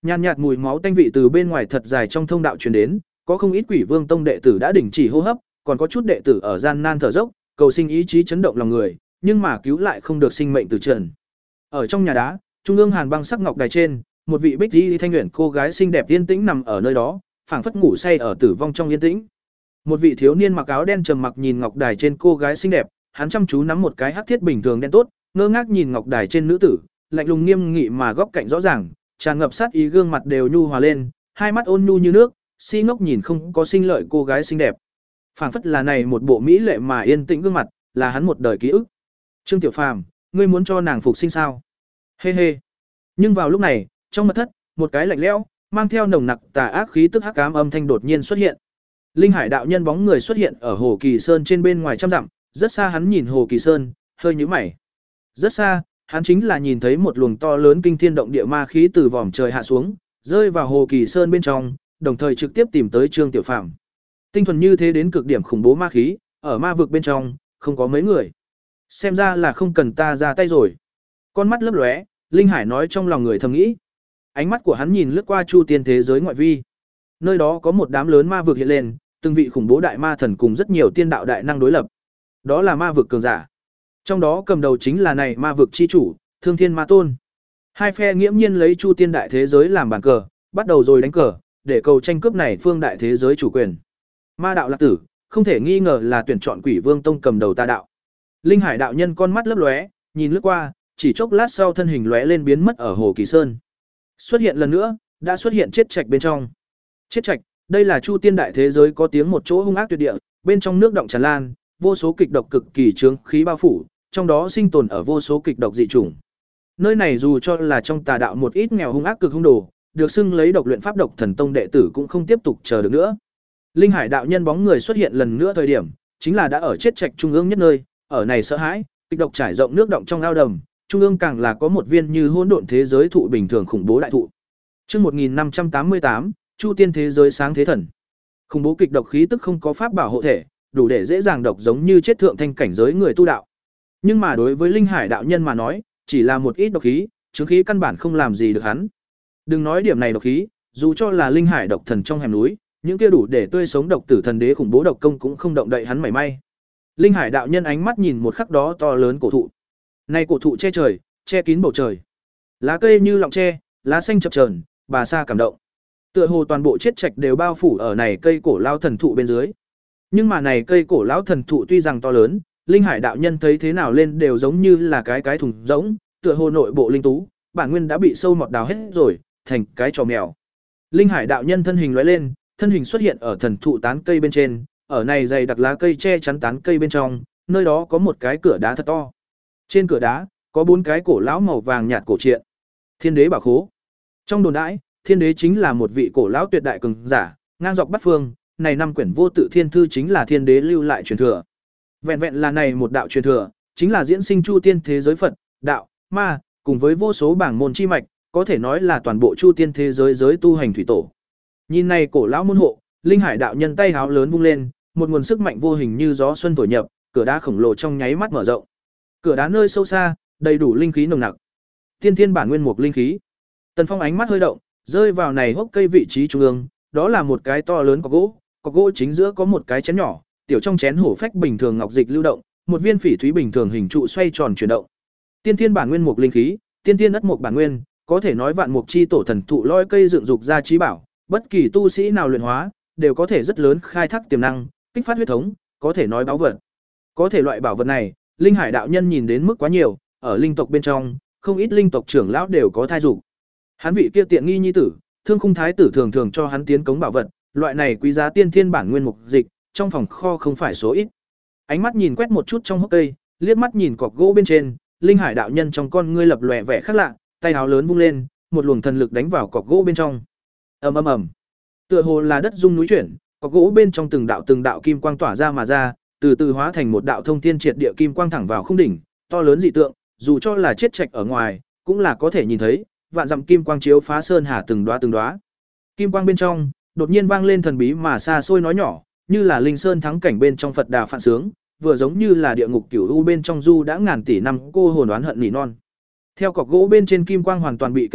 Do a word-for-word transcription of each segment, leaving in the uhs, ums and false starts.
Nhàn nhạt mùi máu tanh vị từ bên ngoài thật dài trong thông đạo truyền đến, có không ít Quỷ Vương Tông đệ tử đã đình chỉ hô hấp, còn có chút đệ tử ở gian nan thở dốc, cầu sinh ý chí chấn động lòng người, nhưng mà cứu lại không được sinh mệnh từ trần. Ở trong nhà đá, trung ương hàn băng sắc ngọc đài trên, một vị bích y thanh luyện cô gái xinh đẹp yên tĩnh nằm ở nơi đó, phảng phất ngủ say ở tử vong trong yên tĩnh. Một vị thiếu niên mặc áo đen trầm mặc nhìn ngọc đài trên cô gái xinh đẹp, hắn chăm chú nắm một cái hắc thiết bình thường đen tốt, ngơ ngác nhìn ngọc đài trên nữ tử, lạnh lùng nghiêm nghị mà góc cạnh rõ ràng, tràn ngập sát ý, gương mặt đều nhu hòa lên, hai mắt ôn nhu như nước, si ngốc nhìn không có sinh lợi cô gái xinh đẹp. Phảng phất là này một bộ mỹ lệ mà yên tĩnh gương mặt, là hắn một đời ký ức. Trương Tiểu Phàm, ngươi muốn cho nàng phục sinh sao? Hê hê. Nhưng vào lúc này, trong mật thất, một cái lạnh lẽo, mang theo nồng nặc tà ác khí tức hắc ám âm thanh đột nhiên xuất hiện. Linh Hải đạo nhân bóng người xuất hiện ở Hồ Kỳ Sơn trên bên ngoài trăm dặm, rất xa hắn nhìn Hồ Kỳ Sơn, hơi nhíu mày. Rất xa, hắn chính là nhìn thấy một luồng to lớn kinh thiên động địa ma khí từ vòm trời hạ xuống, rơi vào Hồ Kỳ Sơn bên trong, đồng thời trực tiếp tìm tới Trương Tiểu Phàm. Tinh thuần như thế đến cực điểm khủng bố ma khí, ở ma vực bên trong, không có mấy người. Xem ra là không cần ta ra tay rồi. Con mắt lấp lóe, Linh Hải nói trong lòng người thầm nghĩ. Ánh mắt của hắn nhìn lướt qua chu tiên thế giới ngoại vi. Nơi đó có một đám lớn ma vực hiện lên, từng vị khủng bố đại ma thần cùng rất nhiều tiên đạo đại năng đối lập. Đó là ma vực cường giả. Trong đó cầm đầu chính là này ma vực chi chủ, Thương Thiên Ma Tôn. Hai phe nghiễm nhiên lấy chu tiên đại thế giới làm bàn cờ, bắt đầu rồi đánh cờ, để cầu tranh cướp này phương đại thế giới chủ quyền. Ma đạo lạc tử, không thể nghi ngờ là tuyển chọn Quỷ Vương Tông cầm đầu tà đạo. Linh Hải đạo nhân con mắt lấp lóe, nhìn lướt qua, chỉ chốc lát sau thân hình lóe lên biến mất ở Hồ Kỳ Sơn. Xuất hiện lần nữa, đã xuất hiện chết trạch bên trong. Chết trạch, đây là chu tiên đại thế giới có tiếng một chỗ hung ác tuyệt địa, bên trong nước động tràn lan, vô số kịch độc cực kỳ chướng khí bao phủ, trong đó sinh tồn ở vô số kịch độc dị chủng. Nơi này dù cho là trong tà đạo một ít nghèo hung ác cực hung đồ, được xưng lấy độc luyện pháp độc thần tông đệ tử cũng không tiếp tục chờ được nữa. Linh Hải đạo nhân bóng người xuất hiện lần nữa thời điểm, chính là đã ở chết trạch trung ương nhất nơi, ở này sợ hãi, kịch độc trải rộng nước động trong ao đầm, trung ương càng là có một viên như hỗn độn thế giới thụ bình thường khủng bố đại thụ. Chương một nghìn năm trăm tám mươi tám, Chu tiên thế giới sáng thế thần. Khủng bố kịch độc khí tức không có pháp bảo hộ thể, đủ để dễ dàng độc giống như chết thượng thanh cảnh giới người tu đạo. Nhưng mà đối với Linh Hải đạo nhân mà nói, chỉ là một ít độc khí, chứng khí căn bản không làm gì được hắn. Đừng nói điểm này độc khí, dù cho là Linh Hải độc thần trong hẻm núi, những kia đủ để tươi sống độc tử thần đế khủng bố độc công cũng không động đậy hắn mảy may. Linh Hải đạo nhân ánh mắt nhìn một khắc đó to lớn cổ thụ. Này cổ thụ che trời, che kín bầu trời. Lá cây như lọng tre, lá xanh chập chờn, bà sa cảm động. Tựa hồ toàn bộ chết trạch đều bao phủ ở này cây cổ lão thần thụ bên dưới. Nhưng mà này cây cổ lão thần thụ tuy rằng to lớn, Linh Hải đạo nhân thấy thế nào lên đều giống như là cái cái thùng rỗng, tựa hồ nội bộ linh tú, bản nguyên đã bị sâu mọt đào hết rồi, thành cái trò mèo. Linh Hải đạo nhân thân hình lóe lên, thân hình xuất hiện ở thần thụ tán cây bên trên, ở này dày đặc lá cây che chắn tán cây bên trong, nơi đó có một cái cửa đá thật to. Trên cửa đá có bốn cái cổ lão màu vàng nhạt cổ truyện. Thiên đế bảo khố. Trong đồn đãi, thiên đế chính là một vị cổ lão tuyệt đại cường giả, ngang dọc bát phương, này năm quyển vô tự thiên thư chính là thiên đế lưu lại truyền thừa. Vẹn vẹn là này một đạo truyền thừa, chính là diễn sinh chu tiên thế giới Phật, đạo, ma, cùng với vô số bảng môn chi mạch, có thể nói là toàn bộ chu tiên thế giới giới tu hành thủy tổ. Nhìn này cổ lão môn hộ, Linh Hải đạo nhân tay háo lớn vung lên, một nguồn sức mạnh vô hình như gió xuân thổi nhập, cửa đá khổng lồ trong nháy mắt mở rộng. Cửa đá nơi sâu xa, đầy đủ linh khí nồng nặc. Tiên thiên bản nguyên mục linh khí. Tần Phong ánh mắt hơi động, rơi vào này hốc cây vị trí trung ương, đó là một cái to lớn cọc gỗ, cọc gỗ chính giữa có một cái chén nhỏ, tiểu trong chén hổ phách bình thường ngọc dịch lưu động, một viên phỉ thúy bình thường hình trụ xoay tròn chuyển động. Tiên thiên bản nguyên mục linh khí, tiên thiên ất mục bản nguyên, có thể nói vạn mục chi tổ thần thụ lôi cây dựng dục ra trí bảo, bất kỳ tu sĩ nào luyện hóa, đều có thể rất lớn khai thác tiềm năng, kích phát huyết thống, có thể nói báu vật. Có thể loại bảo vật này, Linh Hải đạo nhân nhìn đến mức quá nhiều, ở linh tộc bên trong, không ít linh tộc trưởng lão đều có thai dục. Hắn vị kia tiện nghi nhi tử, Thương Khung thái tử thường thường cho hắn tiến cống bảo vật, loại này quý giá tiên thiên bản nguyên mục dịch, trong phòng kho không phải số ít. Ánh mắt nhìn quét một chút trong hốc cây, liếc mắt nhìn cọc gỗ bên trên, Linh Hải đạo nhân trong con ngươi lập lòe vẻ khác lạ, tay áo lớn vung lên, một luồng thần lực đánh vào cọc gỗ bên trong. Ầm ầm ầm. Tựa hồ là đất rung núi chuyển, cọc gỗ bên trong từng đạo từng đạo kim quang tỏa ra mà ra, từ từ hóa thành một đạo thông thiên triệt địa kim quang thẳng vào khung đỉnh, to lớn dị tượng, dù cho là chết trạch ở ngoài, cũng là có thể nhìn thấy, vạn dặm kim quang chiếu phá sơn hà từng đóa từng đóa. Kim quang bên trong, đột nhiên vang lên thần bí mà xa xôi nói nhỏ, như là linh sơn thắng cảnh bên trong Phật đà phạn sướng, vừa giống như là địa ngục cửu u bên trong du đã ngàn tỷ năm cô hồn oán hận nỉ non. Theo cọc gỗ bên trên kim quang hoàn toàn bị kế hoạch,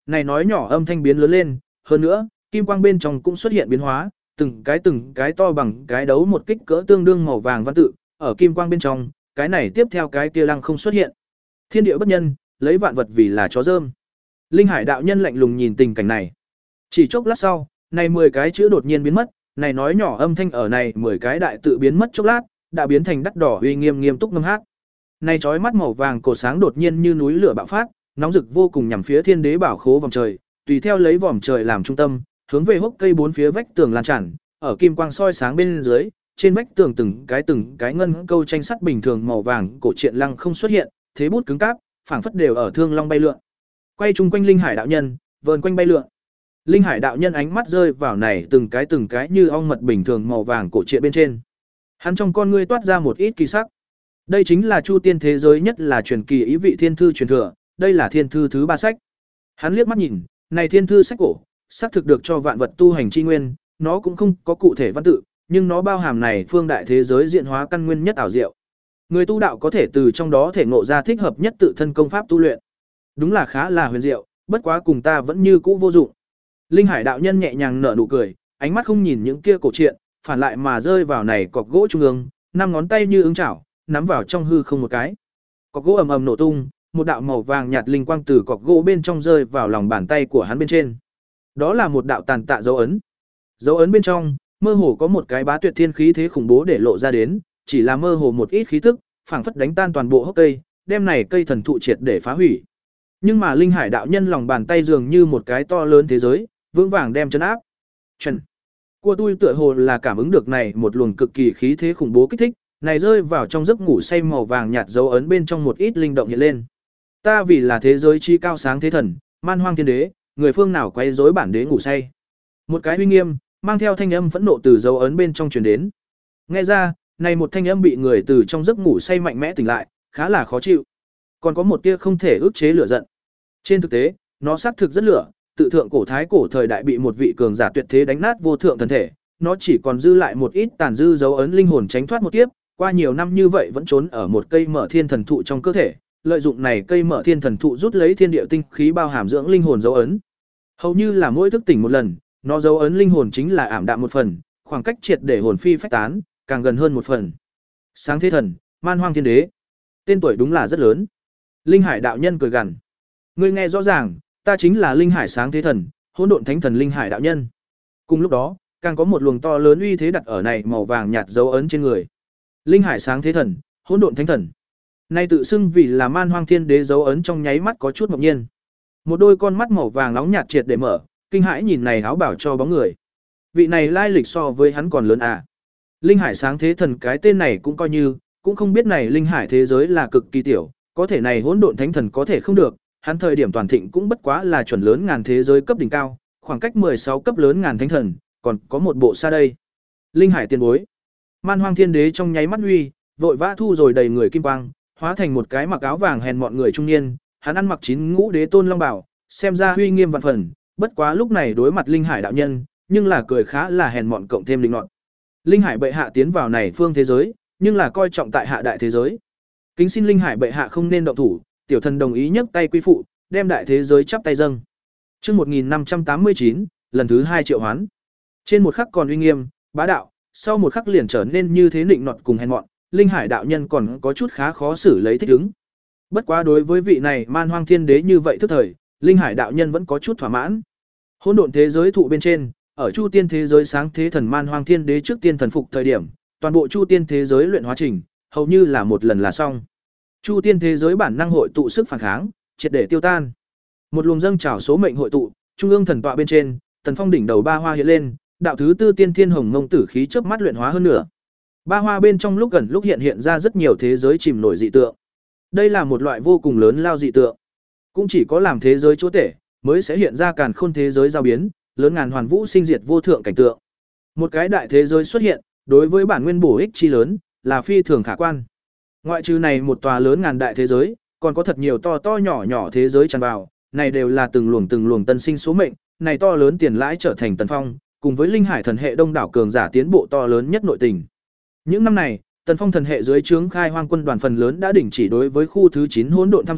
này nói nhỏ âm thanh biến lớn lên, hơn nữa, kim quang bên trong cũng xuất hiện biến hóa, từng cái từng cái to bằng cái đấu một kích cỡ tương đương màu vàng văn tự, ở kim quang bên trong, cái này tiếp theo cái kia lăng không xuất hiện. Thiên địa bất nhân, lấy vạn vật vì là chó dơm. Linh Hải đạo nhân lạnh lùng nhìn tình cảnh này. Chỉ chốc lát sau, này mười cái chữ đột nhiên biến mất, này nói nhỏ âm thanh ở này mười cái đại tự biến mất chốc lát, đã biến thành đắt đỏ uy nghiêm nghiêm túc ngâm hát. Này chói mắt màu vàng cổ sáng đột nhiên như núi lửa bạo phát, nóng rực vô cùng nhằm phía thiên đế bảo khố vòng trời, tùy theo lấy vòm trời làm trung tâm, hướng về hốc cây bốn phía vách tường lan tràn, ở kim quang soi sáng bên dưới, trên vách tường từng cái từng cái ngân câu tranh sắt bình thường màu vàng cổ truyện lăng không xuất hiện, thế bút cứng cáp, phảng phất đều ở thương long bay lượn. Quay chung quanh Linh Hải đạo nhân, vờn quanh bay lượn. Linh Hải đạo nhân ánh mắt rơi vào này từng cái từng cái như ong mật bình thường màu vàng cổ truyện bên trên. Hắn trong con ngươi toát ra một ít kỳ sắc. Đây chính là Chu Tiên thế giới nhất là truyền kỳ ý vị thiên thư truyền thừa, đây là thiên thư thứ ba sách. Hắn liếc mắt nhìn, này thiên thư sách cổ, xác thực được cho vạn vật tu hành chi nguyên, nó cũng không có cụ thể văn tự, nhưng nó bao hàm này phương đại thế giới diện hóa căn nguyên nhất ảo diệu. Người tu đạo có thể từ trong đó thể ngộ ra thích hợp nhất tự thân công pháp tu luyện. Đúng là khá là huyền diệu, bất quá cùng ta vẫn như cũ vô dụng. Linh Hải đạo nhân nhẹ nhàng nở nụ cười, ánh mắt không nhìn những kia cổ truyện, phản lại mà rơi vào này cọc gỗ trung ương, năm ngón tay như ứng chảo, nắm vào trong hư không một cái. Cọc gỗ ầm ầm nổ tung, một đạo màu vàng nhạt linh quang từ cọc gỗ bên trong rơi vào lòng bàn tay của hắn bên trên. Đó là một đạo tàn tạ dấu ấn. Dấu ấn bên trong, mơ hồ có một cái bá tuyệt thiên khí thế khủng bố để lộ ra đến, chỉ là mơ hồ một ít khí tức, phảng phất đánh tan toàn bộ hốc cây, đem này cây thần thụ triệt để phá hủy. Nhưng mà Linh Hải đạo nhân lòng bàn tay dường như một cái to lớn thế giới, vững vàng đem trấn áp. Chuẩn. Của tôi tựa hồ là cảm ứng được này một luồng cực kỳ khí thế khủng bố kích thích, này rơi vào trong giấc ngủ say màu vàng nhạt dấu ấn bên trong một ít linh động hiện lên. Ta vì là thế giới chi cao sáng thế thần, man hoang thiên đế, người phương nào quấy rối bản đế ngủ say. Một cái uy nghiêm, mang theo thanh âm phẫn nộ từ dấu ấn bên trong truyền đến. Nghe ra, này một thanh âm bị người từ trong giấc ngủ say mạnh mẽ tỉnh lại, khá là khó chịu. Còn có một tia không thể ức chế lửa giận. Trên thực tế, nó xác thực rất lửa, tự thượng cổ thái cổ thời đại bị một vị cường giả tuyệt thế đánh nát vô thượng thần thể, nó chỉ còn dư lại một ít tàn dư dấu ấn linh hồn tránh thoát một kiếp, qua nhiều năm như vậy vẫn trốn ở một cây mở thiên thần thụ trong cơ thể, lợi dụng này cây mở thiên thần thụ rút lấy thiên địa tinh khí bao hàm dưỡng linh hồn dấu ấn. Hầu như là mỗi thức tỉnh một lần, nó dấu ấn linh hồn chính là ảm đạm một phần, khoảng cách triệt để hồn phi phách tán, càng gần hơn một phần. Sáng thế thần, man hoang thiên đế. Tên tuổi đúng là rất lớn. Linh Hải đạo nhân cười gằn. Ngươi nghe rõ ràng, ta chính là Linh Hải sáng thế thần, hỗn độn thánh thần Linh Hải đạo nhân. Cùng lúc đó, càng có một luồng to lớn uy thế đặt ở này màu vàng nhạt dấu ấn trên người. Linh Hải sáng thế thần, hỗn độn thánh thần. Nay tự xưng vì là man hoang thiên đế dấu ấn trong nháy mắt có chút ngạc nhiên. Một đôi con mắt màu vàng nóng nhạt triệt để mở, kinh hãi nhìn này áo bảo cho bóng người. Vị này lai lịch so với hắn còn lớn à? Linh Hải sáng thế thần cái tên này cũng coi như, cũng không biết này Linh Hải thế giới là cực kỳ tiểu, có thể này hỗn độn thánh thần có thể không được, hắn thời điểm toàn thịnh cũng bất quá là chuẩn lớn ngàn thế giới cấp đỉnh cao, khoảng cách mười sáu cấp lớn ngàn thánh thần, còn có một bộ xa đây. Linh Hải tiền bối. Man hoang thiên đế trong nháy mắt uy, vội vã thu rồi đầy người kim quang, hóa thành một cái mặc áo vàng hèn mọn người trung niên, hắn ăn mặc chín ngũ đế tôn long bảo, xem ra uy nghiêm vạn phần, bất quá lúc này đối mặt Linh Hải đạo nhân, nhưng là cười khá là hèn mọn cộng thêm linh nọt. Linh Hải bệ hạ tiến vào này phương thế giới, nhưng là coi trọng tại hạ đại thế giới. Kính xin Linh Hải bệ hạ không nên động thủ, tiểu thần đồng ý nhấc tay quy phụ, đem đại thế giới chắp tay dâng. Chương một nghìn năm trăm tám mươi chín, lần thứ hai triệu hoán. Trên một khắc còn uy nghiêm, bá đạo, sau một khắc liền trở nên như thế nịnh nọt cùng hèn mọn, Linh Hải đạo nhân còn có chút khá khó xử lấy thích ứng. Bất quá đối với vị này man hoang thiên đế như vậy thức thời, Linh Hải đạo nhân vẫn có chút thỏa mãn. Hỗn độn thế giới thụ bên trên, ở Chu Tiên thế giới sáng thế thần man hoang thiên đế trước tiên thần phục thời điểm, toàn bộ Chu Tiên thế giới luyện hóa trình, hầu như là một lần là xong. Chu Tiên thế giới bản năng hội tụ sức phản kháng, triệt để tiêu tan. Một luồng dâng trào số mệnh hội tụ, trung ương thần tọa bên trên, Tần Phong đỉnh đầu ba hoa hiện lên, đạo thứ tư tiên thiên hồng ngông tử khí chớp mắt luyện hóa hơn nữa. Ba hoa bên trong lúc gần lúc hiện hiện ra rất nhiều thế giới chìm nổi dị tượng. Đây là một loại vô cùng lớn lao dị tượng. Cũng chỉ có làm thế giới chúa tể mới sẽ hiện ra càn khôn thế giới giao biến, lớn ngàn hoàn vũ sinh diệt vô thượng cảnh tượng. Một cái đại thế giới xuất hiện, đối với bản nguyên bổ ích chi lớn, là phi thường khả quan. Ngoại trừ này một tòa lớn ngàn đại thế giới, còn có thật nhiều to to nhỏ nhỏ thế giới tràn vào, này đều là từng luồng từng luồng tân sinh số mệnh, này to lớn tiền lãi trở thành Tần Phong, cùng với Linh Hải thần hệ đông đảo cường giả tiến bộ to lớn nhất nội tình. Những năm này, Tần Phong thần hệ dưới trướng khai hoang quân đoàn phần lớn đã đình chỉ đối với khu thứ chín hỗn độn thăm dò,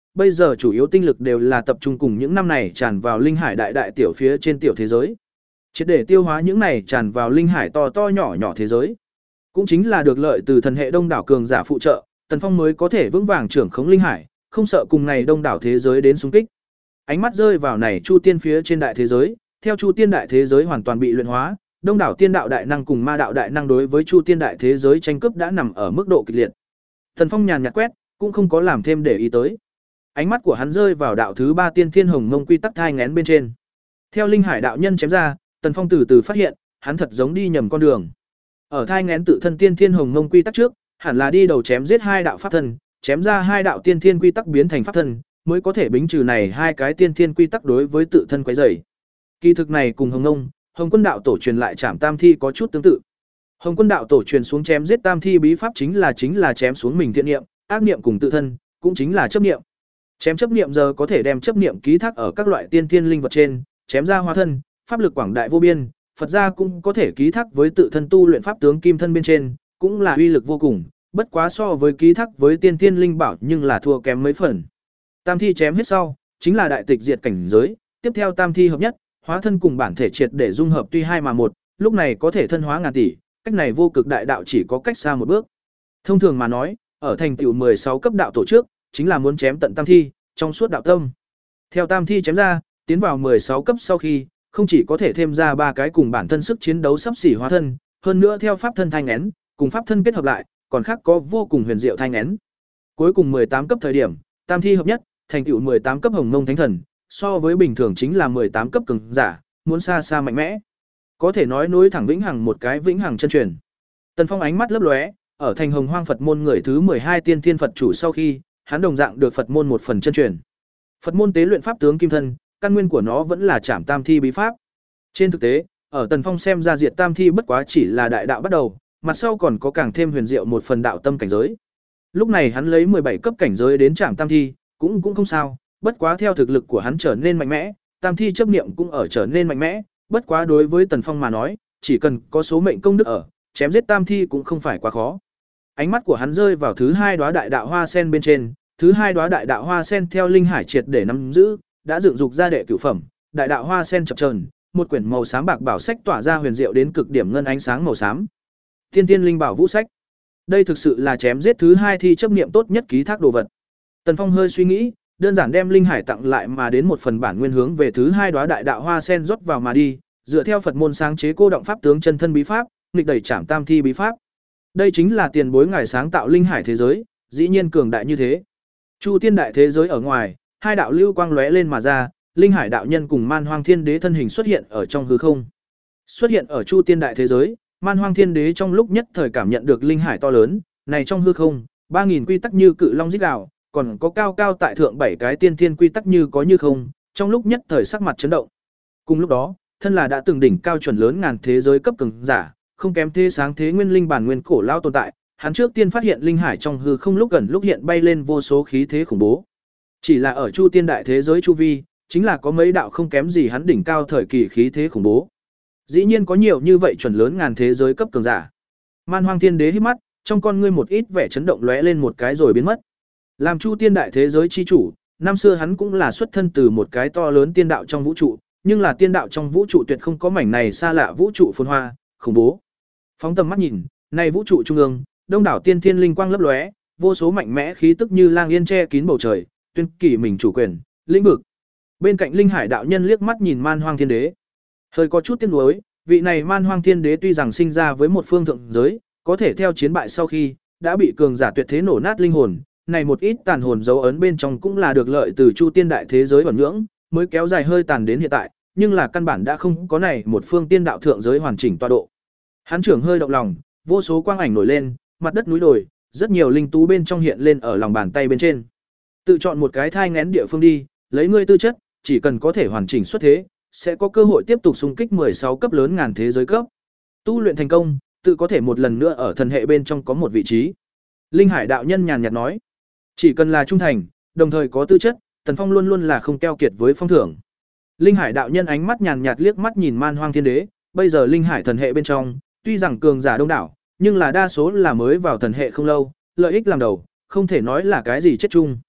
bây giờ chủ yếu tinh lực đều là tập trung cùng những năm này tràn vào linh hải đại đại tiểu phía trên tiểu thế giới. Triệt để tiêu hóa những này tràn vào linh hải to to nhỏ nhỏ thế giới. Cũng chính là được lợi từ thần hệ đông đảo cường giả phụ trợ, Tần Phong mới có thể vững vàng trưởng khống linh hải, không sợ cùng này đông đảo thế giới đến xung kích. Ánh mắt rơi vào này Chu Tiên phía trên đại thế giới, theo Chu Tiên đại thế giới hoàn toàn bị luyện hóa, đông đảo tiên đạo đại năng cùng ma đạo đại năng đối với Chu Tiên đại thế giới tranh cướp đã nằm ở mức độ kịch liệt. Tần Phong nhàn nhạt quét, cũng không có làm thêm để ý tới. Ánh mắt của hắn rơi vào đạo thứ ba tiên thiên hồng mông quy tắc thai nghén bên trên. Theo linh hải đạo nhân chém ra, Tần Phong từ từ phát hiện, hắn thật giống đi nhầm con đường. Ở thai nghén tự thân tiên thiên hồng mông quy tắc trước, hẳn là đi đầu chém giết hai đạo pháp thân, chém ra hai đạo tiên thiên quy tắc biến thành pháp thân, mới có thể bính trừ này hai cái tiên thiên quy tắc đối với tự thân quấy rầy. Kỳ thực này cùng Hồng Ngông, Hồng Quân đạo tổ truyền lại Trảm Tam thi có chút tương tự. Hồng Quân đạo tổ truyền xuống chém giết Tam thi bí pháp chính là chính là chém xuống mình thiện niệm, ác niệm cùng tự thân, cũng chính là chấp niệm. Chém chấp niệm giờ có thể đem chấp niệm ký thác ở các loại tiên thiên linh vật trên, chém ra hóa thân, pháp lực quảng đại vô biên, Phật gia cũng có thể ký thác với tự thân tu luyện pháp tướng kim thân bên trên, cũng là uy lực vô cùng, bất quá so với ký thác với tiên thiên linh bảo nhưng là thua kém mấy phần. Tam thi chém hết sau, chính là đại tịch diệt cảnh giới, tiếp theo tam thi hợp nhất, hóa thân cùng bản thể triệt để dung hợp tuy hai mà một, lúc này có thể thân hóa ngàn tỷ, cách này vô cực đại đạo chỉ có cách xa một bước. Thông thường mà nói, ở thành tựu mười sáu cấp đạo tổ trước, chính là muốn chém tận tam thi, trong suốt đạo tâm. Theo tam thi chém ra, tiến vào mười sáu cấp sau khi, không chỉ có thể thêm ra ba cái cùng bản thân sức chiến đấu sắp xỉ hóa thân, hơn nữa theo pháp thân thanh nén, cùng pháp thân kết hợp lại, còn khác có vô cùng huyền diệu thanh nén. Cuối cùng mười tám cấp thời điểm, tam thi hợp nhất, thành tựu mười tám cấp hồng mông thánh thần, so với bình thường chính là mười tám cấp cường giả, muốn xa xa mạnh mẽ. Có thể nói nối thẳng vĩnh hằng một cái vĩnh hằng chân truyền. Tần Phong ánh mắt lấp lóe, ở thành Hồng Hoang Phật môn người thứ mười hai tiên thiên Phật chủ sau khi, hắn đồng dạng được Phật môn một phần chân truyền. Phật môn tế luyện pháp tướng kim thân, căn nguyên của nó vẫn là Trảm Tam thi bí pháp. Trên thực tế, ở Tần Phong xem ra diệt tam thi bất quá chỉ là đại đạo bắt đầu, mặt sau còn có càng thêm huyền diệu một phần đạo tâm cảnh giới. Lúc này hắn lấy mười bảy cấp cảnh giới đến Trảm Tam thi, cũng cũng không sao, bất quá theo thực lực của hắn trở nên mạnh mẽ, tam thi chấp niệm cũng ở trở nên mạnh mẽ, bất quá đối với Tần Phong mà nói, chỉ cần có số mệnh công đức ở, chém giết tam thi cũng không phải quá khó. Ánh mắt của hắn rơi vào thứ hai đóa đại đạo hoa sen bên trên, thứ hai đóa đại đạo hoa sen theo linh hải triệt để nắm giữ, đã dựng dục ra đệ cửu phẩm, đại đạo hoa sen chập chờn, một quyển màu xám bạc bảo sách tỏa ra huyền diệu đến cực điểm ngân ánh sáng màu xám. Tiên tiên linh bảo vũ sách. Đây thực sự là chém giết thứ hai thi chấp niệm tốt nhất ký thác đồ vật. Tần Phong hơi suy nghĩ, đơn giản đem linh hải tặng lại mà đến một phần bản nguyên hướng về thứ hai đóa đại đạo hoa sen rót vào mà đi, dựa theo Phật môn sáng chế cô động pháp tướng chân thân bí pháp, nghịch đẩy Trảm Tam thi bí pháp. Đây chính là tiền bối ngài sáng tạo linh hải thế giới, dĩ nhiên cường đại như thế. Chu Tiên đại thế giới ở ngoài, hai đạo lưu quang lóe lên mà ra, linh hải đạo nhân cùng Man Hoang Thiên Đế thân hình xuất hiện ở trong hư không. Xuất hiện ở Chu Tiên đại thế giới, Man Hoang Thiên Đế trong lúc nhất thời cảm nhận được linh hải to lớn, này trong hư không, ba nghìn quy tắc như cự long rít gào, còn có cao cao tại thượng bảy cái tiên thiên quy tắc như có như không, trong lúc nhất thời sắc mặt chấn động. Cùng lúc đó, thân là đã từng đỉnh cao chuẩn lớn ngàn thế giới cấp cường giả, không kém thế sáng thế nguyên linh bản nguyên cổ lao tồn tại, hắn trước tiên phát hiện linh hải trong hư không lúc gần lúc hiện bay lên vô số khí thế khủng bố. Chỉ là ở Chu Tiên đại thế giới chu vi, chính là có mấy đạo không kém gì hắn đỉnh cao thời kỳ khí thế khủng bố. Dĩ nhiên có nhiều như vậy chuẩn lớn ngàn thế giới cấp cường giả. Man Hoang Thiên Đế hít mắt, trong con ngươi một ít vẻ chấn động lóe lên một cái rồi biến mất. Làm Chu Tiên đại thế giới chi chủ, năm xưa hắn cũng là xuất thân từ một cái to lớn tiên đạo trong vũ trụ, nhưng là tiên đạo trong vũ trụ tuyệt không có mảnh này xa lạ vũ trụ phồn hoa, khủng bố. Phóng tầm mắt nhìn, này vũ trụ trung ương, đông đảo tiên thiên linh quang lấp lóe, vô số mạnh mẽ khí tức như lang yên che kín bầu trời, tuyên kỳ mình chủ quyền, lĩnh vực. Bên cạnh linh hải đạo nhân liếc mắt nhìn Man Hoang Thiên Đế, hơi có chút tiếc nuối, vị này Man Hoang Thiên Đế tuy rằng sinh ra với một phương thượng giới, có thể theo chiến bại sau khi đã bị cường giả tuyệt thế nổ nát linh hồn, này một ít tàn hồn dấu ấn bên trong cũng là được lợi từ Chu Tiên đại thế giới ẩn nhưỡng, mới kéo dài hơi tàn đến hiện tại, nhưng là căn bản đã không có này một phương tiên đạo thượng giới hoàn chỉnh tọa độ. Hắn trưởng hơi động lòng, vô số quang ảnh nổi lên, mặt đất núi đồi, rất nhiều linh tú bên trong hiện lên ở lòng bàn tay bên trên. Tự chọn một cái thai nghén địa phương đi, lấy ngươi tư chất, chỉ cần có thể hoàn chỉnh xuất thế, sẽ có cơ hội tiếp tục xung kích mười sáu cấp lớn ngàn thế giới cấp. Tu luyện thành công, tự có thể một lần nữa ở thần hệ bên trong có một vị trí. Linh Hải đạo nhân nhàn nhạt nói, chỉ cần là trung thành, đồng thời có tư chất, Tần Phong luôn luôn là không keo kiệt với phong thưởng. Linh Hải đạo nhân ánh mắt nhàn nhạt liếc mắt nhìn Man Hoang Thiên Đế, bây giờ linh hải thần hệ bên trong, tuy rằng cường giả đông đảo, nhưng là đa số là mới vào thần hệ không lâu, lợi ích làm đầu, không thể nói là cái gì chết chung.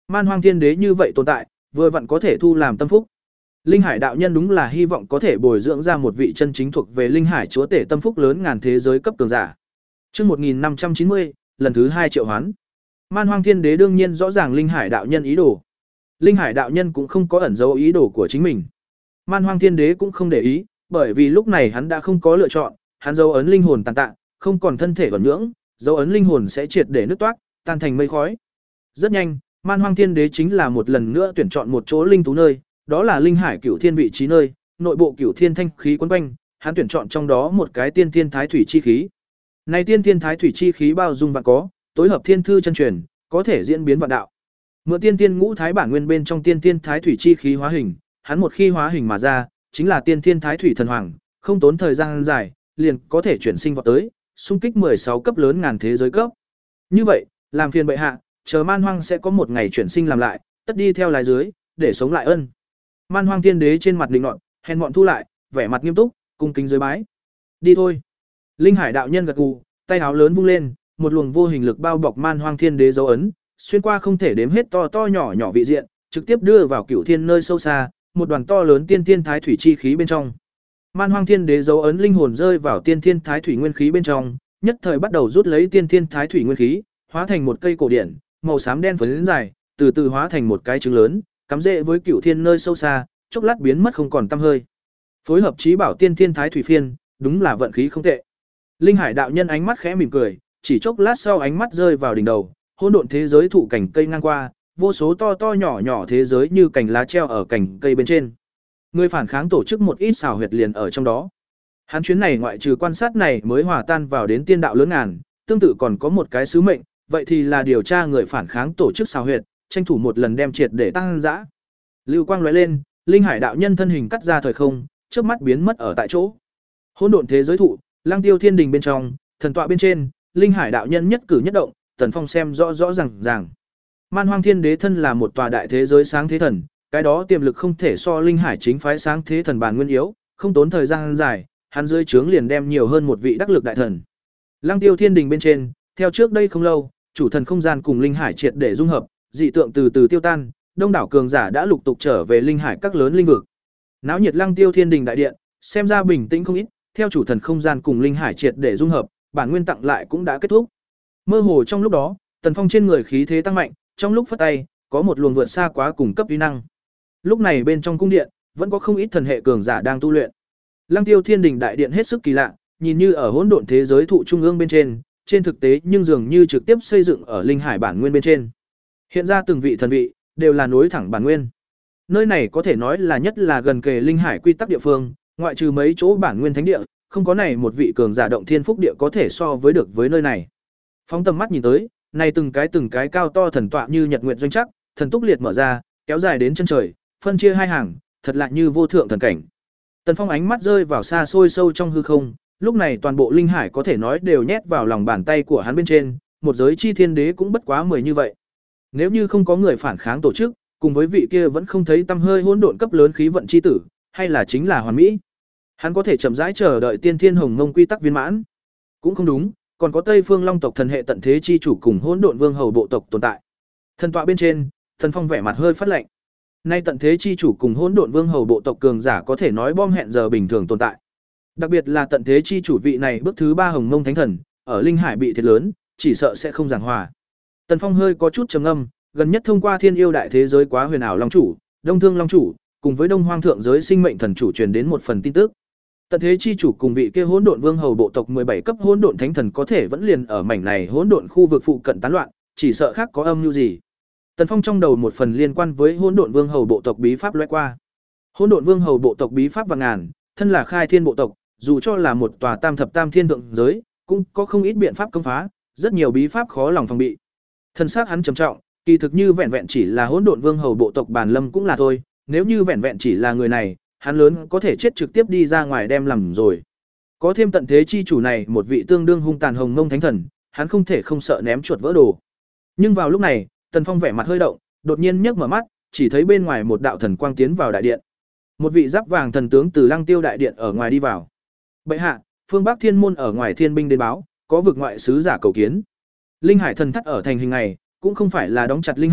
Man Hoang Thiên Đế như vậy tồn tại, vừa vặn có thể thu làm tâm phúc. Linh Hải đạo nhân đúng là hy vọng có thể bồi dưỡng ra một vị chân chính thuộc về Linh Hải chúa tể tâm phúc lớn ngàn thế giới cấp cường giả. Chương một nghìn năm trăm chín mươi, lần thứ hai triệu hoán. Man Hoang Thiên Đế đương nhiên rõ ràng Linh Hải đạo nhân ý đồ. Linh Hải đạo nhân cũng không có ẩn giấu ý đồ của chính mình. Man Hoang Thiên Đế cũng không để ý, bởi vì lúc này hắn đã không có lựa chọn, hắn dấu ấn linh hồn tàn tạ, không còn thân thể còn nhưỡng, dấu ấn linh hồn sẽ triệt để nứt toác, tan thành mây khói. Rất nhanh, Man Hoang Thiên Đế chính là một lần nữa tuyển chọn một chỗ linh tú nơi, đó là Linh Hải Cửu Thiên vị trí nơi, nội bộ Cửu Thiên thanh khí quấn quanh, hắn tuyển chọn trong đó một cái Tiên Thiên Thái Thủy chi khí. Này Tiên Thiên Thái Thủy chi khí bao dung vạn có, tối hợp thiên thư chân truyền, có thể diễn biến vạn đạo. Mượn Tiên Thiên Ngũ Thái bản nguyên bên trong Tiên Thiên Thái Thủy chi khí hóa hình, hắn một khi hóa hình mà ra, chính là Tiên Thiên Thái Thủy thần hoàng, không tốn thời gian dài, liền có thể chuyển sinh vào tới, xung kích mười sáu cấp lớn ngàn thế giới cấp. Như vậy, làm phiền bệ hạ, chờ Man Hoang sẽ có một ngày chuyển sinh làm lại, tất đi theo lái dưới, để sống lại ân. Man Hoang Thiên Đế trên mặt định nọt, hèn mọn thu lại, vẻ mặt nghiêm túc, cung kính dưới bái. Đi thôi. Linh Hải đạo nhân gật gù, tay áo lớn vung lên, một luồng vô hình lực bao bọc Man Hoang Thiên Đế dấu ấn, xuyên qua không thể đếm hết to to nhỏ nhỏ vị diện, trực tiếp đưa vào Cửu Thiên nơi sâu xa, một đoàn to lớn Tiên Thiên Thái Thủy chi khí bên trong. Man Hoang Thiên Đế dấu ấn linh hồn rơi vào Tiên Thiên Thái Thủy nguyên khí bên trong, nhất thời bắt đầu rút lấy Tiên Thiên Thái Thủy nguyên khí, hóa thành một cây cổ điển, màu xám đen phấn dài, từ từ hóa thành một cái trứng lớn, cắm rễ với Cửu Thiên nơi sâu xa, chốc lát biến mất không còn tăm hơi. Phối hợp trí bảo Tiên Thiên Thái Thủy phiên, đúng là vận khí không tệ. Linh Hải đạo nhân ánh mắt khẽ mỉm cười, chỉ chốc lát sau ánh mắt rơi vào đỉnh đầu, hỗn độn thế giới thụ cảnh cây ngang qua, vô số to to nhỏ nhỏ thế giới như cành lá treo ở cành cây bên trên. Người phản kháng tổ chức một ít xảo huyệt liền ở trong đó. Hắn chuyến này ngoại trừ quan sát này mới hòa tan vào đến tiên đạo lớn ngàn, tương tự còn có một cái sứ mệnh, vậy thì là điều tra người phản kháng tổ chức xảo huyệt, tranh thủ một lần đem triệt để tăng dã. Lưu quang lóe lên, Linh Hải đạo nhân thân hình cắt ra thời không, chớp mắt biến mất ở tại chỗ. Hỗn độn thế giới thụ, Lang Tiêu Thiên Đình bên trong, thần tọa bên trên, Linh Hải đạo nhân nhất cử nhất động, Tần Phong xem rõ rõ ràng ràng. Man Hoang Thiên Đế thân là một tòa đại thế giới sáng thế thần, cái đó tiềm lực không thể so Linh Hải chính phái sáng thế thần bản nguyên yếu, không tốn thời gian dài, hắn dưới trướng liền đem nhiều hơn một vị đắc lực đại thần. Lăng Tiêu Thiên Đình bên trên, theo trước đây không lâu, chủ thần không gian cùng Linh Hải triệt để dung hợp, dị tượng từ từ tiêu tan, đông đảo cường giả đã lục tục trở về Linh Hải các lớn linh vực. Náo nhiệt Lăng Tiêu Thiên Đình đại điện, xem ra bình tĩnh không ít, theo chủ thần không gian cùng Linh Hải triệt để dung hợp, bản nguyên tặng lại cũng đã kết thúc. Mơ hồ trong lúc đó, Tần Phong trên người khí thế tăng mạnh, trong lúc phất tay, có một luồng vượt xa quá cùng cấp uy năng. Lúc này bên trong cung điện, vẫn có không ít thần hệ cường giả đang tu luyện. Lăng Tiêu Thiên Đình đại điện hết sức kỳ lạ, nhìn như ở hỗn độn thế giới thụ trung ương bên trên, trên thực tế nhưng dường như trực tiếp xây dựng ở Linh Hải bản nguyên bên trên. Hiện ra từng vị thần vị đều là nối thẳng bản nguyên. Nơi này có thể nói là nhất là gần kề Linh Hải quy tắc địa phương, ngoại trừ mấy chỗ bản nguyên thánh địa, không có này một vị cường giả động thiên phúc địa có thể so với được với nơi này. Phóng tầm mắt nhìn tới, này từng cái từng cái cao to thần tọa như nhật nguyệt doanh chắc, thần túc liệt mở ra, kéo dài đến chân trời, phân chia hai hàng, thật lạ như vô thượng thần cảnh. Tần Phong ánh mắt rơi vào xa xôi sâu trong hư không, lúc này toàn bộ Linh Hải có thể nói đều nhét vào lòng bàn tay của hắn bên trên, một giới chi thiên đế cũng bất quá mười như vậy. Nếu như không có người phản kháng tổ chức, cùng với vị kia vẫn không thấy tăm hơi hỗn độn cấp lớn khí vận chi tử, hay là chính là hoàn mỹ. Hắn có thể chậm rãi chờ đợi Tiên Thiên Hồng Mông quy tắc viên mãn. Cũng không đúng, còn có Tây Phương Long tộc thần hệ tận thế chi chủ cùng hỗn độn vương hầu bộ tộc tồn tại. Thần tọa bên trên, Thần Phong vẻ mặt hơi phát lạnh. Nay tận thế chi chủ cùng hỗn độn vương hầu bộ tộc cường giả có thể nói bom hẹn giờ bình thường tồn tại. Đặc biệt là tận thế chi chủ vị này bước thứ ba Hồng Mông Thánh Thần, ở Linh Hải bị thiệt lớn, chỉ sợ sẽ không giảng hòa. Tần Phong hơi có chút trầm ngâm, gần nhất thông qua Thiên Yêu đại thế giới quá huyền ảo long chủ, Đông Thương long chủ, cùng với Đông Hoang thượng giới sinh mệnh thần chủ truyền đến một phần tin tức. Tận thế chi chủ cùng vị kia hỗn độn vương hầu bộ tộc mười bảy cấp hỗn độn thánh thần có thể vẫn liền ở mảnh này hỗn độn khu vực phụ cận tán loạn, chỉ sợ khác có âm mưu gì. Tần Phong trong đầu một phần liên quan với hỗn độn vương hầu bộ tộc bí pháp lóe qua. Hỗn độn vương hầu bộ tộc bí pháp vạn ngàn, thân là khai thiên bộ tộc, dù cho là một tòa tam thập tam thiên thượng giới, cũng có không ít biện pháp công phá, rất nhiều bí pháp khó lòng phòng bị. Thân xác hắn trầm trọng, kỳ thực như vẹn vẹn chỉ là hỗn độn vương hầu bộ tộc bản lâm cũng là thôi, nếu như vẹn vẹn chỉ là người này, hắn lớn có thể chết trực tiếp đi ra ngoài đem làm rồi. Có thêm tận thế chi chủ này một vị tương đương hung tàn Hồng Mông Thánh Thần, hắn không thể không sợ ném chuột vỡ đồ. Nhưng vào lúc này, Tần Phong vẻ mặt hơi động, đột nhiên nhấc mở mắt, chỉ thấy bên ngoài một đạo thần quang tiến vào đại điện. Một vị giáp vàng thần tướng từ Lăng Tiêu đại điện ở ngoài đi vào. Bệ hạ, phương Bắc Thiên môn ở ngoài thiên binh đến báo, có vực ngoại sứ giả cầu kiến. Linh Hải thần thắt ở thành hình này, cũng không phải là đóng chặt Linh Hải,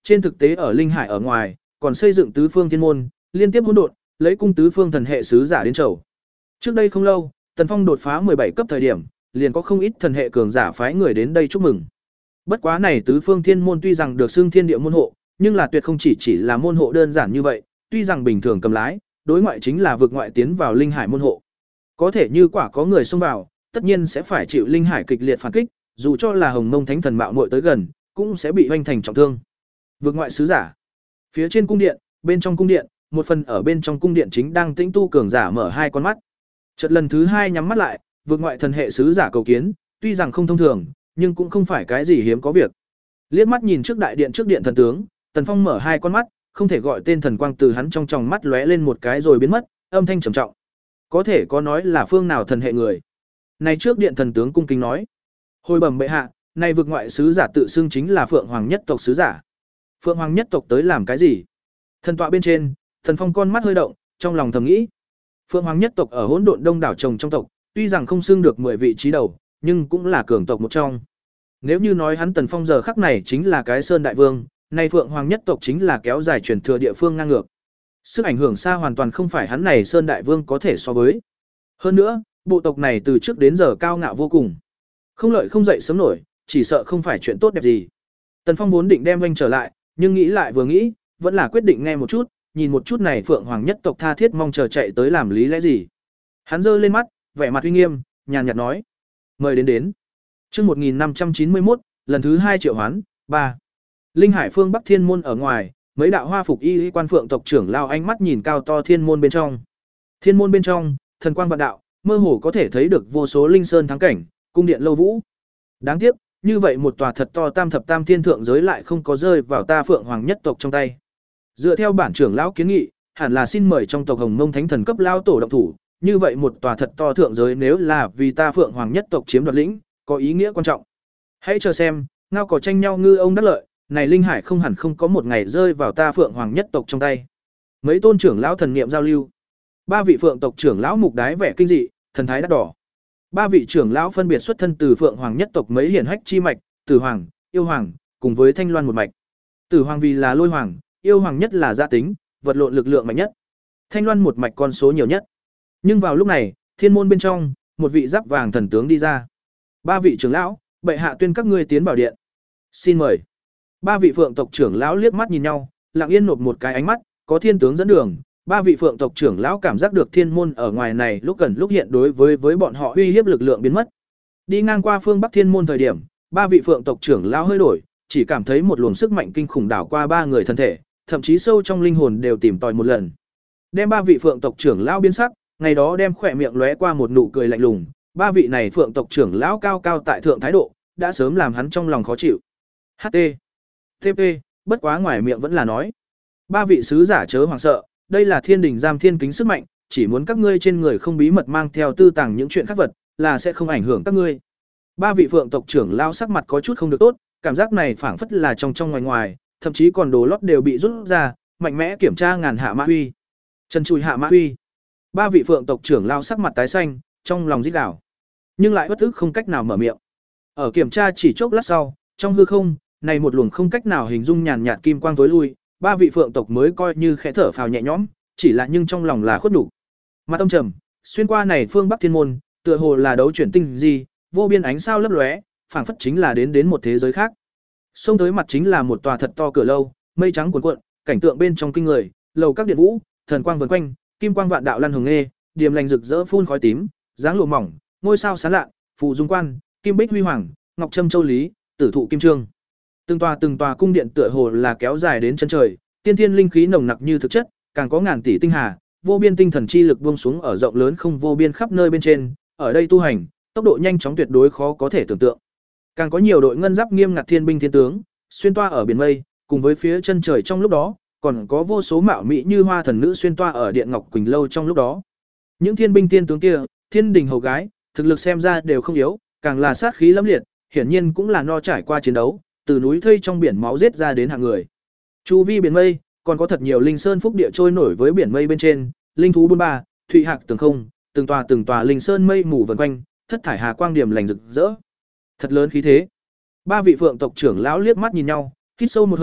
trên thực tế ở linh hải ở ngoài, còn xây dựng tứ phương thiên môn, liên tiếp hỗn độn, lấy cung tứ phương thần hệ sứ giả đến chầu. Trước đây không lâu, Tần Phong đột phá mười bảy cấp thời điểm, liền có không ít thần hệ cường giả phái người đến đây chúc mừng. Bất quá này tứ phương thiên môn tuy rằng được xưng thiên địa môn hộ, nhưng là tuyệt không chỉ chỉ là môn hộ đơn giản như vậy, tuy rằng bình thường cầm lái, đối ngoại chính là vực ngoại tiến vào linh hải môn hộ. Có thể như quả có người xông vào, tất nhiên sẽ phải chịu linh hải kịch liệt phản kích, dù cho là Hồng Mông Thánh Thần mạo muội tới gần, cũng sẽ bị hoành thành trọng thương. Vực ngoại sứ giả. Phía trên cung điện, bên trong cung điện, một phần ở bên trong cung điện chính đang tĩnh tu cường giả mở hai con mắt. Chợt lần thứ hai nhắm mắt lại, vực ngoại thần hệ sứ giả cầu kiến, tuy rằng không thông thường, nhưng cũng không phải cái gì hiếm có việc. Liếc mắt nhìn trước đại điện trước điện thần tướng, Tần Phong mở hai con mắt, không thể gọi tên thần quang từ hắn trong tròng mắt lóe lên một cái rồi biến mất, âm thanh trầm trọng. Có thể có nói là phương nào thần hệ người? Này trước điện thần tướng cung kính nói, hồi bẩm bệ hạ, này vực ngoại sứ giả tự xưng chính là Phượng Hoàng nhất tộc sứ giả. Phượng Hoàng nhất tộc tới làm cái gì? Thần tọa bên trên, Thần Phong con mắt hơi động, trong lòng thầm nghĩ. Phượng Hoàng nhất tộc ở hỗn độn đông đảo trồng trong tộc, tuy rằng không xưng được mười vị trí đầu, nhưng cũng là cường tộc một trong. Nếu như nói hắn Tần Phong giờ khắc này chính là cái Sơn Đại Vương, nay Phượng Hoàng nhất tộc chính là kéo dài truyền thừa địa phương ngang ngược. Sức ảnh hưởng xa hoàn toàn không phải hắn này Sơn Đại Vương có thể so với. Hơn nữa, bộ tộc này từ trước đến giờ cao ngạo vô cùng. Không lợi không dậy sớm nổi, chỉ sợ không phải chuyện tốt đẹp gì. Tần Phong vốn định đem anh trở lại, nhưng nghĩ lại vừa nghĩ, vẫn là quyết định nghe một chút, nhìn một chút này Phượng Hoàng nhất tộc tha thiết mong chờ chạy tới làm lý lẽ gì. Hắn giơ lên mắt, vẻ mặt uy nghiêm, nhàn nhạt nói: "Mời đến đến." Chương một nghìn năm trăm chín mươi mốt, lần thứ hai triệu hoán, ba. Linh Hải phương Bắc Thiên môn ở ngoài, mấy đạo hoa phục y quan phượng tộc trưởng lao ánh mắt nhìn cao to thiên môn bên trong. Thiên môn bên trong, thần quang vạn đạo, mơ hồ có thể thấy được vô số linh sơn thắng cảnh, cung điện lâu vũ. Đáng tiếc, như vậy một tòa thật to tam thập tam thiên thượng giới lại không có rơi vào ta Phượng Hoàng nhất tộc trong tay. Dựa theo bản trưởng lão kiến nghị, hẳn là xin mời trong tộc Hồng Mông Thánh Thần cấp lao tổ động thủ, như vậy một tòa thật to thượng giới nếu là vì ta Phượng Hoàng nhất tộc chiếm đoạt lĩnh, có ý nghĩa quan trọng. Hãy chờ xem, ngao cỏ tranh nhau ngư ông đắc lợi, này linh hải không hẳn không có một ngày rơi vào ta Phượng Hoàng nhất tộc trong tay. Mấy tôn trưởng lão thần niệm giao lưu. Ba vị Phượng tộc trưởng lão mục đái vẻ kinh dị, thần thái đắt đỏ. Ba vị trưởng lão phân biệt xuất thân từ Phượng Hoàng nhất tộc mấy hiển hách chi mạch, Tử Hoàng, Yêu Hoàng, cùng với Thanh Loan một mạch. Tử Hoàng vì là Lôi Hoàng, Yêu Hoàng nhất là gia tính, vật lộn lực lượng mạnh nhất. Thanh Loan một mạch con số nhiều nhất. Nhưng vào lúc này, thiên môn bên trong, một vị giáp vàng thần tướng đi ra. Ba vị trưởng lão, bệ hạ tuyên các ngươi tiến vào điện. Xin mời. Ba vị Phượng tộc trưởng lão liếc mắt nhìn nhau, lặng yên nộp một cái ánh mắt, có thiên tướng dẫn đường. Ba vị Phượng tộc trưởng lão cảm giác được thiên môn ở ngoài này lúc gần lúc hiện đối với với bọn họ uy hiếp lực lượng biến mất. Đi ngang qua phương Bắc thiên môn thời điểm, ba vị Phượng tộc trưởng lão hơi đổi, chỉ cảm thấy một luồng sức mạnh kinh khủng đảo qua ba người thân thể, thậm chí sâu trong linh hồn đều tìm tòi một lần. Đem ba vị Phượng tộc trưởng lão biến sắc, ngày đó đem khỏe miệng lóe qua một nụ cười lạnh lùng, ba vị này Phượng tộc trưởng lão cao cao tại thượng thái độ, đã sớm làm hắn trong lòng khó chịu. hát tê tê pê, bất quá ngoài miệng vẫn là nói. Ba vị sứ giả chớ hoảng sợ, đây là thiên đình giam thiên kính sức mạnh, chỉ muốn các ngươi trên người không bí mật mang theo tư tàng những chuyện khác vật, là sẽ không ảnh hưởng các ngươi. Ba vị Phượng tộc trưởng lão sắc mặt có chút không được tốt, cảm giác này phảng phất là trong trong ngoài ngoài, thậm chí còn đồ lót đều bị rút ra, mạnh mẽ kiểm tra ngàn hạ mã huy. Chân chùi hạ mã huy. Ba vị Phượng tộc trưởng lão sắc mặt tái xanh, trong lòng rít đảo, nhưng lại bất ức không cách nào mở miệng. Ở kiểm tra chỉ chốc lát sau, trong hư không, này một luồng không cách nào hình dung nhàn nhạt kim quang tối lui, ba vị Phượng tộc mới coi như khẽ thở phào nhẹ nhõm, chỉ là nhưng trong lòng là khuất nhục. Mà tâm trầm, xuyên qua này phương Bắc thiên môn, tựa hồ là đấu chuyển tinh gì, vô biên ánh sao lấp lóe, phảng phất chính là đến đến một thế giới khác. Xông tới mặt chính là một tòa thật to cửa lâu, mây trắng cuồn cuộn, cảnh tượng bên trong kinh người, lầu các điện vũ, thần quang vần quanh, kim quang vạn đạo lăn hồng nghê, điềm lành rực rỡ phun khói tím, dáng lụa mỏng, ngôi sao sáng lạ, phù dung quan, kim bích huy hoàng, ngọc trâm châu lý, tử thụ kim trương. Từng tòa từng tòa cung điện tựa hồ là kéo dài đến chân trời, tiên thiên linh khí nồng nặc như thực chất, càng có ngàn tỷ tinh hà, vô biên tinh thần chi lực buông xuống ở rộng lớn không vô biên khắp nơi bên trên, ở đây tu hành, tốc độ nhanh chóng tuyệt đối khó có thể tưởng tượng. Càng có nhiều đội ngân giáp nghiêm ngặt thiên binh thiên tướng, xuyên toa ở biển mây, cùng với phía chân trời trong lúc đó, còn có vô số mạo mỹ như hoa thần nữ xuyên toa ở điện ngọc quỳnh lâu trong lúc đó. Những thiên binh thiên tướng kia, thiên đình hầu gái, thực lực xem ra đều không yếu, càng là sát khí lẫm liệt, hiển nhiên cũng là no trải qua chiến đấu, từ núi thây trong biển máu giết ra đến hạng người. Chu vi biển mây, còn có thật nhiều linh sơn phúc địa trôi nổi với biển mây bên trên, linh thú buôn ba, thụy hạc tường không, từng tòa từng tòa linh sơn mây mù vần quanh, thất thải hà quang điểm lành rực rỡ. Thật lớn khí thế. Ba vị Phượng tộc trưởng lão liếc mắt nhìn nhau, hít sâu một hơi,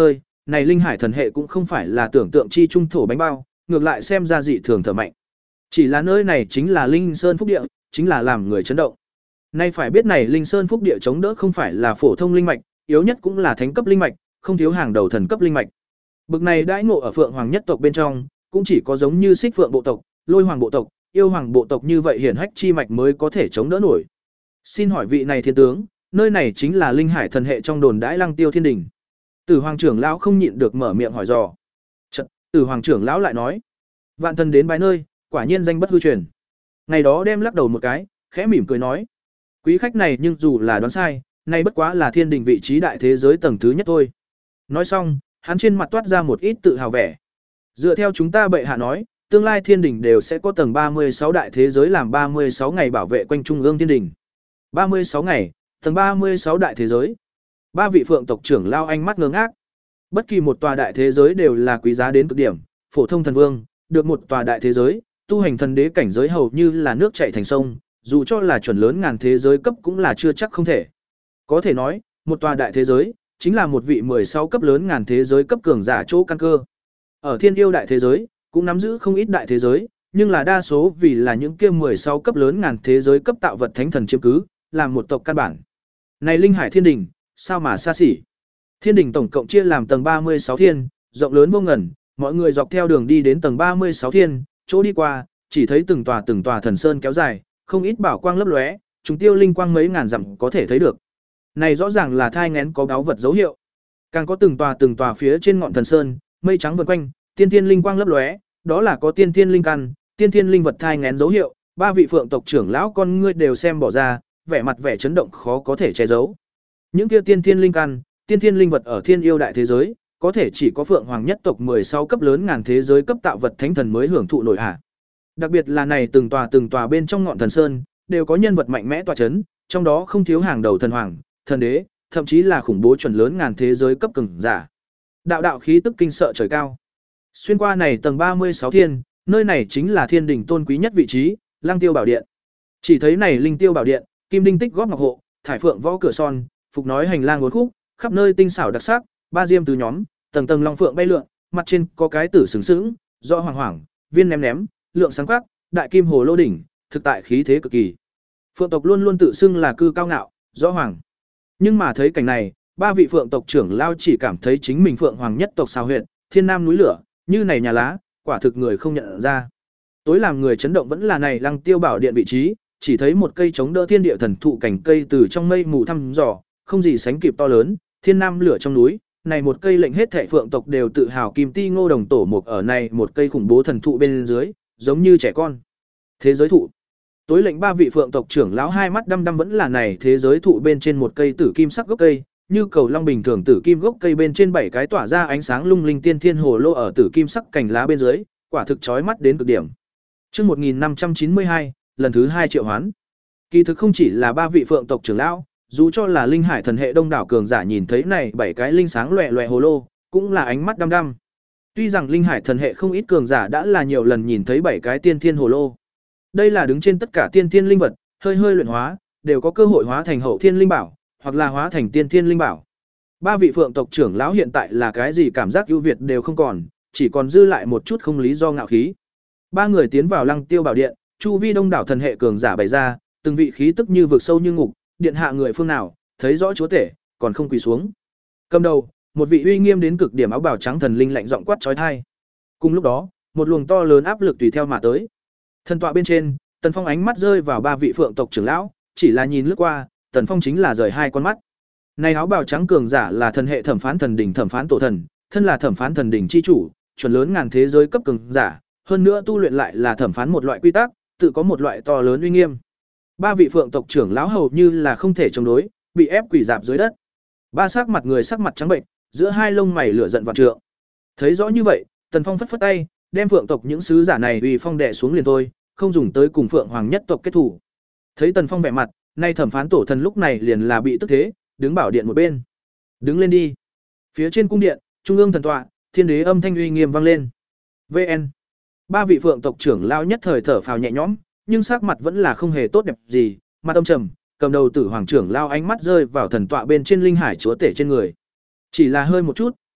này linh hải thần hệ cũng không phải là tưởng tượng chi trung thổ bánh bao, ngược lại xem ra dị thường thở mạnh. Chỉ là nơi này chính là Linh Sơn Phúc Địa, chính là làm người chấn động. Nay phải biết này Linh Sơn Phúc Địa chống đỡ không phải là phổ thông linh mạch, yếu nhất cũng là thánh cấp linh mạch, không thiếu hàng đầu thần cấp linh mạch. Bực này đãi ngộ ở Phượng Hoàng nhất tộc bên trong, cũng chỉ có giống như Xích Phượng bộ tộc, Lôi Hoàng bộ tộc, Yêu Hoàng bộ tộc như vậy hiển hách chi mạch mới có thể chống đỡ nổi. Xin hỏi vị này thiên tướng, nơi này chính là linh hải thần hệ trong đồn đãi Lăng Tiêu Thiên Đình. Tử Hoàng trưởng lão không nhịn được mở miệng hỏi dò. Chợt, Tử Hoàng trưởng lão lại nói: "Vạn thần đến bái nơi, quả nhiên danh bất hư truyền." Ngày đó đem lắc đầu một cái, khẽ mỉm cười nói: "Quý khách này nhưng dù là đoán sai, nay bất quá là thiên đình vị trí đại thế giới tầng thứ nhất thôi." Nói xong, hắn trên mặt toát ra một ít tự hào vẻ. Dựa theo chúng ta bệ hạ nói, tương lai thiên đình đều sẽ có tầng ba mươi sáu đại thế giới làm ba mươi sáu ngày bảo vệ quanh trung ương thiên đình. ba mươi sáu ngày, tầng ba mươi sáu đại thế giới. Ba vị phượng tộc trưởng lao ánh mắt ngơ ngác. Bất kỳ một tòa đại thế giới đều là quý giá đến cực điểm, phổ thông thần vương, được một tòa đại thế giới, tu hành thần đế cảnh giới hầu như là nước chảy thành sông, dù cho là chuẩn lớn ngàn thế giới cấp cũng là chưa chắc không thể. Có thể nói, một tòa đại thế giới chính là một vị mười sáu cấp lớn ngàn thế giới cấp cường giả chỗ căn cơ. Ở thiên yêu đại thế giới, cũng nắm giữ không ít đại thế giới, nhưng là đa số vì là những kia mười sáu cấp lớn ngàn thế giới cấp tạo vật thánh thần chiếm cứ, làm một tộc căn bản. Này linh hải thiên đình, sao mà xa xỉ. Thiên đình tổng cộng chia làm tầng ba mươi sáu thiên, rộng lớn vô ngần, mọi người dọc theo đường đi đến tầng ba mươi sáu thiên, chỗ đi qua, chỉ thấy từng tòa từng tòa thần sơn kéo dài, không ít bảo quang lấp lóe, chúng tiêu linh quang mấy ngàn dặm có thể thấy được. Này rõ ràng là thai nghén có báu vật dấu hiệu. Càng có từng tòa từng tòa phía trên ngọn thần sơn, mây trắng vần quanh, tiên tiên linh quang lấp lóe, đó là có tiên tiên linh căn, tiên tiên linh vật thai nghén dấu hiệu. Ba vị phượng tộc trưởng lão con ngươi đều xem bỏ ra, vẻ mặt vẻ chấn động khó có thể che giấu. Những kia tiên tiên linh căn, tiên tiên linh vật ở thiên yêu đại thế giới, có thể chỉ có Phượng Hoàng nhất tộc mười sáu cấp lớn ngàn thế giới cấp tạo vật thánh thần mới hưởng thụ nổi hạ. Đặc biệt là này từng tòa từng tòa bên trong ngọn thần sơn, đều có nhân vật mạnh mẽ tọa chấn, trong đó không thiếu hàng đầu thần hoàng, thần đế, thậm chí là khủng bố chuẩn lớn ngàn thế giới cấp cường giả. Đạo đạo khí tức kinh sợ trời cao. Xuyên qua này tầng ba mươi sáu thiên, nơi này chính là thiên đình tôn quý nhất vị trí, Lăng Tiêu Bảo Điện. Chỉ thấy này Linh Tiêu Bảo Điện, kim đinh tích góp ngọc hộ, thải phượng võ cửa son, phục nói hành lang uốn khúc, khắp nơi tinh xảo đặc sắc, ba diêm tứ nhóm, tầng tầng long phượng bay lượn, mặt trên có cái tử sừng sững, rõ hoàng hoàng, viên ném ném, lượng sáng quắc, đại kim hồ lô đỉnh, thực tại khí thế cực kỳ. Phượng tộc luôn luôn tự xưng là cư cao ngạo, rõ hoàng. Nhưng mà thấy cảnh này, ba vị phượng tộc trưởng lao chỉ cảm thấy chính mình phượng hoàng nhất tộc sao huyện, thiên nam núi lửa, như này nhà lá, quả thực người không nhận ra. Tối làm người chấn động vẫn là này Lăng Tiêu Bảo Điện vị trí, chỉ thấy một cây chống đỡ thiên địa thần thụ cảnh cây từ trong mây mù thăm dò, không gì sánh kịp to lớn, thiên nam lửa trong núi, này một cây lệnh hết thảy phượng tộc đều tự hào kim ti ngô đồng tổ mục ở này một cây khủng bố thần thụ bên dưới, giống như trẻ con. Thế giới thụ. Tối lệnh ba vị phượng tộc trưởng lão hai mắt đăm đăm vẫn là này thế giới thụ bên trên một cây tử kim sắc gốc cây, như cầu long bình thường tử kim gốc cây bên trên bảy cái tỏa ra ánh sáng lung linh tiên thiên hồ lô ở tử kim sắc cành lá bên dưới, quả thực chói mắt đến cực điểm. Chương một nghìn năm trăm chín mươi hai, lần thứ hai triệu hoán. Kỳ thực không chỉ là ba vị phượng tộc trưởng lão, dù cho là linh hải thần hệ đông đảo cường giả nhìn thấy này bảy cái linh sáng loẹt loẹt hồ lô, cũng là ánh mắt đăm đăm. Tuy rằng linh hải thần hệ không ít cường giả đã là nhiều lần nhìn thấy bảy cái tiên thiên hồ lô. Đây là đứng trên tất cả tiên thiên linh vật, hơi hơi luyện hóa, đều có cơ hội hóa thành hậu thiên linh bảo, hoặc là hóa thành tiên thiên linh bảo. Ba vị phượng tộc trưởng lão hiện tại là cái gì cảm giác ưu việt đều không còn, chỉ còn dư lại một chút không lý do ngạo khí. Ba người tiến vào Lăng Tiêu Bảo Điện, chu vi đông đảo thần hệ cường giả bày ra, từng vị khí tức như vực sâu như ngục, điện hạ người phương nào, thấy rõ chúa tể, còn không quỳ xuống. Cầm đầu, một vị uy nghiêm đến cực điểm áo bào trắng thần linh lạnh giọng quát chói tai. Cùng lúc đó, một luồng to lớn áp lực tùy theo mà tới. Thần tọa bên trên, Tần Phong ánh mắt rơi vào ba vị phượng tộc trưởng lão, chỉ là nhìn lướt qua, Tần Phong chính là rời hai con mắt. Này áo bào trắng cường giả là thần hệ thẩm phán thần đỉnh thẩm phán tổ thần, thân là thẩm phán thần đỉnh chi chủ, chuẩn lớn ngàn thế giới cấp cường giả, hơn nữa tu luyện lại là thẩm phán một loại quy tắc, tự có một loại to lớn uy nghiêm. Ba vị phượng tộc trưởng lão hầu như là không thể chống đối, bị ép quỳ rạp dưới đất. Ba sắc mặt người sắc mặt trắng bệnh, giữa hai lông mày lửa giận vạn trượng. Thấy rõ như vậy, Tần Phong phất phất tay, đem phượng tộc những sứ giả này uy phong đè xuống liền thôi, không dùng tới cùng phượng hoàng nhất tộc kết thủ. Thấy Tần Phong vẻ mặt, nay thẩm phán tổ thần lúc này liền là bị tức thế, đứng bảo điện một bên. Đứng lên đi. Phía trên cung điện, trung ương thần tọa, thiên đế âm thanh uy nghiêm vang lên. vê en. Ba vị phượng tộc trưởng lão nhất thời thở phào nhẹ nhõm, nhưng sắc mặt vẫn là không hề tốt đẹp gì, mặt âm trầm, cầm đầu tử hoàng trưởng lao ánh mắt rơi vào thần tọa bên trên linh hải chúa tể trên người. Chỉ là hơi một chút,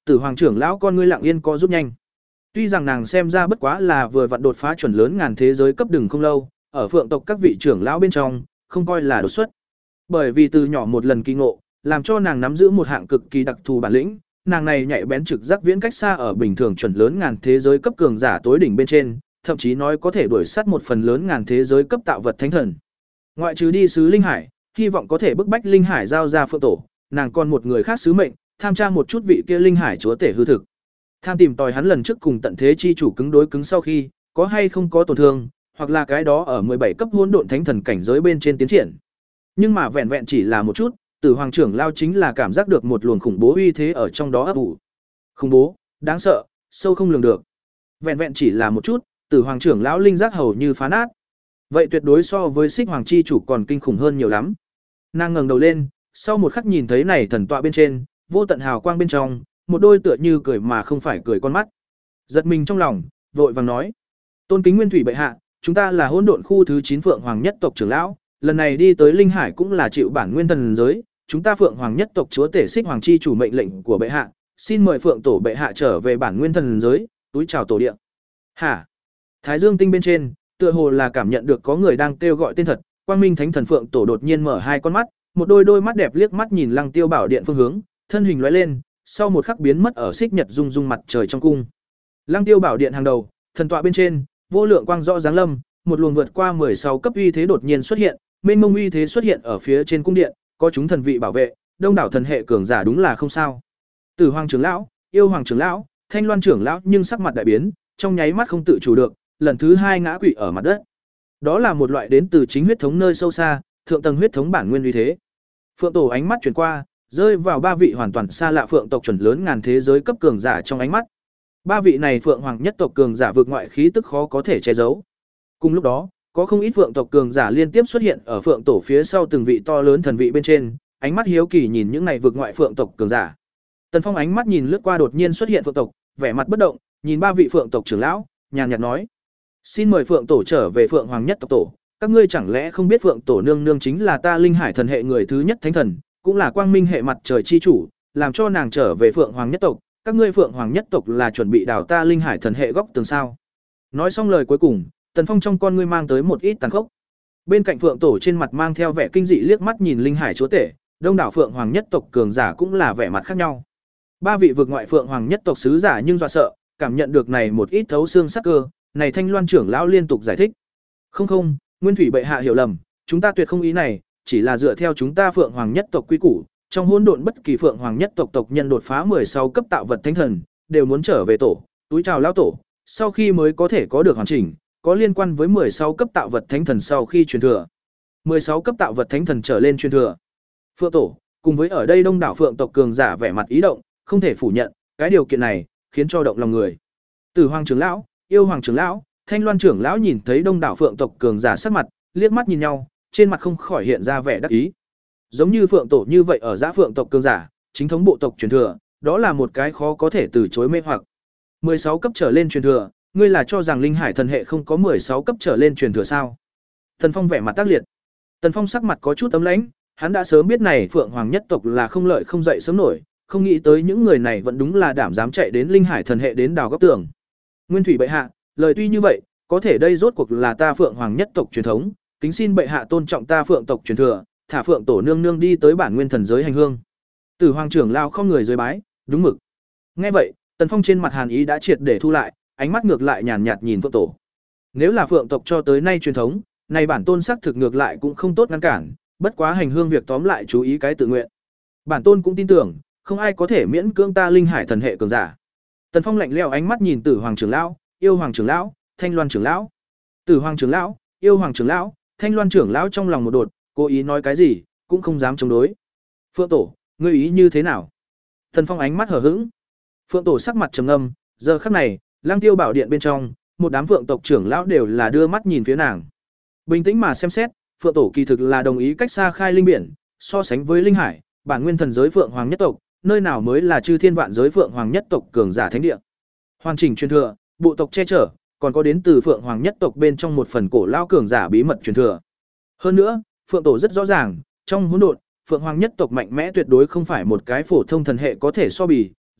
Tử Hoàng trưởng lão con ngươi lặng yên co rút nhanh. Tuy rằng nàng xem ra bất quá là vừa vặn đột phá chuẩn lớn ngàn thế giới cấp đừng không lâu, ở Phượng tộc các vị trưởng lão bên trong, không coi là đột xuất. Bởi vì từ nhỏ một lần kỳ ngộ, làm cho nàng nắm giữ một hạng cực kỳ đặc thù bản lĩnh, nàng này nhạy bén trực giác viễn cách xa ở bình thường chuẩn lớn ngàn thế giới cấp cường giả tối đỉnh bên trên, thậm chí nói có thể đuổi sát một phần lớn ngàn thế giới cấp tạo vật thánh thần. Ngoại trừ đi sứ linh hải, hy vọng có thể bức bách linh hải giao ra Phượng tổ, nàng còn một người khác sứ mệnh, tham tra một chút vị kia linh hải chúa tể hư thực. Tham tìm tòi hắn lần trước cùng tận thế chi chủ cứng đối cứng sau khi, có hay không có tổn thương, hoặc là cái đó ở mười bảy cấp hỗn độn thánh thần cảnh giới bên trên tiến triển. Nhưng mà vẹn vẹn chỉ là một chút, Tử Hoàng trưởng lao chính là cảm giác được một luồng khủng bố uy thế ở trong đó ấp ủ. Khủng bố, đáng sợ, sâu không lường được. Vẹn vẹn chỉ là một chút, Tử Hoàng trưởng lão linh giác hầu như phá nát. Vậy tuyệt đối so với Xích Hoàng chi chủ còn kinh khủng hơn nhiều lắm. Nàng ngẩng đầu lên, sau một khắc nhìn thấy này thần tọa bên trên, vô tận hào quang bên trong, một đôi tựa như cười mà không phải cười con mắt. Giật mình trong lòng, vội vàng nói: "Tôn kính Nguyên Thủy bệ hạ, chúng ta là Hỗn Độn khu thứ chín Phượng Hoàng nhất tộc trưởng lão, lần này đi tới Linh Hải cũng là chịu bản nguyên thần giới, chúng ta Phượng Hoàng nhất tộc chúa tể Xích Hoàng chi chủ mệnh lệnh của bệ hạ, xin mời Phượng tổ bệ hạ trở về bản nguyên thần giới, túi chào tổ địa." Hả? Thái Dương tinh bên trên, tựa hồ là cảm nhận được có người đang kêu gọi tên thật, Quang Minh Thánh Thần Phượng tổ đột nhiên mở hai con mắt, một đôi đôi mắt đẹp liếc mắt nhìn Lăng Tiêu Bảo Điện phương hướng, thân hình lóe lên, sau một khắc biến mất ở xích nhật dung dung mặt trời trong cung. Lăng Tiêu Bảo Điện hàng đầu, thần tọa bên trên, vô lượng quang rõ giáng lâm, một luồng vượt qua mười sáu cấp uy thế đột nhiên xuất hiện, mênh mông uy thế xuất hiện ở phía trên cung điện, có chúng thần vị bảo vệ, đông đảo thần hệ cường giả đúng là không sao. Tử Hoàng trưởng lão, Yêu Hoàng trưởng lão, Thanh Loan trưởng lão nhưng sắc mặt đại biến, trong nháy mắt không tự chủ được, lần thứ hai ngã quỵ ở mặt đất. Đó là một loại đến từ chính huyết thống nơi sâu xa, thượng tầng huyết thống bản nguyên uy thế. Phượng tổ ánh mắt chuyển qua, rơi vào ba vị hoàn toàn xa lạ phượng tộc chuẩn lớn ngàn thế giới cấp cường giả trong ánh mắt. Ba vị này phượng hoàng nhất tộc cường giả vượt ngoại khí tức khó có thể che giấu. Cùng lúc đó, có không ít phượng tộc cường giả liên tiếp xuất hiện ở phượng tổ phía sau từng vị to lớn thần vị bên trên, ánh mắt hiếu kỳ nhìn những này vượt ngoại phượng tộc cường giả. Tần Phong ánh mắt nhìn lướt qua đột nhiên xuất hiện phượng tộc, vẻ mặt bất động, nhìn ba vị phượng tộc trưởng lão, nhàn nhạt nói: "Xin mời phượng tổ trở về phượng hoàng nhất tộc tổ, các ngươi chẳng lẽ không biết phượng tổ nương nương chính là ta linh hải thần hệ người thứ nhất thánh thần, cũng là quang minh hệ mặt trời chi chủ, làm cho nàng trở về phượng hoàng nhất tộc, các ngươi phượng hoàng nhất tộc là chuẩn bị đào ta linh hải thần hệ góc tường sao?" Nói xong lời cuối cùng, Tần Phong trong con ngươi mang tới một ít tàn khốc. Bên cạnh phượng tổ trên mặt mang theo vẻ kinh dị liếc mắt nhìn linh hải chúa tể, đông đảo phượng hoàng nhất tộc cường giả cũng là vẻ mặt khác nhau. Ba vị vực ngoại phượng hoàng nhất tộc sứ giả nhưng dọa sợ, cảm nhận được này một ít thấu xương sắc cơ, này Thanh Loan trưởng lão liên tục giải thích: "Không không, Nguyên Thủy bệ hạ hiểu lầm, chúng ta tuyệt không ý này, chỉ là dựa theo chúng ta phượng hoàng nhất tộc quy củ, trong hỗn độn bất kỳ phượng hoàng nhất tộc tộc nhân đột phá mười sáu cấp tạo vật thánh thần, đều muốn trở về tổ, túi chào lão tổ, sau khi mới có thể có được hoàn chỉnh, có liên quan với mười sáu cấp tạo vật thánh thần sau khi truyền thừa. mười sáu cấp tạo vật thánh thần trở lên truyền thừa." Phượng tổ, cùng với ở đây đông đảo phượng tộc cường giả vẻ mặt ý động, không thể phủ nhận, cái điều kiện này khiến cho động lòng người. Tử Hoàng trưởng lão, Yêu Hoàng trưởng lão, Thanh Loan trưởng lão nhìn thấy đông đảo phượng tộc cường giả sắc mặt, liếc mắt nhìn nhau, trên mặt không khỏi hiện ra vẻ đắc ý. Giống như phượng tổ như vậy ở giã phượng tộc cường giả, chính thống bộ tộc truyền thừa, đó là một cái khó có thể từ chối mê hoặc. mười sáu cấp trở lên truyền thừa, ngươi là cho rằng linh hải thần hệ không có mười sáu cấp trở lên truyền thừa sao? Tần Phong vẻ mặt tác liệt. Tần Phong sắc mặt có chút ấm lãnh, hắn đã sớm biết này phượng hoàng nhất tộc là không lợi không dậy sớm nổi, không nghĩ tới những người này vẫn đúng là đảm dám chạy đến linh hải thần hệ đến đào góc tường. Nguyên Thủy bệ hạ, lời tuy như vậy, có thể đây rốt cuộc là ta phượng hoàng nhất tộc truyền thống, kính xin bệ hạ tôn trọng ta phượng tộc truyền thừa, thả phượng tổ nương nương đi tới bản nguyên thần giới hành hương. Tử Hoàng trưởng lao không người dưới bái, đúng mực. Nghe vậy, Tần Phong trên mặt hàn ý đã triệt để thu lại, ánh mắt ngược lại nhàn nhạt nhìn phượng tổ. Nếu là phượng tộc cho tới nay truyền thống, này bản tôn sắc thực ngược lại cũng không tốt ngăn cản, bất quá hành hương việc tóm lại chú ý cái tự nguyện. Bản tôn cũng tin tưởng, không ai có thể miễn cưỡng ta linh hải thần hệ cường giả. Tần Phong lạnh lẽo ánh mắt nhìn Tử Hoàng trưởng lão, Yêu Hoàng trưởng lão, Thanh Loan trưởng lão. Tử Hoàng trưởng lão, Yêu Hoàng trưởng lão, Thanh Loan trưởng lão trong lòng một đột, cố ý nói cái gì, cũng không dám chống đối. Phượng tổ, ngươi ý như thế nào? Tần Phong ánh mắt hờ hững. Phượng tổ sắc mặt trầm ngâm, giờ khắc này, Lăng Tiêu Bảo Điện bên trong, một đám phượng tộc trưởng lão đều là đưa mắt nhìn phía nàng. Bình tĩnh mà xem xét, Phượng tổ kỳ thực là đồng ý cách xa khai linh biển, so sánh với linh hải, bản nguyên thần giới phượng hoàng nhất tộc, nơi nào mới là chư thiên vạn giới phượng hoàng nhất tộc cường giả thánh địa. Hoàn chỉnh truyền thừa, bộ tộc che chở, còn có đến từ phượng hoàng nhất tộc bên trong một phần cổ lao cường giả bí mật truyền thừa. Hơn nữa, Phượng tổ rất rõ ràng, trong hỗn độn, phượng hoàng nhất tộc mạnh mẽ tuyệt đối không phải một cái phổ thông thần hệ có thể so bì,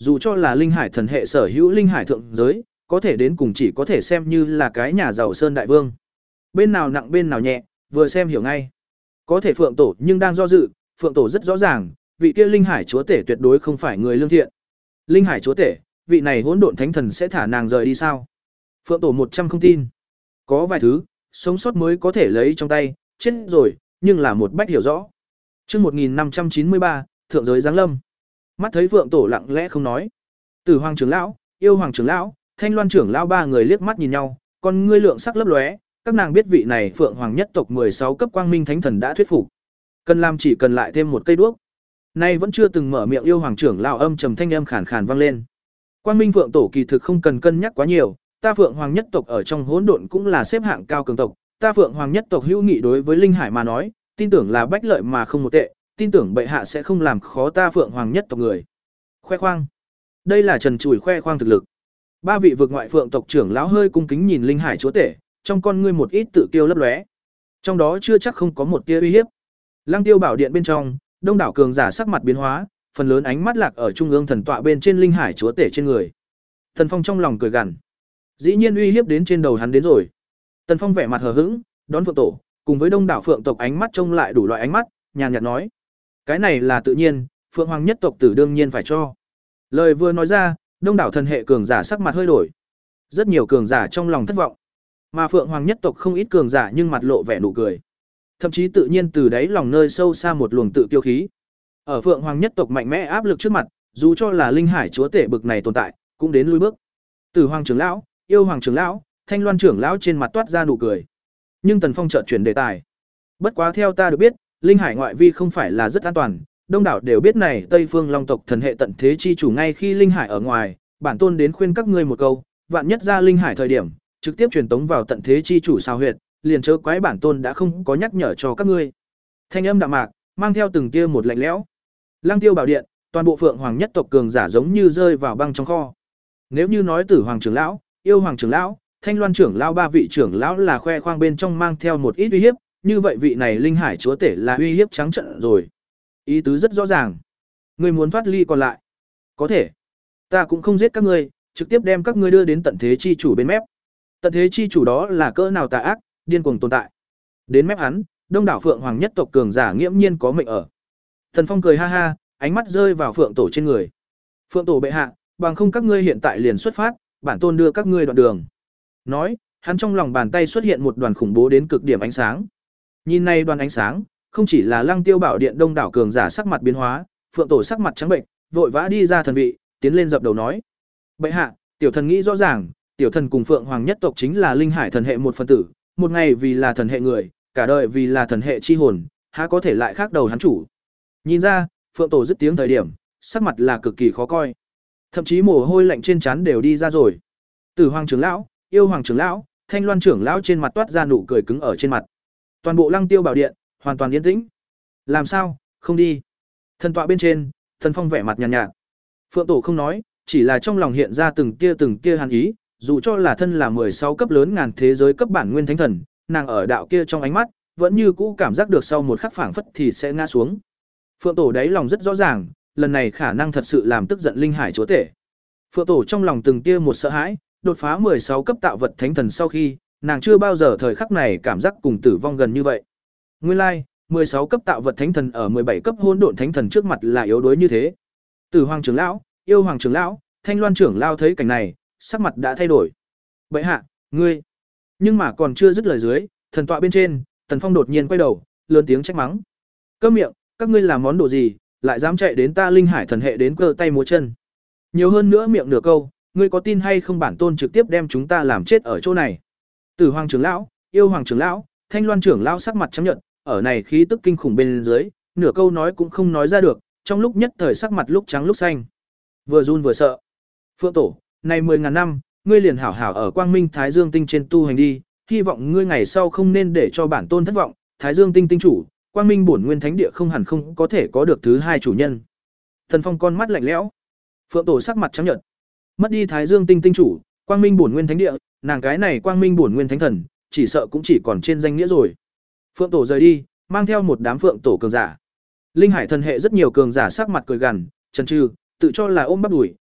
dù cho là linh hải thần hệ sở hữu linh hải thượng giới, có thể đến cùng chỉ có thể xem như là cái nhà giàu sơn đại vương. Bên nào nặng bên nào nhẹ, vừa xem hiểu ngay. Có thể Phượng Tổ nhưng đang do dự, Phượng Tổ rất rõ ràng, vị kia linh hải chúa tể tuyệt đối không phải người lương thiện. Linh hải chúa tể, vị này hỗn độn thánh thần sẽ thả nàng rời đi sao? Phượng Tổ một trăm không tin. Có vài thứ, sống sót mới có thể lấy trong tay, chết rồi, nhưng là một bách hiểu rõ. Chương một nghìn năm trăm chín mươi ba, thượng giới giáng lâm. Mắt thấy Phượng Tổ lặng lẽ không nói. Tử Hoàng trưởng lão, Yêu Hoàng trưởng lão, Thanh Loan trưởng lão ba người liếc mắt nhìn nhau, con ngươi lượng sắc lấp lóe, các nàng biết vị này Phượng Hoàng nhất tộc mười sáu cấp quang minh thánh thần đã thuyết phục. Cần làm chỉ cần lại thêm một cây đuốc. Nay vẫn chưa từng mở miệng Yêu Hoàng trưởng lão âm trầm thanh âm khàn khàn vang lên. Quang Minh Phượng Tổ kỳ thực không cần cân nhắc quá nhiều, ta Phượng Hoàng nhất tộc ở trong hỗn độn cũng là xếp hạng cao cường tộc, ta Phượng Hoàng nhất tộc hữu nghị đối với linh hải mà nói, tin tưởng là bách lợi mà không một tệ, tin tưởng bệ hạ sẽ không làm khó ta Phượng Hoàng nhất tộc người. Khoe khoang. Đây là trần trụi khoe khoang thực lực. Ba vị vực ngoại phượng tộc trưởng lão hơi cung kính nhìn linh hải chúa tể, trong con ngươi một ít tự kiêu lấp lóe. Trong đó chưa chắc không có một tia uy hiếp. Lăng Tiêu bảo điện bên trong, đông đảo cường giả sắc mặt biến hóa, phần lớn ánh mắt lạc ở trung ương thần tọa bên trên linh hải chúa tể trên người. Tần Phong trong lòng cười gằn. Dĩ nhiên uy hiếp đến trên đầu hắn đến rồi. Tần Phong vẻ mặt hờ hững, đón Phượng Tổ, cùng với đông đảo phượng tộc ánh mắt trông lại đủ loại ánh mắt, nhàn nhạt nói: "Cái này là tự nhiên, Phượng Hoàng nhất tộc tử đương nhiên phải cho." Lời vừa nói ra, đông đảo thần hệ cường giả sắc mặt hơi đổi. Rất nhiều cường giả trong lòng thất vọng, mà Phượng Hoàng nhất tộc không ít cường giả nhưng mặt lộ vẻ nụ cười. Thậm chí tự nhiên từ đáy lòng nơi sâu xa một luồng tự kiêu khí. Ở Phượng Hoàng nhất tộc mạnh mẽ áp lực trước mặt, dù cho là linh hải chúa tể bực này tồn tại, cũng đến lui bước. Tử Hoàng trưởng lão, Yêu Hoàng trưởng lão, Thanh Loan trưởng lão trên mặt toát ra nụ cười. Nhưng Tần Phong chợt chuyển đề tài. Bất quá theo ta được biết, linh hải ngoại vi không phải là rất an toàn, đông đảo đều biết này Tây Phương Long tộc thần hệ tận thế chi chủ ngay khi linh hải ở ngoài, bản tôn đến khuyên các ngươi một câu, vạn nhất ra linh hải thời điểm, trực tiếp truyền tống vào tận thế chi chủ sao huyệt, liền chớ quái bản tôn đã không có nhắc nhở cho các ngươi. Thanh âm đạm mạc, mang theo từng tia một lạnh lẽo. Lăng Tiêu bảo điện, toàn bộ Phượng Hoàng nhất tộc cường giả giống như rơi vào băng trong kho. Nếu như nói Tử Hoàng trưởng lão, Yêu Hoàng trưởng lão, Thanh Loan trưởng lão ba vị trưởng lão là khoe khoang bên trong mang theo một ít uy hiếp, như vậy vị này linh hải chúa tể là uy hiếp trắng trợn rồi. Ý tứ rất rõ ràng. Ngươi muốn thoát ly còn lại, có thể. Ta cũng không giết các ngươi, trực tiếp đem các ngươi đưa đến tận thế chi chủ bên mép. Tận thế chi chủ đó là cỡ nào tà ác, điên cuồng tồn tại. Đến mép hắn, đông đảo Phượng Hoàng nhất tộc cường giả nghiễm nhiên có mệnh ở. Thần Phong cười ha ha, ánh mắt rơi vào Phượng Tổ trên người. Phượng Tổ bệ hạ, bằng không các ngươi hiện tại liền xuất phát, bản tôn đưa các ngươi đoạn đường. Nói, hắn trong lòng bàn tay xuất hiện một đoàn khủng bố đến cực điểm ánh sáng. Nhìn này đoàn ánh sáng, không chỉ là Lăng Tiêu bảo điện đông đảo cường giả sắc mặt biến hóa, Phượng Tổ sắc mặt trắng bệnh, vội vã đi ra thần vị, tiến lên dập đầu nói: "Bệ hạ, tiểu thần nghĩ rõ ràng, tiểu thần cùng Phượng Hoàng nhất tộc chính là linh hải thần hệ một phần tử, một ngày vì là thần hệ người, cả đời vì là thần hệ chi hồn, há có thể lại khác đầu hắn chủ." Nhìn ra, Phượng Tổ dứt tiếng thời điểm, sắc mặt là cực kỳ khó coi. Thậm chí mồ hôi lạnh trên trán đều đi ra rồi. Tử Hoàng trưởng lão, Yêu Hoàng trưởng lão, Thanh Loan trưởng lão trên mặt toát ra nụ cười cứng ở trên mặt. Toàn bộ Lăng Tiêu bảo điện hoàn toàn yên tĩnh. Làm sao, không đi? Thần tọa bên trên, Thần Phong vẻ mặt nhàn nhạt, nhạt. Phượng Tổ không nói, chỉ là trong lòng hiện ra từng tia từng tia hàn ý, dù cho là thân là mười sáu cấp lớn ngàn thế giới cấp bản nguyên thánh thần, nàng ở đạo kia trong ánh mắt, vẫn như cũ cảm giác được sau một khắc phảng phất thì sẽ ngã xuống. Phượng Tổ đáy lòng rất rõ ràng, lần này khả năng thật sự làm tức giận linh hải chúa tể. Phượng Tổ trong lòng từng tia một sợ hãi, đột phá mười sáu cấp tạo vật thánh thần sau khi, nàng chưa bao giờ thời khắc này cảm giác cùng tử vong gần như vậy. Nguyên lai, like, mười sáu cấp tạo vật thánh thần ở mười bảy cấp hỗn độn thánh thần trước mặt là yếu đuối như thế. Tử Hoàng trưởng lão, Yêu Hoàng trưởng lão, Thanh Loan trưởng lão thấy cảnh này, sắc mặt đã thay đổi. "Bệ hạ, ngươi..." Nhưng mà còn chưa dứt lời dưới, thần tọa bên trên, Tần Phong đột nhiên quay đầu, lớn tiếng trách mắng: "Câm miệng, các ngươi làm món đồ gì, lại dám chạy đến ta linh hải thần hệ đến cơ tay múa chân? Nhiều hơn nữa miệng nửa câu, ngươi có tin hay không bản tôn trực tiếp đem chúng ta làm chết ở chỗ này?" Tử Hoàng trưởng lão, Yêu Hoàng trưởng lão, Thanh Loan trưởng lão sắc mặt trắng nhợt, ở này khí tức kinh khủng bên dưới, nửa câu nói cũng không nói ra được, trong lúc nhất thời sắc mặt lúc trắng lúc xanh, vừa run vừa sợ. "Phượng Tổ, này mười ngàn năm, ngươi liền hảo hảo ở Quang Minh Thái Dương Tinh trên tu hành đi, hy vọng ngươi ngày sau không nên để cho bản tôn thất vọng, Thái Dương Tinh tinh chủ, Quang Minh Bổn Nguyên Thánh Địa không hẳn không có thể có được thứ hai chủ nhân." Thần Phong con mắt lạnh lẽo. Phượng Tổ sắc mặt trắng nhợt. Mất đi Thái Dương Tinh tinh chủ, Quang Minh Bổn Nguyên Thánh Địa, nàng cái này Quang Minh Bổn Nguyên Thánh Thần, chỉ sợ cũng chỉ còn trên danh nghĩa rồi. Phượng Tổ rời đi, mang theo một đám Phượng Tổ cường giả. Linh hải thần hệ rất nhiều cường giả sắc mặt cười gằn, chần chừ, tự cho là ôm bắp đuổi,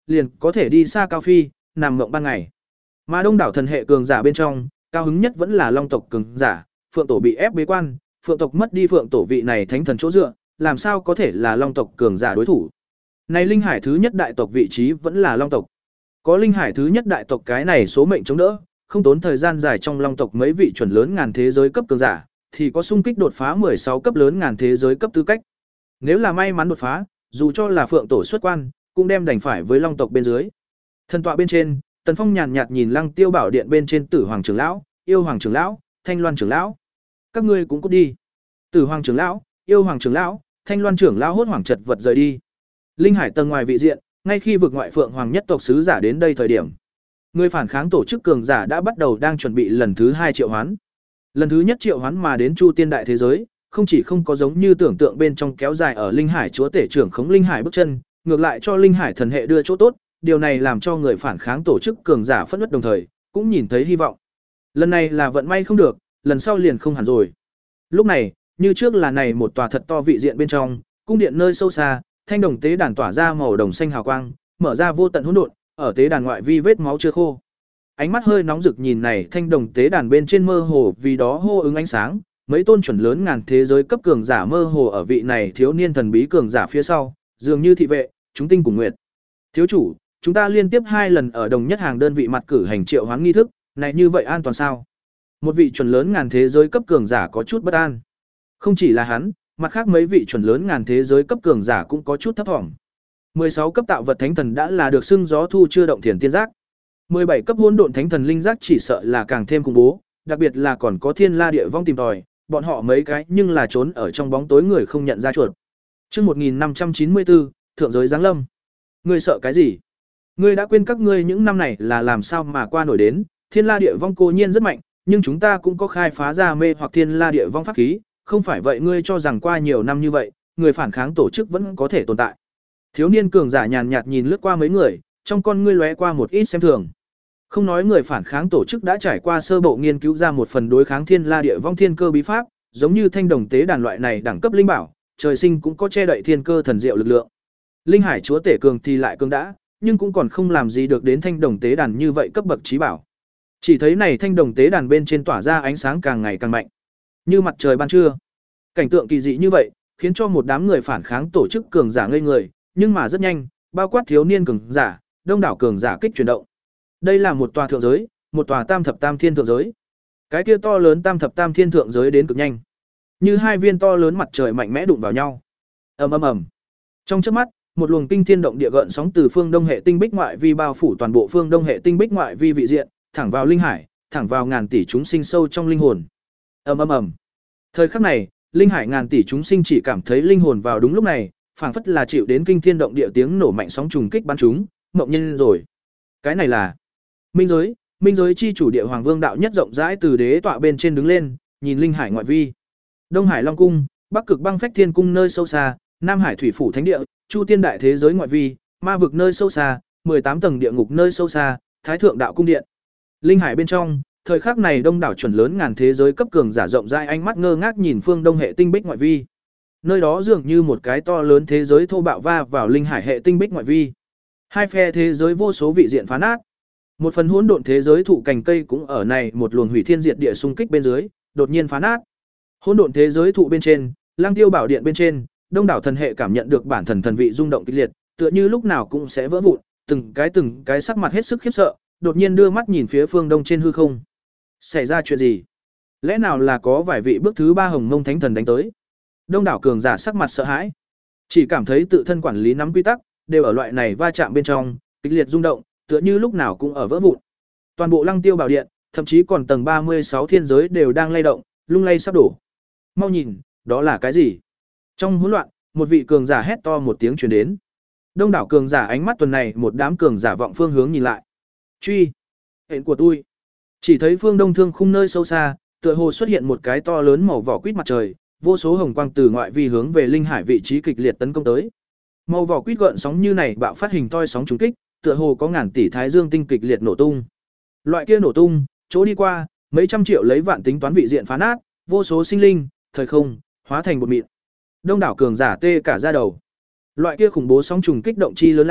liền có thể đi xa cao phi, nằm mộng ban ngày. Mà đông đảo thần hệ cường giả bên trong, cao hứng nhất vẫn là Long tộc cường giả, Phượng tổ bị ép bế quan, Phượng tộc mất đi Phượng tổ vị này thánh thần chỗ dựa, làm sao có thể là Long tộc cường giả đối thủ. Này linh hải thứ nhất đại tộc vị trí vẫn là Long tộc. Có linh hải thứ nhất đại tộc cái này số mệnh chống đỡ, không tốn thời gian dài trong Long tộc mấy vị chuẩn lớn ngàn thế giới cấp cường giả, thì có xung kích đột phá mười sáu cấp lớn ngàn thế giới cấp tư cách. Nếu là may mắn đột phá, dù cho là Phượng tổ xuất quan, cũng đem đành phải với Long tộc bên dưới. Thần tọa bên trên, Tần Phong nhàn nhạt nhìn Lăng Tiêu Bảo Điện bên trên Tử Hoàng trưởng lão, Yêu Hoàng trưởng lão, Thanh Loan trưởng lão. Các ngươi cũng cút đi. Tử Hoàng trưởng lão, Yêu Hoàng trưởng lão, Thanh Loan trưởng lão hốt hoảng chật vật rời đi. Linh hải tầng ngoài vị diện, ngay khi vực ngoại Phượng Hoàng nhất tộc sứ giả đến đây thời điểm, người phản kháng tổ chức cường giả đã bắt đầu đang chuẩn bị lần thứ hai triệu hoán. Lần thứ nhất triệu hoán mà đến Chu Tiên đại thế giới, không chỉ không có giống như tưởng tượng bên trong kéo dài ở linh hải chúa tể trưởng khống linh hải bước chân, ngược lại cho linh hải thần hệ đưa chỗ tốt, điều này làm cho người phản kháng tổ chức cường giả phẫn nộ đồng thời, cũng nhìn thấy hy vọng. Lần này là vận may không được, lần sau liền không hẳn rồi. Lúc này, như trước là này một tòa thật to vị diện bên trong, cung điện nơi sâu xa, thanh đồng tế đàn tỏa ra màu đồng xanh hào quang, mở ra vô tận hỗn độn, ở tế đàn ngoại vi vết máu chưa khô. Ánh mắt hơi nóng rực nhìn này thanh đồng tế đàn bên trên mơ hồ vì đó hô ứng ánh sáng, mấy tôn chuẩn lớn ngàn thế giới cấp cường giả mơ hồ ở vị này thiếu niên thần bí cường giả phía sau, dường như thị vệ, chúng tinh cùng nguyệt. Thiếu chủ, chúng ta liên tiếp hai lần ở đồng nhất hàng đơn vị mặt cử hành triệu hoán nghi thức, này như vậy an toàn sao? Một vị chuẩn lớn ngàn thế giới cấp cường giả có chút bất an. Không chỉ là hắn, mặt khác mấy vị chuẩn lớn ngàn thế giới cấp cường giả cũng có chút thấp thỏm. mười sáu cấp tạo vật thánh thần đã là được xưng gió thu chưa động thiền tiên giác. mười bảy cấp hỗn độn thánh thần linh giác chỉ sợ là càng thêm khủng bố, đặc biệt là còn có thiên la địa vong tìm tòi, bọn họ mấy cái nhưng là trốn ở trong bóng tối người không nhận ra chuột. Chương một nghìn năm trăm chín mươi tư, thượng giới giáng lâm. Ngươi sợ cái gì? Ngươi đã quên các ngươi những năm này là làm sao mà qua nổi đến, thiên la địa vong cố nhiên rất mạnh, nhưng chúng ta cũng có khai phá ra mê hoặc thiên la địa vong pháp khí, không phải vậy ngươi cho rằng qua nhiều năm như vậy, người phản kháng tổ chức vẫn có thể tồn tại. Thiếu niên cường giả nhàn nhạt nhìn lướt qua mấy người, trong con ngươi lóe qua một ít xem thường. Không nói người phản kháng tổ chức đã trải qua sơ bộ nghiên cứu ra một phần đối kháng thiên la địa vong thiên cơ bí pháp, giống như thanh đồng tế đàn loại này đẳng cấp linh bảo, trời sinh cũng có che đậy thiên cơ thần diệu lực lượng. Linh hải chúa tể cường thì lại cường đã, nhưng cũng còn không làm gì được đến thanh đồng tế đàn như vậy cấp bậc trí bảo. Chỉ thấy này thanh đồng tế đàn bên trên tỏa ra ánh sáng càng ngày càng mạnh, như mặt trời ban trưa. Cảnh tượng kỳ dị như vậy, khiến cho một đám người phản kháng tổ chức cường giả ngây người, nhưng mà rất nhanh, bao quát thiếu niên cường giả, đông đảo cường giả kích chuyển động. Đây là một tòa thượng giới, một tòa tam thập tam thiên thượng giới. Cái kia to lớn tam thập tam thiên thượng giới đến cực nhanh, như hai viên to lớn mặt trời mạnh mẽ đụng vào nhau. Ầm ầm ầm. Trong chớp mắt, một luồng kinh thiên động địa gợn sóng từ phương đông hệ tinh bích ngoại vi bao phủ toàn bộ phương đông hệ tinh bích ngoại vi vị diện, thẳng vào linh hải, thẳng vào ngàn tỷ chúng sinh sâu trong linh hồn. Ầm ầm ầm. Thời khắc này, linh hải ngàn tỷ chúng sinh chỉ cảm thấy linh hồn vào đúng lúc này, phảng phất là chịu đến kinh thiên động địa tiếng nổ mạnh sóng trùng kích bắn chúng, mộng nhân rồi. Cái này là Minh giới, Minh giới chi chủ địa hoàng vương đạo nhất rộng rãi từ đế tọa bên trên đứng lên, nhìn linh hải ngoại vi. Đông Hải Long cung, Bắc Cực Băng Phách Thiên cung nơi sâu xa, Nam Hải Thủy phủ thánh địa, Chu Tiên đại thế giới ngoại vi, Ma vực nơi sâu xa, mười tám tầng địa ngục nơi sâu xa, Thái thượng đạo cung điện. Linh hải bên trong, thời khắc này đông đảo chuẩn lớn ngàn thế giới cấp cường giả rộng rãi ánh mắt ngơ ngác nhìn phương đông hệ tinh bích ngoại vi. Nơi đó dường như một cái to lớn thế giới thô bạo va vào linh hải hệ tinh bích ngoại vi. Hai phe thế giới vô số vị diện phá nát. Một phần hỗn độn thế giới thụ cành cây cũng ở này một luồng hủy thiên diệt địa xung kích bên dưới, đột nhiên phá nát. Hỗn độn thế giới thụ bên trên, Lăng Tiêu Bảo Điện bên trên, đông đảo thần hệ cảm nhận được bản thần thần vị rung động kịch liệt, tựa như lúc nào cũng sẽ vỡ vụn, từng cái từng cái sắc mặt hết sức khiếp sợ, đột nhiên đưa mắt nhìn phía phương đông trên hư không. Xảy ra chuyện gì? Lẽ nào là có vài vị bước thứ ba hồng mông thánh thần đánh tới? Đông đảo cường giả sắc mặt sợ hãi, chỉ cảm thấy tự thân quản lý nắm quy tắc, đều ở loại này va chạm bên trong, kịch liệt rung động, tựa như lúc nào cũng ở vỡ vụn. Toàn bộ Lăng Tiêu Bảo Điện, thậm chí còn tầng ba mươi sáu thiên giới đều đang lay động, lung lay sắp đổ. Mau nhìn, đó là cái gì? Trong hỗn loạn, một vị cường giả hét to một tiếng truyền đến. Đông đảo cường giả ánh mắt tuần này một đám cường giả vọng phương hướng nhìn lại. Truy, hẹn của tôi. Chỉ thấy phương đông thương khung nơi sâu xa, tựa hồ xuất hiện một cái to lớn màu vỏ quýt mặt trời, vô số hồng quang từ ngoại vi hướng về linh hải vị trí kịch liệt tấn công tới. Màu vỏ quýt gợn sóng như này bạo phát hình toi sóng trùng kích, tựa hồ có ngàn tỷ thái dương tinh kịch liệt nổ tung. Loại kia nổ tung, chỗ đi qua, mấy trăm triệu lấy vạn tính toán vị diện phá nát, vô số sinh linh, thời không, hóa thành bột mịn. Đông đảo cường giả tê cả da đầu. Loại kia khủng bố sóng trùng kích động chi lớn lao,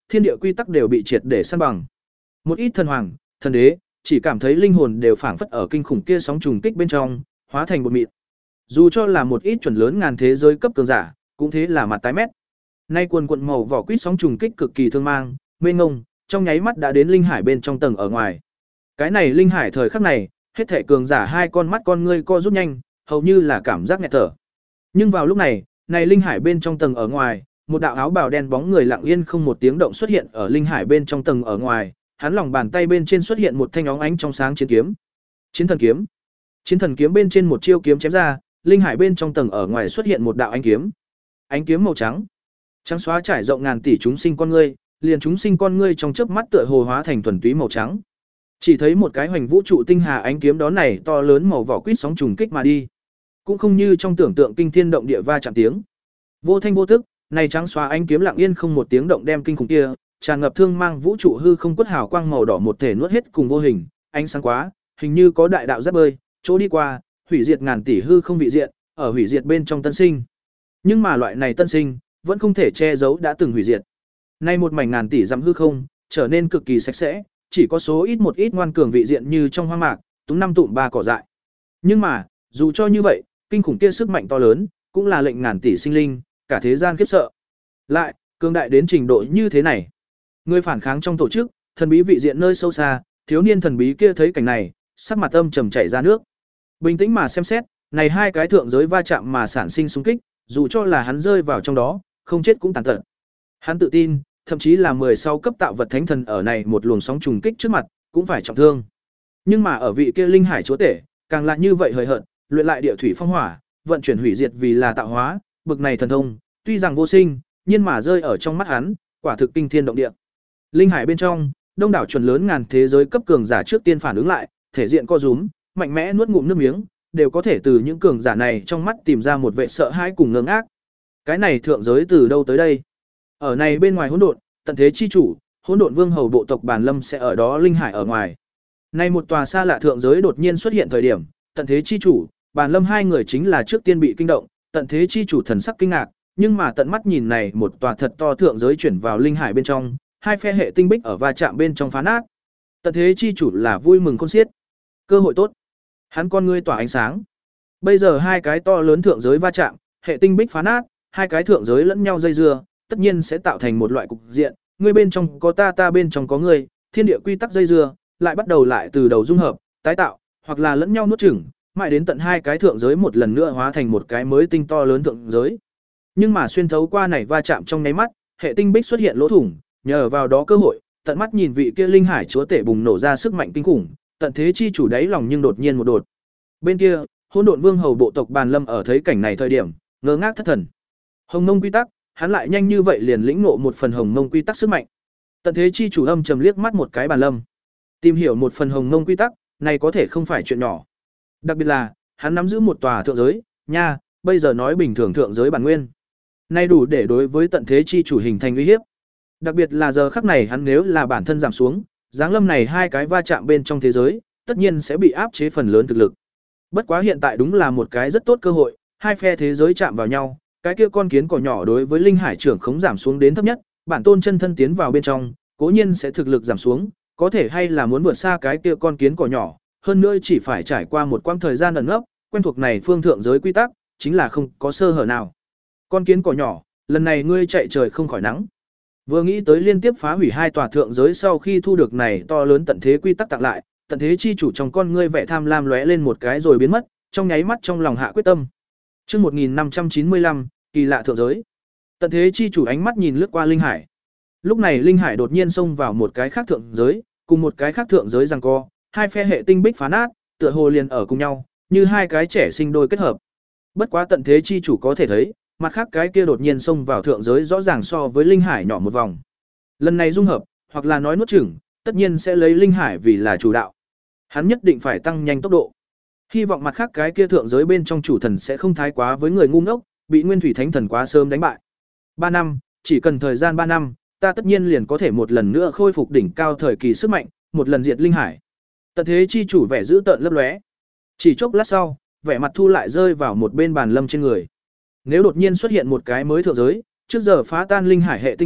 thiên địa quy tắc đều bị triệt để san bằng. Một ít thần hoàng, thần đế, chỉ cảm thấy linh hồn đều phảng phất ở kinh khủng kia sóng trùng kích bên trong, hóa thành bột mịn. Dù cho là một ít chuẩn lớn ngàn thế giới cấp cường giả, cũng thế là mặt tái mét. Nay quần quần màu vỏ quýt sóng trùng kích cực kỳ thương mang, mênh ngông, trong nháy mắt đã đến linh hải bên trong tầng ở ngoài. Cái này linh hải thời khắc này, hết thảy cường giả hai con mắt con ngươi co rút nhanh, hầu như là cảm giác nghẹt thở. Nhưng vào lúc này, này linh hải bên trong tầng ở ngoài, một đạo áo bào đen bóng người lặng yên không một tiếng động xuất hiện ở linh hải bên trong tầng ở ngoài, hắn lòng bàn tay bên trên xuất hiện một thanh óng ánh trong sáng chiến kiếm. Chiến thần kiếm. Chiến thần kiếm bên trên một chiêu kiếm chém ra, linh hải bên trong tầng ở ngoài xuất hiện một đạo ánh kiếm. Ánh kiếm màu trắng, trắng xóa trải rộng ngàn tỷ chúng sinh con ngươi, liền chúng sinh con ngươi trong chớp mắt tựa hồ hóa thành thuần túy màu trắng. Chỉ thấy một cái hoành vũ trụ tinh hà ánh kiếm đó này to lớn màu vỏ quýt sóng trùng kích mà đi. Cũng không như trong tưởng tượng kinh thiên động địa va chạm tiếng. Vô thanh vô tức, này trắng xóa ánh kiếm lặng yên không một tiếng động đem kinh khủng kia, tràn ngập thương mang vũ trụ hư không quất hào quang màu đỏ một thể nuốt hết cùng vô hình, ánh sáng quá, hình như có đại đạo giáp bơi, chỗ đi qua, hủy diệt ngàn tỷ hư không vị diện, ở hủy diệt bên trong tân sinh. Nhưng mà loại này tân sinh, vẫn không thể che giấu đã từng hủy diệt. Nay một mảnh ngàn tỷ dặm hư không, trở nên cực kỳ sạch sẽ, chỉ có số ít một ít ngoan cường vị diện như trong hoang mạc, túm năm tụm ba cỏ dại. Nhưng mà, dù cho như vậy, kinh khủng kia sức mạnh to lớn, cũng là lệnh ngàn tỷ sinh linh, cả thế gian khiếp sợ. Lại, cường đại đến trình độ như thế này. Người phản kháng trong tổ chức, thần bí vị diện nơi sâu xa, thiếu niên thần bí kia thấy cảnh này, sắc mặt âm trầm chảy ra nước. Bình tĩnh mà xem xét, này hai cái thượng giới va chạm mà sản sinh xung kích, dù cho là hắn rơi vào trong đó, không chết cũng tàn tật. Hắn tự tin, thậm chí là mười sáu cấp tạo vật thánh thần ở này một luồng sóng trùng kích trước mặt, cũng phải trọng thương. Nhưng mà ở vị kia linh hải chúa tể, càng là như vậy hời hợt, luyện lại địa thủy phong hỏa, vận chuyển hủy diệt vì là tạo hóa, bực này thần thông, tuy rằng vô sinh, nhưng mà rơi ở trong mắt hắn, quả thực kinh thiên động địa. Linh hải bên trong, đông đảo chuẩn lớn ngàn thế giới cấp cường giả trước tiên phản ứng lại, thể diện co rúm, mạnh mẽ nuốt ngụm nước miếng, đều có thể từ những cường giả này trong mắt tìm ra một vẻ sợ hãi cùng ngơ ngác. Cái này thượng giới từ đâu tới đây? Ở này bên ngoài hỗn độn, tận thế chi chủ, hỗn độn vương hầu bộ tộc Bàn Lâm sẽ ở đó linh hải ở ngoài. Nay một tòa xa lạ thượng giới đột nhiên xuất hiện thời điểm, tận thế chi chủ, Bàn Lâm hai người chính là trước tiên bị kinh động, tận thế chi chủ thần sắc kinh ngạc, nhưng mà tận mắt nhìn này một tòa thật to thượng giới chuyển vào linh hải bên trong, hai phe hệ tinh bích ở va chạm bên trong phá nát. Tận thế chi chủ là vui mừng khôn xiết. Cơ hội tốt. Hắn con ngươi tỏa ánh sáng. Bây giờ hai cái to lớn thượng giới va chạm, hệ tinh bích phá nát, hai cái thượng giới lẫn nhau dây dưa, tất nhiên sẽ tạo thành một loại cục diện, ngươi bên trong có ta ta bên trong có ngươi, thiên địa quy tắc dây dưa, lại bắt đầu lại từ đầu dung hợp, tái tạo, hoặc là lẫn nhau nuốt chửng, mãi đến tận hai cái thượng giới một lần nữa hóa thành một cái mới tinh to lớn thượng giới. Nhưng mà xuyên thấu qua này va chạm trong nháy mắt, hệ tinh bích xuất hiện lỗ thủng, nhờ vào đó cơ hội, tận mắt nhìn vị kia linh hải chúa tể bùng nổ ra sức mạnh kinh khủng, tận thế chi chủ đáy lòng nhưng đột nhiên một đột. Bên kia, hỗn độn vương hầu bộ tộc Bàn Lâm ở thấy cảnh này thời điểm, ngơ ngác thất thần. Hồng Mông quy tắc, hắn lại nhanh như vậy liền lĩnh ngộ một phần Hồng Mông quy tắc sức mạnh. Tận thế chi chủ âm trầm liếc mắt một cái Bàn Lâm. Tìm hiểu một phần Hồng Mông quy tắc, này có thể không phải chuyện nhỏ. Đặc biệt là, hắn nắm giữ một tòa thượng giới, nha, bây giờ nói bình thường thượng giới bản nguyên. Này đủ để đối với tận thế chi chủ hình thành uy hiếp. Đặc biệt là giờ khắc này hắn nếu là bản thân giảm xuống, giáng lâm này hai cái va chạm bên trong thế giới, tất nhiên sẽ bị áp chế phần lớn thực lực. Bất quá hiện tại đúng là một cái rất tốt cơ hội, hai phe thế giới chạm vào nhau, cái kia con kiến cỏ nhỏ đối với linh hải trưởng khống giảm xuống đến thấp nhất, bản tôn chân thân tiến vào bên trong, cố nhiên sẽ thực lực giảm xuống, có thể hay là muốn vượt xa cái kia con kiến cỏ nhỏ, hơn nữa chỉ phải trải qua một quãng thời gian ẩn nấp, quen thuộc này phương thượng giới quy tắc, chính là không có sơ hở nào. Con kiến cỏ nhỏ, lần này ngươi chạy trời không khỏi nắng. Vừa nghĩ tới liên tiếp phá hủy hai tòa thượng giới sau khi thu được này to lớn tận thế quy tắc tặng lại, tận thế chi chủ trong con ngươi vẻ tham lam lóe lên một cái rồi biến mất, trong nháy mắt trong lòng hạ quyết tâm. Chương một nghìn năm trăm chín mươi lăm, kỳ lạ thượng giới. Tận thế chi chủ ánh mắt nhìn lướt qua linh hải. Lúc này linh hải đột nhiên xông vào một cái khác thượng giới, cùng một cái khác thượng giới giằng co, hai phe hệ tinh bích phá nát, tựa hồ liền ở cùng nhau, như hai cái trẻ sinh đôi kết hợp. Bất quá tận thế chi chủ có thể thấy, mặt khác cái kia đột nhiên xông vào thượng giới rõ ràng so với linh hải nhỏ một vòng. Lần này dung hợp, hoặc là nói nuốt chửng, tất nhiên sẽ lấy linh hải vì là chủ đạo. Hắn nhất định phải tăng nhanh tốc độ. Hy vọng mặt khác cái kia thượng giới bên trong chủ thần sẽ không thái quá với người ngu ngốc, bị Nguyên Thủy Thánh Thần quá sớm đánh bại. Ba năm, chỉ cần thời gian ba năm, ta tất nhiên liền có thể một lần nữa khôi phục đỉnh cao thời kỳ sức mạnh, một lần diệt linh hải. Tận thế chi chủ vẻ dữ tợn lấp lóe. Chỉ chốc lát sau, vẻ mặt thu lại rơi vào một bên Bàn Lâm trên người. Nếu đột nhiên xuất hiện một cái mới thượng giới, trước giờ phá tan linh hải hệ tinh bích,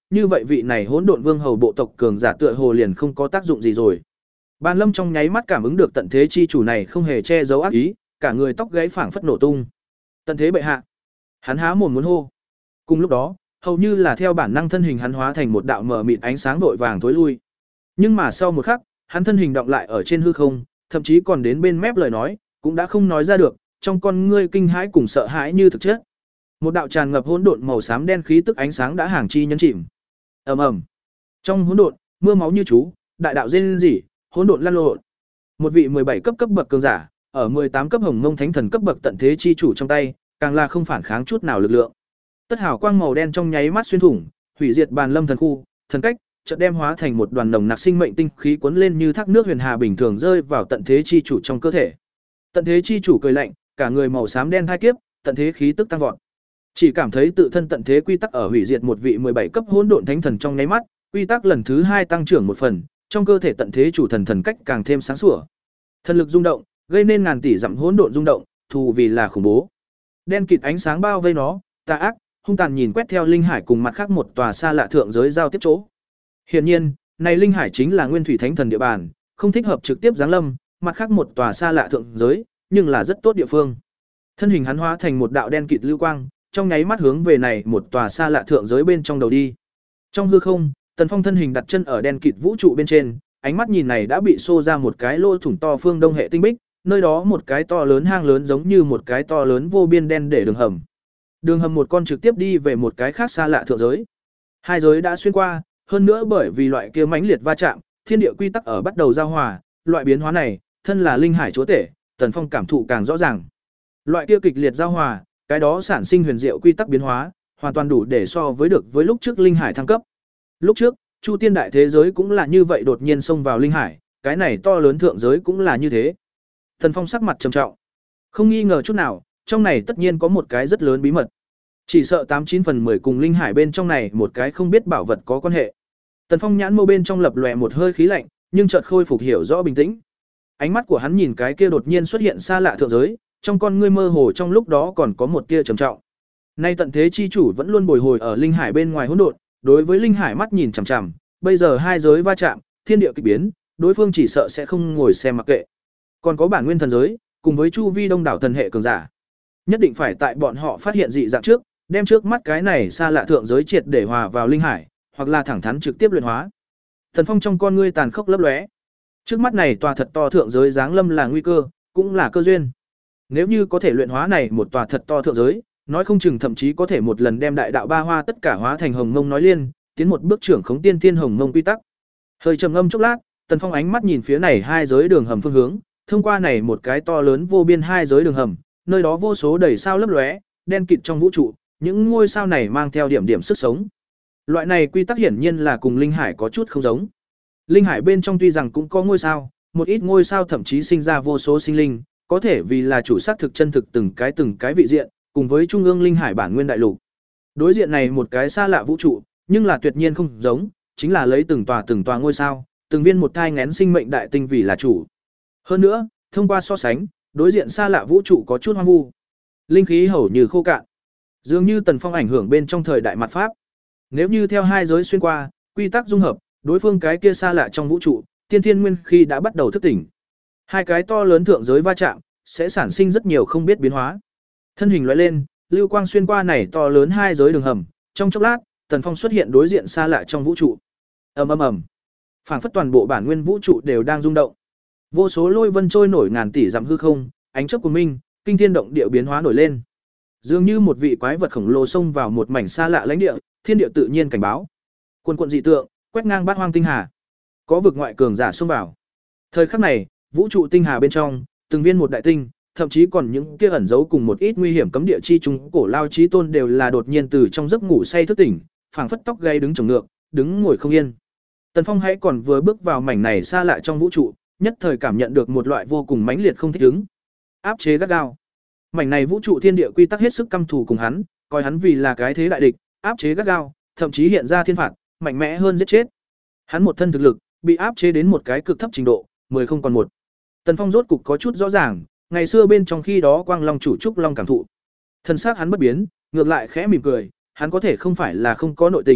như vậy vị này hỗn độn vương hầu bộ tộc cường giả tựa hồ liền không có tác dụng gì rồi. Bàn Lâm trong nháy mắt cảm ứng được tận thế chi chủ này không hề che giấu ác ý, cả người tóc gáy phảng phất nổ tung. Tận thế bệ hạ. Hắn há mồm muốn hô. Cùng lúc đó, hầu như là theo bản năng thân hình hắn hóa thành một đạo mờ mịt ánh sáng vội vàng tối lui. Nhưng mà sau một khắc, hắn thân hình động lại ở trên hư không, thậm chí còn đến bên mép lời nói, cũng đã không nói ra được, trong con ngươi kinh hãi cùng sợ hãi như thực chất. Một đạo tràn ngập hỗn độn màu xám đen khí tức ánh sáng đã hàng chi nhấn chìm. Ầm ầm. Trong hỗn độn, mưa máu như chú, đại đạo rên rỉ, hỗn độn lăn lộn. Một vị mười bảy cấp cấp bậc cường giả, ở mười tám cấp hồng mông thánh thần cấp bậc tận thế chi chủ trong tay, càng là không phản kháng chút nào lực lượng. Tất hào quang màu đen trong nháy mắt xuyên thủng, hủy diệt Bàn Lâm thần khu, thần cách, chợt đem hóa thành một đoàn nồng nặc sinh mệnh tinh khí cuốn lên như thác nước huyền hà bình thường rơi vào tận thế chi chủ trong cơ thể. Tận thế chi chủ cười lạnh, cả người màu xám đen thai kiếp, tận thế khí tức tăng vọt. Chỉ cảm thấy tự thân tận thế quy tắc ở hủy diệt một vị mười bảy cấp hỗn độn thánh thần trong nháy mắt, quy tắc lần thứ hai tăng trưởng một phần, trong cơ thể tận thế chủ thần thần cách càng thêm sáng sủa. Thần lực rung động, gây nên ngàn tỷ dặm hỗn độn rung động, thù vì là khủng bố. Đen kịt ánh sáng bao vây nó, tà ác, hung tàn nhìn quét theo linh hải cùng mặt khác một tòa xa lạ thượng giới giao tiếp chỗ. Hiển nhiên, này linh hải chính là Nguyên Thủy Thánh Thần địa bàn, không thích hợp trực tiếp giáng lâm, mặt khác một tòa xa lạ thượng giới, nhưng là rất tốt địa phương. Thân hình hắn hóa thành một đạo đen kịt lưu quang, trong nháy mắt hướng về này một tòa xa lạ thượng giới bên trong đầu đi. Trong hư không, Tần Phong thân hình đặt chân ở đen kịt vũ trụ bên trên, ánh mắt nhìn này đã bị xô ra một cái lỗ thủng to phương đông hệ tinh bích, nơi đó một cái to lớn hang lớn giống như một cái to lớn vô biên đen để đường hầm. Đường hầm một con trực tiếp đi về một cái khác xa lạ thượng giới. Hai giới đã xuyên qua, hơn nữa bởi vì loại kia mãnh liệt va chạm, thiên địa quy tắc ở bắt đầu giao hòa, loại biến hóa này, thân là linh hải chúa tể, Tần Phong cảm thụ càng rõ ràng. Loại kia kịch liệt giao hòa, cái đó sản sinh huyền diệu quy tắc biến hóa, hoàn toàn đủ để so với được với lúc trước linh hải thăng cấp. Lúc trước, Chu Tiên đại thế giới cũng là như vậy đột nhiên xông vào linh hải, cái này to lớn thượng giới cũng là như thế. Tần Phong sắc mặt trầm trọng, không nghi ngờ chút nào, trong này tất nhiên có một cái rất lớn bí mật. Chỉ sợ tám chín phần mười cùng linh hải bên trong này một cái không biết bảo vật có quan hệ. Tần Phong nhãn mâu bên trong lập lòe một hơi khí lạnh, nhưng chợt khôi phục hiểu rõ bình tĩnh. Ánh mắt của hắn nhìn cái kia đột nhiên xuất hiện xa lạ thượng giới, trong con ngươi mơ hồ trong lúc đó còn có một tia trầm trọng. Nay tận thế chi chủ vẫn luôn bồi hồi ở linh hải bên ngoài hỗn độn, đối với linh hải mắt nhìn chằm chằm, bây giờ hai giới va chạm, thiên địa kỳ biến, đối phương chỉ sợ sẽ không ngồi xem mặc kệ. Còn có bản nguyên thần giới, cùng với chu vi đông đảo thần hệ cường giả, nhất định phải tại bọn họ phát hiện dị dạng trước, đem trước mắt cái này xa lạ thượng giới triệt để hòa vào linh hải, hoặc là thẳng thắn trực tiếp luyện hóa. Thần Phong trong con ngươi tàn khốc lấp lóe. Trước mắt này tòa thật to thượng giới giáng lâm là nguy cơ, cũng là cơ duyên. Nếu như có thể luyện hóa này một tòa thật to thượng giới, nói không chừng thậm chí có thể một lần đem đại đạo ba hoa tất cả hóa thành hồng mông nói liên, tiến một bước trưởng khống tiên thiên hồng mông quy tắc. Hơi trầm ngâm chốc lát, Tần Phong ánh mắt nhìn phía này hai giới đường hầm phương hướng, thông qua này một cái to lớn vô biên hai giới đường hầm, nơi đó vô số đầy sao lấp lóe, đen kịt trong vũ trụ, những ngôi sao này mang theo điểm điểm sức sống. Loại này quy tắc hiển nhiên là cùng linh hải có chút không giống. Linh hải bên trong tuy rằng cũng có ngôi sao, một ít ngôi sao thậm chí sinh ra vô số sinh linh, có thể vì là chủ xác thực chân thực từng cái từng cái vị diện, cùng với trung ương linh hải bản nguyên đại lục. Đối diện này một cái xa lạ vũ trụ, nhưng là tuyệt nhiên không giống, chính là lấy từng tòa từng tòa ngôi sao, từng viên một thai nghén sinh mệnh đại tinh vì là chủ. Hơn nữa, thông qua so sánh, đối diện xa lạ vũ trụ có chút hoang vu. Linh khí hầu như khô cạn. Dường như Tần Phong ảnh hưởng bên trong thời đại mặt pháp. Nếu như theo hai giới xuyên qua, quy tắc dung hợp, đối phương cái kia xa lạ trong vũ trụ, tiên thiên nguyên khi đã bắt đầu thức tỉnh. Hai cái to lớn thượng giới va chạm, sẽ sản sinh rất nhiều không biết biến hóa. Thân hình lóe lên, lưu quang xuyên qua này to lớn hai giới đường hầm, trong chốc lát, Tần Phong xuất hiện đối diện xa lạ trong vũ trụ. Ầm ầm ầm. Phảng phất toàn bộ bản nguyên vũ trụ đều đang rung động. Vô số lôi vân trôi nổi ngàn tỷ dặm hư không, ánh chớp của minh, kinh thiên động địa biến hóa nổi lên. Dường như một vị quái vật khổng lồ xông vào một mảnh xa lạ lãnh địa, thiên địa tự nhiên cảnh báo. Quân quận dị tượng, quét ngang bát hoang tinh hà. Có vực ngoại cường giả xông vào. Thời khắc này, vũ trụ tinh hà bên trong, từng viên một đại tinh, thậm chí còn những kia ẩn giấu cùng một ít nguy hiểm cấm địa chi chúng cổ lao chí tôn đều là đột nhiên từ trong giấc ngủ say thức tỉnh, phảng phất tóc gáy đứng chồng ngược, đứng ngồi không yên. Tần Phong hãy còn vừa bước vào mảnh này xa lạ trong vũ trụ, nhất thời cảm nhận được một loại vô cùng mãnh liệt không thích ứng. Áp chế gắt gao. Mảnh này vũ trụ thiên địa quy tắc hết sức căm thù cùng hắn, coi hắn vì là cái thế đại địch, áp chế gắt gao, thậm chí hiện ra thiên phạt, mạnh mẽ hơn giết chết. Hắn một thân thực lực, bị áp chế đến một cái cực thấp trình độ, mười không còn một. Tần Phong rốt cục có chút rõ ràng, ngày xưa bên trong khi đó Quang Long chủ trúc long cảm thụ. Thân xác hắn bất biến, ngược lại khẽ mỉm cười, hắn có thể không phải là không có nội tình,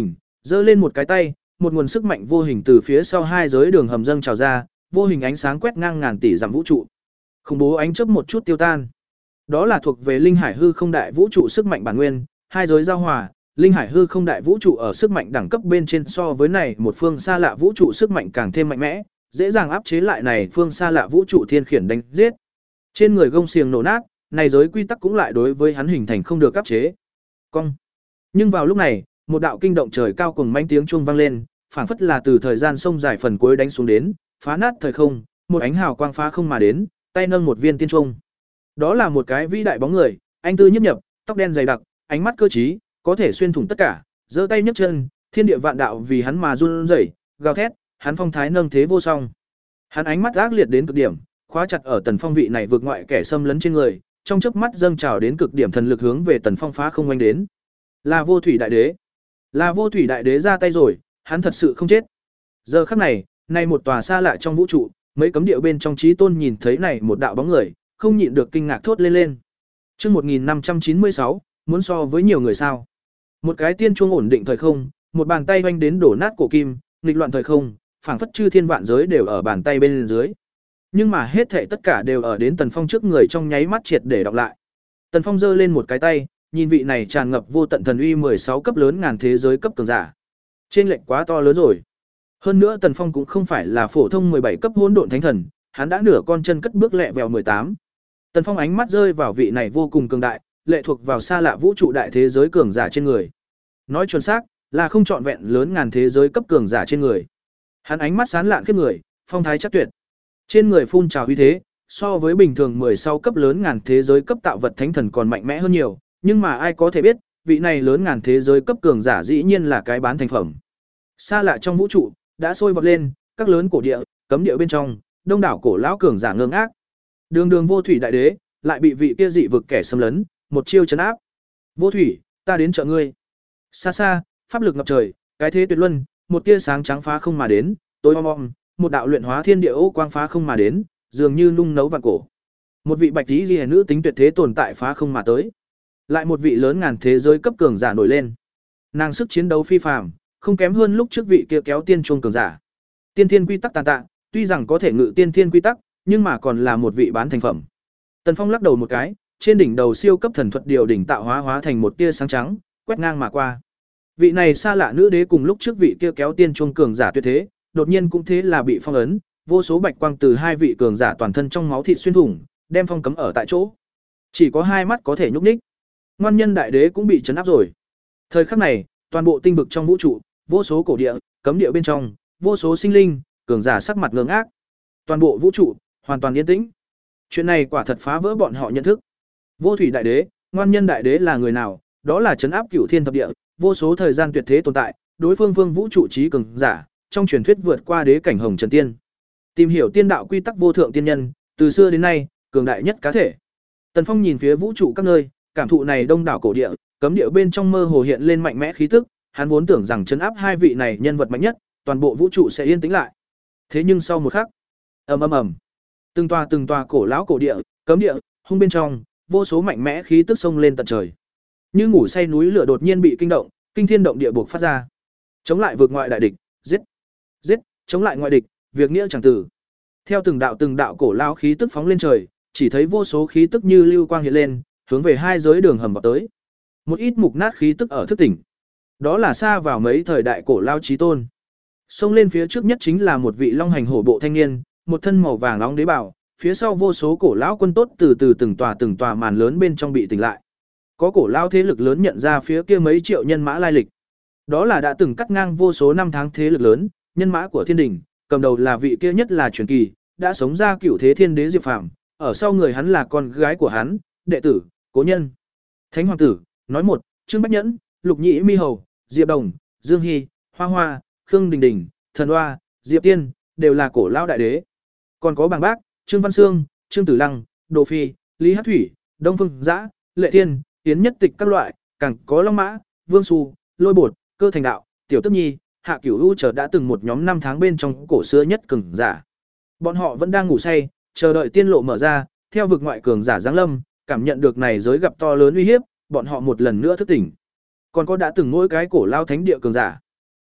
Giơ lên một cái tay, một nguồn sức mạnh vô hình từ phía sau hai giới đường hầm dâng trào ra, vô hình ánh sáng quét ngang ngàn tỷ dặm vũ trụ. Khủng bố ánh chớp một chút tiêu tan. Đó là thuộc về linh hải hư không đại vũ trụ sức mạnh bản nguyên, hai giới giao hòa, linh hải hư không đại vũ trụ ở sức mạnh đẳng cấp bên trên so với này một phương xa lạ vũ trụ sức mạnh càng thêm mạnh mẽ, dễ dàng áp chế lại này phương xa lạ vũ trụ thiên khiển đánh giết. Trên người gông xiềng nổ nát, này giới quy tắc cũng lại đối với hắn hình thành không được áp chế. Cong. Nhưng vào lúc này, một đạo kinh động trời cao cùng manh tiếng chuông vang lên, phảng phất là từ thời gian sông dài phần cuối đánh xuống đến, phá nát thời không, một ánh hào quang phá không mà đến, tay nâng một viên tiên chuông. Đó là một cái vĩ đại bóng người, anh tư nhiếp nhập, tóc đen dày đặc, ánh mắt cơ trí, có thể xuyên thủng tất cả, giơ tay nhấc chân, thiên địa vạn đạo vì hắn mà run rẩy, gào thét, hắn phong thái nâng thế vô song. Hắn ánh mắt ác liệt đến cực điểm, khóa chặt ở Tần Phong vị này vượt ngoại kẻ xâm lấn trên người, trong chớp mắt dâng trào đến cực điểm thần lực hướng về Tần Phong phá không oanh đến. Là Vô Thủy Đại Đế. Là Vô Thủy Đại Đế ra tay rồi, hắn thật sự không chết. Giờ khắc này, nay một tòa xa lạ trong vũ trụ, mấy cấm địa bên trong Chí Tôn nhìn thấy này một đạo bóng người, không nhịn được kinh ngạc thốt lên lên. Chương một nghìn năm trăm chín mươi sáu, muốn so với nhiều người sao? Một cái tiên chuông ổn định thời không, một bàn tay oanh đến đổ nát cổ kim, nghịch loạn thời không, phảng phất chư thiên vạn giới đều ở bàn tay bên dưới. Nhưng mà hết thảy tất cả đều ở đến Tần Phong trước người trong nháy mắt triệt để đọc lại. Tần Phong giơ lên một cái tay, nhìn vị này tràn ngập vô tận thần uy mười sáu cấp lớn ngàn thế giới cấp cường giả. Trên lệch quá to lớn rồi. Hơn nữa Tần Phong cũng không phải là phổ thông mười bảy cấp hỗn độn thánh thần, hắn đã nửa con chân cất bước lẹ vèo mười tám. Tần Phong ánh mắt rơi vào vị này vô cùng cường đại, lệ thuộc vào xa lạ vũ trụ đại thế giới cường giả trên người. Nói chuẩn xác, là không trọn vẹn lớn ngàn thế giới cấp cường giả trên người. Hắn ánh mắt sáng lạn khiếp người, phong thái chắc tuyệt. Trên người phun trào uy thế, so với bình thường mười sáu cấp lớn ngàn thế giới cấp tạo vật thánh thần còn mạnh mẽ hơn nhiều, nhưng mà ai có thể biết, vị này lớn ngàn thế giới cấp cường giả dĩ nhiên là cái bán thành phẩm. Xa lạ trong vũ trụ, đã sôi vọt lên, các lớn cổ địa, cấm địa bên trong, đông đảo cổ lão cường giả ngơ ngác. Đường Đường Vô Thủy Đại Đế, lại bị vị kia dị vực kẻ xâm lấn, một chiêu trấn áp. Vô Thủy, ta đến trợ ngươi. Xa xa, pháp lực ngập trời, cái thế tuyệt luân, một tia sáng trắng phá không mà đến, tối om om, một đạo luyện hóa thiên địa ô quang phá không mà đến, dường như nung nấu vạn cổ. Một vị bạch tí liễu nữ tính tuyệt thế tồn tại phá không mà tới. Lại một vị lớn ngàn thế giới cấp cường giả nổi lên. Nàng sức chiến đấu phi phàm, không kém hơn lúc trước vị kia kéo tiên chuông cường giả. Tiên thiên quy tắc tàn tạ, tuy rằng có thể ngự tiên thiên quy tắc, nhưng mà còn là một vị bán thành phẩm. Tần Phong lắc đầu một cái, trên đỉnh đầu siêu cấp thần thuật điều đỉnh tạo hóa hóa thành một tia sáng trắng, quét ngang mà qua. Vị này xa lạ nữ đế cùng lúc trước vị kia kéo tiên chuông cường giả tuyệt thế, đột nhiên cũng thế là bị phong ấn, vô số bạch quang từ hai vị cường giả toàn thân trong máu thịt xuyên thủng, đem phong cấm ở tại chỗ. Chỉ có hai mắt có thể nhúc nhích. Ngoan nhân đại đế cũng bị trấn áp rồi. Thời khắc này, toàn bộ tinh vực trong vũ trụ, vô số cổ địa, cấm địa bên trong, vô số sinh linh, cường giả sắc mặt ngơ ngác. Toàn bộ vũ trụ hoàn toàn yên tĩnh. Chuyện này quả thật phá vỡ bọn họ nhận thức. Vô Thủy Đại Đế, ngoan nhân đại đế là người nào? Đó là trấn áp cửu thiên thập địa, vô số thời gian tuyệt thế tồn tại, đối phương vương vũ trụ trí cường giả, trong truyền thuyết vượt qua đế cảnh hồng trần tiên. Tìm hiểu tiên đạo quy tắc vô thượng tiên nhân, từ xưa đến nay, cường đại nhất cá thể. Tần Phong nhìn phía vũ trụ các nơi, cảm thụ này đông đảo cổ địa, cấm địa bên trong mơ hồ hiện lên mạnh mẽ khí tức, hắn vốn tưởng rằng trấn áp hai vị này nhân vật mạnh nhất, toàn bộ vũ trụ sẽ yên tĩnh lại. Thế nhưng sau một khắc, ầm ầm ầm, từng tòa từng tòa cổ lão cổ địa, cấm địa, hung bên trong, vô số mạnh mẽ khí tức xông lên tận trời. Như ngủ say núi lửa đột nhiên bị kinh động, kinh thiên động địa buộc phát ra. Chống lại vượt ngoại đại địch, giết, giết, chống lại ngoại địch, việc nghĩa chẳng tử. Theo từng đạo từng đạo cổ lão khí tức phóng lên trời, chỉ thấy vô số khí tức như lưu quang hiện lên, hướng về hai giới đường hầm vào tới. Một ít mục nát khí tức ở thức tỉnh. Đó là xa vào mấy thời đại cổ lao chí tôn. Xông lên phía trước nhất chính là một vị long hành hổ bộ thanh niên, một thân màu vàng nóng đế bảo, phía sau vô số cổ lão quân tốt từ từ từng tòa từng tòa màn lớn bên trong bị tỉnh lại. Có cổ lao thế lực lớn nhận ra phía kia mấy triệu nhân mã lai lịch. Đó là đã từng cắt ngang vô số năm tháng thế lực lớn, nhân mã của thiên đình, cầm đầu là vị kia nhất là truyền kỳ, đã sống ra cửu thế thiên đế Diệp Phàm, ở sau người hắn là con gái của hắn, đệ tử, Cố Nhân. Thánh hoàng tử, nói một, Trương Bách Nhẫn, Lục Nhĩ Mi Hầu, Diệp Đồng, Dương Hy, Hoa Hoa, Khương Đình Đình, Thần Hoa, Diệp Tiên, đều là cổ lao đại đế. Còn có Bàng Bác, Trương Văn Sương, Trương Tử Lăng, Đồ Phi, Lý Hắc Thủy, Đông Phương Dã, Lệ Thiên, Tiến Nhất Tịch các loại, càng có Long Mã, Vương Xu, Lôi Bột, Cơ Thành Đạo, Tiểu Tức Nhi, Hạ Cửu U chờ đã từng một nhóm năm tháng bên trong cổ xưa nhất cường giả. Bọn họ vẫn đang ngủ say, chờ đợi tiên lộ mở ra, theo vực ngoại cường giả giáng lâm, cảm nhận được này giới gặp to lớn uy hiếp, bọn họ một lần nữa thức tỉnh. Còn có đã từng mỗi cái cổ lao thánh địa cường giả.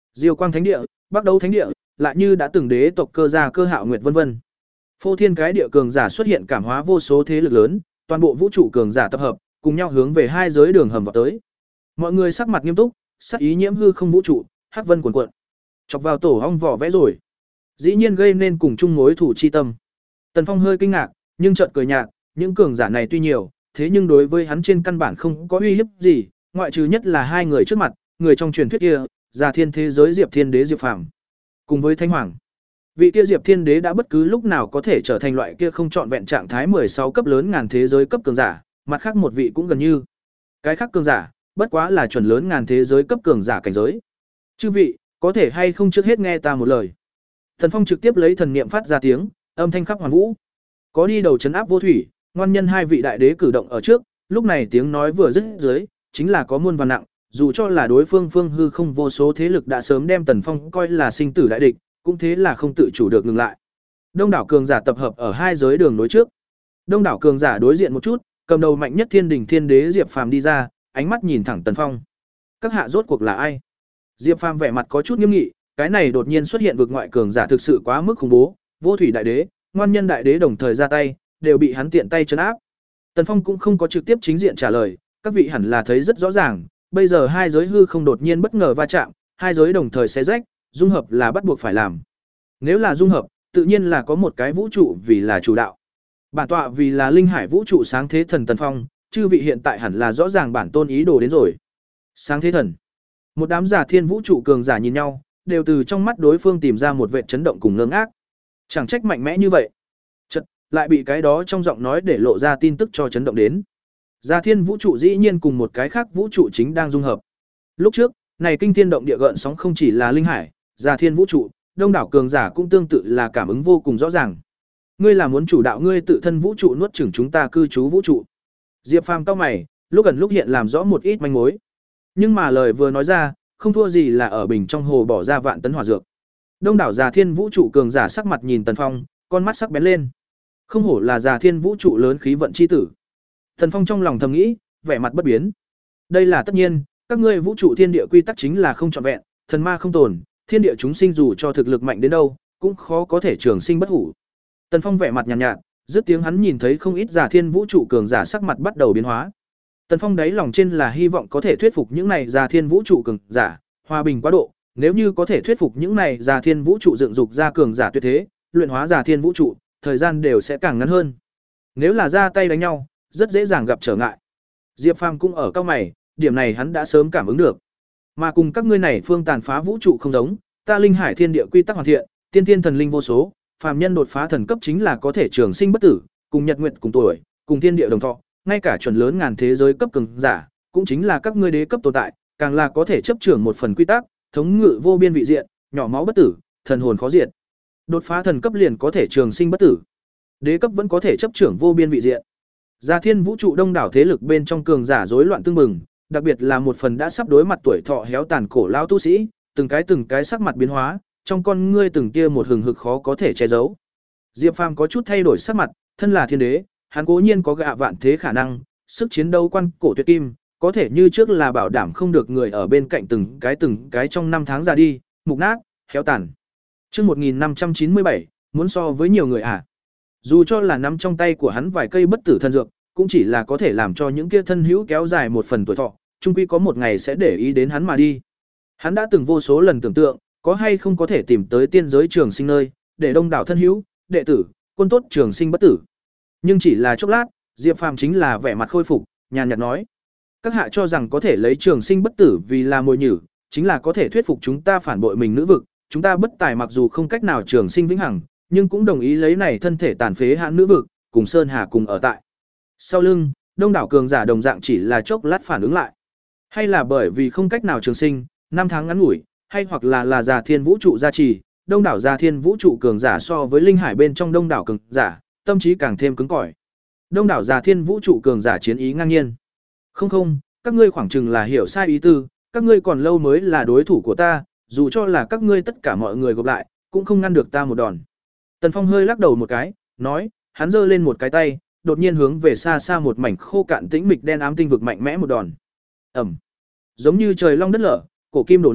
Diêu Quang Thánh địa, Bắc Đấu Thánh địa, lại như đã từng đế tộc Cơ gia Cơ Hạo Nguyệt vân vân. Phô thiên cái địa cường giả xuất hiện cảm hóa vô số thế lực lớn, toàn bộ vũ trụ cường giả tập hợp, cùng nhau hướng về hai giới đường hầm vào tới. Mọi người sắc mặt nghiêm túc, sắc ý nhiễm hư không vũ trụ, hắc vân cuồn cuộn. Chọc vào tổ ong vỏ vẽ rồi. Dĩ nhiên gây nên cùng chung mối thủ chi tâm. Tần Phong hơi kinh ngạc, nhưng chợt cười nhạt, những cường giả này tuy nhiều, thế nhưng đối với hắn trên căn bản không có uy hiếp gì, ngoại trừ nhất là hai người trước mặt, người trong truyền thuyết kia, Già Thiên thế giới Diệp Thiên Đế Diệp Phàm, cùng với Thánh Hoàng. Vị kia Diệp Thiên Đế đã bất cứ lúc nào có thể trở thành loại kia không trọn vẹn trạng thái mười sáu cấp lớn ngàn thế giới cấp cường giả, mặt khác một vị cũng gần như. Cái khác cường giả, bất quá là chuẩn lớn ngàn thế giới cấp cường giả cảnh giới. Chư vị, có thể hay không trước hết nghe ta một lời. Thần Phong trực tiếp lấy thần niệm phát ra tiếng, âm thanh khắp hoàn vũ. Có đi đầu trấn áp vô thủy, ngoan nhân hai vị đại đế cử động ở trước, lúc này tiếng nói vừa dứt dưới, chính là có muôn vàn nặng, dù cho là đối phương phương hư không vô số thế lực đã sớm đem Tần Phong coi là sinh tử đại địch, cũng thế là không tự chủ được ngừng lại. Đông đảo cường giả tập hợp ở hai giới đường nối trước. Đông đảo cường giả đối diện một chút, cầm đầu mạnh nhất Thiên Đình Thiên Đế Diệp Phàm đi ra, ánh mắt nhìn thẳng Tần Phong. Các hạ rốt cuộc là ai? Diệp Phàm vẻ mặt có chút nghiêm nghị, cái này đột nhiên xuất hiện vực ngoại cường giả thực sự quá mức khủng bố, vô thủy đại đế, ngoan nhân đại đế đồng thời ra tay, đều bị hắn tiện tay trấn áp. Tần Phong cũng không có trực tiếp chính diện trả lời, các vị hẳn là thấy rất rõ ràng, bây giờ hai giới hư không đột nhiên bất ngờ va chạm, hai giới đồng thời xé rách, dung hợp là bắt buộc phải làm. Nếu là dung hợp, tự nhiên là có một cái vũ trụ vì là chủ đạo. Bản tọa vì là linh hải vũ trụ sáng thế thần Tần Phong, chư vị hiện tại hẳn là rõ ràng bản tôn ý đồ đến rồi. Sáng thế thần. Một đám giả thiên vũ trụ cường giả nhìn nhau, đều từ trong mắt đối phương tìm ra một vẻ chấn động cùng ngơ ngác. Chẳng trách mạnh mẽ như vậy. Chợt, lại bị cái đó trong giọng nói để lộ ra tin tức cho chấn động đến. Giả thiên vũ trụ dĩ nhiên cùng một cái khác vũ trụ chính đang dung hợp. Lúc trước, này kinh thiên động địa gợn sóng không chỉ là linh hải, giả thiên vũ trụ, đông đảo cường giả cũng tương tự là cảm ứng vô cùng rõ ràng. Ngươi là muốn chủ đạo ngươi tự thân vũ trụ nuốt chửng chúng ta cư trú vũ trụ. Diệp Phàm cau mày, lúc gần lúc hiện làm rõ một ít manh mối. Nhưng mà lời vừa nói ra, không thua gì là ở bình trong hồ bỏ ra vạn tấn hỏa dược. Đông đảo Già Thiên vũ trụ cường giả sắc mặt nhìn Tần Phong, con mắt sắc bén lên. Không hổ là Già Thiên vũ trụ lớn khí vận chi tử. Tần Phong trong lòng thầm nghĩ, vẻ mặt bất biến. Đây là tất nhiên, các ngươi vũ trụ thiên địa quy tắc chính là không trọn vẹn, thần ma không tồn, thiên địa chúng sinh dù cho thực lực mạnh đến đâu, cũng khó có thể trường sinh bất hủ. Tần Phong vẻ mặt nhàn nhạt, nhạt, dứt tiếng hắn nhìn thấy không ít Già Thiên vũ trụ cường giả sắc mặt bắt đầu biến hóa. Tần Phong đáy lòng trên là hy vọng có thể thuyết phục những này Già Thiên vũ trụ cường giả, hòa bình quá độ, nếu như có thể thuyết phục những này Già Thiên vũ trụ dựng dục ra cường giả tuyệt thế, luyện hóa Già Thiên vũ trụ, thời gian đều sẽ càng ngắn hơn. Nếu là ra tay đánh nhau, rất dễ dàng gặp trở ngại. Diệp Phàm cũng ở cao mày, điểm này hắn đã sớm cảm ứng được. Mà cùng các ngươi này phương tàn phá vũ trụ không giống, ta linh hải thiên địa quy tắc hoàn thiện, tiên thiên thần linh vô số, phàm nhân đột phá thần cấp chính là có thể trường sinh bất tử, cùng nhật nguyệt cùng tuổi, cùng thiên địa đồng thọ, ngay cả chuẩn lớn ngàn thế giới cấp cường giả, cũng chính là các ngươi đế cấp tồn tại, càng là có thể chấp trưởng một phần quy tắc, thống ngự vô biên vị diện, nhỏ máu bất tử, thần hồn khó diệt. Đột phá thần cấp liền có thể trường sinh bất tử. Đế cấp vẫn có thể chấp trưởng vô biên vị diện. Gia Thiên vũ trụ đông đảo thế lực bên trong cường giả rối loạn tương mừng, đặc biệt là một phần đã sắp đối mặt tuổi thọ héo tàn cổ lao tu sĩ, từng cái từng cái sắc mặt biến hóa, trong con ngươi từng tia một hừng hực khó có thể che giấu. Diệp Phàm có chút thay đổi sắc mặt, thân là thiên đế, hắn cố nhiên có gạ vạn thế khả năng, sức chiến đấu quan cổ tuyệt kim, có thể như trước là bảo đảm không được người ở bên cạnh từng cái từng cái trong năm tháng ra đi, mục nát, héo tàn. Chương một nghìn năm trăm chín mươi bảy, muốn so với nhiều người à? Dù cho là nắm trong tay của hắn vài cây bất tử thần dược, cũng chỉ là có thể làm cho những kia thân hữu kéo dài một phần tuổi thọ, chung quy có một ngày sẽ để ý đến hắn mà đi. Hắn đã từng vô số lần tưởng tượng, có hay không có thể tìm tới tiên giới trường sinh nơi, để đông đảo thân hữu, đệ tử, quân tốt trường sinh bất tử. Nhưng chỉ là chốc lát, Diệp Phàm chính là vẻ mặt khôi phục, nhàn nhạt nói: "Các hạ cho rằng có thể lấy trường sinh bất tử vì là mồi nhử, chính là có thể thuyết phục chúng ta phản bội mình nữ vực, chúng ta bất tài mặc dù không cách nào trường sinh vĩnh hằng, nhưng cũng đồng ý lấy này thân thể tàn phế hãn nữ vực, cùng Sơn Hà cùng ở tại." Sau lưng, đông đảo cường giả đồng dạng chỉ là chốc lát phản ứng lại. Hay là bởi vì không cách nào trường sinh, năm tháng ngắn ngủi, hay hoặc là là Già Thiên vũ trụ gia trì, đông đảo Già Thiên vũ trụ cường giả so với linh hải bên trong đông đảo cường giả, tâm trí càng thêm cứng cỏi. Đông đảo Già Thiên vũ trụ cường giả chiến ý ngang nhiên. "Không không, các ngươi khoảng chừng là hiểu sai ý tư, các ngươi còn lâu mới là đối thủ của ta, dù cho là các ngươi tất cả mọi người gộp lại, cũng không ngăn được ta một đòn." Tần Phong hơi lắc đầu một cái, nói, hắn giơ lên một cái tay, đột nhiên hướng về xa xa một mảnh khô cạn tĩnh mịch đen ám tinh vực mạnh mẽ một đòn. Ầm. Giống như trời long đất lở, cổ kim đổ nát,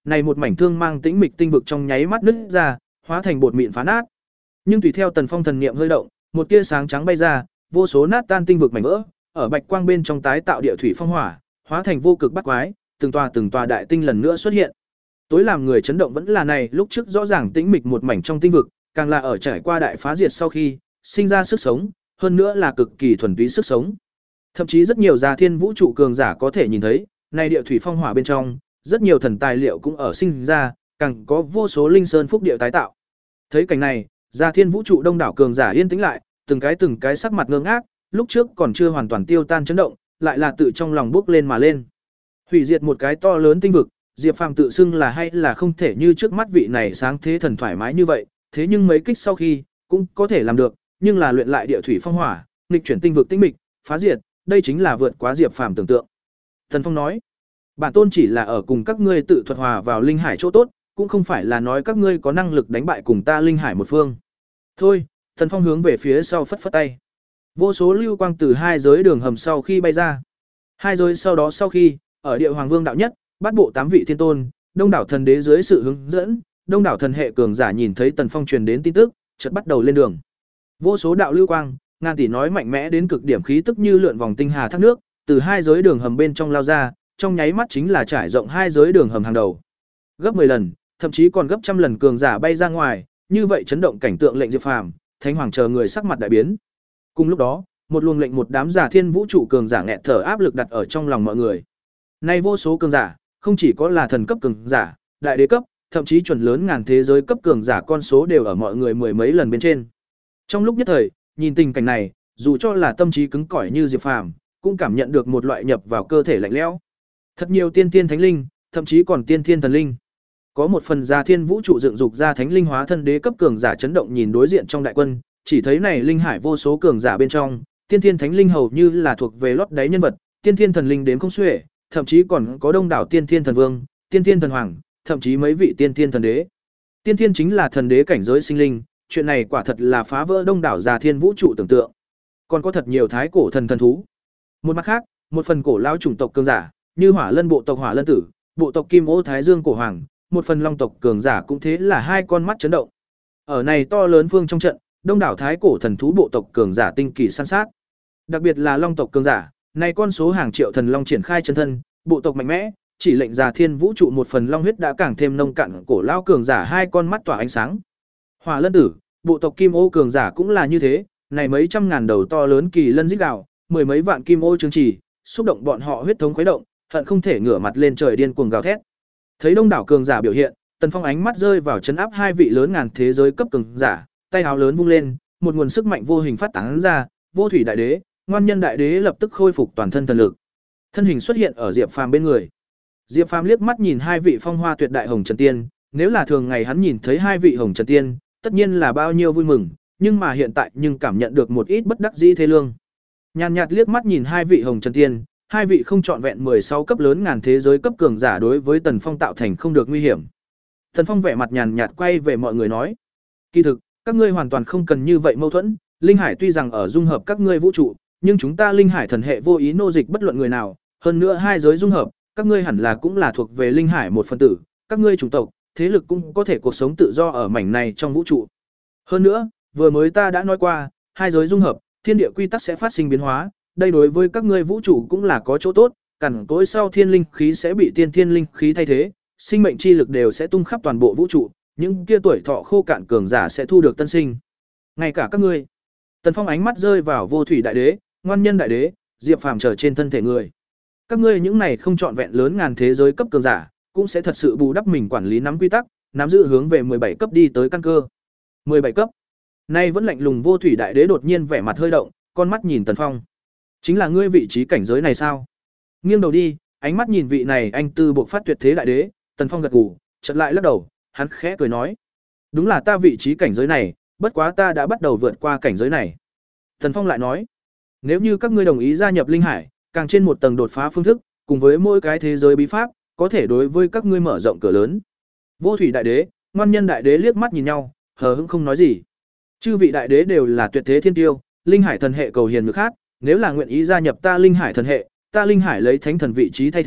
này một mảnh thương mang tĩnh mịch tinh vực trong nháy mắt nứt ra, hóa thành bột mịn phá nát. Nhưng tùy theo Tần Phong thần niệm hơi động, một tia sáng trắng bay ra, vô số nát tan tinh vực mảnh vỡ, ở bạch quang bên trong tái tạo địa thủy phong hỏa, hóa thành vô cực bát quái, từng tòa từng tòa đại tinh lần nữa xuất hiện. Tối làm người chấn động vẫn là này, lúc trước rõ ràng tĩnh mịch một mảnh trong tinh vực, càng là ở trải qua đại phá diệt sau khi, sinh ra sức sống, hơn nữa là cực kỳ thuần túy sức sống. Thậm chí rất nhiều già thiên vũ trụ cường giả có thể nhìn thấy, này địa thủy phong hỏa bên trong, rất nhiều thần tài liệu cũng ở sinh ra, càng có vô số linh sơn phúc địa tái tạo. Thấy cảnh này, già thiên vũ trụ đông đảo cường giả yên tĩnh lại, từng cái từng cái sắc mặt ngơ ngác, lúc trước còn chưa hoàn toàn tiêu tan chấn động, lại là tự trong lòng bốc lên mà lên. Hủy diệt một cái to lớn tinh vực, Diệp Phàm tự xưng là hay là không thể như trước mắt vị này sáng thế thần thoải mái như vậy, thế nhưng mấy kích sau khi, cũng có thể làm được, nhưng là luyện lại địa thủy phong hỏa, nghịch chuyển tinh vực tinh mịch, phá diệt, đây chính là vượt quá Diệp Phàm tưởng tượng. Thần Phong nói, bản tôn chỉ là ở cùng các ngươi tự thuật hòa vào linh hải chỗ tốt, cũng không phải là nói các ngươi có năng lực đánh bại cùng ta linh hải một phương. Thôi, Thần Phong hướng về phía sau phất phất tay. Vô số lưu quang từ hai giới đường hầm sau khi bay ra. Hai giới sau đó sau khi, ở địa hoàng vương đạo nhất, bát bộ tám vị thiên tôn, đông đảo thần đế dưới sự hướng dẫn, đông đảo thần hệ cường giả nhìn thấy Tần Phong truyền đến tin tức, chợt bắt đầu lên đường. Vô số đạo lưu quang, ngàn tỷ nói mạnh mẽ đến cực điểm khí tức như lượn vòng tinh hà thác nước, từ hai giới đường hầm bên trong lao ra, trong nháy mắt chính là trải rộng hai giới đường hầm hàng đầu. Gấp mười lần, thậm chí còn gấp trăm lần cường giả bay ra ngoài, như vậy chấn động cảnh tượng lệnh Diệp Phàm, Thánh Hoàng chờ người sắc mặt đại biến. Cùng lúc đó, một luồng lệnh một đám giả thiên vũ trụ cường giả nghẹt thở áp lực đặt ở trong lòng mọi người. Nay vô số cường giả, không chỉ có là thần cấp cường giả, đại đế cấp, thậm chí chuẩn lớn ngàn thế giới cấp cường giả con số đều ở mọi người mười mấy lần bên trên. Trong lúc nhất thời, nhìn tình cảnh này, dù cho là tâm trí cứng cỏi như Diệp Phàm, cũng cảm nhận được một loại nhập vào cơ thể lạnh lẽo. Thật nhiều tiên thiên thánh linh, thậm chí còn tiên thiên thần linh. Có một phần gia thiên vũ trụ dựng dục ra thánh linh hóa thân đế cấp cường giả chấn động nhìn đối diện trong đại quân, chỉ thấy này linh hải vô số cường giả bên trong, tiên thiên thánh linh hầu như là thuộc về lót đáy nhân vật, tiên thiên thần linh đếm không xuể, thậm chí còn có đông đảo tiên thiên thần vương, tiên thiên thần hoàng, thậm chí mấy vị tiên thiên thần đế. Tiên thiên chính là thần đế cảnh giới sinh linh, chuyện này quả thật là phá vỡ đông đảo già thiên vũ trụ tưởng tượng. Còn có thật nhiều thái cổ thần thần thú. Một mặt khác, một phần cổ lao chủng tộc cường giả, như Hỏa Lân bộ tộc Hỏa Lân tử, bộ tộc Kim Ô Thái Dương cổ hoàng, một phần long tộc cường giả cũng thế là hai con mắt chấn động. Ở này to lớn phương trong trận, đông đảo thái cổ thần thú bộ tộc cường giả tinh kỳ săn sát. Đặc biệt là long tộc cường giả, này con số hàng triệu thần long triển khai chân thân, bộ tộc mạnh mẽ, chỉ lệnh già thiên vũ trụ một phần long huyết đã càng thêm nông cạn, cổ lao cường giả hai con mắt tỏa ánh sáng. Hỏa Lân tử, bộ tộc Kim Ô cường giả cũng là như thế, này mấy trăm ngàn đầu to lớn kỳ lân rít gào, mười mấy vạn kim ô chứng chỉ, xúc động bọn họ huyết thống khuấy động, hận không thể ngửa mặt lên trời điên cuồng gào thét. Thấy đông đảo cường giả biểu hiện, Tần Phong ánh mắt rơi vào chấn áp hai vị lớn ngàn thế giới cấp cường giả, tay áo lớn vung lên, một nguồn sức mạnh vô hình phát tán ra, Vô Thủy Đại Đế, Ngoan Nhân Đại Đế lập tức khôi phục toàn thân thần lực. Thân hình xuất hiện ở Diệp Phàm bên người. Diệp Phàm liếc mắt nhìn hai vị phong hoa tuyệt đại hồng trần tiên, nếu là thường ngày hắn nhìn thấy hai vị hồng trần tiên, tất nhiên là bao nhiêu vui mừng, nhưng mà hiện tại nhưng cảm nhận được một ít bất đắc dĩ thế lương. Nhàn nhạt liếc mắt nhìn hai vị hồng trần tiên, hai vị không trọn vẹn mười sáu cấp lớn ngàn thế giới cấp cường giả đối với Tần Phong tạo thành không được nguy hiểm. Tần Phong vẻ mặt nhàn nhạt quay về mọi người nói: "Kỳ thực, các ngươi hoàn toàn không cần như vậy mâu thuẫn, linh hải tuy rằng ở dung hợp các ngươi vũ trụ, nhưng chúng ta linh hải thần hệ vô ý nô dịch bất luận người nào, hơn nữa hai giới dung hợp, các ngươi hẳn là cũng là thuộc về linh hải một phần tử, các ngươi chủng tộc, thế lực cũng có thể cuộc sống tự do ở mảnh này trong vũ trụ. Hơn nữa, vừa mới ta đã nói qua, hai giới dung hợp, thiên địa quy tắc sẽ phát sinh biến hóa, đây đối với các ngươi vũ trụ cũng là có chỗ tốt, cằn cỗi sau thiên linh khí sẽ bị tiên thiên linh khí thay thế, sinh mệnh chi lực đều sẽ tung khắp toàn bộ vũ trụ, những kia tuổi thọ khô cạn cường giả sẽ thu được tân sinh. Ngay cả các ngươi." Tần Phong ánh mắt rơi vào Vô Thủy Đại Đế, Ngoan Nhân Đại Đế, Diệp Phàm trở trên thân thể người. Các ngươi những này không trọn vẹn lớn ngàn thế giới cấp cường giả, cũng sẽ thật sự bù đắp mình quản lý nắm quy tắc, nắm giữ hướng về mười bảy cấp đi tới căn cơ. mười bảy cấp. Nay vẫn lạnh lùng Vô Thủy Đại Đế đột nhiên vẻ mặt hơi động, con mắt nhìn Tần Phong. "Chính là ngươi vị trí cảnh giới này sao?" Nghiêng đầu đi, ánh mắt nhìn vị này anh tư buộc phát tuyệt thế đại đế, Tần Phong gật gù, chợt lại lắc đầu, hắn khẽ cười nói: "Đúng là ta vị trí cảnh giới này, bất quá ta đã bắt đầu vượt qua cảnh giới này." Tần Phong lại nói: "Nếu như các ngươi đồng ý gia nhập linh hải, càng trên một tầng đột phá phương thức, cùng với mỗi cái thế giới bí pháp, có thể đối với các ngươi mở rộng cửa lớn." Vô Thủy Đại Đế, Ngoan Nhân Đại Đế liếc mắt nhìn nhau, hờ hững không nói gì. Chư vị đại đế đều là tuyệt thế thiên tiêu, linh hải thần hệ cầu hiền ngược khác, nếu là nguyện ý gia nhập ta linh hải thần hệ, ta linh hải lấy thánh thần vị trí thay thế,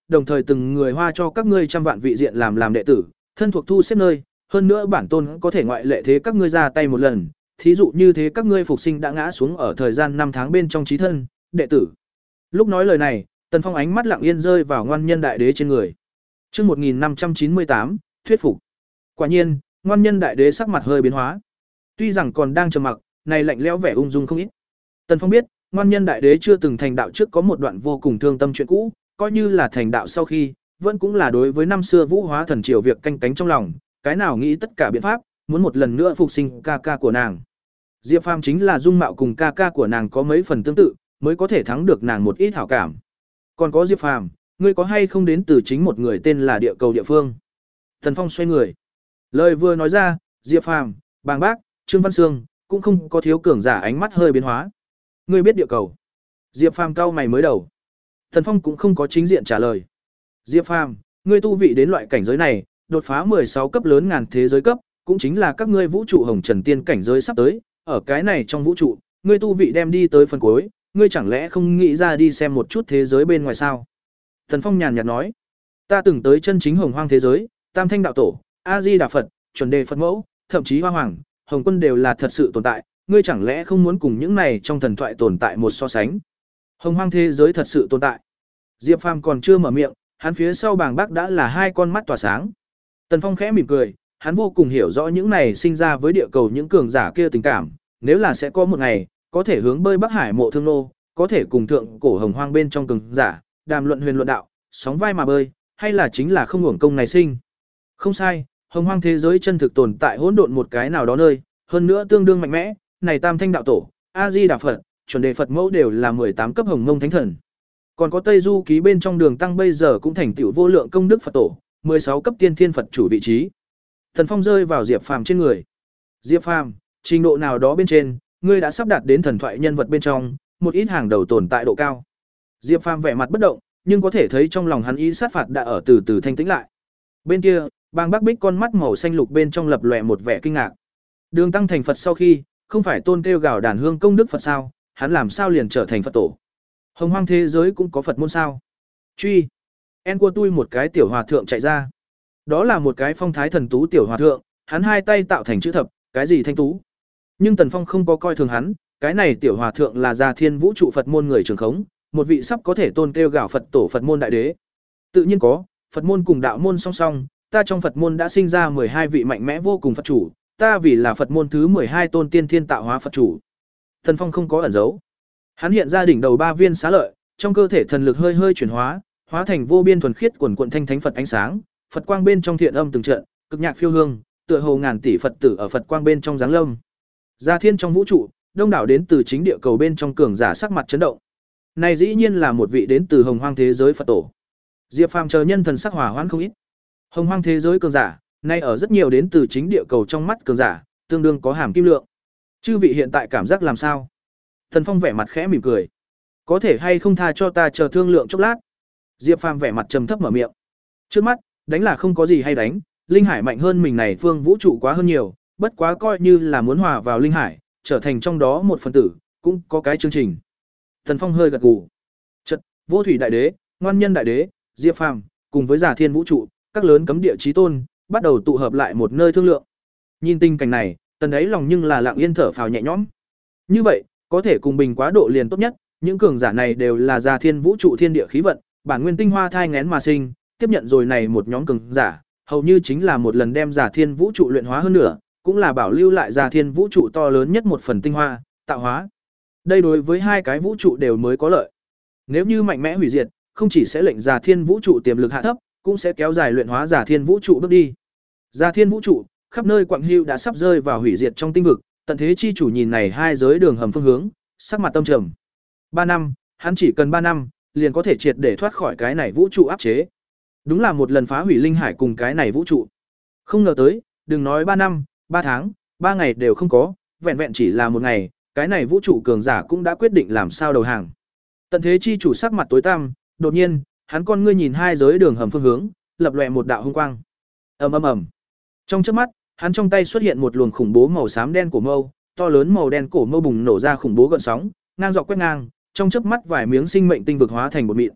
đồng thời từng người hoa cho các ngươi trăm vạn vị diện làm làm đệ tử, thân thuộc thu xếp nơi, hơn nữa bản tôn có thể ngoại lệ thế các ngươi ra tay một lần, thí dụ như thế các ngươi phục sinh đã ngã xuống ở thời gian năm tháng bên trong chí thân, đệ tử. Lúc nói lời này, Tần Phong ánh mắt lặng yên rơi vào ngoan nhân đại đế trên người. Chương một nghìn năm trăm chín mươi tám, thuyết phục. Quả nhiên, ngoan nhân đại đế sắc mặt hơi biến hóa. Tuy rằng còn đang trầm mặc, này lạnh lẽo vẻ ung dung không ít. Tần Phong biết, ngoan nhân đại đế chưa từng thành đạo trước có một đoạn vô cùng thương tâm chuyện cũ, coi như là thành đạo sau khi, vẫn cũng là đối với năm xưa Vũ Hóa Thần Triều việc canh cánh trong lòng, cái nào nghĩ tất cả biện pháp, muốn một lần nữa phục sinh ca ca của nàng. Diệp Phàm chính là dung mạo cùng ca ca của nàng có mấy phần tương tự, mới có thể thắng được nàng một ít hảo cảm. Còn có Diệp Phàm, ngươi có hay không đến từ chính một người tên là địa cầu địa phương? Tần Phong xoay người. Lời vừa nói ra, Diệp Phàm, Bàng Bác, Trương Văn Sương cũng không có thiếu cường giả ánh mắt hơi biến hóa. Ngươi biết địa cầu? Diệp Phàm cau mày mới đầu. Tần Phong cũng không có chính diện trả lời. Diệp Phàm, ngươi tu vị đến loại cảnh giới này, đột phá mười sáu cấp lớn ngàn thế giới cấp, cũng chính là các ngươi vũ trụ hồng trần tiên cảnh giới sắp tới, ở cái này trong vũ trụ, ngươi tu vị đem đi tới phần cuối, ngươi chẳng lẽ không nghĩ ra đi xem một chút thế giới bên ngoài sao? Tần Phong nhàn nhạt nói, ta từng tới chân chính hồng hoang thế giới, Tam Thanh đạo tổ, A Di Đà Phật, chuẩn đề Phật mẫu, thậm chí Hoa Hoàng, Hồng Quân đều là thật sự tồn tại, ngươi chẳng lẽ không muốn cùng những này trong thần thoại tồn tại một so sánh? Hồng hoang thế giới thật sự tồn tại. Diệp Phàm còn chưa mở miệng, hắn phía sau Bàng Bác đã là hai con mắt tỏa sáng. Tần Phong khẽ mỉm cười, hắn vô cùng hiểu rõ những này sinh ra với địa cầu những cường giả kia tình cảm, nếu là sẽ có một ngày, có thể hướng bơi Bắc Hải mộ thương nô, có thể cùng thượng cổ hồng hoang bên trong cường giả, đàm luận huyền luận đạo, sóng vai mà bơi, hay là chính là không hưởng công này sinh. Không sai, hồng hoang thế giới chân thực tồn tại hỗn độn một cái nào đó nơi, hơn nữa tương đương mạnh mẽ, này Tam Thanh đạo tổ, A Di Đà Phật, chuẩn đề Phật mẫu đều là mười tám cấp hồng mông thánh thần. Còn có Tây Du ký bên trong đường tăng bây giờ cũng thành tựu vô lượng công đức Phật tổ, mười sáu cấp tiên thiên Phật chủ vị trí. Thần Phong rơi vào Diệp Phàm trên người. Diệp Phàm, trình độ nào đó bên trên, ngươi đã sắp đạt đến thần thoại nhân vật bên trong, một ít hàng đầu tồn tại độ cao. Diệp Phàm vẻ mặt bất động, nhưng có thể thấy trong lòng hắn ý sát phạt đã ở từ từ thanh tĩnh lại. Bên kia, Bàng Bác Bích con mắt màu xanh lục bên trong lập lòe một vẻ kinh ngạc. Đường Tăng thành Phật sau khi, không phải tôn kêu gào đàn hương công đức Phật sao, hắn làm sao liền trở thành Phật tổ? Hồng hoang thế giới cũng có Phật môn sao? Truy. En của tôi một cái tiểu hòa thượng chạy ra. Đó là một cái phong thái thần tú tiểu hòa thượng, hắn hai tay tạo thành chữ thập, cái gì thanh tú. Nhưng Tần Phong không có coi thường hắn, cái này tiểu hòa thượng là Già Thiên Vũ trụ Phật môn người trường khống, một vị sắp có thể tôn kêu gào Phật tổ Phật môn đại đế. Tự nhiên có, Phật môn cùng đạo môn song song, ta trong Phật môn đã sinh ra mười hai vị mạnh mẽ vô cùng Phật chủ, ta vì là Phật môn thứ mười hai tôn tiên thiên tạo hóa Phật chủ. Tần Phong không có ẩn giấu. Hắn hiện ra đỉnh đầu ba viên xá lợi, trong cơ thể thần lực hơi hơi chuyển hóa, hóa thành vô biên thuần khiết quần quần thanh thánh Phật ánh sáng, Phật quang bên trong thiện âm từng trận, cực nhạc phiêu hương, tựa hồ ngàn tỷ Phật tử ở Phật quang bên trong giáng lâm. Gia Thiên trong vũ trụ, đông đảo đến từ chính địa cầu bên trong cường giả sắc mặt chấn động. Này dĩ nhiên là một vị đến từ hồng hoang thế giới Phật tổ. Diệp Phàm chờ nhân thần sắc hòa hoãn không ít. Hồng hoang thế giới cường giả, nay ở rất nhiều đến từ chính địa cầu trong mắt cường giả, tương đương có hàm kim lượng. Chư vị hiện tại cảm giác làm sao? Thần Phong vẻ mặt khẽ mỉm cười. Có thể hay không tha cho ta chờ thương lượng chốc lát? Diệp Phàm vẻ mặt trầm thấp mở miệng. Trước mắt, đánh là không có gì hay đánh, linh hải mạnh hơn mình này phương vũ trụ quá hơn nhiều, bất quá coi như là muốn hòa vào linh hải, trở thành trong đó một phần tử, cũng có cái chương trình. Thần Phong hơi gật gù. Chợt, Vô Thủy đại đế, Ngoan Nhân đại đế, Diệp Phàm, cùng với Già Thiên vũ trụ, các lớn cấm địa chí tôn, bắt đầu tụ hợp lại một nơi thương lượng. Nhìn tình cảnh này, tần ấy lòng nhưng là lặng yên thở phào nhẹ nhõm. Như vậy, có thể cùng bình quá độ liền tốt nhất, những cường giả này đều là Già Thiên vũ trụ thiên địa khí vận, bản nguyên tinh hoa thai nghén mà sinh, tiếp nhận rồi này một nhóm cường giả, hầu như chính là một lần đem Già Thiên vũ trụ luyện hóa hơn nữa, cũng là bảo lưu lại Già Thiên vũ trụ to lớn nhất một phần tinh hoa, tạo hóa. Đây đối với hai cái vũ trụ đều mới có lợi. Nếu như mạnh mẽ hủy diệt, không chỉ sẽ lệnh Già Thiên vũ trụ tiềm lực hạ thấp, cũng sẽ kéo dài luyện hóa Già Thiên vũ trụ bước đi. Già Thiên vũ trụ, khắp nơi quặng hưu đã sắp rơi vào hủy diệt trong tinh vực, tận thế chi chủ nhìn này hai giới đường hầm phương hướng, sắc mặt tâm trầm. Ba năm, hắn chỉ cần ba năm, liền có thể triệt để thoát khỏi cái này vũ trụ áp chế. Đúng là một lần phá hủy linh hải cùng cái này vũ trụ. Không ngờ tới, đừng nói ba năm, ba tháng, ba ngày đều không có, vẹn vẹn chỉ là một ngày, cái này vũ trụ cường giả cũng đã quyết định làm sao đầu hàng. Tận thế chi chủ sắc mặt tối tăm, đột nhiên, hắn con ngươi nhìn hai giới đường hầm phương hướng, lập lòe một đạo hung quang. Ầm ầm ầm. Trong chớp mắt, hắn trong tay xuất hiện một luồng khủng bố màu xám đen cổ mâu, to lớn màu đen cổ mâu bùng nổ ra khủng bố gợn sóng, ngang dọc quét ngang, trong chớp mắt vài miếng sinh mệnh tinh vực hóa thành một mịn.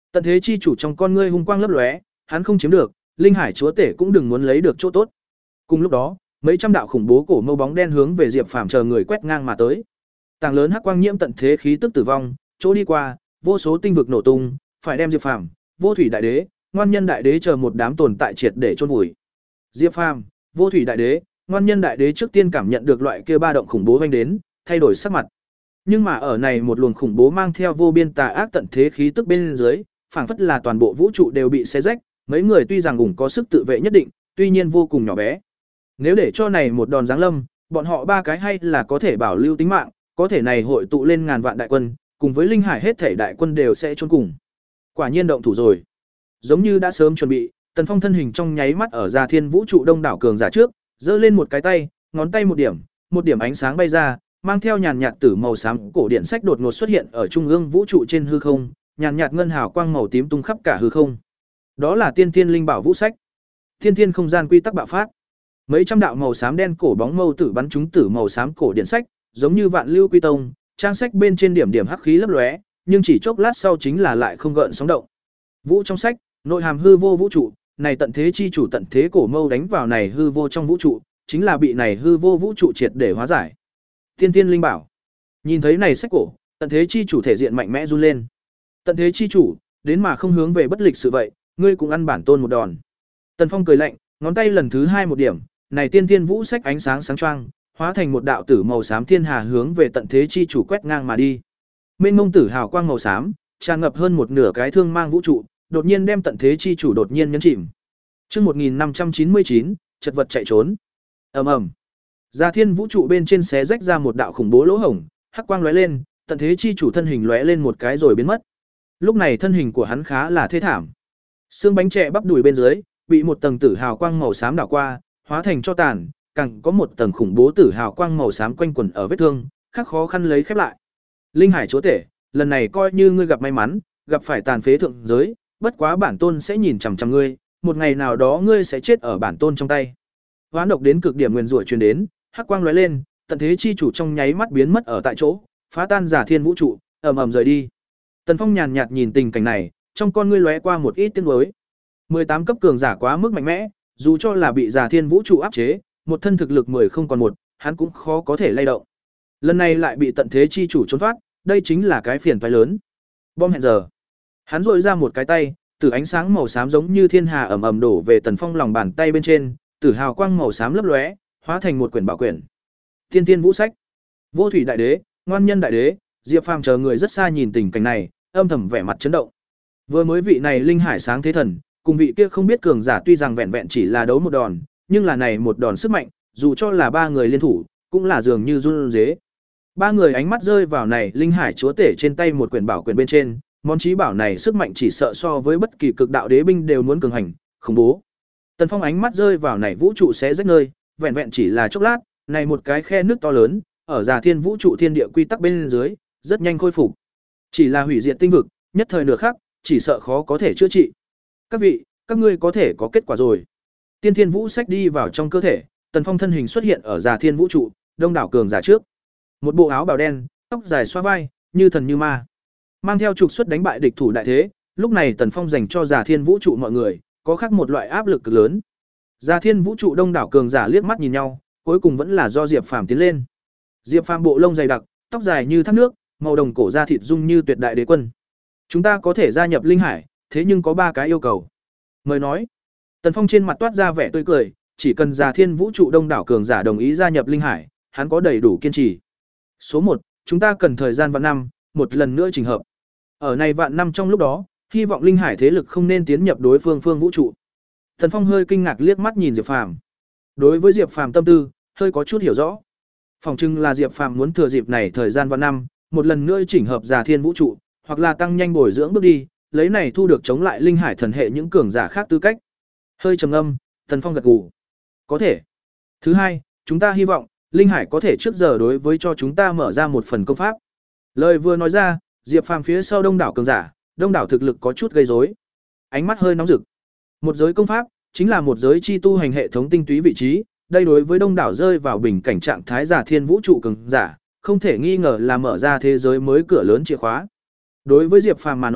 Tận thế chi chủ trong con ngươi hung quang lấp lóe, hắn không chiếm được, linh hải chúa tể cũng đừng muốn lấy được chỗ tốt. Cùng lúc đó, mấy trăm đạo khủng bố cổ mâu bóng đen hướng về Diệp Phàm chờ người quét ngang mà tới. Tảng lớn hắc quang nhiễm tận thế khí tức tử vong, chỗ đi qua, vô số tinh vực nổ tung, phải đem Diệp Phàm, Vô Thủy Đại Đế, Ngoan Nhân Đại Đế chờ một đám tồn tại triệt để chôn vùi. Diệp Phàm, Vô Thủy Đại Đế, Ngoan Nhân Đại Đế trước tiên cảm nhận được loại kia ba động khủng bố vang đến, thay đổi sắc mặt. Nhưng mà ở này một luồng khủng bố mang theo vô biên tà ác tận thế khí tức bên dưới, phảng phất là toàn bộ vũ trụ đều bị xé rách, mấy người tuy rằng cũng có sức tự vệ nhất định, tuy nhiên vô cùng nhỏ bé. Nếu để cho này một đòn giáng lâm, bọn họ ba cái hay là có thể bảo lưu tính mạng, có thể này hội tụ lên ngàn vạn đại quân, cùng với linh hải hết thể đại quân đều sẽ chôn cùng. Quả nhiên động thủ rồi. Giống như đã sớm chuẩn bị, Tần Phong thân hình trong nháy mắt ở Già Thiên vũ trụ đông đảo cường giả trước, giơ lên một cái tay, ngón tay một điểm, một điểm ánh sáng bay ra, mang theo nhàn nhạt tử màu xám cổ điển sách đột ngột xuất hiện ở trung ương vũ trụ trên hư không, nhàn nhạt ngân hào quang màu tím tung khắp cả hư không. Đó là Tiên Thiên Linh Bảo Vũ Sách. Tiên Thiên không gian quy tắc bạo phát. Mấy trăm đạo màu xám đen cổ bóng mâu tử bắn trúng tử màu xám cổ điển sách, giống như vạn lưu quy tông, trang sách bên trên điểm điểm hắc khí lấp lóe, nhưng chỉ chốc lát sau chính là lại không gợn sóng động. Vũ trong sách, nội hàm hư vô vũ trụ, này tận thế chi chủ tận thế cổ mâu đánh vào này hư vô trong vũ trụ, chính là bị này hư vô vũ trụ triệt để hóa giải. Tiên Tiên Linh Bảo. Nhìn thấy này sách cổ, tận thế chi chủ thể diện mạnh mẽ run lên. Tận thế chi chủ, đến mà không hướng về bất lịch sự vậy, ngươi cũng ăn bản tôn một đòn. Tần Phong cười lạnh, ngón tay lần thứ hai một điểm, này Tiên Tiên Vũ Sách ánh sáng sáng choang, hóa thành một đạo tử màu xám thiên hà hướng về tận thế chi chủ quét ngang mà đi. Mênh mông tử hào quang màu xám, tràn ngập hơn một nửa cái thương mang vũ trụ, đột nhiên đem tận thế chi chủ đột nhiên nhấn chìm. Chương một nghìn năm trăm chín mươi chín, chật vật chạy trốn. Ầm ầm. Già Thiên vũ trụ bên trên xé rách ra một đạo khủng bố lỗ hổng, hắc quang lóe lên, tận thế chi chủ thân hình lóe lên một cái rồi biến mất. Lúc này thân hình của hắn khá là thê thảm. Xương bánh trẻ bắp đùi bên dưới, bị một tầng tử hào quang màu xám đảo qua, hóa thành cho tàn, càng có một tầng khủng bố tử hào quang màu xám quanh quẩn ở vết thương, khắc khó khăn lấy khép lại. Linh Hải chúa tể, lần này coi như ngươi gặp may mắn, gặp phải tàn phế thượng giới, bất quá bản tôn sẽ nhìn chằm chằm ngươi, một ngày nào đó ngươi sẽ chết ở bản tôn trong tay. Hoán độc đến cực điểm nguyên rủa truyền đến, hắc quang lóe lên, tận thế chi chủ trong nháy mắt biến mất ở tại chỗ, phá tan Giả Thiên vũ trụ, ầm ầm rời đi. Tần Phong nhàn nhạt nhìn tình cảnh này, trong con ngươi lóe qua một ít tiếc nuối. mười tám cấp cường giả quá mức mạnh mẽ, dù cho là bị Giả Thiên vũ trụ áp chế, một thân thực lực mười không còn một, hắn cũng khó có thể lay động. Lần này lại bị tận thế chi chủ trốn thoát, đây chính là cái phiền toái lớn. Bom hẹn giờ. Hắn rội ra một cái tay, từ ánh sáng màu xám giống như thiên hà ầm ầm đổ về Tần Phong lòng bàn tay bên trên, tử hào quang màu xám lấp lóe, hóa thành một quyển bảo quyển. Tiên Tiên Vũ Sách. Vô Thủy Đại Đế, Ngoan Nhân Đại Đế, Diệp Phàm chờ người rất xa nhìn tình cảnh này, âm thầm vẻ mặt chấn động. Vừa mới vị này linh hải sáng thế thần, cùng vị kia không biết cường giả tuy rằng vẹn vẹn chỉ là đấu một đòn, nhưng là này một đòn sức mạnh, dù cho là ba người liên thủ, cũng là dường như run rế. Ba người ánh mắt rơi vào này linh hải chúa tể trên tay một quyển bảo quyển bên trên, món chí bảo này sức mạnh chỉ sợ so với bất kỳ cực đạo đế binh đều muốn cường hành, khủng bố. Tần Phong ánh mắt rơi vào này vũ trụ xé rách nơi, vẹn vẹn chỉ là chốc lát, này một cái khe nước to lớn, ở Già Thiên vũ trụ thiên địa quy tắc bên dưới, rất nhanh khôi phục. Chỉ là hủy diệt tinh vực, nhất thời nửa khắc, chỉ sợ khó có thể chữa trị. Các vị, các ngươi có thể có kết quả rồi. Tiên Thiên Vũ Sách đi vào trong cơ thể, Tần Phong thân hình xuất hiện ở Già Thiên vũ trụ, đông đảo cường giả trước. Một bộ áo bào đen, tóc dài xóa vai, như thần như ma. Mang theo trục xuất đánh bại địch thủ đại thế, lúc này Tần Phong dành cho Già Thiên vũ trụ mọi người, có khác một loại áp lực cực lớn. Già Thiên vũ trụ đông đảo cường giả liếc mắt nhìn nhau, cuối cùng vẫn là do Diệp Phàm tiến lên. Diệp Phàm bộ lông dày đặc, tóc dài như thác nước, màu đồng cổ da thịt dung như tuyệt đại đế quân. Chúng ta có thể gia nhập linh hải, thế nhưng có ba cái yêu cầu. Mời nói. Tần Phong trên mặt toát ra vẻ tươi cười, chỉ cần Già Thiên vũ trụ đông đảo cường giả đồng ý gia nhập linh hải, hắn có đầy đủ kiên trì. Số một, chúng ta cần thời gian vạn năm, một lần nữa chỉnh hợp. Ở này vạn năm trong lúc đó, hy vọng linh hải thế lực không nên tiến nhập đối phương phương vũ trụ. Tần Phong hơi kinh ngạc liếc mắt nhìn Diệp Phàm. Đối với Diệp Phàm tâm tư, hơi có chút hiểu rõ. Phòng trưng là Diệp Phàm muốn thừa dịp này thời gian vạn năm, một lần nữa chỉnh hợp Già Thiên vũ trụ, hoặc là tăng nhanh bồi dưỡng bước đi, lấy này thu được chống lại linh hải thần hệ những cường giả khác tư cách. Hơi trầm ngâm, Tần Phong gật gù. Có thể. Thứ hai, chúng ta hy vọng linh hải có thể trước giờ đối với cho chúng ta mở ra một phần công pháp. Lời vừa nói ra, Diệp Phàm phía sau đông đảo cường giả, đông đảo thực lực có chút gây rối. Ánh mắt hơi nóng rực. Một giới công pháp chính là một giới chi tu hành hệ thống tinh túy vị trí, đây đối với đông đảo rơi vào bình cảnh trạng thái Già Thiên vũ trụ cường giả, không thể nghi ngờ là mở ra thế giới mới cửa lớn chìa khóa. Đối với Diệp Phàm mà nói,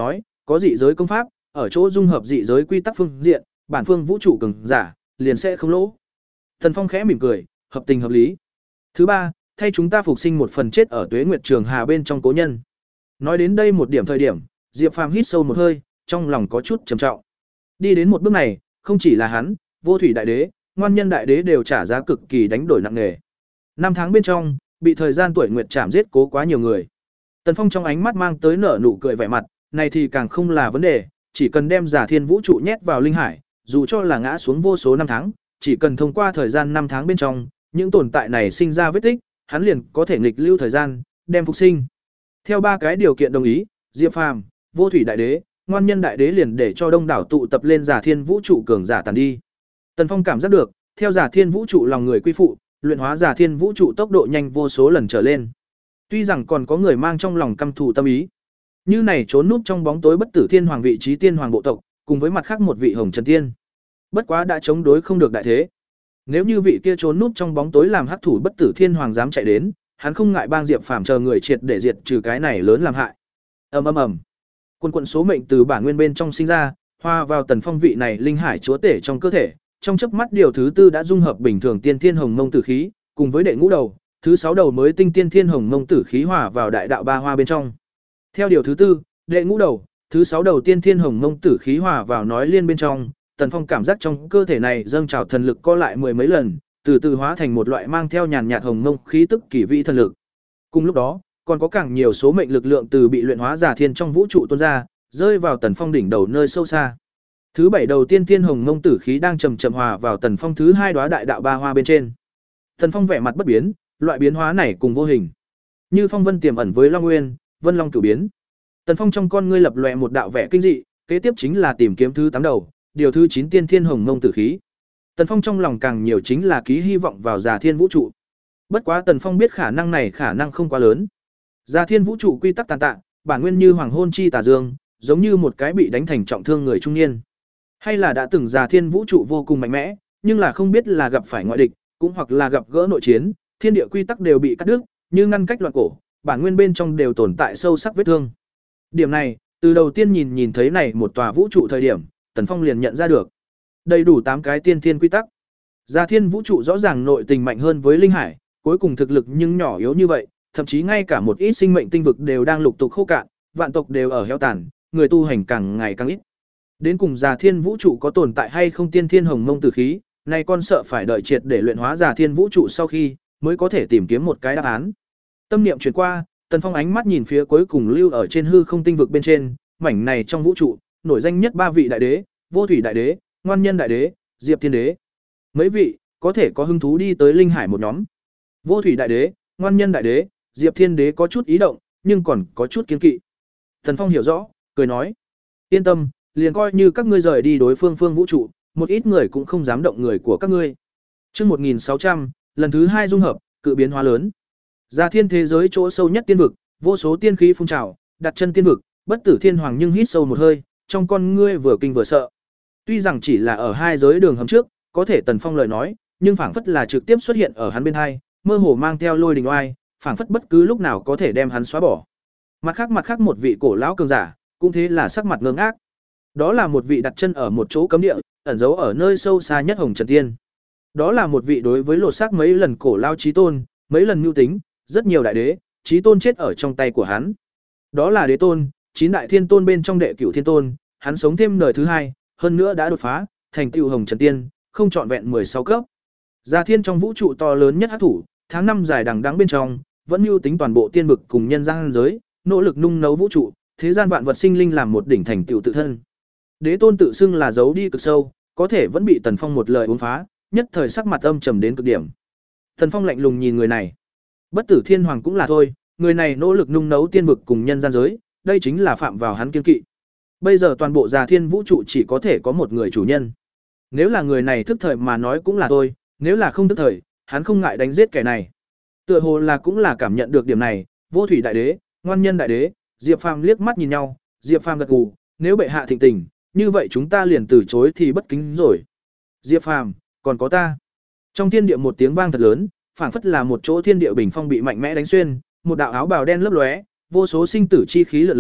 có dị giới công pháp, ở chỗ dung hợp dị giới quy tắc phương diện, bản phương vũ trụ cường giả, liền sẽ không lỗ. Tần Phong khẽ mỉm cười, hợp tình hợp lý. Thứ ba, thay chúng ta phục sinh một phần chết ở Tuế Nguyệt Trường Hà bên trong cố nhân. Nói đến đây một điểm thời điểm, Diệp Phàm hít sâu một hơi, trong lòng có chút trầm trọng. Đi đến một bước này, không chỉ là hắn, Vô Thủy Đại Đế, Ngoan Nhân Đại Đế đều trả giá cực kỳ đánh đổi nặng nề. Năm tháng bên trong, bị thời gian tuổi nguyệt chạm giết cố quá nhiều người. Tần Phong trong ánh mắt mang tới nở nụ cười vẻ mặt, này thì càng không là vấn đề, chỉ cần đem Giả Thiên Vũ trụ nhét vào linh hải, dù cho là ngã xuống vô số năm tháng, chỉ cần thông qua thời gian năm tháng bên trong, những tồn tại này sinh ra vết tích, hắn liền có thể nghịch lưu thời gian, đem phục sinh. Theo ba cái điều kiện đồng ý, Diệp Phàm, Vô Thủy Đại Đế, Ngoan Nhân Đại Đế liền để cho đông đảo tụ tập lên Giả Thiên Vũ trụ cường giả tàn đi. Tần Phong cảm giác được, theo Giả Thiên Vũ trụ lòng người quy phụ, luyện hóa Giả Thiên Vũ trụ tốc độ nhanh vô số lần trở lên. Tuy rằng còn có người mang trong lòng căm thù tâm ý, như này trốn núp trong bóng tối bất tử thiên hoàng vị trí tiên hoàng bộ tộc, cùng với mặt khác một vị hồng trần tiên. Bất quá đã chống đối không được đại thế. Nếu như vị kia trốn núp trong bóng tối làm hắc thủ bất tử thiên hoàng dám chạy đến, hắn không ngại bang Diệp Phàm chờ người triệt để diệt trừ cái này lớn làm hại. Ầm ầm ầm. Quân quận số mệnh từ bản nguyên bên trong sinh ra, hòa vào Tần Phong vị này linh hải chúa tể trong cơ thể, trong chớp mắt điều thứ tư đã dung hợp bình thường tiên thiên hồng mông tử khí, cùng với đệ ngũ đầu, thứ sáu đầu mới tinh tiên thiên hồng mông tử khí hòa vào đại đạo ba hoa bên trong. Theo điều thứ tư, đệ ngũ đầu, thứ sáu đầu tiên thiên hồng mông tử khí hòa vào nói liên bên trong, Tần Phong cảm giác trong cơ thể này dâng trào thần lực co lại mười mấy lần, từ từ hóa thành một loại mang theo nhàn nhạt hồng mông khí tức kỳ vị thần lực. Cùng lúc đó, còn có càng nhiều số mệnh lực lượng từ bị luyện hóa giả thiên trong vũ trụ tuôn ra, rơi vào Tần Phong đỉnh đầu nơi sâu xa. Thứ bảy đầu tiên thiên hồng mông tử khí đang chậm chậm hòa vào Tần Phong thứ hai đóa đại đạo ba hoa bên trên. Tần Phong vẻ mặt bất biến, loại biến hóa này cùng vô hình, như phong vân tiềm ẩn với Long Nguyên, Vân Long cửu biến. Tần Phong trong con ngươi lập lòe một đạo vẻ kinh dị, kế tiếp chính là tìm kiếm thứ tám đầu, điều thứ chín tiên thiên hồng mông tử khí. Tần Phong trong lòng càng nhiều chính là ký hy vọng vào Giả Thiên vũ trụ. Bất quá Tần Phong biết khả năng này khả năng không quá lớn. Giả Thiên vũ trụ quy tắc tàn tạ, bản nguyên như hoàng hôn chi tà dương, giống như một cái bị đánh thành trọng thương người trung niên. Hay là đã từng Giả Thiên vũ trụ vô cùng mạnh mẽ, nhưng là không biết là gặp phải ngoại địch, cũng hoặc là gặp gỡ nội chiến, thiên địa quy tắc đều bị cắt đứt, như ngăn cách loạn cổ, bản nguyên bên trong đều tồn tại sâu sắc vết thương. Điểm này, từ đầu tiên nhìn nhìn thấy này một tòa vũ trụ thời điểm, Tần Phong liền nhận ra được. Đầy đủ tám cái tiên thiên quy tắc. Giả Thiên vũ trụ rõ ràng nội tình mạnh hơn với linh hải, cuối cùng thực lực nhưng nhỏ yếu như vậy, thậm chí ngay cả một ít sinh mệnh tinh vực đều đang lục tục khô cạn, vạn tộc đều ở heo tàn, người tu hành càng ngày càng ít. Đến cùng Giả Thiên vũ trụ có tồn tại hay không tiên thiên hồng mông tử khí, này con sợ phải đợi triệt để luyện hóa Giả Thiên vũ trụ sau khi mới có thể tìm kiếm một cái đáp án. Tâm niệm chuyển qua, Tần Phong ánh mắt nhìn phía cuối cùng lưu ở trên hư không tinh vực bên trên, mảnh này trong vũ trụ, nổi danh nhất ba vị đại đế, Vô Thủy Đại Đế, Ngoan Nhân Đại Đế, Diệp Thiên Đế. Mấy vị có thể có hứng thú đi tới linh hải một nhóm. Vô Thủy Đại Đế, Ngoan Nhân Đại Đế, Diệp Thiên Đế có chút ý động, nhưng còn có chút kiên kỵ. Tần Phong hiểu rõ, cười nói: "Yên tâm, liền coi như các ngươi rời đi đối phương phương vũ trụ, một ít người cũng không dám động người của các ngươi." Chương một nghìn sáu trăm, lần thứ hai dung hợp, cự biến hóa lớn. Giả Thiên thế giới chỗ sâu nhất tiên vực, vô số tiên khí phun trào, đặt chân tiên vực, bất tử thiên hoàng nhưng hít sâu một hơi, trong con ngươi vừa kinh vừa sợ. Tuy rằng chỉ là ở hai giới đường hầm trước, có thể Tần Phong lời nói, nhưng phảng phất là trực tiếp xuất hiện ở hắn bên hai, mơ hồ mang theo lôi đình oai, phảng phất bất cứ lúc nào có thể đem hắn xóa bỏ. Mặt khác mặt khác một vị cổ lão cường giả, cũng thế là sắc mặt ngơ ngác. Đó là một vị đặt chân ở một chỗ cấm địa, ẩn giấu ở nơi sâu xa nhất Hồng Trần Tiên. Đó là một vị đối với lột xác mấy lần cổ lao chí tôn, mấy lần mưu tính, rất nhiều đại đế, chí tôn chết ở trong tay của hắn. Đó là đế tôn, chín đại thiên tôn bên trong đệ cửu thiên tôn, hắn sống thêm đời thứ hai, hơn nữa đã đột phá, thành tựu Hồng Trần Tiên, không trọn vẹn mười sáu cấp. Giả Thiên trong vũ trụ to lớn nhất hắc thủ, tháng năm dài đằng đẵng bên trong, vẫn mưu tính toàn bộ tiên vực cùng nhân gian giới, nỗ lực nung nấu vũ trụ, thế gian vạn vật sinh linh làm một đỉnh thành tựu tự thân. Đế tôn tự xưng là giấu đi cực sâu, có thể vẫn bị Tần Phong một lời uốn phá, nhất thời sắc mặt âm trầm đến cực điểm. Tần Phong lạnh lùng nhìn người này. Bất tử thiên hoàng cũng là thôi, người này nỗ lực nung nấu tiên vực cùng nhân gian giới, đây chính là phạm vào hắn kiên kỵ. Bây giờ toàn bộ Giả Thiên vũ trụ chỉ có thể có một người chủ nhân. Nếu là người này thức thời mà nói cũng là thôi, nếu là không thức thời, hắn không ngại đánh giết kẻ này. Tựa hồ là cũng là cảm nhận được điểm này, Vô Thủy Đại Đế, Ngoan Nhân Đại Đế, Diệp Phàm liếc mắt nhìn nhau, Diệp Phàm gật gù, nếu bệ hạ thịnh tình, như vậy chúng ta liền từ chối thì bất kính rồi. Diệp Phàm, còn có ta. Trong thiên địa một tiếng vang thật lớn, phảng phất là một chỗ thiên địa bình phong bị mạnh mẽ đánh xuyên, một đạo áo bào đen lấp lóe, vô số sinh tử chi khí lượn lờ,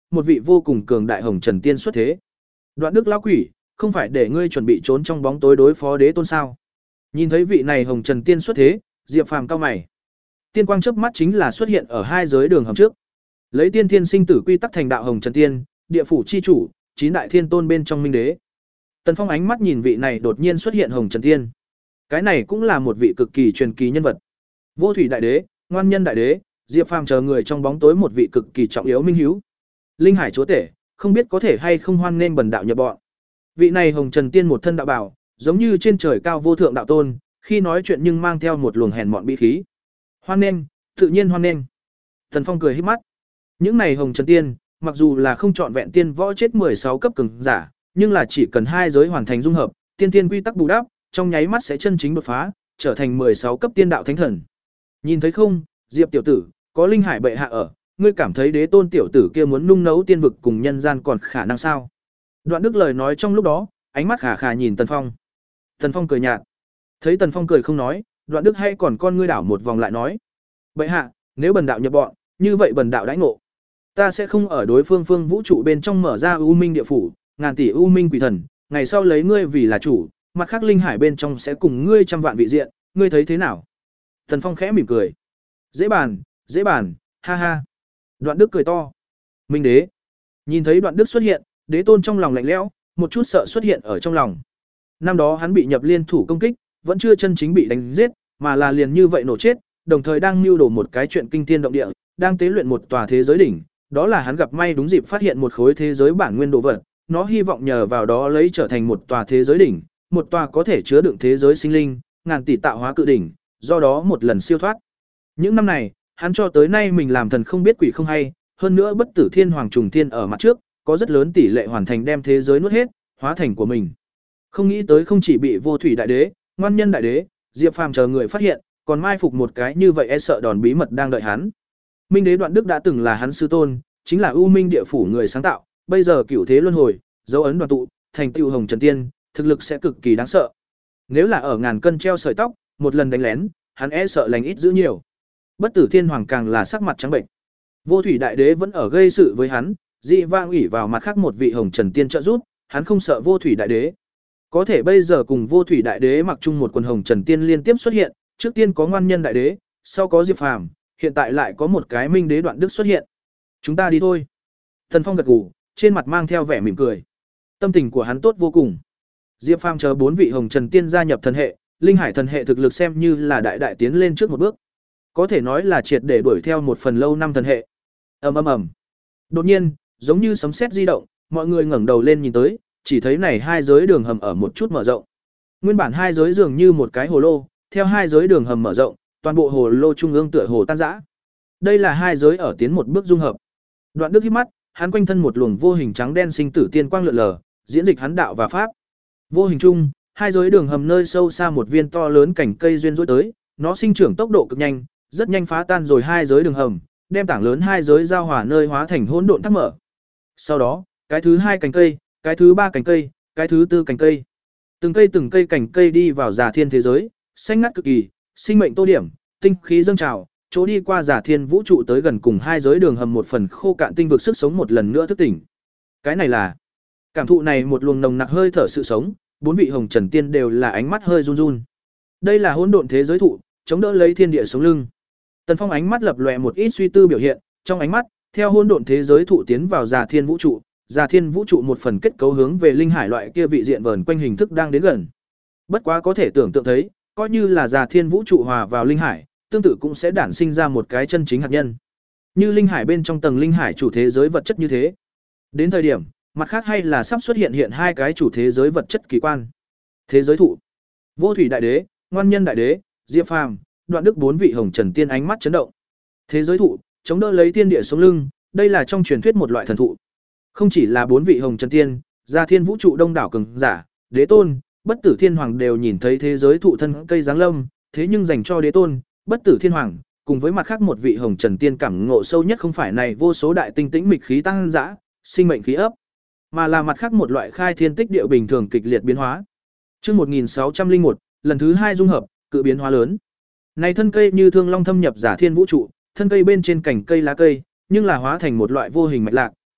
một vị vô cùng cường đại hồng trần tiên xuất thế. Đoạn Đức lão quỷ, không phải để ngươi chuẩn bị trốn trong bóng tối đối phó đế tôn sao? Nhìn thấy vị này hồng trần tiên xuất thế, Diệp Phàm cau mày. Tiên quang chớp mắt chính là xuất hiện ở hai giới đường hầm trước. Lấy tiên thiên sinh tử quy tắc thành đạo hồng trần tiên, địa phủ chi chủ, chín đại thiên tôn bên trong minh đế. Tần Phong ánh mắt nhìn vị này đột nhiên xuất hiện hồng trần tiên. Cái này cũng là một vị cực kỳ truyền kỳ nhân vật. Vô thủy đại đế, ngoan nhân đại đế, Diệp Phàm chờ người trong bóng tối một vị cực kỳ trọng yếu minh hiếu. Linh hải chúa tể, không biết có thể hay không hoan nên bần đạo nhập bọn. Vị này hồng trần tiên một thân đạo bảo, giống như trên trời cao vô thượng đạo tôn, khi nói chuyện nhưng mang theo một luồng hèn mọn bí khí. Hoan nên, tự nhiên hoan nên. Tần Phong cười híp mắt. Những này hồng trần tiên, mặc dù là không chọn vẹn tiên võ chết mười sáu cấp cường giả, nhưng là chỉ cần hai giới hoàn thành dung hợp, tiên tiên quy tắc bù đắp, trong nháy mắt sẽ chân chính đột phá, trở thành mười sáu cấp tiên đạo thánh thần. Nhìn thấy không, Diệp tiểu tử, có linh hải bệ hạ ở, ngươi cảm thấy đế tôn tiểu tử kia muốn nung nấu tiên vực cùng nhân gian còn khả năng sao? Đoạn Đức lời nói trong lúc đó, ánh mắt khả khả nhìn Tần Phong. Tần Phong cười nhạt. Thấy Tần Phong cười không nói, Đoạn Đức hay còn con ngươi đảo một vòng lại nói: "Bệ hạ, nếu bần đạo nhập bọn, như vậy bần đạo đãi ngộ, ta sẽ không ở đối phương phương vũ trụ bên trong mở ra U Minh địa phủ, ngàn tỷ U Minh quỷ thần, ngày sau lấy ngươi vì là chủ, mặt khác linh hải bên trong sẽ cùng ngươi trăm vạn vị diện, ngươi thấy thế nào?" Tần Phong khẽ mỉm cười. "Dễ bàn, dễ bàn, ha ha." Đoạn Đức cười to. Minh đế. Nhìn thấy Đoạn Đức xuất hiện, đế tôn trong lòng lạnh lẽo, một chút sợ xuất hiện ở trong lòng. Năm đó hắn bị nhập liên thủ công kích, vẫn chưa chân chính bị đánh giết, mà là liền như vậy nổ chết, đồng thời đang mưu đồ một cái chuyện kinh thiên động địa, đang tế luyện một tòa thế giới đỉnh, đó là hắn gặp may đúng dịp phát hiện một khối thế giới bản nguyên đồ vật, nó hy vọng nhờ vào đó lấy trở thành một tòa thế giới đỉnh, một tòa có thể chứa đựng thế giới sinh linh, ngàn tỷ tạo hóa cự đỉnh, do đó một lần siêu thoát. Những năm này, hắn cho tới nay mình làm thần không biết quỷ không hay, hơn nữa bất tử thiên hoàng trùng thiên ở mặt trước, có rất lớn tỷ lệ hoàn thành đem thế giới nuốt hết, hóa thành của mình. Không nghĩ tới không chỉ bị vô thủy đại đế, ngoan nhân đại đế, Diệp Phàm chờ người phát hiện, còn mai phục một cái như vậy e sợ đòn bí mật đang đợi hắn. Minh đế Đoạn Đức đã từng là hắn sư tôn, chính là U Minh địa phủ người sáng tạo, bây giờ cửu thế luân hồi, dấu ấn đoàn tụ, thành tựu hồng trần tiên, thực lực sẽ cực kỳ đáng sợ. Nếu là ở ngàn cân treo sợi tóc, một lần đánh lén, hắn e sợ lành ít giữ nhiều. Bất tử thiên hoàng càng là sắc mặt trắng bệnh. Vô thủy đại đế vẫn ở gây sự với hắn, dị vang ủy vào mặt khác một vị hồng trần tiên trợ giúp, hắn không sợ vô thủy đại đế. Có thể bây giờ cùng vô thủy đại đế mặc chung một quần hồng trần tiên liên tiếp xuất hiện, trước tiên có ngoan nhân đại đế, sau có Diệp Phàm, hiện tại lại có một cái Minh đế Đoạn Đức xuất hiện. Chúng ta đi thôi. Tần Phong gật gù, trên mặt mang theo vẻ mỉm cười. Tâm tình của hắn tốt vô cùng. Diệp Phàm chờ bốn vị hồng trần tiên gia nhập thần hệ, linh hải thần hệ thực lực xem như là đại đại tiến lên trước một bước. Có thể nói là triệt để đuổi theo một phần lâu năm thần hệ. Ầm ầm ầm. Đột nhiên, giống như sấm sét di động, mọi người ngẩng đầu lên nhìn tới, chỉ thấy này hai giới đường hầm ở một chút mở rộng. Nguyên bản hai giới dường như một cái hồ lô, theo hai giới đường hầm mở rộng, toàn bộ hồ lô trung ương tựa hồ tan rã. Đây là hai giới ở tiến một bước dung hợp. Đoạn Đức híp mắt, hắn quanh thân một luồng vô hình trắng đen sinh tử tiên quang lượn lờ, diễn dịch hắn đạo và pháp. Vô hình chung, hai giới đường hầm nơi sâu xa một viên to lớn cành cây duyên dối tới, nó sinh trưởng tốc độ cực nhanh, rất nhanh phá tan rồi hai giới đường hầm, đem tảng lớn hai giới giao hòa nơi hóa thành hỗn độn thác mở. Sau đó, cái thứ hai cành cây, cái thứ ba cành cây, cái thứ tư cành cây. Từng cây từng cây cành cây đi vào Già Thiên thế giới, xanh ngắt cực kỳ, sinh mệnh tô điểm, tinh khí dâng trào, chỗ đi qua Già Thiên vũ trụ tới gần cùng hai giới đường hầm một phần khô cạn tinh vực sức sống một lần nữa thức tỉnh. Cái này là cảm thụ này một luồng nồng nặc hơi thở sự sống, bốn vị hồng trần tiên đều là ánh mắt hơi run run. Đây là hỗn độn thế giới thụ, chống đỡ lấy thiên địa sống lưng. Tần Phong ánh mắt lập lòe một ít suy tư biểu hiện, trong ánh mắt, theo hỗn độn thế giới thụ tiến vào Già Thiên vũ trụ, Già Thiên vũ trụ một phần kết cấu hướng về linh hải loại kia vị diện vờn quanh hình thức đang đến gần. Bất quá có thể tưởng tượng thấy, coi như là Già Thiên vũ trụ hòa vào linh hải, tương tự cũng sẽ đản sinh ra một cái chân chính hạt nhân. Như linh hải bên trong tầng linh hải chủ thế giới vật chất như thế. Đến thời điểm, mặt khác hay là sắp xuất hiện hiện hai cái chủ thế giới vật chất kỳ quan. Thế giới thụ, Vô thủy đại đế, ngoan nhân đại đế, Diệp Phàm, Đoạn Đức bốn vị hồng trần tiên ánh mắt chấn động. Thế giới thụ, chống đỡ lấy thiên địa sống lưng, đây là trong truyền thuyết một loại thần thụ. Không chỉ là bốn vị hồng trần tiên, Già Thiên vũ trụ đông đảo cường giả, đế tôn, bất tử thiên hoàng đều nhìn thấy thế giới thụ thân cây giáng lâm, thế nhưng dành cho đế tôn, bất tử thiên hoàng, cùng với mặt khác một vị hồng trần tiên cảm ngộ sâu nhất không phải này vô số đại tinh tĩnh mịch khí tăng dã, sinh mệnh khí ấp, mà là mặt khác một loại khai thiên tích địa bình thường kịch liệt biến hóa. Chương một nghìn sáu trăm lẻ một, lần thứ hai dung hợp, cự biến hóa lớn. Này thân cây như thương long thâm nhập Già Thiên vũ trụ, thân cây bên trên cành cây lá cây, nhưng là hóa thành một loại vô hình mạch lạc,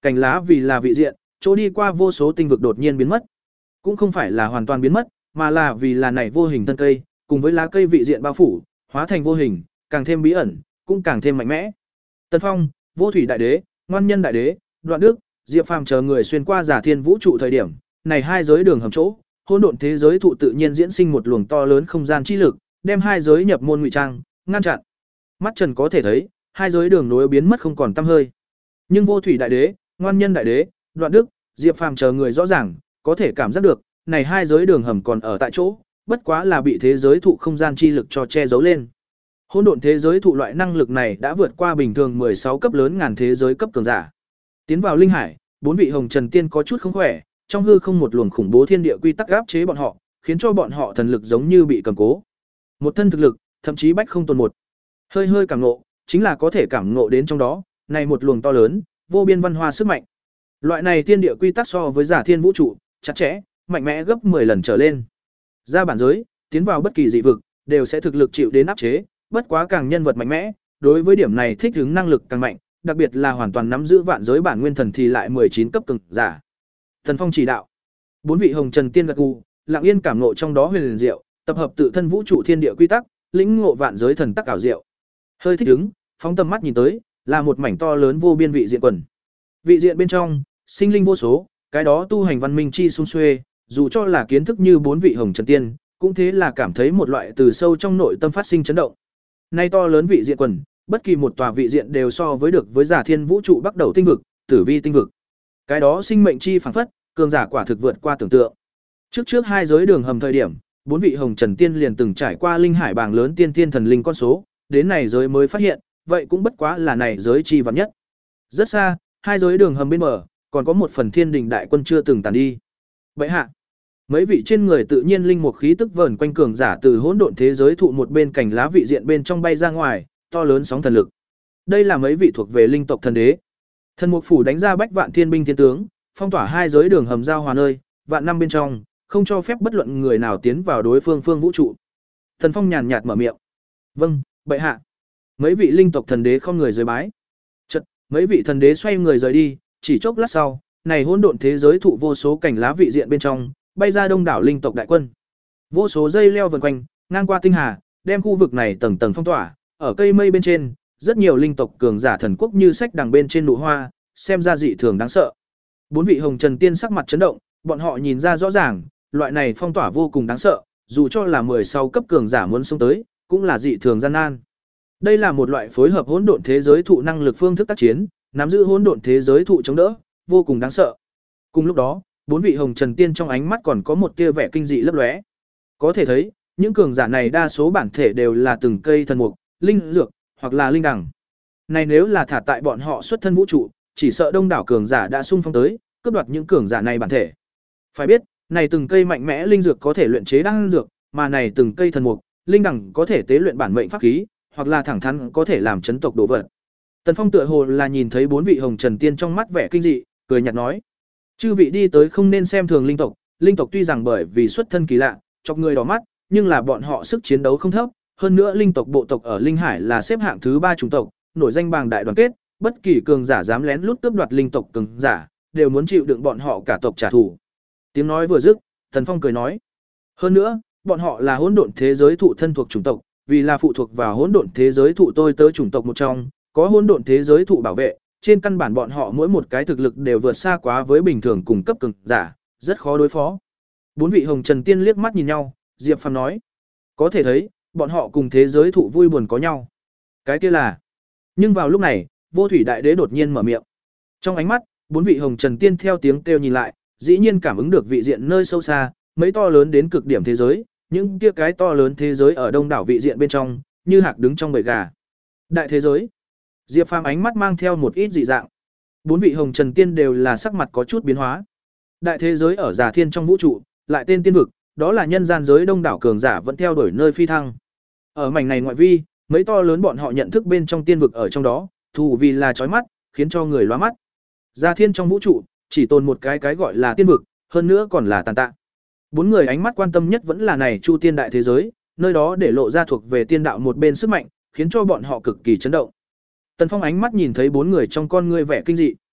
cành lá vì là vị diện, chỗ đi qua vô số tinh vực đột nhiên biến mất. Cũng không phải là hoàn toàn biến mất, mà là vì là này vô hình thân cây, cùng với lá cây vị diện bao phủ, hóa thành vô hình, càng thêm bí ẩn, cũng càng thêm mạnh mẽ. Tần Phong, Vô Thủy Đại Đế, Ngoan Nhân Đại Đế, Đoạn Đức, Diệp Phàm chờ người xuyên qua Giả Thiên vũ trụ thời điểm, này hai giới đường hầm chỗ, hỗn độn thế giới thụ tự nhiên diễn sinh một luồng to lớn không gian chi lực, đem hai giới nhập môn ngụy trang, ngăn chặn. Mắt Trần có thể thấy, hai giới đường nối biến mất không còn tăm hơi. Nhưng Vô Thủy Đại Đế, Ngoan Nhân Đại Đế, Đoạn Đức, Diệp Phàm chờ người rõ ràng, có thể cảm giác được, này hai giới đường hầm còn ở tại chỗ, bất quá là bị thế giới thụ không gian chi lực cho che giấu lên. Hỗn độn thế giới thụ loại năng lực này đã vượt qua bình thường mười sáu cấp lớn ngàn thế giới cấp cường giả. Tiến vào linh hải, bốn vị hồng trần tiên có chút không khỏe, trong hư không một luồng khủng bố thiên địa quy tắc áp chế bọn họ, khiến cho bọn họ thần lực giống như bị cầm cố. Một thân thực lực, thậm chí bách không tồn một. Hơi hơi cảm ngộ, chính là có thể cảm ngộ đến trong đó, này một luồng to lớn, vô biên văn hoa sức mạnh. Loại này thiên địa quy tắc so với Giả Thiên vũ trụ, chặt chẽ, mạnh mẽ gấp mười lần trở lên. Ra bản giới, tiến vào bất kỳ dị vực, đều sẽ thực lực chịu đến áp chế, bất quá càng nhân vật mạnh mẽ, đối với điểm này thích ứng năng lực càng mạnh, đặc biệt là hoàn toàn nắm giữ vạn giới bản nguyên thần thì lại mười chín cấp cường giả. Thần Phong chỉ đạo. Bốn vị hồng trần tiên gật gù, lặng yên cảm ngộ trong đó huyền liền diệu, tập hợp tự thân vũ trụ thiên địa quy tắc, lĩnh ngộ vạn giới thần tắc ảo diệu. Hơi thích ứng, phóng tầm mắt nhìn tới, là một mảnh to lớn vô biên vị diện quần. Vị diện bên trong, sinh linh vô số, cái đó tu hành văn minh chi sung xuê, dù cho là kiến thức như bốn vị hồng trần tiên, cũng thế là cảm thấy một loại từ sâu trong nội tâm phát sinh chấn động. Nay to lớn vị diện quần, bất kỳ một tòa vị diện đều so với được với Giả Thiên vũ trụ bắt đầu tinh vực, tử vi tinh vực. Cái đó sinh mệnh chi phảng phất, cường giả quả thực vượt qua tưởng tượng. Trước trước hai giới đường hầm thời điểm, bốn vị hồng trần tiên liền từng trải qua linh hải bảng lớn tiên tiên thần linh con số, đến này giới mới phát hiện, vậy cũng bất quá là này giới chi vạn nhất. Rất xa, hai giới đường hầm bên bờ, còn có một phần thiên đình đại quân chưa từng tàn đi. Vậy hạ, mấy vị trên người tự nhiên linh mục khí tức vờn quanh cường giả từ hỗn độn thế giới thụ một bên cành lá vị diện bên trong bay ra ngoài, to lớn sóng thần lực. Đây là mấy vị thuộc về linh tộc thần đế. Thần mục phủ đánh ra bách vạn thiên binh thiên tướng, phong tỏa hai giới đường hầm giao hòa nơi, vạn năm bên trong, không cho phép bất luận người nào tiến vào đối phương phương vũ trụ. Thần Phong nhàn nhạt mở miệng. Vâng, bệ hạ. Mấy vị linh tộc thần đế không người rời bái. Chợt, mấy vị thần đế xoay người rời đi, chỉ chốc lát sau, này hỗn độn thế giới thụ vô số cảnh lá vị diện bên trong, bay ra đông đảo linh tộc đại quân. Vô số dây leo vần quanh, ngang qua tinh hà, đem khu vực này tầng tầng phong tỏa, ở cây mây bên trên, rất nhiều linh tộc cường giả thần quốc như sách đằng bên trên nụ hoa, xem ra dị thường đáng sợ. Bốn vị hồng trần tiên sắc mặt chấn động, bọn họ nhìn ra rõ ràng, loại này phong tỏa vô cùng đáng sợ, dù cho là mười sáu cấp cường giả muốn xông tới, cũng là dị thường gian nan. Đây là một loại phối hợp hỗn độn thế giới thụ năng lực phương thức tác chiến, nắm giữ hỗn độn thế giới thụ chống đỡ, vô cùng đáng sợ. Cùng lúc đó, bốn vị hồng trần tiên trong ánh mắt còn có một tia vẻ kinh dị lấp lóe. Có thể thấy, những cường giả này đa số bản thể đều là từng cây thần mục, linh dược, hoặc là linh đằng. Này nếu là thả tại bọn họ xuất thân vũ trụ, chỉ sợ đông đảo cường giả đã xung phong tới, cướp đoạt những cường giả này bản thể. Phải biết, này từng cây mạnh mẽ linh dược có thể luyện chế đan dược, mà này từng cây thần mục, linh đằng có thể tế luyện bản mệnh pháp khí, hoặc là thẳng thắn có thể làm chấn tộc đồ vật. Tần Phong tựa hồ là nhìn thấy bốn vị hồng trần tiên trong mắt vẻ kinh dị, cười nhạt nói: "Chư vị đi tới không nên xem thường linh tộc, linh tộc tuy rằng bởi vì xuất thân kỳ lạ, chọc người đỏ mắt, nhưng là bọn họ sức chiến đấu không thấp, hơn nữa linh tộc bộ tộc ở linh hải là xếp hạng thứ ba chủng tộc, nổi danh bàng đại đoàn kết, bất kỳ cường giả dám lén lút cướp đoạt linh tộc cường giả, đều muốn chịu đựng bọn họ cả tộc trả thù." Tiếng nói vừa dứt, Tần Phong cười nói: "Hơn nữa, bọn họ là hỗn độn thế giới thụ thân thuộc chủng tộc, vì là phụ thuộc vào hỗn độn thế giới thụ tôi tớ chủng tộc một trong, có hỗn độn thế giới thụ bảo vệ, trên căn bản bọn họ mỗi một cái thực lực đều vượt xa quá với bình thường cùng cấp cường giả, rất khó đối phó." Bốn vị hồng trần tiên liếc mắt nhìn nhau, Diệp Phàm nói: "Có thể thấy, bọn họ cùng thế giới thụ vui buồn có nhau." Cái kia là. Nhưng vào lúc này, Vô Thủy Đại Đế đột nhiên mở miệng. Trong ánh mắt, bốn vị hồng trần tiên theo tiếng kêu nhìn lại, dĩ nhiên cảm ứng được vị diện nơi sâu xa, mấy to lớn đến cực điểm thế giới, những kia cái to lớn thế giới ở đông đảo vị diện bên trong, như hạc đứng trong bầy gà. Đại thế giới. Diệp Phàm ánh mắt mang theo một ít dị dạng. Bốn vị hồng trần tiên đều là sắc mặt có chút biến hóa. Đại thế giới ở Giả Thiên trong vũ trụ, lại tên tiên vực, đó là nhân gian giới đông đảo cường giả vẫn theo đuổi nơi phi thăng. Ở mảnh này ngoại vi, mấy to lớn bọn họ nhận thức bên trong tiên vực ở trong đó, thù vì là chói mắt, khiến cho người lóa mắt. Giả Thiên trong vũ trụ, chỉ tồn một cái cái gọi là tiên vực, hơn nữa còn là tàn tạ. Bốn người ánh mắt quan tâm nhất vẫn là này Chu Tiên đại thế giới, nơi đó để lộ ra thuộc về tiên đạo một bên sức mạnh, khiến cho bọn họ cực kỳ chấn động. Tần Phong ánh mắt nhìn thấy bốn người trong con ngươi vẻ kinh dị.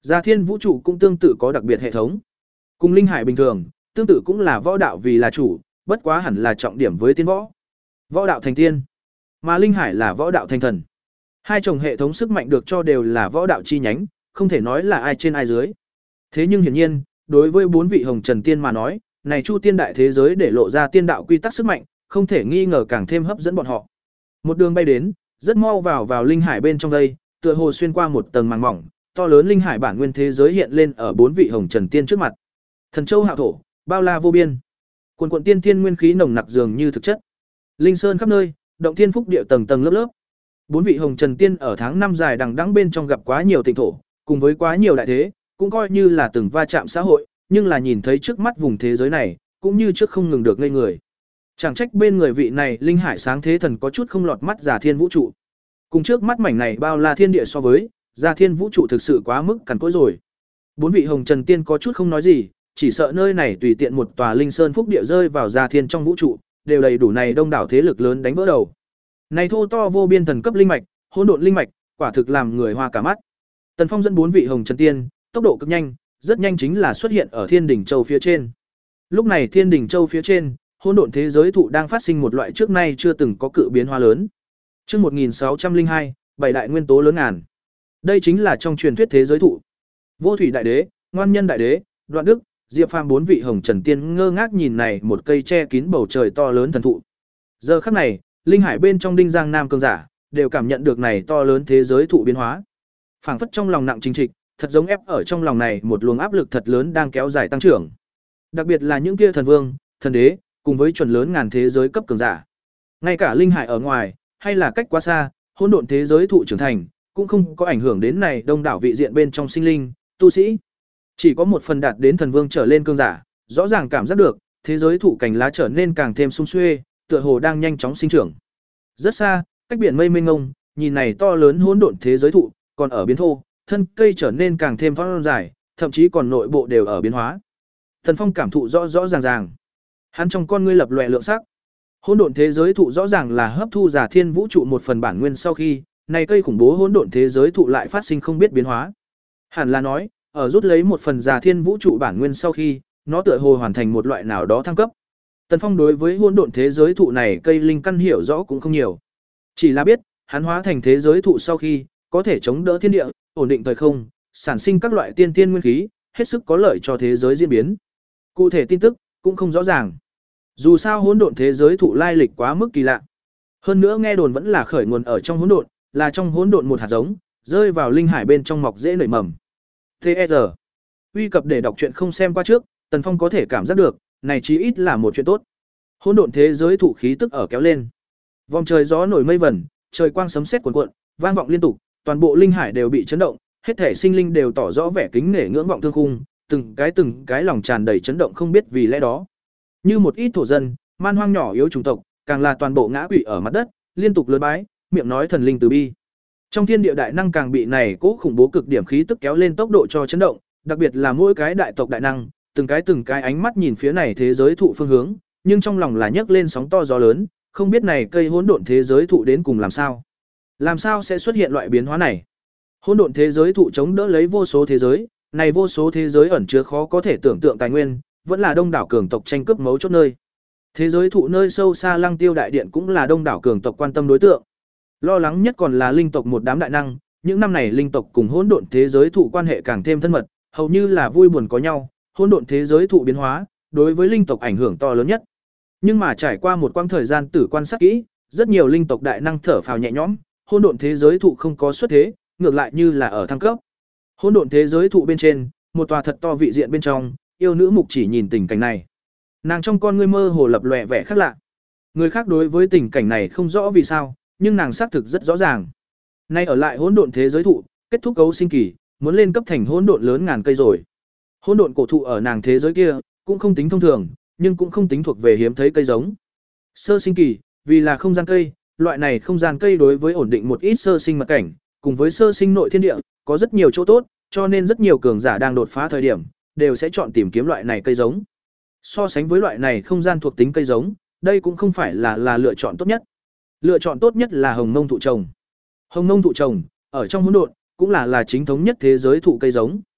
Già Thiên vũ trụ cũng tương tự có đặc biệt hệ thống. Cùng linh hải bình thường, tương tự cũng là võ đạo vì là chủ, bất quá hẳn là trọng điểm với tiên võ. Võ đạo thành tiên, mà linh hải là võ đạo thành thần. Hai chồng hệ thống sức mạnh được cho đều là võ đạo chi nhánh, không thể nói là ai trên ai dưới. Thế nhưng hiển nhiên, đối với bốn vị hồng trần tiên mà nói, này Chu Tiên đại thế giới để lộ ra tiên đạo quy tắc sức mạnh, không thể nghi ngờ càng thêm hấp dẫn bọn họ. Một đường bay đến, rất mau vào vào linh hải bên trong đây, tựa hồ xuyên qua một tầng màng mỏng, to lớn linh hải bản nguyên thế giới hiện lên ở bốn vị hồng trần tiên trước mặt. Thần châu hạo thổ, bao la vô biên. Quần quần tiên thiên nguyên khí nồng nặc dường như thực chất. Linh sơn khắp nơi, động thiên phúc địa tầng tầng lớp lớp. Bốn vị hồng trần tiên ở tháng năm dài đằng đẵng bên trong gặp quá nhiều tịnh thổ, cùng với quá nhiều đại thế, cũng coi như là từng va chạm xã hội, nhưng là nhìn thấy trước mắt vùng thế giới này, cũng như trước không ngừng được ngây người. Chẳng trách bên người vị này linh hải sáng thế thần có chút không lọt mắt Già Thiên vũ trụ. Cùng trước mắt mảnh này bao la thiên địa so với, Già Thiên vũ trụ thực sự quá mức cằn cỗi rồi. Bốn vị hồng trần tiên có chút không nói gì, chỉ sợ nơi này tùy tiện một tòa linh sơn phúc địa rơi vào Già Thiên trong vũ trụ, đều đầy đủ này đông đảo thế lực lớn đánh vỡ đầu. Này thô to vô biên thần cấp linh mạch, hỗn độn linh mạch, quả thực làm người hoa cả mắt. Tần Phong dẫn bốn vị hồng trần tiên, tốc độ cực nhanh, rất nhanh chính là xuất hiện ở Thiên đỉnh châu phía trên. Lúc này Thiên đỉnh châu phía trên, hỗn độn thế giới thụ đang phát sinh một loại trước nay chưa từng có cự biến hóa lớn. Chương một nghìn sáu trăm lẻ hai, bảy đại nguyên tố lớn ngàn. Đây chính là trong truyền thuyết thế giới thụ. Vô Thủy đại đế, Ngoan Nhân đại đế, Đoạn Đức, Diệp Phàm bốn vị hồng trần tiên ngơ ngác nhìn này một cây che kín bầu trời to lớn thần thụ. Giờ khắc này, linh hải bên trong Đinh Giang Nam cường giả đều cảm nhận được này to lớn thế giới thụ biến hóa. Phảng phất trong lòng nặng chính trịch, thật giống ép ở trong lòng này một luồng áp lực thật lớn đang kéo dài tăng trưởng. Đặc biệt là những kia thần vương, thần đế, cùng với chuẩn lớn ngàn thế giới cấp cường giả. Ngay cả linh hải ở ngoài, hay là cách quá xa, hỗn độn thế giới thụ trưởng thành, cũng không có ảnh hưởng đến này đông đảo vị diện bên trong sinh linh, tu sĩ. Chỉ có một phần đạt đến thần vương trở lên cường giả, rõ ràng cảm giác được, thế giới thụ cành lá trở nên càng thêm sum xuê, tựa hồ đang nhanh chóng sinh trưởng. Rất xa, cách biển mây mênh mông, nhìn này to lớn hỗn độn thế giới thụ, còn ở biến thô, thân cây trở nên càng thêm phong dài, thậm chí còn nội bộ đều ở biến hóa. Thần Phong cảm thụ rõ rõ ràng ràng. Hắn trong con ngươi lập lòe lượng sắc. Hỗn độn thế giới thụ rõ ràng là hấp thu Già Thiên vũ trụ một phần bản nguyên sau khi, này cây khủng bố hỗn độn thế giới thụ lại phát sinh không biết biến hóa. Hẳn là nói, ở rút lấy một phần Già Thiên vũ trụ bản nguyên sau khi, nó tựa hồ hoàn thành một loại nào đó thăng cấp. Tần Phong đối với hỗn độn thế giới thụ này cây linh căn hiểu rõ cũng không nhiều. Chỉ là biết, hắn hóa thành thế giới thụ sau khi, có thể chống đỡ thiên địa, ổn định thời không, sản sinh các loại tiên tiên nguyên khí, hết sức có lợi cho thế giới diễn biến. Cụ thể tin tức cũng không rõ ràng. Dù sao hỗn độn thế giới thụ lai lịch quá mức kỳ lạ. Hơn nữa nghe đồn vẫn là khởi nguồn ở trong hỗn độn, là trong hỗn độn một hạt giống, rơi vào linh hải bên trong mọc dễ nảy mầm. tê e rờ. Uy cập để đọc truyện không xem qua trước, Tần Phong có thể cảm giác được, này chí ít là một chuyện tốt. Hỗn độn thế giới thụ khí tức ở kéo lên. Vòng trời gió nổi mây vẩn, trời quang sấm sét cuồn cuộn, vang vọng liên tục, toàn bộ linh hải đều bị chấn động, hết thể sinh linh đều tỏ rõ vẻ kính nể ngưỡng vọng thương khung, từng cái từng cái lòng tràn đầy chấn động không biết vì lẽ đó. Như một ít thổ dân, man hoang nhỏ yếu chủng tộc, càng là toàn bộ ngã quỵ ở mặt đất, liên tục lớn bái, miệng nói thần linh từ bi. Trong thiên địa đại năng càng bị này cố khủng bố cực điểm khí tức kéo lên tốc độ cho chấn động, đặc biệt là mỗi cái đại tộc đại năng, từng cái từng cái ánh mắt nhìn phía này thế giới thụ phương hướng, nhưng trong lòng là nhấc lên sóng to gió lớn, không biết này cây hỗn độn thế giới thụ đến cùng làm sao. Làm sao sẽ xuất hiện loại biến hóa này? Hỗn độn thế giới thụ chống đỡ lấy vô số thế giới, này vô số thế giới ẩn chứa khó có thể tưởng tượng tài nguyên, vẫn là đông đảo cường tộc tranh cướp mấu chốt nơi. Thế giới thụ nơi sâu xa Lăng Tiêu đại điện cũng là đông đảo cường tộc quan tâm đối tượng. Lo lắng nhất còn là linh tộc một đám đại năng, những năm này linh tộc cùng hỗn độn thế giới thụ quan hệ càng thêm thân mật, hầu như là vui buồn có nhau, hỗn độn thế giới thụ biến hóa, đối với linh tộc ảnh hưởng to lớn nhất. Nhưng mà trải qua một quãng thời gian tử quan sát kỹ, rất nhiều linh tộc đại năng thở phào nhẹ nhõm, hỗn độn thế giới thụ không có xuất thế, ngược lại như là ở thăng cấp. Hỗn độn thế giới thụ bên trên, một tòa thật to vị diện bên trong, yêu nữ mục chỉ nhìn tình cảnh này. Nàng trong con ngươi mơ hồ lập lòe vẻ khác lạ. Người khác đối với tình cảnh này không rõ vì sao, nhưng nàng xác thực rất rõ ràng. Nay ở lại hỗn độn thế giới thụ, kết thúc cấu sinh kỳ, muốn lên cấp thành hỗn độn lớn ngàn cây rồi. Hỗn độn cổ thụ ở nàng thế giới kia, cũng không tính thông thường, nhưng cũng không tính thuộc về hiếm thấy cây giống. Sơ sinh kỳ, vì là không gian cây, loại này không gian cây đối với ổn định một ít sơ sinh mật cảnh, cùng với sơ sinh nội thiên địa, có rất nhiều chỗ tốt, cho nên rất nhiều cường giả đang đột phá thời điểm, đều sẽ chọn tìm kiếm loại này cây giống. So sánh với loại này không gian thuộc tính cây giống, đây cũng không phải là là lựa chọn tốt nhất. Lựa chọn tốt nhất là hồng mông thụ trồng. Hồng mông thụ trồng, ở trong hỗn độn, cũng là là chính thống nhất thế giới thụ cây giống.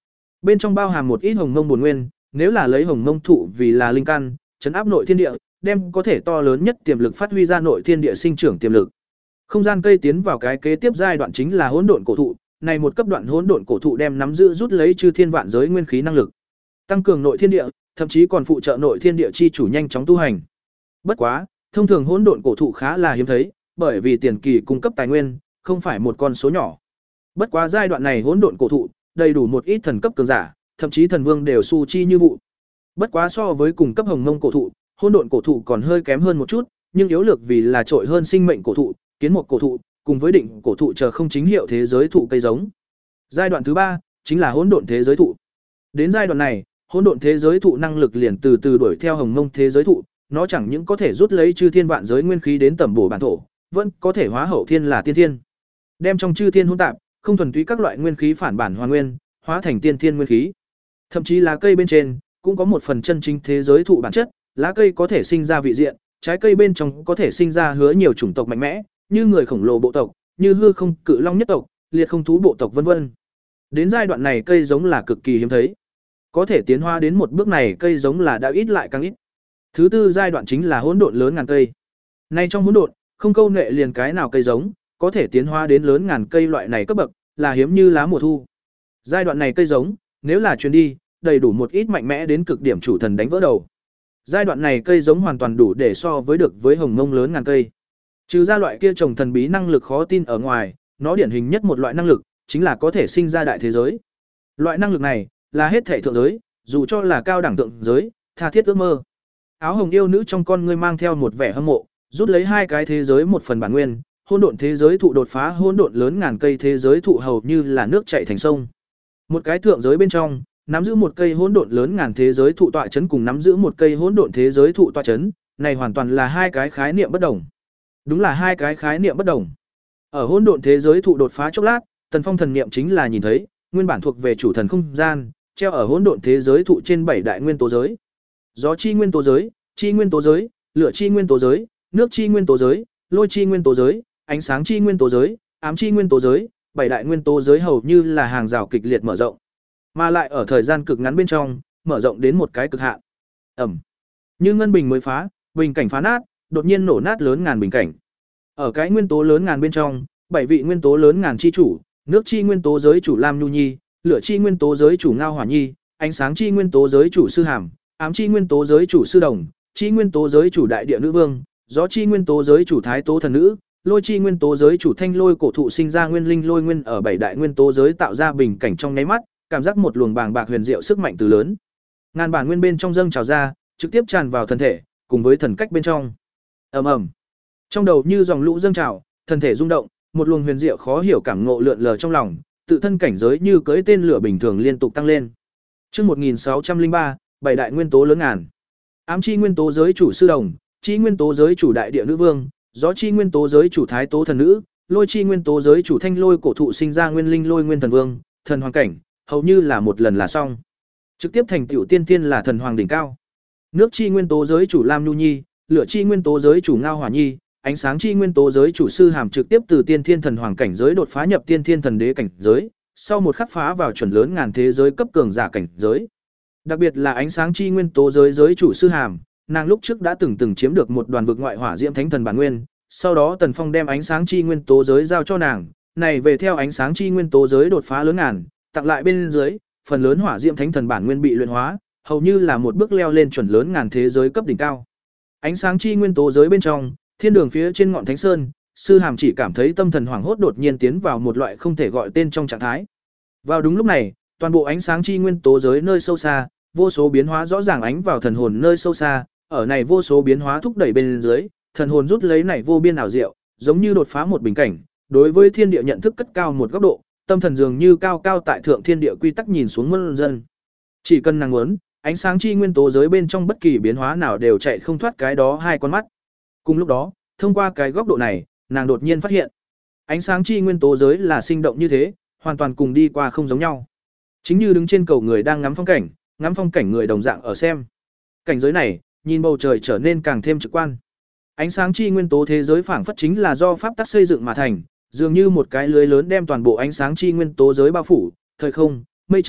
Bên trong bao hàm một ít hồng mông bổn nguyên, nếu là lấy hồng mông thụ vì là linh căn, trấn áp nội thiên địa, đem có thể to lớn nhất tiềm lực phát huy ra nội thiên địa sinh trưởng tiềm lực. Không gian cây tiến vào cái kế tiếp giai đoạn chính là hỗn độn cổ thụ, này một cấp đoạn hỗn độn cổ thụ đem nắm giữ rút lấy chư thiên vạn giới nguyên khí năng lực, tăng cường nội thiên địa, thậm chí còn phụ trợ nội thiên địa chi chủ nhanh chóng tu hành. Bất quá, thông thường hỗn độn cổ thụ khá là hiếm thấy, bởi vì tiền kỳ cung cấp tài nguyên không phải một con số nhỏ. Bất quá giai đoạn này hỗn độn cổ thụ đầy đủ một ít thần cấp cường giả, thậm chí thần vương đều su chi như vụ. Bất quá so với cùng cấp hồng mông cổ thụ, hỗn độn cổ thụ còn hơi kém hơn một chút, nhưng yếu lược vì là trội hơn sinh mệnh cổ thụ, kiến mục cổ thụ, cùng với định cổ thụ chờ không chính hiệu thế giới thụ cây giống. Giai đoạn thứ ba chính là hỗn độn thế giới thụ. Đến giai đoạn này, hỗn độn thế giới thụ năng lực liền từ từ đuổi theo hồng mông thế giới thụ, nó chẳng những có thể rút lấy chư thiên vạn giới nguyên khí đến tẩm bổ bản thổ, vẫn có thể hóa hậu thiên là tiên thiên. Đem trong chư thiên hỗn tạp, không thuần túy các loại nguyên khí phản bản hoàn nguyên, hóa thành tiên thiên nguyên khí. Thậm chí lá cây bên trên cũng có một phần chân chính thế giới thụ bản chất, lá cây có thể sinh ra vị diện, trái cây bên trong có thể sinh ra hứa nhiều chủng tộc mạnh mẽ, như người khổng lồ bộ tộc, như hư không cự long nhất tộc, liệt không thú bộ tộc vân vân. Đến giai đoạn này cây giống là cực kỳ hiếm thấy. Có thể tiến hóa đến một bước này cây giống là đã ít lại càng ít. Thứ tư giai đoạn chính là hỗn độn lớn ngàn cây. Nay trong hỗn độn, không câu nệ liền cái nào cây giống, có thể tiến hóa đến lớn ngàn cây loại này cấp bậc, là hiếm như lá mùa thu. Giai đoạn này cây giống, nếu là truyền đi, đầy đủ một ít mạnh mẽ đến cực điểm chủ thần đánh vỡ đầu. Giai đoạn này cây giống hoàn toàn đủ để so với được với hồng mông lớn ngàn cây. Trừ ra loại kia trồng thần bí năng lực khó tin ở ngoài, nó điển hình nhất một loại năng lực, chính là có thể sinh ra đại thế giới. Loại năng lực này là hết thể thượng giới, dù cho là cao đẳng thượng giới, tha thiết ước mơ. Áo hồng yêu nữ trong con ngươi mang theo một vẻ hâm mộ, rút lấy hai cái thế giới một phần bản nguyên, hỗn độn thế giới thụ đột phá hỗn độn lớn ngàn cây thế giới thụ hầu như là nước chảy thành sông. Một cái thượng giới bên trong, nắm giữ một cây hỗn độn lớn ngàn thế giới thụ tọa chấn cùng nắm giữ một cây hỗn độn thế giới thụ tọa chấn, này hoàn toàn là hai cái khái niệm bất đồng. Đúng là hai cái khái niệm bất đồng. Ở hỗn độn thế giới thụ đột phá chốc lát, Tần Phong thần niệm chính là nhìn thấy, nguyên bản thuộc về chủ thần không gian, treo ở hỗn độn thế giới thụ trên bảy đại nguyên tố giới. Gió chi nguyên tố giới, chi nguyên tố giới, lửa chi nguyên tố giới, nước chi nguyên tố giới, lôi chi nguyên tố giới, ánh sáng chi nguyên tố giới, ám chi nguyên tố giới, bảy đại nguyên tố giới hầu như là hàng rào kịch liệt mở rộng, mà lại ở thời gian cực ngắn bên trong, mở rộng đến một cái cực hạn. Ẩm. Như ngân bình mới phá, bình cảnh phá nát, đột nhiên nổ nát lớn ngàn bình cảnh. Ở cái nguyên tố lớn ngàn bên trong, bảy vị nguyên tố lớn ngàn chi chủ, nước chi nguyên tố giới chủ Lam Nhu Nhi, lửa chi nguyên tố giới chủ Ngao Hỏa Nhi, ánh sáng chi nguyên tố giới chủ Sư Hàm, ám chi nguyên tố giới chủ Sư Đồng, chi nguyên tố giới chủ Đại Địa Nữ Vương, gió chi nguyên tố giới chủ Thái Tố Thần Nữ, lôi chi nguyên tố giới chủ Thanh Lôi cổ thụ sinh ra nguyên linh lôi nguyên ở bảy đại nguyên tố giới tạo ra bình cảnh trong nháy mắt, cảm giác một luồng bàng bạc huyền diệu sức mạnh từ lớn. Ngàn bản nguyên bên trong dâng trào ra, trực tiếp tràn vào thân thể, cùng với thần cách bên trong. Ầm ầm. Trong đầu như dòng lũ dâng trào, thân thể rung động, một luồng huyền diệu khó hiểu cảm ngộ lượn lờ trong lòng, tự thân cảnh giới như cưỡi tên lửa bình thường liên tục tăng lên. Chương một nghìn sáu trăm lẻ ba, bảy đại nguyên tố lớn ngàn. Ám chi nguyên tố giới chủ Sư Đồng, chi nguyên tố giới chủ Đại Địa Nữ Vương, gió chi nguyên tố giới chủ Thái Tố Thần Nữ, lôi chi nguyên tố giới chủ Thanh Lôi cổ thụ sinh ra nguyên linh lôi nguyên thần vương, thần hoàng cảnh, hầu như là một lần là xong. Trực tiếp thành tựu tiên tiên là thần hoàng đỉnh cao. Nước chi nguyên tố giới chủ Lam Nhu Nhi, lửa chi nguyên tố giới chủ Ngao Hỏa Nhi, ánh sáng chi nguyên tố giới chủ Sư Hàm trực tiếp từ tiên thiên thần hoàng cảnh giới đột phá nhập tiên thiên thần đế cảnh giới, sau một khắc phá vào chuẩn lớn ngàn thế giới cấp cường giả cảnh giới. Đặc biệt là ánh sáng chi nguyên tố giới giới chủ Sư Hàm, nàng lúc trước đã từng từng chiếm được một đoàn vực ngoại hỏa diễm thánh thần bản nguyên, sau đó Tần Phong đem ánh sáng chi nguyên tố giới giao cho nàng, này về theo ánh sáng chi nguyên tố giới đột phá lớn ngàn, tặng lại bên dưới, phần lớn hỏa diễm thánh thần bản nguyên bị luyện hóa, hầu như là một bước leo lên chuẩn lớn ngàn thế giới cấp đỉnh cao. Ánh sáng chi nguyên tố giới bên trong, thiên đường phía trên ngọn thánh sơn, Sư Hàm chỉ cảm thấy tâm thần hoảng hốt đột nhiên tiến vào một loại không thể gọi tên trong trạng thái. Vào đúng lúc này, toàn bộ ánh sáng chi nguyên tố giới nơi sâu xa, vô số biến hóa rõ ràng ánh vào thần hồn nơi sâu xa, ở này vô số biến hóa thúc đẩy bên dưới, thần hồn rút lấy này vô biên ảo diệu, giống như đột phá một bình cảnh, đối với thiên địa nhận thức cất cao một góc độ, tâm thần dường như cao cao tại thượng thiên địa quy tắc nhìn xuống muôn dân. Chỉ cần nàng muốn, ánh sáng chi nguyên tố giới bên trong bất kỳ biến hóa nào đều chạy không thoát cái đó hai con mắt. Cùng lúc đó, thông qua cái góc độ này, nàng đột nhiên phát hiện, ánh sáng chi nguyên tố giới là sinh động như thế, hoàn toàn cùng đi qua không giống nhau. Chính như đứng trên cầu người đang ngắm phong cảnh, ngắm phong cảnh người đồng dạng ở xem. Cảnh giới này, nhìn bầu trời trở nên càng thêm trực quan. Ánh sáng chi nguyên tố thế giới phảng phất chính là do pháp tắc xây dựng mà thành, dường như một cái lưới lớn đem toàn bộ ánh sáng chi nguyên tố giới bao phủ, thời không, mây trắng,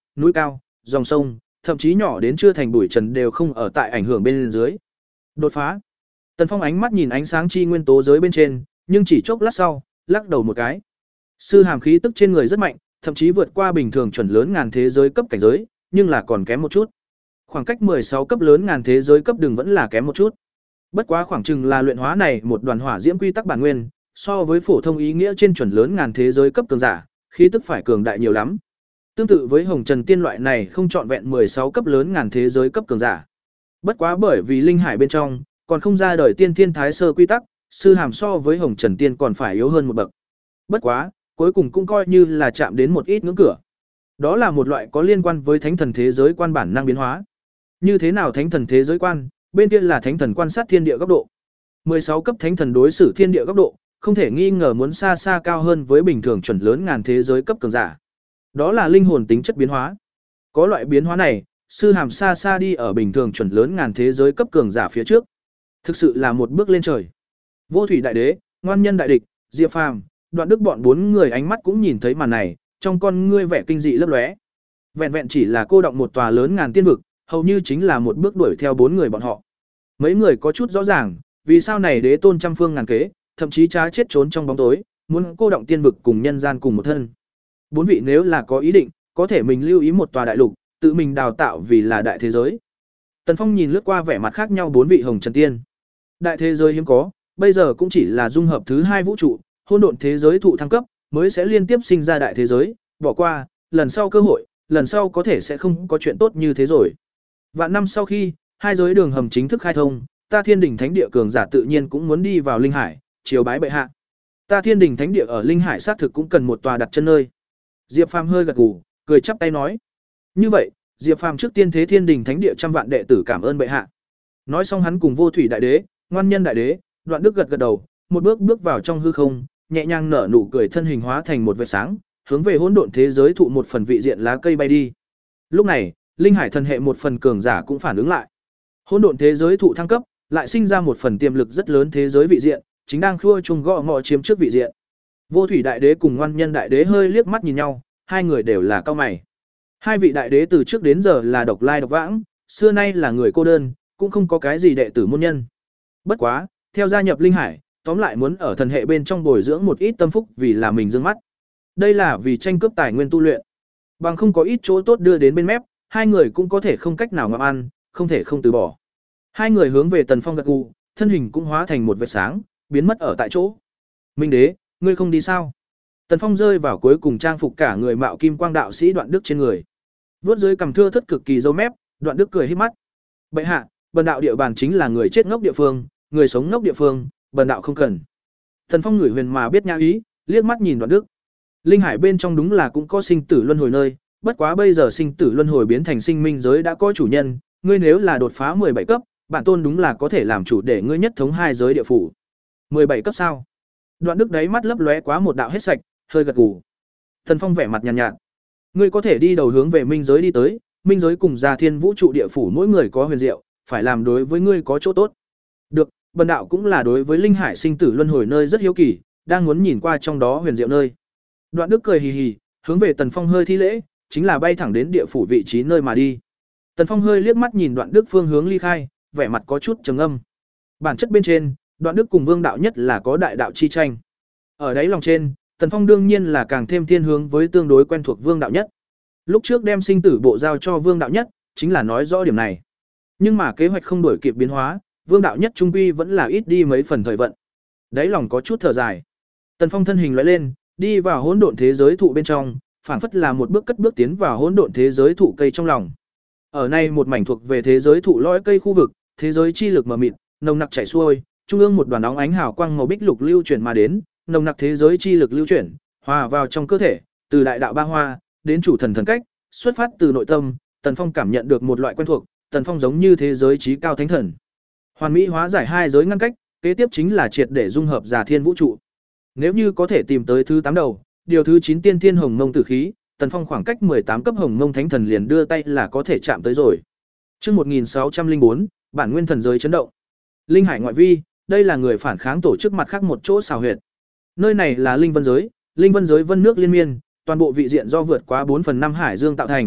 núi cao, dòng sông, thậm chí nhỏ đến chưa thành bụi trần đều không ở tại ảnh hưởng bên dưới. Đột phá. Tần Phong ánh mắt nhìn ánh sáng chi nguyên tố giới bên trên, nhưng chỉ chốc lát sau, lắc đầu một cái. Sư hàm khí tức trên người rất mạnh, thậm chí vượt qua bình thường chuẩn lớn ngàn thế giới cấp cảnh giới, nhưng là còn kém một chút. Khoảng cách mười sáu cấp lớn ngàn thế giới cấp đường vẫn là kém một chút. Bất quá khoảng chừng là luyện hóa này một đoàn hỏa diễm quy tắc bản nguyên, so với phổ thông ý nghĩa trên chuẩn lớn ngàn thế giới cấp cường giả, khí tức phải cường đại nhiều lắm. Tương tự với Hồng Trần Tiên loại này không trọn vẹn mười sáu cấp lớn ngàn thế giới cấp cường giả. Bất quá bởi vì linh hải bên trong còn không ra đời tiên thiên thái sơ quy tắc, sư hàm so với Hồng Trần Tiên còn phải yếu hơn một bậc. Bất quá, cuối cùng cũng coi như là chạm đến một ít ngưỡng cửa. Đó là một loại có liên quan với thánh thần thế giới quan bản năng biến hóa. Như thế nào thánh thần thế giới quan, bên kia là thánh thần quan sát thiên địa góc độ. mười sáu cấp thánh thần đối xử thiên địa góc độ, không thể nghi ngờ muốn xa xa cao hơn với bình thường chuẩn lớn ngàn thế giới cấp cường giả. Đó là linh hồn tính chất biến hóa. Có loại biến hóa này, sư hàm xa xa đi ở bình thường chuẩn lớn ngàn thế giới cấp cường giả phía trước. Thực sự là một bước lên trời. Vô Thủy Đại Đế, Ngoan Nhân Đại Địch, Diệp Phàm, Đoạn Đức bọn bốn người ánh mắt cũng nhìn thấy màn này, trong con ngươi vẻ kinh dị lấp lóe. Vẹn vẹn chỉ là cô động một tòa lớn ngàn tiên vực, hầu như chính là một bước đuổi theo bốn người bọn họ. Mấy người có chút rõ ràng, vì sao này đế tôn trăm phương ngàn kế, thậm chí trá chết trốn trong bóng tối, muốn cô động tiên vực cùng nhân gian cùng một thân. Bốn vị nếu là có ý định, có thể mình lưu ý một tòa đại lục, tự mình đào tạo vì là đại thế giới. Tần Phong nhìn lướt qua vẻ mặt khác nhau bốn vị Hồng Trần Tiên. Đại thế giới hiếm có, bây giờ cũng chỉ là dung hợp thứ hai vũ trụ, hỗn độn thế giới thụ thăng cấp, mới sẽ liên tiếp sinh ra đại thế giới, bỏ qua, lần sau cơ hội, lần sau có thể sẽ không có chuyện tốt như thế rồi. Vạn năm sau khi, hai giới đường hầm chính thức khai thông, ta Thiên Đỉnh Thánh Địa cường giả tự nhiên cũng muốn đi vào linh hải, chiếu bái bệ hạ. Ta Thiên Đỉnh Thánh Địa ở linh hải xác thực cũng cần một tòa đặt chân nơi. Diệp Phàm hơi gật gù, cười chắp tay nói: "Như vậy, Diệp Phàm trước tiên thế Thiên Đỉnh Thánh Địa trăm vạn đệ tử cảm ơn bệ hạ." Nói xong hắn cùng Vô Thủy Đại Đế, Ngoan Nhân Đại Đế, Đoạn Đức gật gật đầu, một bước bước vào trong hư không, nhẹ nhàng nở nụ cười, thân hình hóa thành một vệt sáng, hướng về hỗn độn thế giới thụ một phần vị diện lá cây bay đi. Lúc này, linh hải thần hệ một phần cường giả cũng phản ứng lại. Hỗn độn thế giới thụ thăng cấp, lại sinh ra một phần tiềm lực rất lớn thế giới vị diện, chính đang khua chung gõ ngọ chiếm trước vị diện. Vô Thủy Đại Đế cùng Ngoan Nhân Đại Đế hơi liếc mắt nhìn nhau, hai người đều là cao mày. Hai vị đại đế từ trước đến giờ là độc lai độc vãng, xưa nay là người cô đơn, cũng không có cái gì đệ tử môn nhân. Bất quá, theo gia nhập linh hải, tóm lại muốn ở thần hệ bên trong bồi dưỡng một ít tâm phúc vì là mình dương mắt. Đây là vì tranh cướp tài nguyên tu luyện. Bằng không có ít chỗ tốt đưa đến bên mép, hai người cũng có thể không cách nào ngậm ăn, không thể không từ bỏ. Hai người hướng về Tần Phong gật gù, thân hình cũng hóa thành một vệt sáng, biến mất ở tại chỗ. Minh Đế, ngươi không đi sao? Tần Phong rơi vào cuối cùng trang phục cả người mạo kim quang đạo sĩ Đoạn Đức trên người. Vốt dưới cằm thưa thất cực kỳ râu mép, Đoạn Đức cười híp mắt. Bệ hạ, bần đạo địa bàn chính là người chết ngốc địa phương, người sống ngốc địa phương, bần đạo không cần. Tần Phong ngửi huyền mà biết nhã ý, liếc mắt nhìn Đoạn Đức. Linh hải bên trong đúng là cũng có sinh tử luân hồi nơi, bất quá bây giờ sinh tử luân hồi biến thành sinh minh giới đã có chủ nhân, ngươi nếu là đột phá mười bảy cấp, bản tôn đúng là có thể làm chủ để ngươi nhất thống hai giới địa phủ. mười bảy cấp sao? Đoạn Đức đáy mắt lấp lóe quá một đạo hết sạch, hơi gật gù. Tần Phong vẻ mặt nhàn nhạt, nhạt. Ngươi có thể đi đầu hướng về minh giới đi tới, minh giới cùng Già Thiên Vũ trụ địa phủ mỗi người có huyền diệu, phải làm đối với ngươi có chỗ tốt. Được, bần đạo cũng là đối với linh hải sinh tử luân hồi nơi rất hiếu kỳ, đang muốn nhìn qua trong đó huyền diệu nơi. Đoạn Đức cười hì hì, hướng về Tần Phong hơi thi lễ, chính là bay thẳng đến địa phủ vị trí nơi mà đi. Tần Phong hơi liếc mắt nhìn Đoạn Đức phương hướng ly khai, vẻ mặt có chút trầm ngâm. Bản chất bên trên, Đoạn Đức cùng Vương đạo nhất là có đại đạo chi tranh. Ở đáy lòng trên, Tần Phong đương nhiên là càng thêm thiên hướng với tương đối quen thuộc Vương đạo nhất. Lúc trước đem sinh tử bộ giao cho Vương đạo nhất, chính là nói rõ điểm này. Nhưng mà kế hoạch không đổi kịp biến hóa, Vương đạo nhất trung quy vẫn là ít đi mấy phần thời vận. Đáy lòng có chút thở dài. Tần Phong thân hình lóe lên, đi vào hỗn độn thế giới thụ bên trong, phảng phất là một bước cất bước tiến vào hỗn độn thế giới thụ cây trong lòng. Ở này một mảnh thuộc về thế giới thụ lõi cây khu vực, thế giới chi lực mờ mịt, nồng nặc chảy xuôi, trung ương một đoàn óng ánh hào quang màu bích lục lưu chuyển mà đến, nồng nặc thế giới chi lực lưu chuyển, hòa vào trong cơ thể, từ đại đạo ba hoa đến chủ thần thần cách, xuất phát từ nội tâm, Tần Phong cảm nhận được một loại quen thuộc, Tần Phong giống như thế giới trí cao thánh thần. Hoàn mỹ hóa giải hai giới ngăn cách, kế tiếp chính là triệt để dung hợp Già Thiên Vũ trụ. Nếu như có thể tìm tới thứ tám đầu, điều thứ chín tiên thiên hồng mông tử khí, Tần Phong khoảng cách mười tám cấp hồng mông thánh thần liền đưa tay là có thể chạm tới rồi. Chương một nghìn sáu trăm lẻ bốn, bản nguyên thần giới chấn động. Linh hải ngoại vi, đây là người phản kháng tổ chức mặt khác một chỗ xào huyệt. Nơi này là linh vân giới, linh vân giới vân nước liên miên, toàn bộ vị diện do vượt quá bốn phần năm hải dương tạo thành,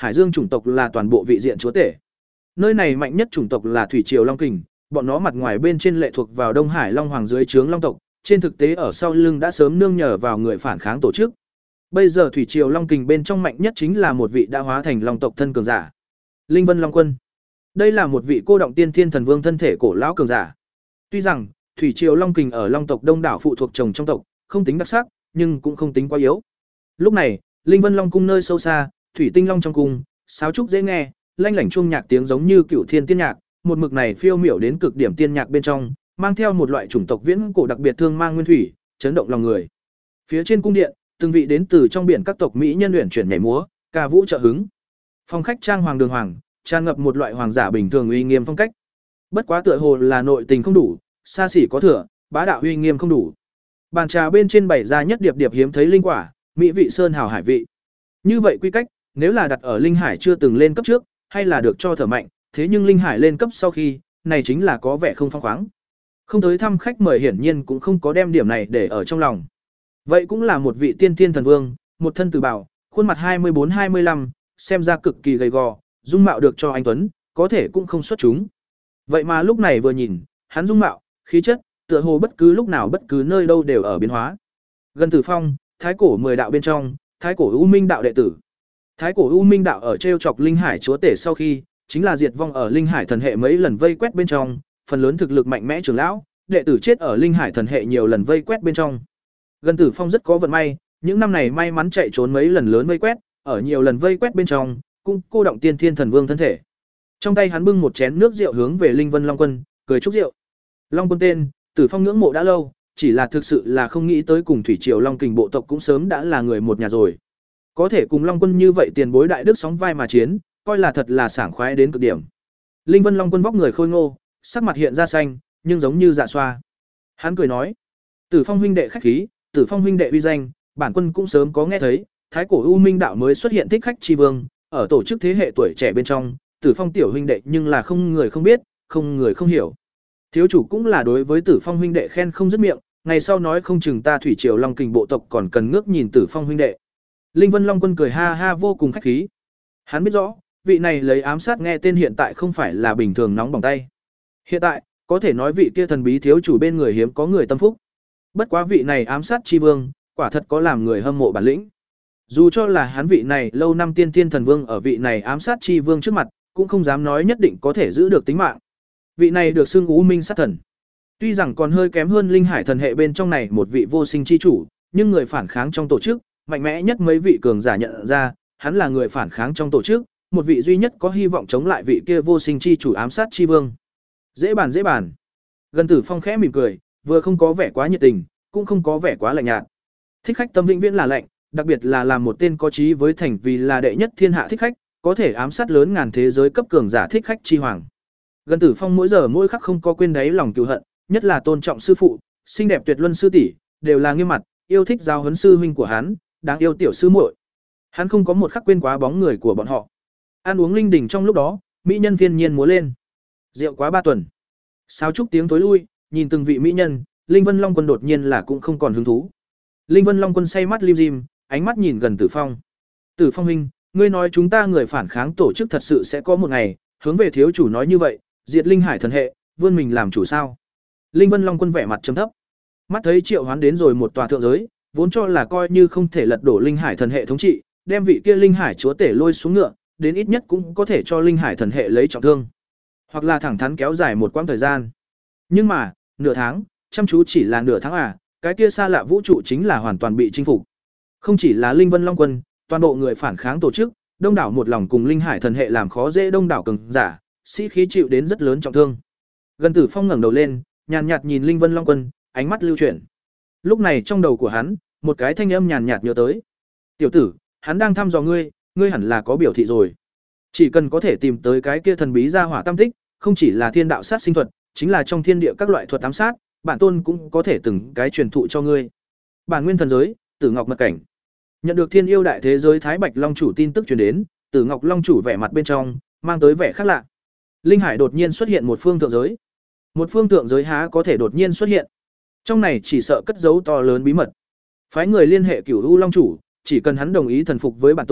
Hải Dương chủng tộc là toàn bộ vị diện chúa tể. Nơi này mạnh nhất chủng tộc là thủy triều long kình, bọn nó mặt ngoài bên trên lệ thuộc vào Đông Hải Long Hoàng dưới trướng long tộc, trên thực tế ở sau lưng đã sớm nương nhờ vào người phản kháng tổ chức. Bây giờ thủy triều long kình bên trong mạnh nhất chính là một vị đã hóa thành long tộc thân cường giả, Linh Vân Long Quân. Đây là một vị cô động tiên thiên thần vương thân thể cổ lão cường giả. Tuy rằng thủy triều long kình ở long tộc đông đảo phụ thuộc chồng trong tộc, không tính đặc sắc, nhưng cũng không tính quá yếu. Lúc này, Linh Vân Long cung nơi sâu xa, thủy tinh long trong cung, sáo trúc dễ nghe, lanh lảnh chuông nhạc tiếng giống như cựu thiên tiên nhạc, một mực này phiêu miểu đến cực điểm tiên nhạc bên trong, mang theo một loại chủng tộc viễn cổ đặc biệt thương mang nguyên thủy, chấn động lòng người. Phía trên cung điện, từng vị đến từ trong biển các tộc mỹ nhân luyện chuyển nhảy múa, ca vũ trợ hứng. Phong khách trang hoàng đường hoàng, tràn ngập một loại hoàng giả bình thường uy nghiêm phong cách. Bất quá tựa hồ là nội tình không đủ, xa xỉ có thừa, bá đạo uy nghiêm không đủ. Bàn trà bên trên bày ra nhất điệp điệp hiếm thấy linh quả, mỹ vị sơn hào hải vị. Như vậy quy cách, nếu là đặt ở linh hải chưa từng lên cấp trước, hay là được cho thở mạnh, thế nhưng linh hải lên cấp sau khi, này chính là có vẻ không phong khoáng. Không tới thăm khách mời hiển nhiên cũng không có đem điểm này để ở trong lòng. Vậy cũng là một vị tiên tiên thần vương, một thân từ bảo, khuôn mặt hai mươi bốn hai mươi lăm, xem ra cực kỳ gầy gò, dung mạo được cho anh tuấn, có thể cũng không xuất chúng. Vậy mà lúc này vừa nhìn, hắn dung mạo, khí chất, tựa hồ bất cứ lúc nào bất cứ nơi đâu đều ở biến hóa. Gần Tử Phong, thái cổ mười đạo bên trong, thái cổ U Minh đạo đệ tử. Thái cổ U Minh đạo ở trêu chọc linh hải chúa tể sau khi, chính là diệt vong ở linh hải thần hệ mấy lần vây quét bên trong, phần lớn thực lực mạnh mẽ trưởng lão, đệ tử chết ở linh hải thần hệ nhiều lần vây quét bên trong. Gần Tử Phong rất có vận may, những năm này may mắn chạy trốn mấy lần lớn vây quét, ở nhiều lần vây quét bên trong, cũng cô động tiên thiên thần vương thân thể. Trong tay hắn bưng một chén nước rượu hướng về Linh Vân Long Quân, cười chúc rượu. Long Quân tên, Tử Phong ngưỡng mộ đã lâu, chỉ là thực sự là không nghĩ tới cùng thủy triều Long Kình bộ tộc cũng sớm đã là người một nhà rồi. Có thể cùng Long Quân như vậy tiền bối đại đức sóng vai mà chiến, coi là thật là sảng khoái đến cực điểm. Linh Vân Long Quân vóc người khôi ngô, sắc mặt hiện ra xanh, nhưng giống như dạ xoa. Hắn cười nói: "Tử Phong huynh đệ khách khí, Tử Phong huynh đệ uy danh, bản quân cũng sớm có nghe thấy, thái cổ U Minh đạo mới xuất hiện thích khách chi vương, ở tổ chức thế hệ tuổi trẻ bên trong, Tử Phong tiểu huynh đệ nhưng là không người không biết, không người không hiểu. Thiếu chủ cũng là đối với Tử Phong huynh đệ khen không dứt miệng, ngày sau nói không chừng ta thủy triều Long Kình bộ tộc còn cần ngước nhìn Tử Phong huynh đệ." Linh Vân Long Quân cười ha ha vô cùng khách khí. Hắn biết rõ, vị này lấy ám sát nghe tên hiện tại không phải là bình thường nóng bỏng tay. Hiện tại, có thể nói vị kia thần bí thiếu chủ bên người hiếm có người tâm phúc. Bất quá vị này ám sát chi vương, quả thật có làm người hâm mộ bản lĩnh. Dù cho là hắn vị này lâu năm tiên tiên thần vương ở vị này ám sát chi vương trước mặt, cũng không dám nói nhất định có thể giữ được tính mạng. Vị này được xưng U Minh sát thần. Tuy rằng còn hơi kém hơn linh hải thần hệ bên trong này một vị vô sinh chi chủ, nhưng người phản kháng trong tổ chức, mạnh mẽ nhất mấy vị cường giả nhận ra, hắn là người phản kháng trong tổ chức, một vị duy nhất có hy vọng chống lại vị kia vô sinh chi chủ ám sát chi vương. Dễ bàn dễ bàn. Gần Tử Phong khẽ mỉm cười, vừa không có vẻ quá nhiệt tình, cũng không có vẻ quá lạnh nhạt. Thích khách tâm vĩnh viễn là lạnh, đặc biệt là làm một tên có chí với thành vì là đệ nhất thiên hạ thích khách, có thể ám sát lớn ngàn thế giới cấp cường giả thích khách chi hoàng. Gần Tử Phong mỗi giờ mỗi khắc không có quên đáy lòng cừu hận, nhất là tôn trọng sư phụ, xinh đẹp tuyệt luân sư tỷ, đều là nghiêm mặt, yêu thích giáo huấn sư huynh của hắn, đáng yêu tiểu sư muội. Hắn không có một khắc quên quá bóng người của bọn họ. Ăn uống linh đình trong lúc đó, mỹ nhân phiên nhiên múa lên. Rượu quá ba tuần. Sáo trúc tiếng tối lui, nhìn từng vị mỹ nhân, Linh Vân Long Quân đột nhiên là cũng không còn hứng thú. Linh Vân Long Quân say mắt lim dim, ánh mắt nhìn Gần Tử Phong. "Tử Phong huynh, ngươi nói chúng ta người phản kháng tổ chức thật sự sẽ có một ngày, hướng về thiếu chủ nói như vậy, diệt linh hải thần hệ, vươn mình làm chủ sao?" Linh Vân Long Quân vẻ mặt trầm thấp. Mắt thấy triệu hoán đến rồi một tòa thượng giới, vốn cho là coi như không thể lật đổ linh hải thần hệ thống trị, đem vị kia linh hải chúa tể lôi xuống ngựa, đến ít nhất cũng có thể cho linh hải thần hệ lấy trọng thương, hoặc là thẳng thắn kéo dài một quãng thời gian. Nhưng mà, nửa tháng, chăm chú chỉ là nửa tháng à, cái kia xa lạ vũ trụ chính là hoàn toàn bị chinh phục. Không chỉ là Linh Vân Long Quân, toàn bộ người phản kháng tổ chức, đông đảo một lòng cùng linh hải thần hệ làm khó dễ đông đảo cường giả, sĩ khí chịu đến rất lớn trọng thương. Gần Tử Phong ngẩng đầu lên, nhàn nhạt nhìn Linh Vân Long Quân, ánh mắt lưu chuyển. Lúc này trong đầu của hắn, một cái thanh âm nhàn nhạt nhớ tới. "Tiểu tử, hắn đang thăm dò ngươi, ngươi hẳn là có biểu thị rồi. Chỉ cần có thể tìm tới cái kia thần bí gia hỏa tam tích, không chỉ là thiên đạo sát sinh thuật, chính là trong thiên địa các loại thuật ám sát, bản tôn cũng có thể từng cái truyền thụ cho ngươi." Bản nguyên thần giới, Tử Ngọc mật cảnh. Nhận được thiên yêu đại thế giới Thái Bạch Long chủ tin tức truyền đến, Tử Ngọc Long chủ vẻ mặt bên trong mang tới vẻ khác lạ. Linh hải đột nhiên xuất hiện một phương thượng giới. Một phương thượng giới há có thể đột nhiên xuất hiện? Trong này chỉ sợ cất giấu to lớn bí mật. Phái người liên hệ Cửu U Long chủ, chỉ cần hắn đồng ý thần phục với bản tôn,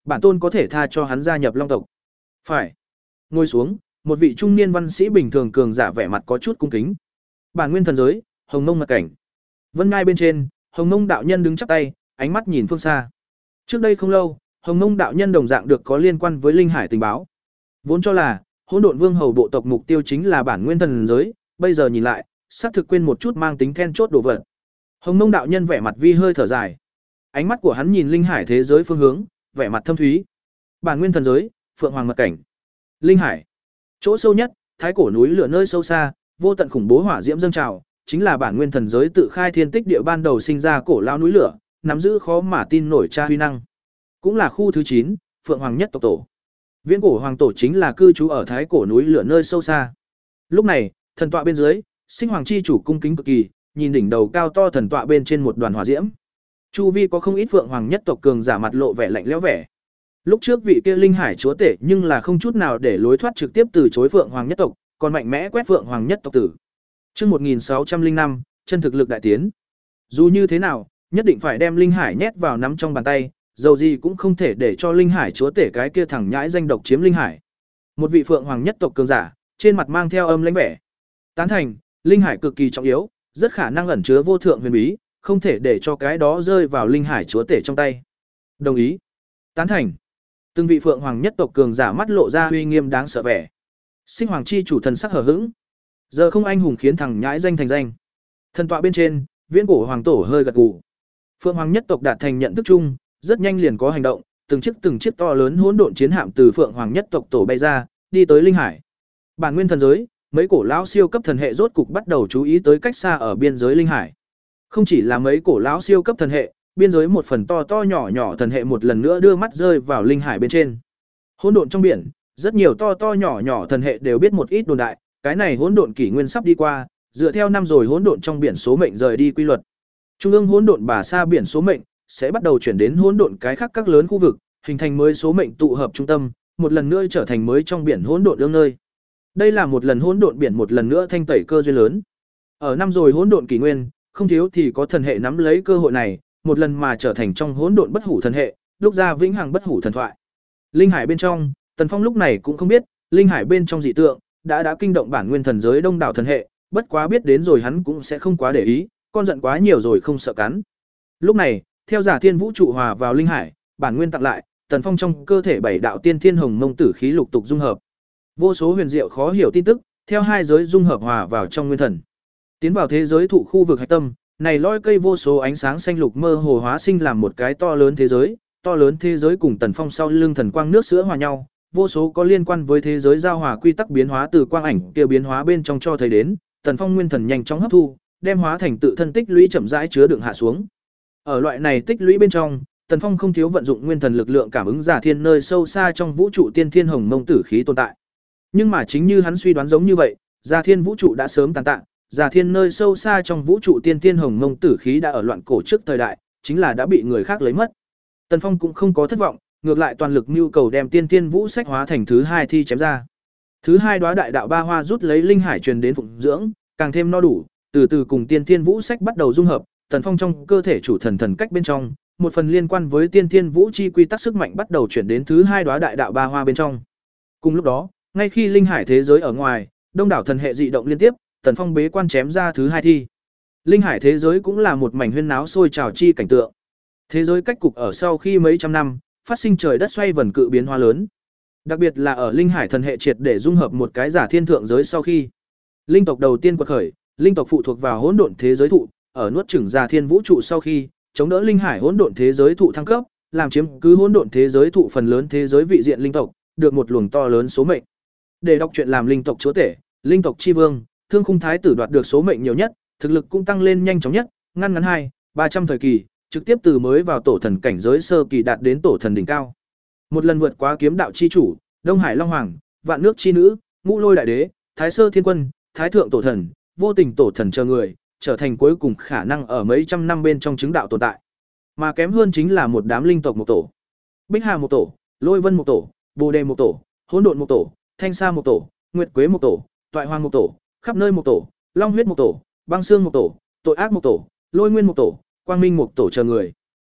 Bản tôn có thể tha cho hắn gia nhập Long tộc. Phải. Ngồi xuống, một vị trung niên văn sĩ bình thường cường giả vẻ mặt có chút cung kính. Bản nguyên thần giới, Hồng Mông mật cảnh. Vân Ngai bên trên, Hồng Mông đạo nhân đứng chắp tay, ánh mắt nhìn phương xa. Trước đây không lâu, Hồng Mông đạo nhân đồng dạng được có liên quan với linh hải tình báo. Vốn cho là Hỗn Độn Vương hầu bộ tộc mục tiêu chính là bản nguyên thần giới, bây giờ nhìn lại, xác thực quên một chút mang tính then chốt đồ vật. Hồng Mông đạo nhân vẻ mặt vi hơi thở dài. Ánh mắt của hắn nhìn linh hải thế giới phương hướng, vẻ mặt thâm thúy. Bản nguyên thần giới, Phượng Hoàng mật cảnh. Linh hải. Chỗ sâu nhất, thái cổ núi lửa nơi sâu xa, vô tận khủng bố hỏa diễm dâng trào, chính là bản nguyên thần giới tự khai thiên tích địa ban đầu sinh ra cổ lao núi lửa, nắm giữ khó mà tin nổi tra huy năng. Cũng là khu thứ chín, Phượng Hoàng nhất tộc tổ. Viễn cổ hoàng tổ chính là cư trú ở thái cổ núi lửa nơi sâu xa. Lúc này, thần tọa bên dưới, Sinh Hoàng chi chủ cung kính cực kỳ, nhìn đỉnh đầu cao to thần tọa bên trên một đoàn hỏa diễm. Chu vi có không ít Phượng Hoàng nhất tộc cường giả mặt lộ vẻ lạnh lẽo vẻ. Lúc trước vị kia linh hải chúa tể nhưng là không chút nào để lối thoát trực tiếp từ chối Phượng Hoàng nhất tộc, còn mạnh mẽ quét Phượng Hoàng nhất tộc tử. Chương một nghìn sáu trăm linh năm, chân thực lực đại tiến. Dù như thế nào, nhất định phải đem linh hải nhét vào nắm trong bàn tay, dầu gì cũng không thể để cho linh hải chúa tể cái kia thẳng nhãi danh độc chiếm linh hải. Một vị Phượng Hoàng nhất tộc cường giả, trên mặt mang theo âm lãnh vẻ. Tán thành, linh hải cực kỳ trọng yếu, rất khả năng ẩn chứa vô thượng huyền bí, không thể để cho cái đó rơi vào linh hải chúa tể trong tay. Đồng ý. Tán thành. Từng vị Phượng Hoàng nhất tộc cường giả mắt lộ ra uy nghiêm đáng sợ vẻ. Sinh Hoàng chi chủ thần sắc hờ hững. Giờ không anh hùng khiến thằng nhãi danh thành danh. Thần tọa bên trên, Viễn cổ hoàng tổ hơi gật gù. Phượng Hoàng nhất tộc đạt thành nhận thức chung, rất nhanh liền có hành động, từng chiếc từng chiếc to lớn hỗn độn chiến hạm từ Phượng Hoàng nhất tộc tổ bay ra, đi tới linh hải. Bản nguyên thần giới, mấy cổ lão siêu cấp thần hệ rốt cục bắt đầu chú ý tới cách xa ở biên giới linh hải. Không chỉ là mấy cổ lão siêu cấp thần hệ, biên giới một phần to to nhỏ nhỏ thần hệ một lần nữa đưa mắt rơi vào linh hải bên trên. Hỗn độn trong biển, rất nhiều to to nhỏ nhỏ thần hệ đều biết một ít đồn đại, cái này hỗn độn kỷ nguyên sắp đi qua, dựa theo năm rồi hỗn độn trong biển số mệnh rời đi quy luật. Trung ương hỗn độn bà sa biển số mệnh sẽ bắt đầu chuyển đến hỗn độn cái khác các lớn khu vực, hình thành mới số mệnh tụ hợp trung tâm, một lần nữa trở thành mới trong biển hỗn độn ương nơi. Đây là một lần hỗn độn biển một lần nữa thanh tẩy cơ duyên lớn. Ở năm rồi hỗn độn kỷ nguyên, không thiếu thì có thần hệ nắm lấy cơ hội này, một lần mà trở thành trong hỗn độn bất hủ thần hệ, lúc ra vĩnh hằng bất hủ thần thoại. Linh hải bên trong, Tần Phong lúc này cũng không biết, linh hải bên trong dị tượng đã đã kinh động bản nguyên thần giới đông đảo thần hệ, bất quá biết đến rồi hắn cũng sẽ không quá để ý, con giận quá nhiều rồi không sợ cắn. Lúc này, theo Giả Thiên Vũ trụ hòa vào linh hải, bản nguyên tặng lại, Tần Phong trong cơ thể bảy đạo tiên thiên hồng mông tử khí lục tục dung hợp. Vô số huyền diệu khó hiểu tin tức, theo hai giới dung hợp hòa vào trong nguyên thần. Tiến vào thế giới thụ khu vực hạch tâm, này lôi cây vô số ánh sáng xanh lục mơ hồ hóa sinh làm một cái to lớn thế giới, to lớn thế giới cùng Tần Phong sau lưng thần quang nước sữa hòa nhau, vô số có liên quan với thế giới giao hòa quy tắc biến hóa từ quang ảnh kia biến hóa bên trong cho thấy đến, Tần Phong nguyên thần nhanh chóng hấp thu, đem hóa thành tự thân tích lũy chậm rãi chứa đựng hạ xuống. Ở loại này tích lũy bên trong, Tần Phong không thiếu vận dụng nguyên thần lực lượng cảm ứng Giả Thiên nơi sâu xa trong vũ trụ tiên thiên hồng mông tử khí tồn tại. Nhưng mà chính như hắn suy đoán giống như vậy, Giả Thiên vũ trụ đã sớm tàn tạ, Giả Thiên nơi sâu xa trong vũ trụ tiên thiên hồng mông tử khí đã ở loạn cổ trước thời đại, chính là đã bị người khác lấy mất. Tần Phong cũng không có thất vọng, ngược lại toàn lực nhu cầu đem tiên thiên vũ sách hóa thành thứ hai thi chém ra. Thứ hai đóa đại đạo ba hoa rút lấy linh hải truyền đến phụng dưỡng, càng thêm no đủ, từ từ cùng tiên thiên vũ sách bắt đầu dung hợp, Tần Phong trong cơ thể chủ thần thần cách bên trong, một phần liên quan với tiên thiên vũ chi quy tắc sức mạnh bắt đầu chuyển đến thứ hai đóa đại đạo ba hoa bên trong. Cùng lúc đó, ngay khi linh hải thế giới ở ngoài, đông đảo thần hệ dị động liên tiếp, Tần Phong bế quan chém ra thứ hai thi. Linh hải thế giới cũng là một mảnh huyên náo sôi trào chi cảnh tượng. Thế giới cách cục ở sau khi mấy trăm năm, phát sinh trời đất xoay vần cự biến hóa lớn. Đặc biệt là ở linh hải thần hệ triệt để dung hợp một cái giả thiên thượng giới sau khi, linh tộc đầu tiên quật khởi, linh tộc phụ thuộc vào hỗn độn thế giới thụ, ở nuốt chửng giả thiên vũ trụ sau khi, chống đỡ linh hải hỗn độn thế giới thụ thăng cấp, làm chiếm cứ hỗn độn thế giới thụ phần lớn thế giới vị diện linh tộc, được một luồng to lớn số mệnh. Để đọc truyện làm linh tộc chúa tể, linh tộc chi vương, Thương Khung Thái tử đoạt được số mệnh nhiều nhất, thực lực cũng tăng lên nhanh chóng nhất, ngăn ngắn hai, ba trăm thời kỳ, trực tiếp từ mới vào tổ thần cảnh giới sơ kỳ đạt đến tổ thần đỉnh cao. Một lần vượt quá kiếm đạo chi chủ, Đông Hải Long Hoàng, Vạn Nước chi nữ, Ngũ Lôi đại đế, Thái Sơ Thiên Quân, Thái Thượng tổ thần, Vô Tình tổ thần chờ người, trở thành cuối cùng khả năng ở mấy trăm năm bên trong chứng đạo tồn tại. Mà kém hơn chính là một đám linh tộc một tổ. Bích Hà một tổ, Lôi Vân một tổ, Bồ Đề một tổ, Hỗn Độn một tổ, Thanh Sa một tổ, Nguyệt Quế một tổ, Toại Hoàng một tổ, khắp nơi một tổ, Long Huyết một tổ, Băng Xương một tổ, Tội Ác một tổ, Lôi Nguyên một tổ, Quang Minh một tổ chờ người.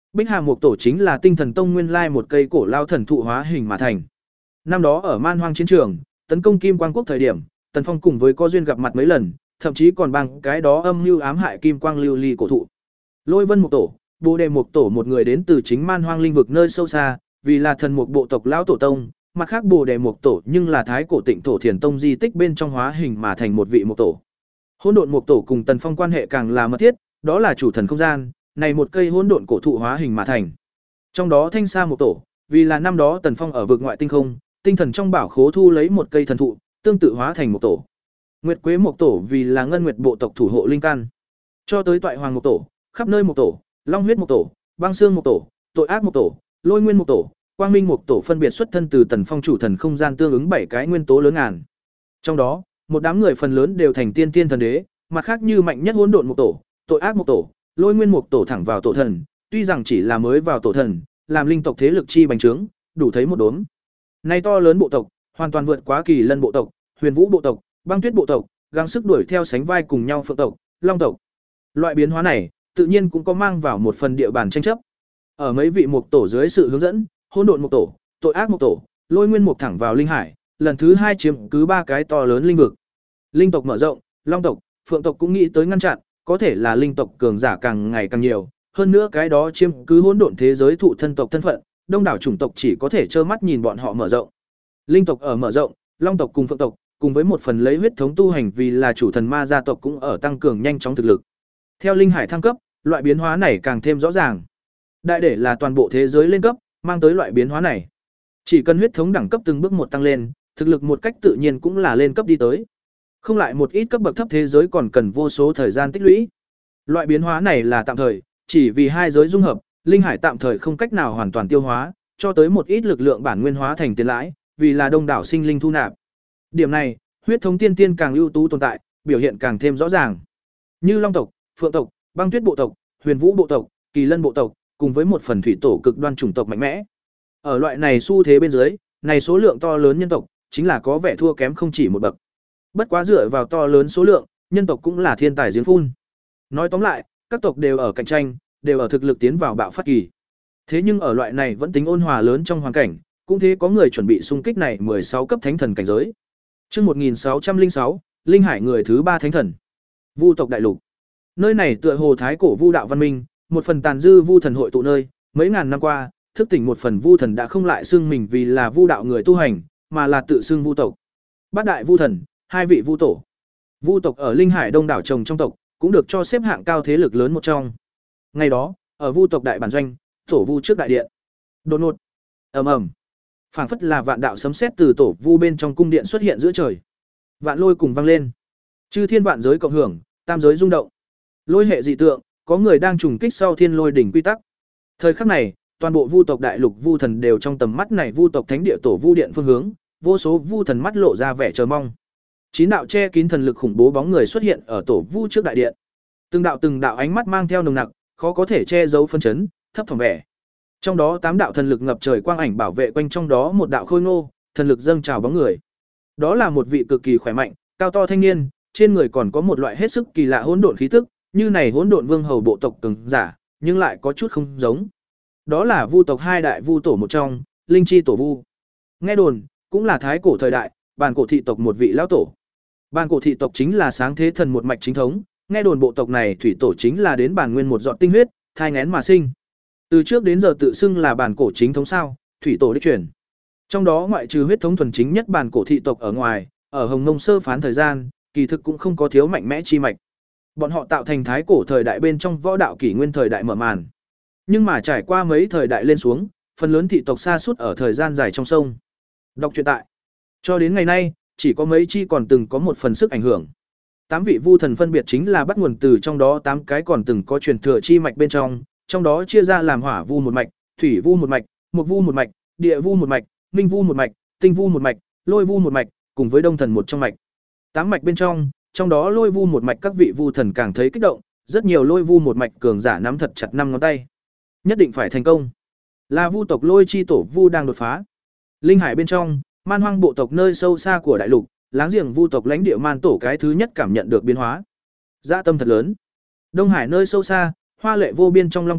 Bích Hà Mộc Tổ chính là Tinh Thần Tông nguyên lai một cây cổ lao thần thụ hóa hình mà thành. Năm đó ở Man Hoang chiến trường, tấn công Kim Quang quốc thời điểm, Tần Phong cùng với có duyên gặp mặt mấy lần, thậm chí còn bằng cái đó âm mưu ám hại Kim Quang lưu ly cổ thụ. Lôi Vân Mộc Tổ, Bồ Đề Mộc Tổ một người đến từ chính Man Hoang linh vực nơi sâu xa, vì là thần mục bộ tộc lão tổ tông, mặt khác Bồ Đề Mộc Tổ nhưng là thái cổ Tịnh Thổ Thiền Tông di tích bên trong hóa hình mà thành một vị mộc tổ. Hỗn độn mộc tổ cùng Tần Phong quan hệ càng là mật thiết, đó là chủ thần không gian, này một cây hỗn độn cổ thụ hóa hình mà thành. Trong đó Thanh Sa mộc tổ, vì là năm đó Tần Phong ở vực ngoại tinh không, tinh thần trong bảo khố thu lấy một cây thần thụ, tương tự hóa thành mộc tổ. Nguyệt Quế mộc tổ vì là ngân nguyệt bộ tộc thủ hộ linh căn. Cho tới Toại Hoàng mộc tổ, khắp nơi mộc tổ, Long huyết mộc tổ, Băng xương mộc tổ, Tội ác mộc tổ, Lôi nguyên mộc tổ, Quang minh mộc tổ phân biệt xuất thân từ Tần Phong chủ thần không gian tương ứng bảy cái nguyên tố lớn ngàn. Trong đó, một đám người phần lớn đều thành tiên tiên thần đế, mặt khác như mạnh nhất hỗn độn mộc tổ, Tội ác mộc tổ, Lôi nguyên mộc tổ thẳng vào tổ thần, tuy rằng chỉ là mới vào tổ thần, làm linh tộc thế lực chi bành trướng, đủ thấy một đốm. Nay to lớn bộ tộc, hoàn toàn vượt quá Kỳ Lân bộ tộc, Huyền Vũ bộ tộc, Băng Tuyết bộ tộc, gắng sức đuổi theo sánh vai cùng nhau Phượng tộc, Long tộc. Loại biến hóa này, tự nhiên cũng có mang vào một phần địa bàn tranh chấp. Ở mấy vị mộc tổ dưới sự hướng dẫn, hỗn độn mộc tổ, Tội ác mộc tổ, Lôi nguyên mộc thẳng vào linh hải, lần thứ hai chiếm cứ ba cái to lớn linh vực. Linh tộc mở rộng, Long tộc, Phượng tộc cũng nghĩ tới ngăn chặn, có thể là linh tộc cường giả càng ngày càng nhiều, hơn nữa cái đó chiếm cứ hỗn độn thế giới thụ thân tộc thân phận, đông đảo chủng tộc chỉ có thể trơ mắt nhìn bọn họ mở rộng. Linh tộc ở mở rộng, Long tộc cùng Phượng tộc, cùng với một phần lấy huyết thống tu hành vì là chủ thần ma gia tộc cũng ở tăng cường nhanh chóng thực lực. Theo linh hải thăng cấp, loại biến hóa này càng thêm rõ ràng. Đại để là toàn bộ thế giới lên cấp, mang tới loại biến hóa này. Chỉ cần huyết thống đẳng cấp từng bước một tăng lên, thực lực một cách tự nhiên cũng là lên cấp đi tới. Không lại một ít cấp bậc thấp thế giới còn cần vô số thời gian tích lũy. Loại biến hóa này là tạm thời, chỉ vì hai giới dung hợp, linh hải tạm thời không cách nào hoàn toàn tiêu hóa, cho tới một ít lực lượng bản nguyên hóa thành tiền lãi, vì là đông đảo sinh linh thu nạp. Điểm này, huyết thống tiên tiên càng ưu tú tồn tại, biểu hiện càng thêm rõ ràng. Như Long tộc, Phượng tộc, Băng Tuyết bộ tộc, Huyền Vũ bộ tộc, Kỳ Lân bộ tộc, cùng với một phần thủy tổ cực đoan chủng tộc mạnh mẽ. Ở loại này xu thế bên dưới, này số lượng to lớn nhân tộc, chính là có vẻ thua kém không chỉ một bậc. Bất quá dựa vào to lớn số lượng, nhân tộc cũng là thiên tài giếng phun. Nói tóm lại, các tộc đều ở cạnh tranh, đều ở thực lực tiến vào bạo phát kỳ. Thế nhưng ở loại này vẫn tính ôn hòa lớn trong hoàn cảnh, cũng thế có người chuẩn bị xung kích này mười sáu cấp thánh thần cảnh giới. Chương một nghìn sáu trăm lẻ sáu, linh hải người thứ ba thánh thần. Vu tộc đại lục. Nơi này tựa hồ thái cổ vu đạo văn minh, một phần tàn dư vu thần hội tụ nơi, mấy ngàn năm qua, thức tỉnh một phần vu thần đã không lại xưng mình vì là vu đạo người tu hành, mà là tự xưng vu tộc. Bát đại vu thần, hai vị vu tổ. Vu tộc ở linh hải đông đảo trồng trong tộc, cũng được cho xếp hạng cao thế lực lớn một trong. Ngày đó, ở vu tộc đại bản doanh, tổ vu trước đại điện. Đột ngột, ầm ầm, phảng phất là vạn đạo sấm sét từ tổ vu bên trong cung điện xuất hiện giữa trời. Vạn lôi cùng vang lên. Chư thiên vạn giới cộng hưởng, tam giới rung động. Lôi hệ dị tượng, có người đang trùng kích sau thiên lôi đỉnh quy tắc. Thời khắc này, toàn bộ vu tộc đại lục vu thần đều trong tầm mắt này vu tộc thánh địa tổ vu điện phương hướng, vô số vu thần mắt lộ ra vẻ chờ mong. Chín đạo che kín thần lực khủng bố bóng người xuất hiện ở tổ vu trước đại điện. Từng đạo từng đạo ánh mắt mang theo nồng nặc, khó có thể che giấu phân chấn, thấp thỏm vẻ. Trong đó tám đạo thần lực ngập trời quang ảnh bảo vệ quanh trong đó một đạo khôi ngô, thần lực dâng trào bóng người. Đó là một vị cực kỳ khỏe mạnh, cao to thanh niên, trên người còn có một loại hết sức kỳ lạ hỗn độn khí tức, như này hỗn độn vương hầu bộ tộc cường giả, nhưng lại có chút không giống. Đó là vu tộc hai đại vu tổ một trong, Linh Chi tổ vu. Nghe đồn, cũng là thái cổ thời đại, bản cổ thị tộc một vị lão tổ. Bản cổ thị tộc chính là sáng thế thần một mạch chính thống, nghe đồn bộ tộc này thủy tổ chính là đến bản nguyên một giọt tinh huyết, thai nghén mà sinh. Từ trước đến giờ tự xưng là bản cổ chính thống sao, thủy tổ đích truyền. Trong đó ngoại trừ huyết thống thuần chính nhất bản cổ thị tộc ở ngoài, ở Hồng Mông sơ phán thời gian, kỳ thực cũng không có thiếu mạnh mẽ chi mạch. Bọn họ tạo thành thái cổ thời đại bên trong võ đạo kỷ nguyên thời đại mở màn. Nhưng mà trải qua mấy thời đại lên xuống, phần lớn thị tộc xa suốt ở thời gian dài trong sông. Đọc truyện tại. Cho đến ngày nay, chỉ có mấy chi còn từng có một phần sức ảnh hưởng. Tám vị vu thần phân biệt chính là bắt nguồn từ trong đó tám cái còn từng có truyền thừa chi mạch bên trong, trong đó chia ra làm hỏa vu một mạch, thủy vu một mạch, mộc vu một mạch, địa vu một mạch, minh vu một mạch, tinh vu một mạch, lôi vu một mạch, cùng với đông thần một trong mạch. Tám mạch bên trong, trong đó lôi vu một mạch các vị vu thần càng thấy kích động, rất nhiều lôi vu một mạch cường giả nắm thật chặt năm ngón tay. Nhất định phải thành công. Là vu tộc lôi chi tổ vu đang đột phá. Linh hải bên trong, man hoang bộ tộc nơi sâu xa của đại lục, láng giềng vu tộc lãnh địa man tổ cái thứ nhất cảm nhận được biến hóa. Dạ tâm thật lớn. Đông hải nơi sâu xa, hoa lệ vô biên trong long cung,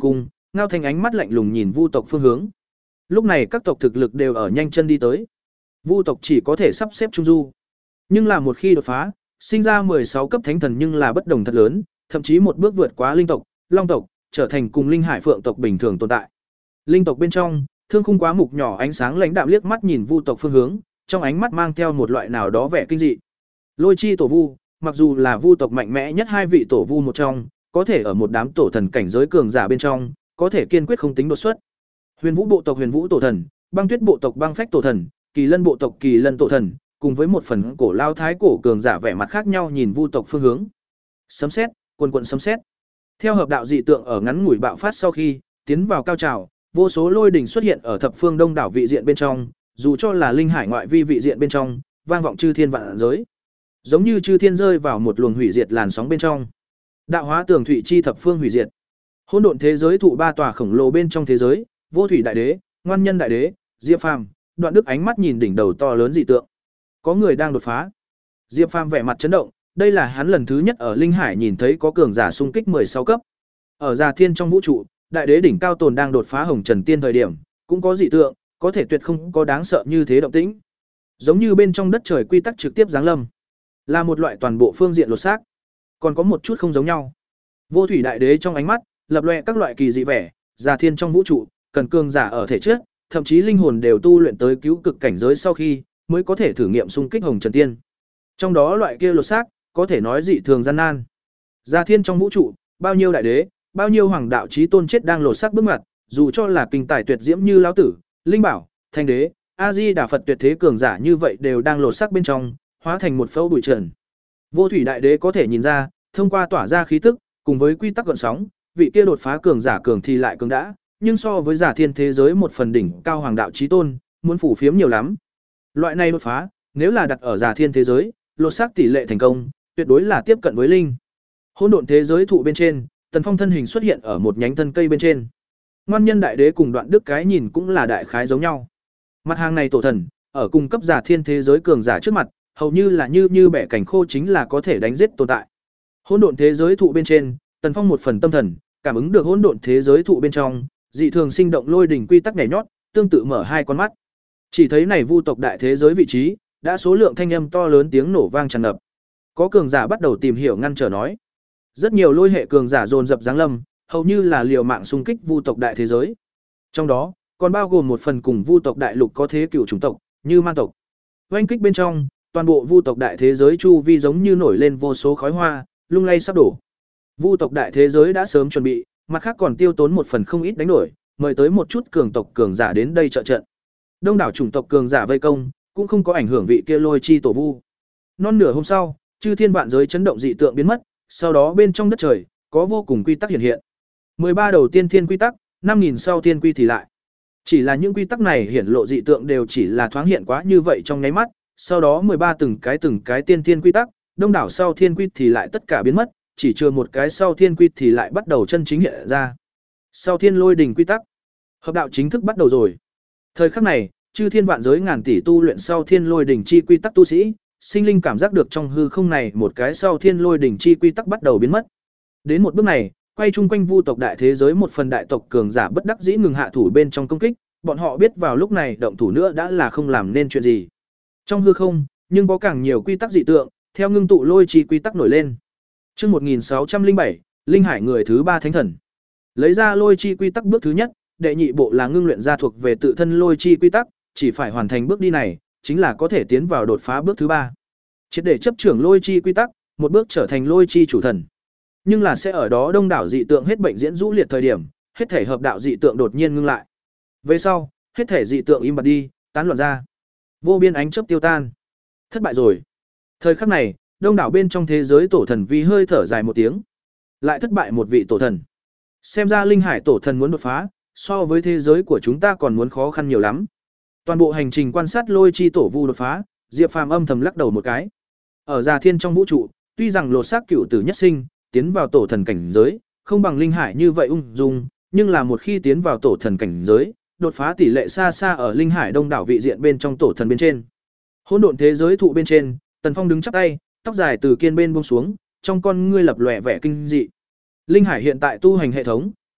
Ngao Thanh ánh mắt lạnh lùng nhìn Vu tộc phương hướng. Lúc này các tộc thực lực đều ở nhanh chân đi tới. Vu tộc chỉ có thể sắp xếp trung du. Nhưng là một khi đột phá, sinh ra mười sáu cấp thánh thần nhưng là bất đồng thật lớn, thậm chí một bước vượt quá linh tộc, long tộc, trở thành cùng linh hải phượng tộc bình thường tồn tại. Linh tộc bên trong, Thương Khung Quá Mục nhỏ ánh sáng lãnh đạm liếc mắt nhìn Vu tộc phương hướng, trong ánh mắt mang theo một loại nào đó vẻ kinh dị. Lôi Chi tổ Vu, mặc dù là Vu tộc mạnh mẽ nhất hai vị tổ Vu một trong, có thể ở một đám tổ thần cảnh giới cường giả bên trong, có thể kiên quyết không tính đột xuất. Huyền Vũ bộ tộc Huyền Vũ tổ thần, Băng Tuyết bộ tộc Băng Phách tổ thần, Kỳ Lân bộ tộc Kỳ Lân tổ thần, cùng với một phần cổ lao thái cổ cường giả vẻ mặt khác nhau nhìn Vu tộc phương hướng. Sấm sét, quần quần sấm sét. Theo hợp đạo dị tượng ở ngắn ngủi bạo phát sau khi tiến vào cao trào, vô số lôi đỉnh xuất hiện ở thập phương đông đảo vị diện bên trong, dù cho là linh hải ngoại vi vị diện bên trong, vang vọng chư thiên vạn giới. Giống như chư thiên rơi vào một luồng hủy diệt làn sóng bên trong. Đạo hóa tường thủy chi thập phương hủy diệt. Hỗn độn thế giới thụ ba tòa khổng lồ bên trong thế giới, Vô Thủy đại đế, Ngoan Nhân đại đế, Diệp Phàm, Đoạn Đức ánh mắt nhìn đỉnh đầu to lớn dị tượng. Có người đang đột phá. Diệp Phàm vẻ mặt chấn động, đây là hắn lần thứ nhất ở linh hải nhìn thấy có cường giả xung kích mười sáu cấp. Ở Già Thiên trong vũ trụ, đại đế đỉnh cao tồn đang đột phá Hồng Trần Tiên thời điểm, cũng có dị tượng, có thể tuyệt không có đáng sợ như thế động tĩnh. Giống như bên trong đất trời quy tắc trực tiếp giáng lâm, là một loại toàn bộ phương diện lột xác. Còn có một chút không giống nhau. Vô Thủy đại đế trong ánh mắt lập lòe các loại kỳ dị vẻ, Già Thiên trong vũ trụ, cần cường giả ở thể chất, thậm chí linh hồn đều tu luyện tới cứu cực cảnh giới sau khi mới có thể thử nghiệm xung kích Hồng Trần Tiên. Trong đó loại kia lột xác, có thể nói dị thường gian nan. Già Thiên trong vũ trụ, bao nhiêu đại đế, bao nhiêu hoàng đạo chí tôn chết đang lột xác bước mặt, dù cho là kinh tài tuyệt diễm như lão tử, linh bảo, thanh đế, a di đà Phật tuyệt thế cường giả như vậy đều đang lột xác bên trong, hóa thành một phẫu bụi trần. Vô Thủy đại đế có thể nhìn ra, thông qua tỏa ra khí tức, cùng với quy tắc gợn sóng, vị kia đột phá cường giả cường thì lại cường đã, nhưng so với Già Thiên thế giới một phần đỉnh cao hoàng đạo chí tôn, muốn phủ phiếm nhiều lắm. Loại này đột phá, nếu là đặt ở Già Thiên thế giới, lột xác tỷ lệ thành công, tuyệt đối là tiếp cận với linh. Hỗn độn thế giới thụ bên trên, Tần Phong thân hình xuất hiện ở một nhánh thân cây bên trên. Ngoan Nhân đại đế cùng Đoạn Đức cái nhìn cũng là đại khái giống nhau. Mặt hàng này tổ thần, ở cung cấp Già Thiên thế giới cường giả trước mặt, hầu như là như như bẻ cảnh khô chính là có thể đánh giết tồn tại. Hỗn độn thế giới thụ bên trên, Tần Phong một phần tâm thần, cảm ứng được hỗn độn thế giới thụ bên trong, dị thường sinh động lôi đỉnh quy tắc nhảy nhót, tương tự mở hai con mắt. Chỉ thấy này Vu tộc đại thế giới vị trí, đã số lượng thanh âm to lớn tiếng nổ vang tràn ngập. Có cường giả bắt đầu tìm hiểu ngăn trở nói. Rất nhiều lôi hệ cường giả dồn dập giáng lâm, hầu như là liều mạng xung kích Vu tộc đại thế giới. Trong đó, còn bao gồm một phần cùng Vu tộc đại lục có thế cựu chủng tộc, như Man tộc. Oanh kích bên trong, toàn bộ Vu tộc đại thế giới chu vi giống như nổi lên vô số khói hoa, lung lay sắp đổ. Vu tộc đại thế giới đã sớm chuẩn bị, mặt khác còn tiêu tốn một phần không ít đánh đổi, mời tới một chút cường tộc cường giả đến đây trợ trận. Đông đảo chủng tộc cường giả vây công, cũng không có ảnh hưởng vị kia Lôi Chi tổ Vu. Non nửa hôm sau, chư thiên vạn giới chấn động dị tượng biến mất, sau đó bên trong đất trời có vô cùng quy tắc hiện hiện. mười ba đầu tiên thiên quy tắc, năm nghìn sau thiên quy thì lại. Chỉ là những quy tắc này hiển lộ dị tượng đều chỉ là thoáng hiện quá như vậy trong nháy mắt, sau đó mười ba từng cái từng cái tiên thiên quy tắc, đông đảo sau thiên quy thì lại tất cả biến mất, chỉ chưa một cái sau thiên quy thì lại bắt đầu chân chính hiện ra. Sau thiên lôi đỉnh quy tắc, hợp đạo chính thức bắt đầu rồi. Thời khắc này, chư thiên vạn giới ngàn tỷ tu luyện sau thiên lôi đỉnh chi quy tắc tu sĩ, sinh linh cảm giác được trong hư không này một cái sau thiên lôi đỉnh chi quy tắc bắt đầu biến mất. Đến một bước này, quay chung quanh Vu tộc đại thế giới một phần đại tộc cường giả bất đắc dĩ ngừng hạ thủ bên trong công kích, bọn họ biết vào lúc này động thủ nữa đã là không làm nên chuyện gì. Trong hư không, nhưng có càng nhiều quy tắc dị tượng, theo ngưng tụ lôi chi quy tắc nổi lên. Chương một nghìn sáu trăm lẻ bảy, Linh Hải người thứ ba thánh thần. Lấy ra lôi chi quy tắc bước thứ nhất, đệ nhị bộ là ngưng luyện ra thuộc về tự thân lôi chi quy tắc, chỉ phải hoàn thành bước đi này, chính là có thể tiến vào đột phá bước thứ ba. Triệt để chấp trưởng lôi chi quy tắc, một bước trở thành lôi chi chủ thần. Nhưng là sẽ ở đó đông đảo dị tượng hết bệnh diễn rũ liệt thời điểm, hết thể hợp đạo dị tượng đột nhiên ngưng lại. Về sau, hết thể dị tượng im bặt đi, tán loạn ra. Vô biên ánh chớp tiêu tan. Thất bại rồi. Thời khắc này, đông đảo bên trong thế giới tổ thần vi hơi thở dài một tiếng. Lại thất bại một vị tổ thần. Xem ra linh hải tổ thần muốn đột phá, so với thế giới của chúng ta còn muốn khó khăn nhiều lắm. Toàn bộ hành trình quan sát lôi chi tổ vu đột phá, Diệp Phàm âm thầm lắc đầu một cái. Ở Già Thiên trong vũ trụ, tuy rằng lột xác cựu tử nhất sinh, tiến vào tổ thần cảnh giới, không bằng linh hải như vậy ung dung, nhưng là một khi tiến vào tổ thần cảnh giới, đột phá tỷ lệ xa xa ở linh hải đông đảo vị diện bên trong tổ thần bên trên. Hỗn độn thế giới thụ bên trên, Tần Phong đứng chắp tay, tóc dài từ kiên bên buông xuống, trong con ngươi lập lòe vẻ kinh dị. Linh hải hiện tại tu hành hệ thống,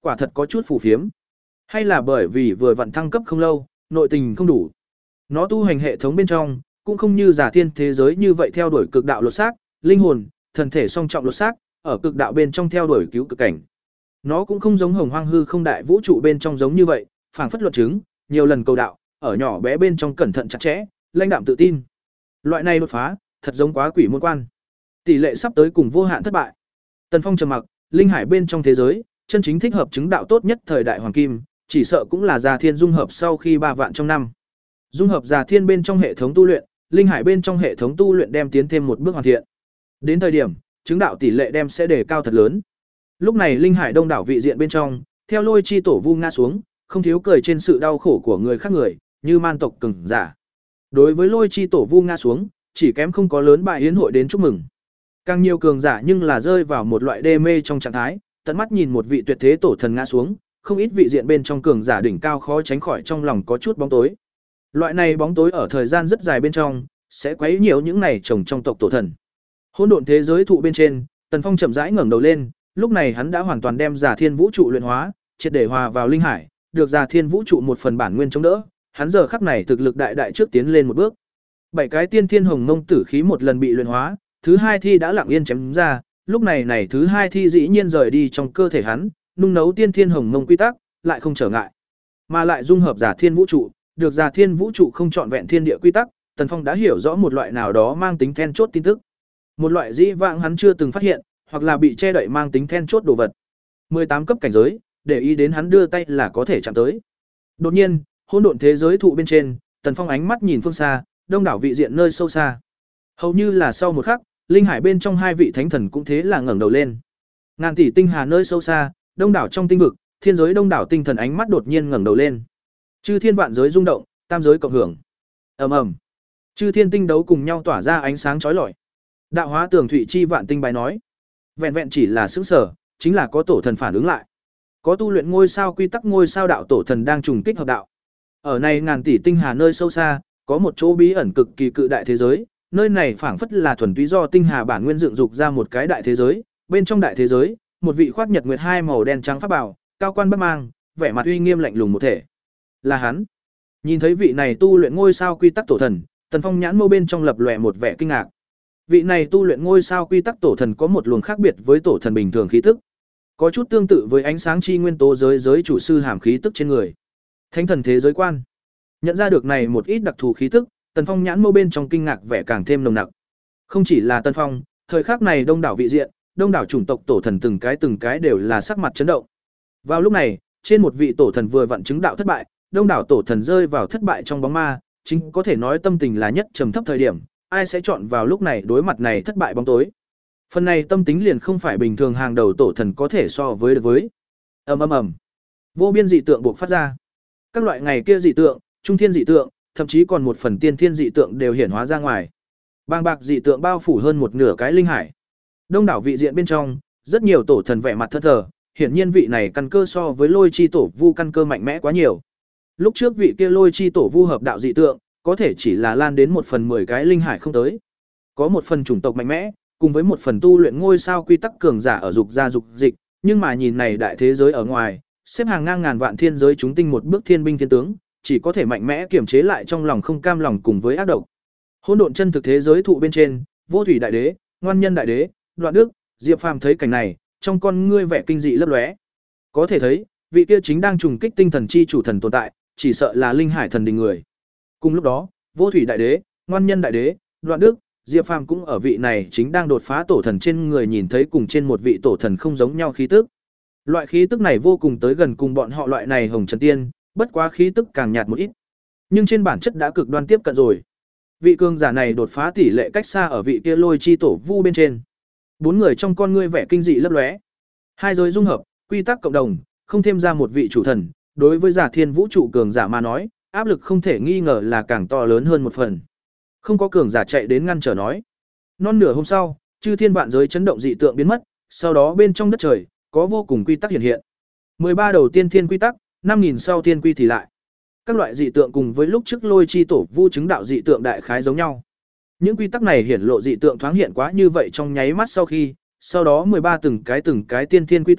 Quả thật có chút phù phiếm. Hay là bởi vì vừa vặn thăng cấp không lâu, nội tình không đủ. Nó tu hành hệ thống bên trong, cũng không như giả thiên thế giới như vậy theo đuổi cực đạo lột xác, linh hồn, thần thể song trọng lột xác, ở cực đạo bên trong theo đuổi cứu cực cảnh. Nó cũng không giống hồng hoang hư không đại vũ trụ bên trong giống như vậy, phảng phất luật chứng, nhiều lần cầu đạo, ở nhỏ bé bên trong cẩn thận chặt chẽ, lãnh đạm tự tin. Loại này đột phá, thật giống quá quỷ môn quan. Tỷ lệ sắp tới cùng vô hạn thất bại. Tần Phong trầm mặc, linh hải bên trong thế giới, chân chính thích hợp chứng đạo tốt nhất thời đại hoàng kim, chỉ sợ cũng là Già Thiên dung hợp sau khi ba vạn trong năm. Dung hợp Già Thiên bên trong hệ thống tu luyện, linh hải bên trong hệ thống tu luyện đem tiến thêm một bước hoàn thiện. Đến thời điểm, chứng đạo tỷ lệ đem sẽ đề cao thật lớn. Lúc này linh hải đông đảo vị diện bên trong, theo lôi chi tổ vu ngã xuống, không thiếu cười trên sự đau khổ của người khác người, như man tộc cường giả. Đối với lôi chi tổ vu ngã xuống, chỉ kém không có lớn bại yến hội đến chúc mừng. Càng nhiều cường giả nhưng là rơi vào một loại đê mê trong trạng thái, tận mắt nhìn một vị tuyệt thế tổ thần ngã xuống, không ít vị diện bên trong cường giả đỉnh cao khó tránh khỏi trong lòng có chút bóng tối. Loại này bóng tối ở thời gian rất dài bên trong, sẽ quấy nhiều những này trồng trong tộc tổ thần. Hỗn độn thế giới thụ bên trên, Tần Phong chậm rãi ngẩng đầu lên, lúc này hắn đã hoàn toàn đem Già Thiên vũ trụ luyện hóa, triệt để hòa vào linh hải, được Già Thiên vũ trụ một phần bản nguyên chống đỡ, hắn giờ khắc này thực lực đại đại trước tiến lên một bước. Bảy cái tiên thiên hồng mông tử khí một lần bị luyện hóa, thứ hai thi đã lặng yên chém ra, lúc này này thứ hai thi dĩ nhiên rời đi trong cơ thể hắn, nung nấu tiên thiên hồng mông quy tắc, lại không trở ngại, mà lại dung hợp Già Thiên vũ trụ, được Già Thiên vũ trụ không trọn vẹn thiên địa quy tắc, Tần Phong đã hiểu rõ một loại nào đó mang tính then chốt tin tức. Một loại dĩ vãng hắn chưa từng phát hiện, hoặc là bị che đậy mang tính then chốt đồ vật. mười tám cấp cảnh giới, để ý đến hắn đưa tay là có thể chạm tới. Đột nhiên, hỗn độn thế giới thụ bên trên, Tần Phong ánh mắt nhìn phương xa, đông đảo vị diện nơi sâu xa. Hầu như là sau một khắc, linh hải bên trong hai vị thánh thần cũng thế là ngẩng đầu lên. Ngàn tỷ tinh hà nơi sâu xa, đông đảo trong tinh vực, thiên giới đông đảo tinh thần ánh mắt đột nhiên ngẩng đầu lên. Chư thiên vạn giới rung động, tam giới cộng hưởng. Ầm ầm. Chư thiên tinh đấu cùng nhau tỏa ra ánh sáng chói lọi. Đạo hóa tường thụy chi vạn tinh bài nói, vẹn vẹn chỉ là sững sở, chính là có tổ thần phản ứng lại. Có tu luyện ngôi sao quy tắc ngôi sao đạo tổ thần đang trùng kích hợp đạo. Ở này ngàn tỷ tinh hà nơi sâu xa, có một chỗ bí ẩn cực kỳ cự đại thế giới, nơi này phảng phất là thuần túy do tinh hà bản nguyên dựng dục ra một cái đại thế giới, bên trong đại thế giới, một vị khoác nhật nguyệt hai màu đen trắng pháp bảo, cao quan bất mang, vẻ mặt uy nghiêm lạnh lùng một thể. Là hắn. Nhìn thấy vị này tu luyện ngôi sao quy tắc tổ thần, Tần Phong nhãn mâu bên trong lập lòe một vẻ kinh ngạc. Vị này tu luyện ngôi sao quy tắc tổ thần có một luồng khác biệt với tổ thần bình thường khí tức, có chút tương tự với ánh sáng chi nguyên tố giới giới chủ sư hàm khí tức trên người. Thánh thần thế giới quan. Nhận ra được này một ít đặc thù khí tức, Tần Phong nhãn mâu bên trong kinh ngạc vẻ càng thêm nồng nặc. Không chỉ là Tần Phong, thời khắc này đông đảo vị diện, đông đảo chủng tộc tổ thần từng cái từng cái đều là sắc mặt chấn động. Vào lúc này, trên một vị tổ thần vừa vặn chứng đạo thất bại, đông đảo tổ thần rơi vào thất bại trong bóng ma, chính có thể nói tâm tình là nhất trầm thấp thời điểm, ai sẽ chọn vào lúc này đối mặt này thất bại bóng tối. Phần này tâm tính liền không phải bình thường hàng đầu tổ thần có thể so với được với. Ầm ầm ầm. Vô biên dị tượng buộc phát ra. Các loại ngày kia dị tượng, trung thiên dị tượng, thậm chí còn một phần tiên thiên dị tượng đều hiển hóa ra ngoài. Bàng bạc dị tượng bao phủ hơn một nửa cái linh hải. Đông đảo vị diện bên trong, rất nhiều tổ thần vẻ mặt thẫn thờ, hiển nhiên vị này căn cơ so với Lôi chi tổ vu căn cơ mạnh mẽ quá nhiều. Lúc trước vị kia Lôi chi tổ vu hợp đạo dị tượng, có thể chỉ là lan đến một phần mười cái linh hải không tới. Có một phần chủng tộc mạnh mẽ, cùng với một phần tu luyện ngôi sao quy tắc cường giả ở dục gia dục dịch, nhưng mà nhìn này đại thế giới ở ngoài, xếp hàng ngang ngàn vạn thiên giới chúng tinh một bước thiên binh thiên tướng, chỉ có thể mạnh mẽ kiềm chế lại trong lòng không cam lòng cùng với ác độc. Hỗn độn chân thực thế giới thụ bên trên, Vô Thủy đại đế, Ngoan Nhân đại đế, Đoạn Đức, Diệp Phàm thấy cảnh này, trong con ngươi vẻ kinh dị lấp lóe. Có thể thấy, vị kia chính đang trùng kích tinh thần chi chủ thần tồn tại, chỉ sợ là linh hải thần đình người. Cùng lúc đó, Vô Thủy đại đế, Ngoan Nhân đại đế, Đoạn Đức, Diệp Phàm cũng ở vị này chính đang đột phá tổ thần trên người nhìn thấy cùng trên một vị tổ thần không giống nhau khí tức. Loại khí tức này vô cùng tới gần cùng bọn họ loại này hồng trần tiên, bất quá khí tức càng nhạt một ít. Nhưng trên bản chất đã cực đoan tiếp cận rồi. Vị cường giả này đột phá tỷ lệ cách xa ở vị kia Lôi chi tổ vu bên trên. Bốn người trong con ngươi vẻ kinh dị lấp lóe. Hai giới dung hợp, quy tắc cộng đồng, không thêm ra một vị chủ thần, đối với Giả Thiên vũ trụ cường giả mà nói, áp lực không thể nghi ngờ là càng to lớn hơn một phần. Không có cường giả chạy đến ngăn trở nói. Non nửa hôm sau, chư thiên vạn giới chấn động dị tượng biến mất, sau đó bên trong đất trời có vô cùng quy tắc hiện hiện. mười ba đầu tiên thiên quy tắc, năm nghìn sau thiên quy thì lại. Các loại dị tượng cùng với lúc trước Lôi chi tổ vu chứng đạo dị tượng đại khái giống nhau. Những quy tắc này hiển lộ dị tượng thoáng hiện quá như vậy trong nháy mắt sau khi, sau đó mười ba từng cái từng cái tiên thiên quy tắc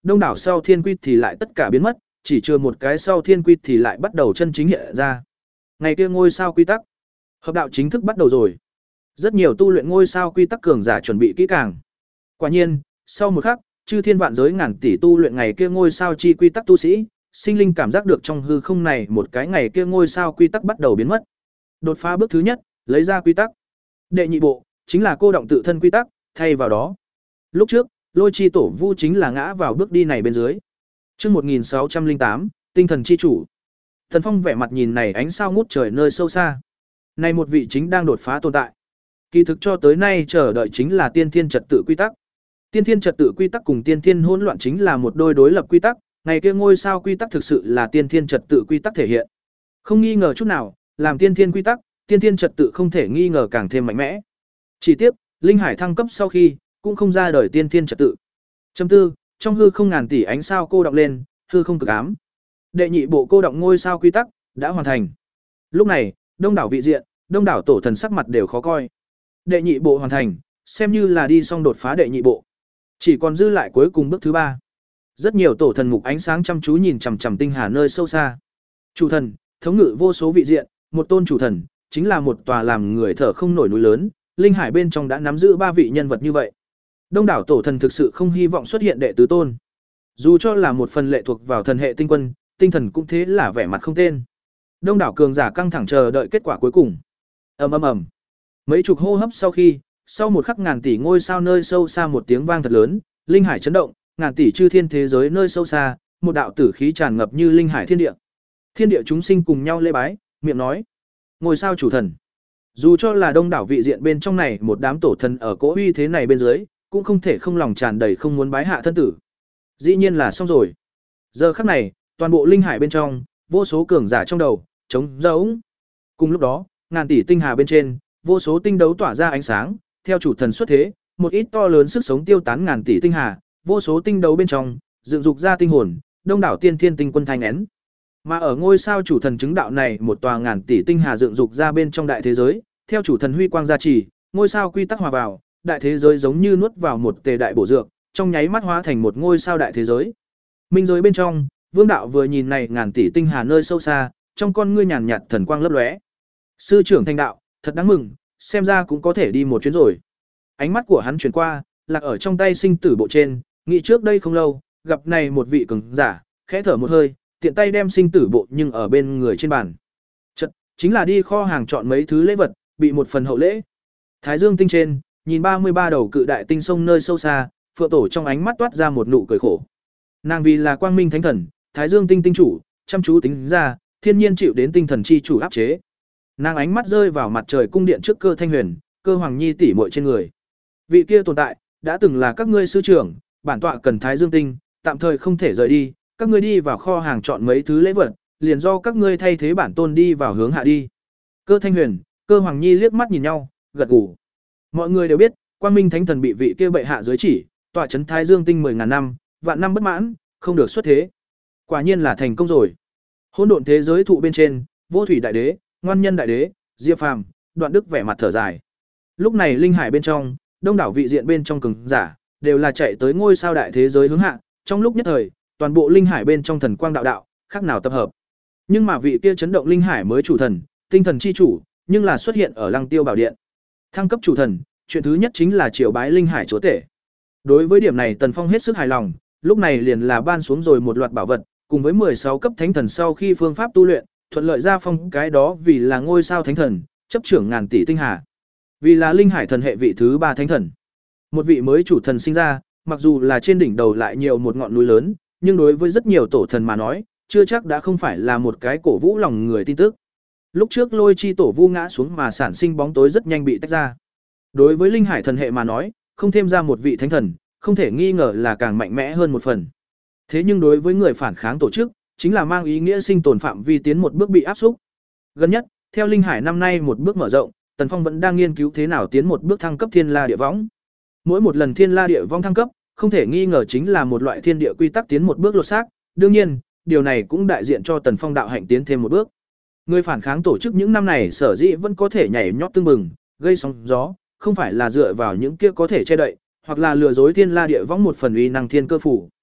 đông đảo sau thiên quy thì lại tất cả biến mất, chỉ chừa một cái sau thiên quy thì lại bắt đầu chân chính hiện ra. Ngày kia ngôi sao quy tắc, hợp đạo chính thức bắt đầu rồi. Rất nhiều tu luyện ngôi sao quy tắc cường giả chuẩn bị kỹ càng. Quả nhiên, sau một khắc, chư thiên vạn giới ngàn tỷ tu luyện ngày kia ngôi sao chi quy tắc tu sĩ, sinh linh cảm giác được trong hư không này một cái ngày kia ngôi sao quy tắc bắt đầu biến mất. Đột phá bước thứ nhất, lấy ra quy tắc. Đệ nhị bộ, chính là cô động tự thân quy tắc, thay vào đó. Lúc trước, Lôi chi tổ vu chính là ngã vào bước đi này bên dưới. Chương một nghìn sáu trăm lẻ tám, tinh thần chi chủ. Thần Phong vẻ mặt nhìn này ánh sao ngút trời nơi sâu xa. Này một vị chính đang đột phá tồn tại. Kỳ thực cho tới nay chờ đợi chính là tiên thiên trật tự quy tắc. Tiên thiên trật tự quy tắc cùng tiên thiên hỗn loạn chính là một đôi đối lập quy tắc, ngày kia ngôi sao quy tắc thực sự là tiên thiên trật tự quy tắc thể hiện. Không nghi ngờ chút nào, làm tiên thiên quy tắc, tiên thiên trật tự không thể nghi ngờ càng thêm mạnh mẽ. Chỉ tiếc, linh hải thăng cấp sau khi, cũng không ra đời tiên thiên trật tự. Châm tư, trong hư không ngàn tỷ ánh sao cô động lên, hư không cực ám. Đệ nhị bộ cô động ngôi sao quy tắc đã hoàn thành. Lúc này, đông đảo vị diện, đông đảo tổ thần sắc mặt đều khó coi. Đệ nhị bộ hoàn thành, xem như là đi xong đột phá đệ nhị bộ. Chỉ còn dư lại cuối cùng bước thứ ba. Rất nhiều tổ thần mục ánh sáng chăm chú nhìn chằm chằm tinh hà nơi sâu xa. Chủ thần, thống ngự vô số vị diện, một tôn chủ thần, chính là một tòa làm người thở không nổi núi lớn, linh hải bên trong đã nắm giữ ba vị nhân vật như vậy. Đông đảo tổ thần thực sự không hy vọng xuất hiện đệ tứ tôn. Dù cho là một phần lệ thuộc vào thần hệ tinh quân, tinh thần cũng thế là vẻ mặt không tên. Đông đảo cường giả căng thẳng chờ đợi kết quả cuối cùng. Ầm ầm ầm. Mấy chục hô hấp sau khi, sau một khắc ngàn tỷ ngôi sao nơi sâu xa một tiếng vang thật lớn, linh hải chấn động, ngàn tỷ chư thiên thế giới nơi sâu xa, một đạo tử khí tràn ngập như linh hải thiên địa. Thiên địa chúng sinh cùng nhau lễ bái, miệng nói: "Ngôi sao chủ thần." Dù cho là đông đảo vị diện bên trong này, một đám tổ thần ở cỗ uy thế này bên dưới, cũng không thể không lòng tràn đầy không muốn bái hạ thân tử. Dĩ nhiên là xong rồi. Giờ khắc này, toàn bộ linh hải bên trong, vô số cường giả trong đầu trống rỗng. Cùng lúc đó, ngàn tỷ tinh hà bên trên, vô số tinh đấu tỏa ra ánh sáng, theo chủ thần xuất thế, một ít to lớn sức sống tiêu tán ngàn tỷ tinh hà, vô số tinh đấu bên trong, dựng dục ra tinh hồn, đông đảo tiên thiên tinh quân thanh én. Mà ở ngôi sao chủ thần chứng đạo này, một tòa ngàn tỷ tinh hà dựng dục ra bên trong đại thế giới, theo chủ thần huy quang gia trì, ngôi sao quy tắc hòa vào, đại thế giới giống như nuốt vào một tề đại bổ dược, trong nháy mắt hóa thành một ngôi sao đại thế giới. Minh giới bên trong, Vương đạo vừa nhìn này ngàn tỷ tinh hà nơi sâu xa, trong con ngươi nhàn nhạt thần quang lấp lóe. Sư trưởng thành đạo, thật đáng mừng, xem ra cũng có thể đi một chuyến rồi. Ánh mắt của hắn chuyển qua, lạc ở trong tay sinh tử bộ trên, nghĩ trước đây không lâu, gặp này một vị cường giả, khẽ thở một hơi, tiện tay đem sinh tử bộ nhưng ở bên người trên bàn. Chợt, chính là đi kho hàng chọn mấy thứ lễ vật, bị một phần hậu lễ. Thái Dương tinh trên, nhìn ba mươi ba đầu cự đại tinh sông nơi sâu xa, Phượng Tổ trong ánh mắt toát ra một nụ cười khổ. Nàng vì là Quang Minh Thánh Thần, Thái Dương tinh tinh chủ, chăm chú tính ra, thiên nhiên chịu đến tinh thần chi chủ áp chế. Nàng ánh mắt rơi vào mặt trời cung điện trước Cơ Thanh Huyền, Cơ Hoàng Nhi tỷ muội trên người. Vị kia tồn tại, đã từng là các ngươi sư trưởng, bản tọa cần Thái Dương tinh, tạm thời không thể rời đi, các ngươi đi vào kho hàng chọn mấy thứ lễ vật, liền do các ngươi thay thế bản tôn đi vào hướng hạ đi. Cơ Thanh Huyền, Cơ Hoàng Nhi liếc mắt nhìn nhau, gật gù. Mọi người đều biết, Quang Minh Thánh Thần bị vị kia bệ hạ dưới chỉ, tọa trấn Thái Dương tinh mười ngàn năm, vạn năm bất mãn, không được xuất thế. Quả nhiên là thành công rồi. Hỗn độn thế giới thụ bên trên, Vô Thủy Đại Đế, Ngoan Nhân Đại Đế, Diệp Phàm, Đoạn Đức vẻ mặt thở dài. Lúc này linh hải bên trong, đông đảo vị diện bên trong cường giả, đều là chạy tới ngôi sao đại thế giới hướng hạ, trong lúc nhất thời, toàn bộ linh hải bên trong thần quang đạo đạo, khác nào tập hợp. Nhưng mà vị kia chấn động linh hải mới chủ thần, tinh thần chi chủ, nhưng là xuất hiện ở Lăng Tiêu Bảo Điện. Thăng cấp chủ thần, chuyện thứ nhất chính là triều bái linh hải chúa tể. Đối với điểm này Tần Phong hết sức hài lòng, lúc này liền là ban xuống rồi một loạt bảo vật, cùng với mười sáu cấp thánh thần sau khi phương pháp tu luyện, thuận lợi ra phong cái đó vì là ngôi sao thánh thần, chấp trưởng ngàn tỷ tinh hà. Vì là linh hải thần hệ vị thứ ba thánh thần. Một vị mới chủ thần sinh ra, mặc dù là trên đỉnh đầu lại nhiều một ngọn núi lớn, nhưng đối với rất nhiều tổ thần mà nói, chưa chắc đã không phải là một cái cổ vũ lòng người tin tức. Lúc trước Lôi chi tổ vu ngã xuống mà sản sinh bóng tối rất nhanh bị tách ra. Đối với linh hải thần hệ mà nói, không thêm ra một vị thánh thần, không thể nghi ngờ là càng mạnh mẽ hơn một phần. Thế nhưng đối với người phản kháng tổ chức, chính là mang ý nghĩa sinh tồn phạm vi tiến một bước bị áp xúc. Gần nhất, theo linh hải năm nay một bước mở rộng, Tần Phong vẫn đang nghiên cứu thế nào tiến một bước thăng cấp Thiên La Địa Võng. Mỗi một lần Thiên La Địa Võng thăng cấp, không thể nghi ngờ chính là một loại thiên địa quy tắc tiến một bước lột xác, đương nhiên, điều này cũng đại diện cho Tần Phong đạo hạnh tiến thêm một bước. Người phản kháng tổ chức những năm này sở dĩ vẫn có thể nhảy nhót tương bừng, gây sóng gió, không phải là dựa vào những kia có thể che đậy, hoặc là lừa dối Thiên La Địa Võng một phần uy năng thiên cơ phủ.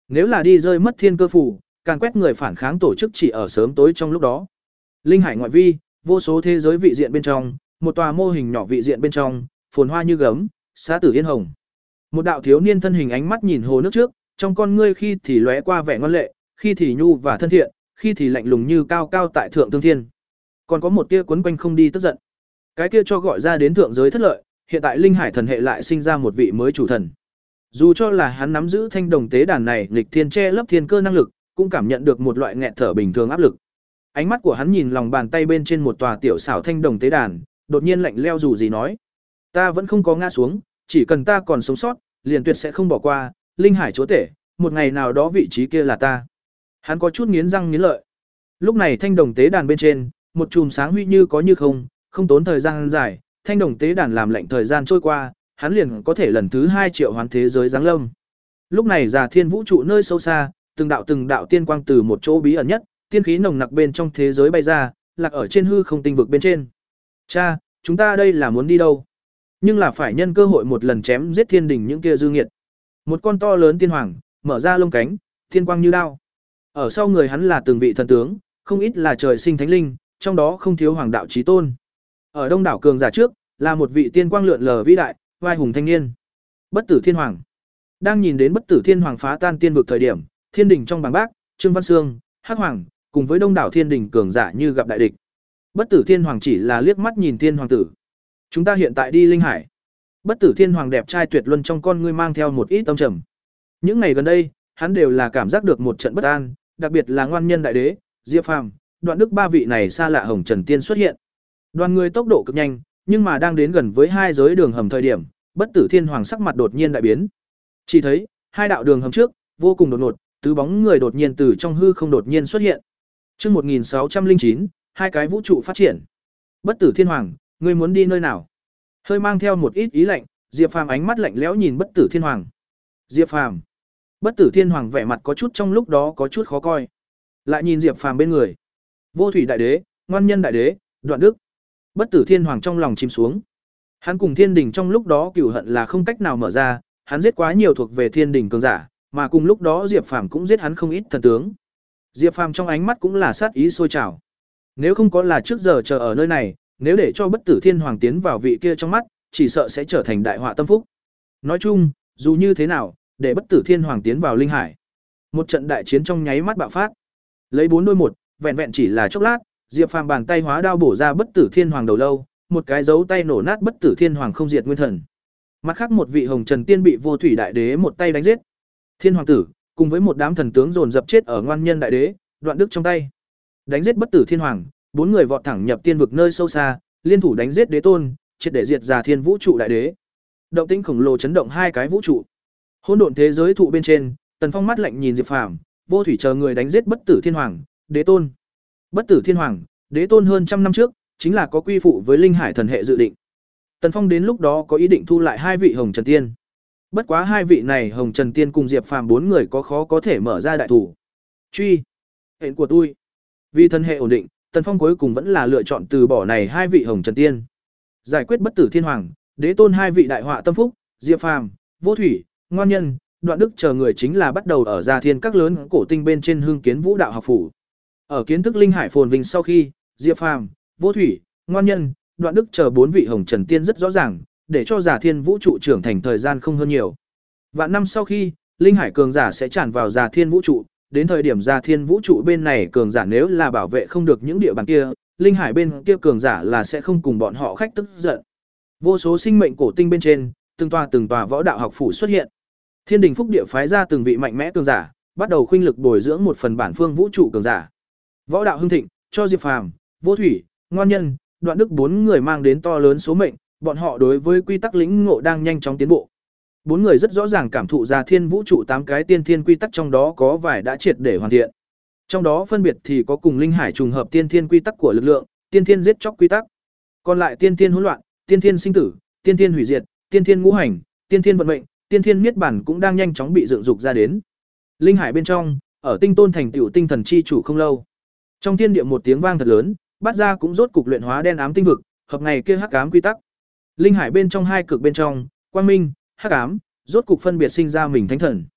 Nếu là đi rơi mất thiên cơ phủ, càn quét người phản kháng tổ chức chỉ ở sớm tối trong lúc đó. Linh hải ngoại vi, vô số thế giới vị diện bên trong, một tòa mô hình nhỏ vị diện bên trong, phồn hoa như gấm, xá tử yên hồng. Một đạo thiếu niên thân hình ánh mắt nhìn hồ nước trước, trong con ngươi khi thì lóe qua vẻ ngoan lệ, khi thì nhu và thân thiện, khi thì lạnh lùng như cao cao tại thượng tương thiên. Còn có một tia quấn quanh không đi tức giận. Cái kia cho gọi ra đến thượng giới thất lợi, hiện tại linh hải thần hệ lại sinh ra một vị mới chủ thần. Dù cho là hắn nắm giữ thanh đồng tế đàn này, nghịch thiên che lấp thiên cơ năng lực, cũng cảm nhận được một loại nghẹt thở bình thường áp lực. Ánh mắt của hắn nhìn lòng bàn tay bên trên một tòa tiểu xảo thanh đồng tế đàn, đột nhiên lạnh lẽo dù gì nói: "Ta vẫn không có ngã xuống, chỉ cần ta còn sống sót, liền tuyệt sẽ không bỏ qua, linh hải chúa tể, một ngày nào đó vị trí kia là ta." Hắn có chút nghiến răng nghiến lợi. Lúc này thanh đồng tế đàn bên trên, một chùm sáng huy như có như không, không tốn thời gian dài, thanh đồng tế đàn làm lệnh thời gian trôi qua, hắn liền có thể lần thứ hai triệu hoán thế giới giáng lâm. Lúc này Già Thiên vũ trụ nơi sâu xa, từng đạo từng đạo tiên quang từ một chỗ bí ẩn nhất, tiên khí nồng nặc bên trong thế giới bay ra, lạc ở trên hư không tinh vực bên trên. "Cha, chúng ta đây là muốn đi đâu?" Nhưng là phải nhân cơ hội một lần chém giết thiên đình những kia dư nghiệt. Một con to lớn tiên hoàng, mở ra lông cánh, thiên quang như đao. Ở sau người hắn là từng vị thần tướng, không ít là trời sinh thánh linh, trong đó không thiếu hoàng đạo chí tôn. Ở đông đảo cường giả trước, là một vị tiên quang lượn lờ vĩ đại, vai hùng thanh niên. Bất Tử Thiên Hoàng. Đang nhìn đến Bất Tử Thiên Hoàng phá tan tiên vực thời điểm, thiên đình trong bàng bác, Trương Văn Sương, Hắc Hoàng, cùng với đông đảo thiên đình cường giả như gặp đại địch. Bất Tử Thiên Hoàng chỉ là liếc mắt nhìn Thiên Hoàng tử. "Chúng ta hiện tại đi linh hải." Bất Tử Thiên Hoàng đẹp trai tuyệt luân trong con ngươi mang theo một ít tâm trầm. Những ngày gần đây, hắn đều là cảm giác được một trận bất an, đặc biệt là Ngoan Nhân Đại Đế, Diệp Phàm, Đoạn Đức ba vị này xa lạ hồng trần tiên xuất hiện. Đoàn người tốc độ cực nhanh, nhưng mà đang đến gần với hai giới đường hầm thời điểm, Bất Tử Thiên Hoàng sắc mặt đột nhiên đại biến. Chỉ thấy, hai đạo đường hầm trước, vô cùng đột ngột, tứ bóng người đột nhiên từ trong hư không đột nhiên xuất hiện. Chương một nghìn sáu trăm lẻ chín, hai cái vũ trụ phát triển. Bất Tử Thiên Hoàng, ngươi muốn đi nơi nào? Hơi mang theo một ít ý lạnh, Diệp Phàm ánh mắt lạnh lẽo nhìn Bất Tử Thiên Hoàng. Diệp Phàm. Bất Tử Thiên Hoàng vẻ mặt có chút trong lúc đó có chút khó coi. Lại nhìn Diệp Phàm bên người. Vô Thủy Đại Đế, Ngoan Nhân Đại Đế, Đoạn Đức. Bất Tử Thiên Hoàng trong lòng chìm xuống. Hắn cùng Thiên Đình trong lúc đó cừu hận là không cách nào mở ra, hắn giết quá nhiều thuộc về Thiên Đình cường giả, mà cùng lúc đó Diệp Phàm cũng giết hắn không ít thần tướng. Diệp Phàm trong ánh mắt cũng là sát ý sôi trào. Nếu không có là trước giờ chờ ở nơi này, nếu để cho Bất Tử Thiên Hoàng tiến vào vị kia trong mắt, chỉ sợ sẽ trở thành đại họa tâm phúc. Nói chung, dù như thế nào, để Bất Tử Thiên Hoàng tiến vào linh hải. Một trận đại chiến trong nháy mắt bạo phát. Lấy bốn đôi một, vẹn vẹn chỉ là chốc lát, Diệp Phàm bàn tay hóa đao bổ ra Bất Tử Thiên Hoàng đầu lâu, một cái dấu tay nổ nát Bất Tử Thiên Hoàng không diệt nguyên thần. Mặt khác một vị hồng trần tiên bị Vô Thủy Đại Đế một tay đánh giết. Thiên Hoàng tử cùng với một đám thần tướng dồn dập chết ở Ngoan Nhân Đại Đế, Đoạn Đức trong tay. Đánh giết Bất Tử Thiên Hoàng, bốn người vọt thẳng nhập tiên vực nơi sâu xa, liên thủ đánh giết Đế Tôn, triệt để diệt Già Thiên Vũ trụ Đại Đế. Động tĩnh khổng lồ chấn động hai cái vũ trụ. Hỗn độn thế giới thụ bên trên, Tần Phong mắt lạnh nhìn Diệp Phàm, Vô Thủy chờ người đánh giết Bất Tử Thiên Hoàng, Đế Tôn. Bất Tử Thiên Hoàng, Đế Tôn hơn trăm năm trước, chính là có quy phụ với linh hải thần hệ dự định. Tần Phong đến lúc đó có ý định thu lại hai vị hồng trần tiên. Bất quá hai vị này hồng trần tiên cùng Diệp Phàm bốn người có khó có thể mở ra đại thủ. Truy, hẹn của tôi. Vì thần hệ ổn định, Tần Phong cuối cùng vẫn là lựa chọn từ bỏ này hai vị hồng trần tiên. Giải quyết Bất Tử Thiên Hoàng, Đế Tôn hai vị đại họa tâm phúc, Diệp Phàm, Vô Thủy, Ngoan Nhân, Đoạn Đức chờ người chính là bắt đầu ở Già Thiên các lớn cổ tinh bên trên hương kiến vũ đạo học phủ. Ở kiến thức linh hải phồn vinh sau khi, Diệp Phàm, Vô Thủy, Ngoan Nhân, Đoạn Đức chờ bốn vị hồng trần tiên rất rõ ràng, để cho Già Thiên vũ trụ trưởng thành thời gian không hơn nhiều. Vạn năm sau khi, linh hải cường giả sẽ tràn vào Già Thiên vũ trụ, đến thời điểm Già Thiên vũ trụ bên này cường giả nếu là bảo vệ không được những địa bàn kia, linh hải bên kia cường giả là sẽ không cùng bọn họ khách tức giận. Vô số sinh mệnh cổ tinh bên trên, từng tòa từng tòa võ đạo học phủ xuất hiện. Thiên Đình Phúc Địa phái ra từng vị mạnh mẽ cường giả, bắt đầu khuynh lực bồi dưỡng một phần bản phương vũ trụ cường giả. Võ đạo hưng thịnh, cho Diệp Phàm, Vô Thủy, Ngoan Nhân, Đoạn Đức bốn người mang đến to lớn số mệnh, bọn họ đối với quy tắc lĩnh ngộ đang nhanh chóng tiến bộ. Bốn người rất rõ ràng cảm thụ ra thiên vũ trụ tám cái tiên thiên quy tắc trong đó có vài đã triệt để hoàn thiện. Trong đó phân biệt thì có cùng linh hải trùng hợp tiên thiên quy tắc của lực lượng, tiên thiên giết chóc quy tắc. Còn lại tiên thiên hỗn loạn, tiên thiên sinh tử, tiên thiên hủy diệt, tiên thiên ngũ hành, tiên thiên vận mệnh, tiên thiên niết bản cũng đang nhanh chóng bị dựng dục ra đến. Linh hải bên trong, ở tinh tôn thành tựu tinh thần chi chủ không lâu. Trong thiên địa một tiếng vang thật lớn, bát ra cũng rốt cục luyện hóa đen ám tinh vực, hợp ngày kia hắc ám quy tắc. Linh hải bên trong hai cực bên trong, quang minh, hắc ám, rốt cục phân biệt sinh ra mình thánh thần.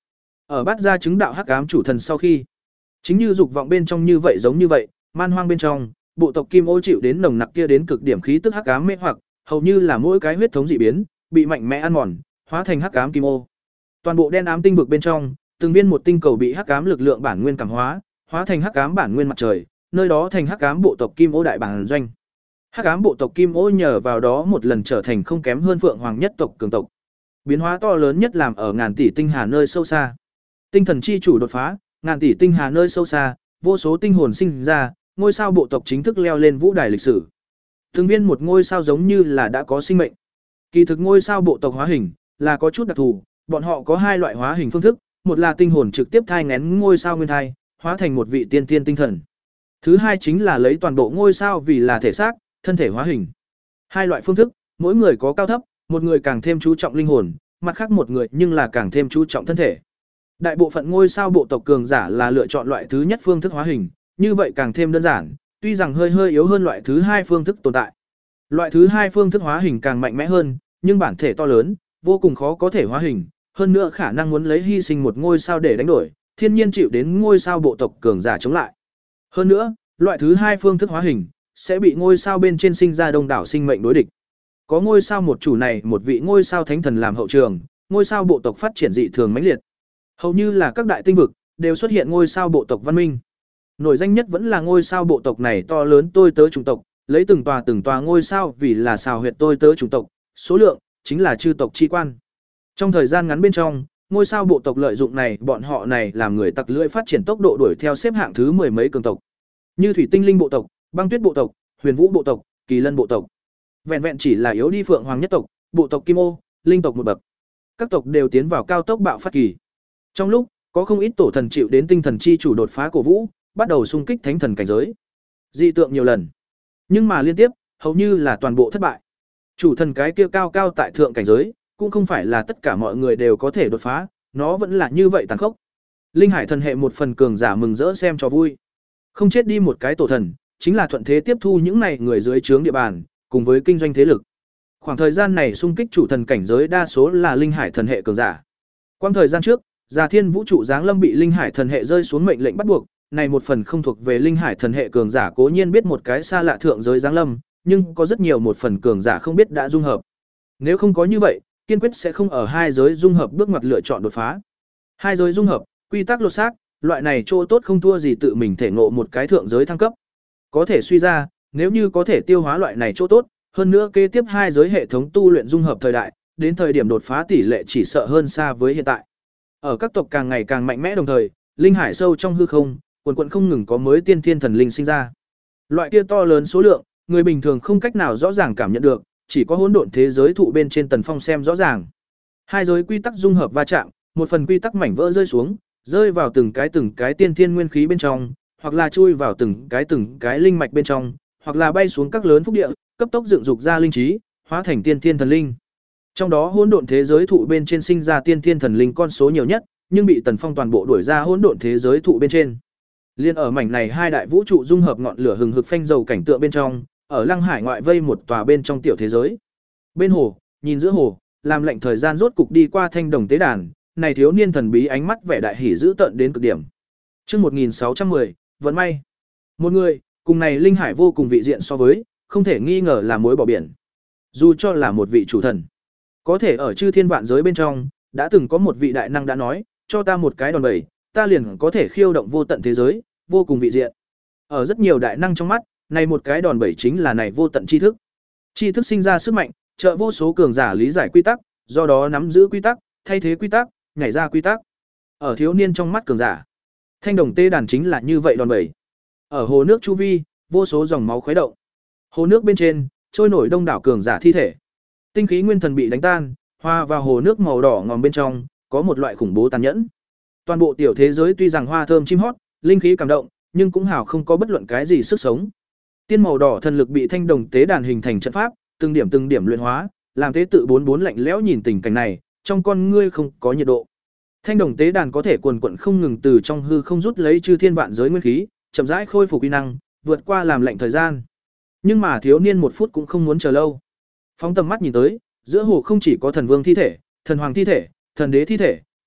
Ở bát gia chứng đạo hắc ám chủ thần sau khi, chính như dục vọng bên trong như vậy giống như vậy, man hoang bên trong, bộ tộc Kim Ô chịu đến nồng nặc kia đến cực điểm khí tức hắc ám mê hoặc, hầu như là mỗi cái huyết thống dị biến, bị mạnh mẽ ăn mòn, hóa thành hắc ám Kim Ô. Toàn bộ đen ám tinh vực bên trong, từng viên một tinh cầu bị hắc ám lực lượng bản nguyên cảm hóa, hóa thành hắc ám bản nguyên mặt trời, nơi đó thành hắc ám bộ tộc Kim Ô đại bản doanh. Hắc ám bộ tộc Kim Ô nhờ vào đó một lần trở thành không kém hơn Phượng Hoàng nhất tộc cường tộc. Biến hóa to lớn nhất làm ở ngàn tỷ tinh hà nơi sâu xa. Tinh thần chi chủ đột phá, ngàn tỷ tinh hà nơi sâu xa, vô số tinh hồn sinh ra, ngôi sao bộ tộc chính thức leo lên vũ đài lịch sử. Từng viên một ngôi sao giống như là đã có sinh mệnh. Kỳ thực ngôi sao bộ tộc hóa hình là có chút đặc thù, bọn họ có hai loại hóa hình phương thức, một là tinh hồn trực tiếp thai nghén ngôi sao nguyên thai, hóa thành một vị tiên tiên tinh thần. Thứ hai chính là lấy toàn bộ ngôi sao vì là thể xác, thân thể hóa hình. Hai loại phương thức, mỗi người có cao thấp, một người càng thêm chú trọng linh hồn, mặt khác một người nhưng là càng thêm chú trọng thân thể. Đại bộ phận ngôi sao bộ tộc cường giả là lựa chọn loại thứ nhất phương thức hóa hình, như vậy càng thêm đơn giản, tuy rằng hơi hơi yếu hơn loại thứ hai phương thức tồn tại. Loại thứ hai phương thức hóa hình càng mạnh mẽ hơn, nhưng bản thể to lớn, vô cùng khó có thể hóa hình, hơn nữa khả năng muốn lấy hy sinh một ngôi sao để đánh đổi, thiên nhiên chịu đến ngôi sao bộ tộc cường giả chống lại. Hơn nữa, loại thứ hai phương thức hóa hình sẽ bị ngôi sao bên trên sinh ra đông đảo sinh mệnh đối địch. Có ngôi sao một chủ này, một vị ngôi sao thánh thần làm hậu trường, ngôi sao bộ tộc phát triển dị thường mãnh liệt. Hầu như là các đại tinh vực đều xuất hiện ngôi sao bộ tộc văn minh. Nổi danh nhất vẫn là ngôi sao bộ tộc này to lớn tôi tớ chủng tộc, lấy từng tòa từng tòa ngôi sao vì là xào huyệt tôi tớ chủng tộc, số lượng chính là chư tộc chi quan. Trong thời gian ngắn bên trong, ngôi sao bộ tộc lợi dụng này, bọn họ này làm người tặc lưỡi phát triển tốc độ đuổi theo xếp hạng thứ mười mấy cường tộc. Như thủy tinh linh bộ tộc, băng tuyết bộ tộc, huyền vũ bộ tộc, kỳ lân bộ tộc. Vẹn vẹn chỉ là yếu đi Phượng Hoàng nhất tộc, bộ tộc Kim Ô, linh tộc một bậc. Các tộc đều tiến vào cao tốc bạo phát kỳ. Trong lúc, có không ít tổ thần chịu đến tinh thần chi chủ đột phá cổ vũ, bắt đầu xung kích thánh thần cảnh giới. Dị tượng nhiều lần, nhưng mà liên tiếp, hầu như là toàn bộ thất bại. Chủ thần cái kia cao cao tại thượng cảnh giới, cũng không phải là tất cả mọi người đều có thể đột phá, nó vẫn là như vậy tàn khốc. Linh Hải thần hệ một phần cường giả mừng rỡ xem cho vui. Không chết đi một cái tổ thần, chính là thuận thế tiếp thu những này người dưới trướng địa bàn, cùng với kinh doanh thế lực. Khoảng thời gian này xung kích chủ thần cảnh giới đa số là Linh Hải thần hệ cường giả. Quang thời gian trước, Già Thiên vũ trụ giáng lâm bị Linh Hải thần hệ rơi xuống mệnh lệnh bắt buộc, này một phần không thuộc về Linh Hải thần hệ cường giả cố nhiên biết một cái xa lạ thượng giới giáng lâm, nhưng có rất nhiều một phần cường giả không biết đã dung hợp. Nếu không có như vậy, kiên quyết sẽ không ở hai giới dung hợp bước ngoặt lựa chọn đột phá. Hai giới dung hợp, quy tắc lột xác, loại này chỗ tốt không thua gì tự mình thể ngộ một cái thượng giới thăng cấp. Có thể suy ra, nếu như có thể tiêu hóa loại này chỗ tốt, hơn nữa kế tiếp hai giới hệ thống tu luyện dung hợp thời đại, đến thời điểm đột phá tỷ lệ chỉ sợ hơn xa với hiện tại. Ở các tộc càng ngày càng mạnh mẽ đồng thời, linh hải sâu trong hư không, quần quần không ngừng có mới tiên thiên thần linh sinh ra. Loại kia to lớn số lượng, người bình thường không cách nào rõ ràng cảm nhận được, chỉ có hỗn độn thế giới thụ bên trên Tần Phong xem rõ ràng. Hai giới quy tắc dung hợp va chạm, một phần quy tắc mảnh vỡ rơi xuống, rơi vào từng cái từng cái tiên thiên nguyên khí bên trong, hoặc là chui vào từng cái từng cái linh mạch bên trong, hoặc là bay xuống các lớn phúc địa, cấp tốc dựng dục ra linh trí, hóa thành tiên thiên thần linh. Trong đó hỗn độn thế giới thụ bên trên sinh ra tiên thiên thần linh con số nhiều nhất, nhưng bị Tần Phong toàn bộ đuổi ra hỗn độn thế giới thụ bên trên. Liên ở mảnh này hai đại vũ trụ dung hợp ngọn lửa hừng hực phanh dầu cảnh tượng bên trong, ở Lăng Hải ngoại vây một tòa bên trong tiểu thế giới. Bên hồ, nhìn giữa hồ, làm lệnh thời gian rốt cục đi qua thanh đồng tế đàn, này thiếu niên thần bí ánh mắt vẻ đại hỉ dữ tợn đến cực điểm. Chương một nghìn sáu trăm mười, vận may. Một người, cùng này linh hải vô cùng vị diện so với, không thể nghi ngờ là mối bỏ biển. Dù cho là một vị chủ thần, có thể ở chư thiên vạn giới bên trong, đã từng có một vị đại năng đã nói, cho ta một cái đòn bẩy, ta liền có thể khiêu động vô tận thế giới, vô cùng vị diện. Ở rất nhiều đại năng trong mắt, này một cái đòn bẩy chính là này vô tận tri thức. Tri thức sinh ra sức mạnh, trợ vô số cường giả lý giải quy tắc, do đó nắm giữ quy tắc, thay thế quy tắc, nhảy ra quy tắc. Ở thiếu niên trong mắt cường giả, thanh đồng tê đàn chính là như vậy đòn bẩy. Ở hồ nước chu vi, vô số dòng máu khuấy động. Hồ nước bên trên, trôi nổi đông đảo cường giả thi thể. Tinh khí nguyên thần bị đánh tan, hòa vào hồ nước màu đỏ ngòm bên trong, có một loại khủng bố tàn nhẫn. Toàn bộ tiểu thế giới tuy rằng hoa thơm chim hót, linh khí cảm động, nhưng cũng hào không có bất luận cái gì sức sống. Tiên màu đỏ thần lực bị thanh đồng tế đàn hình thành trận pháp, từng điểm từng điểm luyện hóa, làm tế tự bốn bốn lạnh lẽo nhìn tình cảnh này, trong con ngươi không có nhiệt độ. Thanh đồng tế đàn có thể quần quật không ngừng từ trong hư không rút lấy chư thiên vạn giới nguyên khí, chậm rãi khôi phục uy năng, vượt qua làm lạnh thời gian. Nhưng mà thiếu niên một phút cũng không muốn chờ lâu. Phóng tầm mắt nhìn tới, giữa hồ không chỉ có thần vương thi thể, thần hoàng thi thể, thần đế thi thể,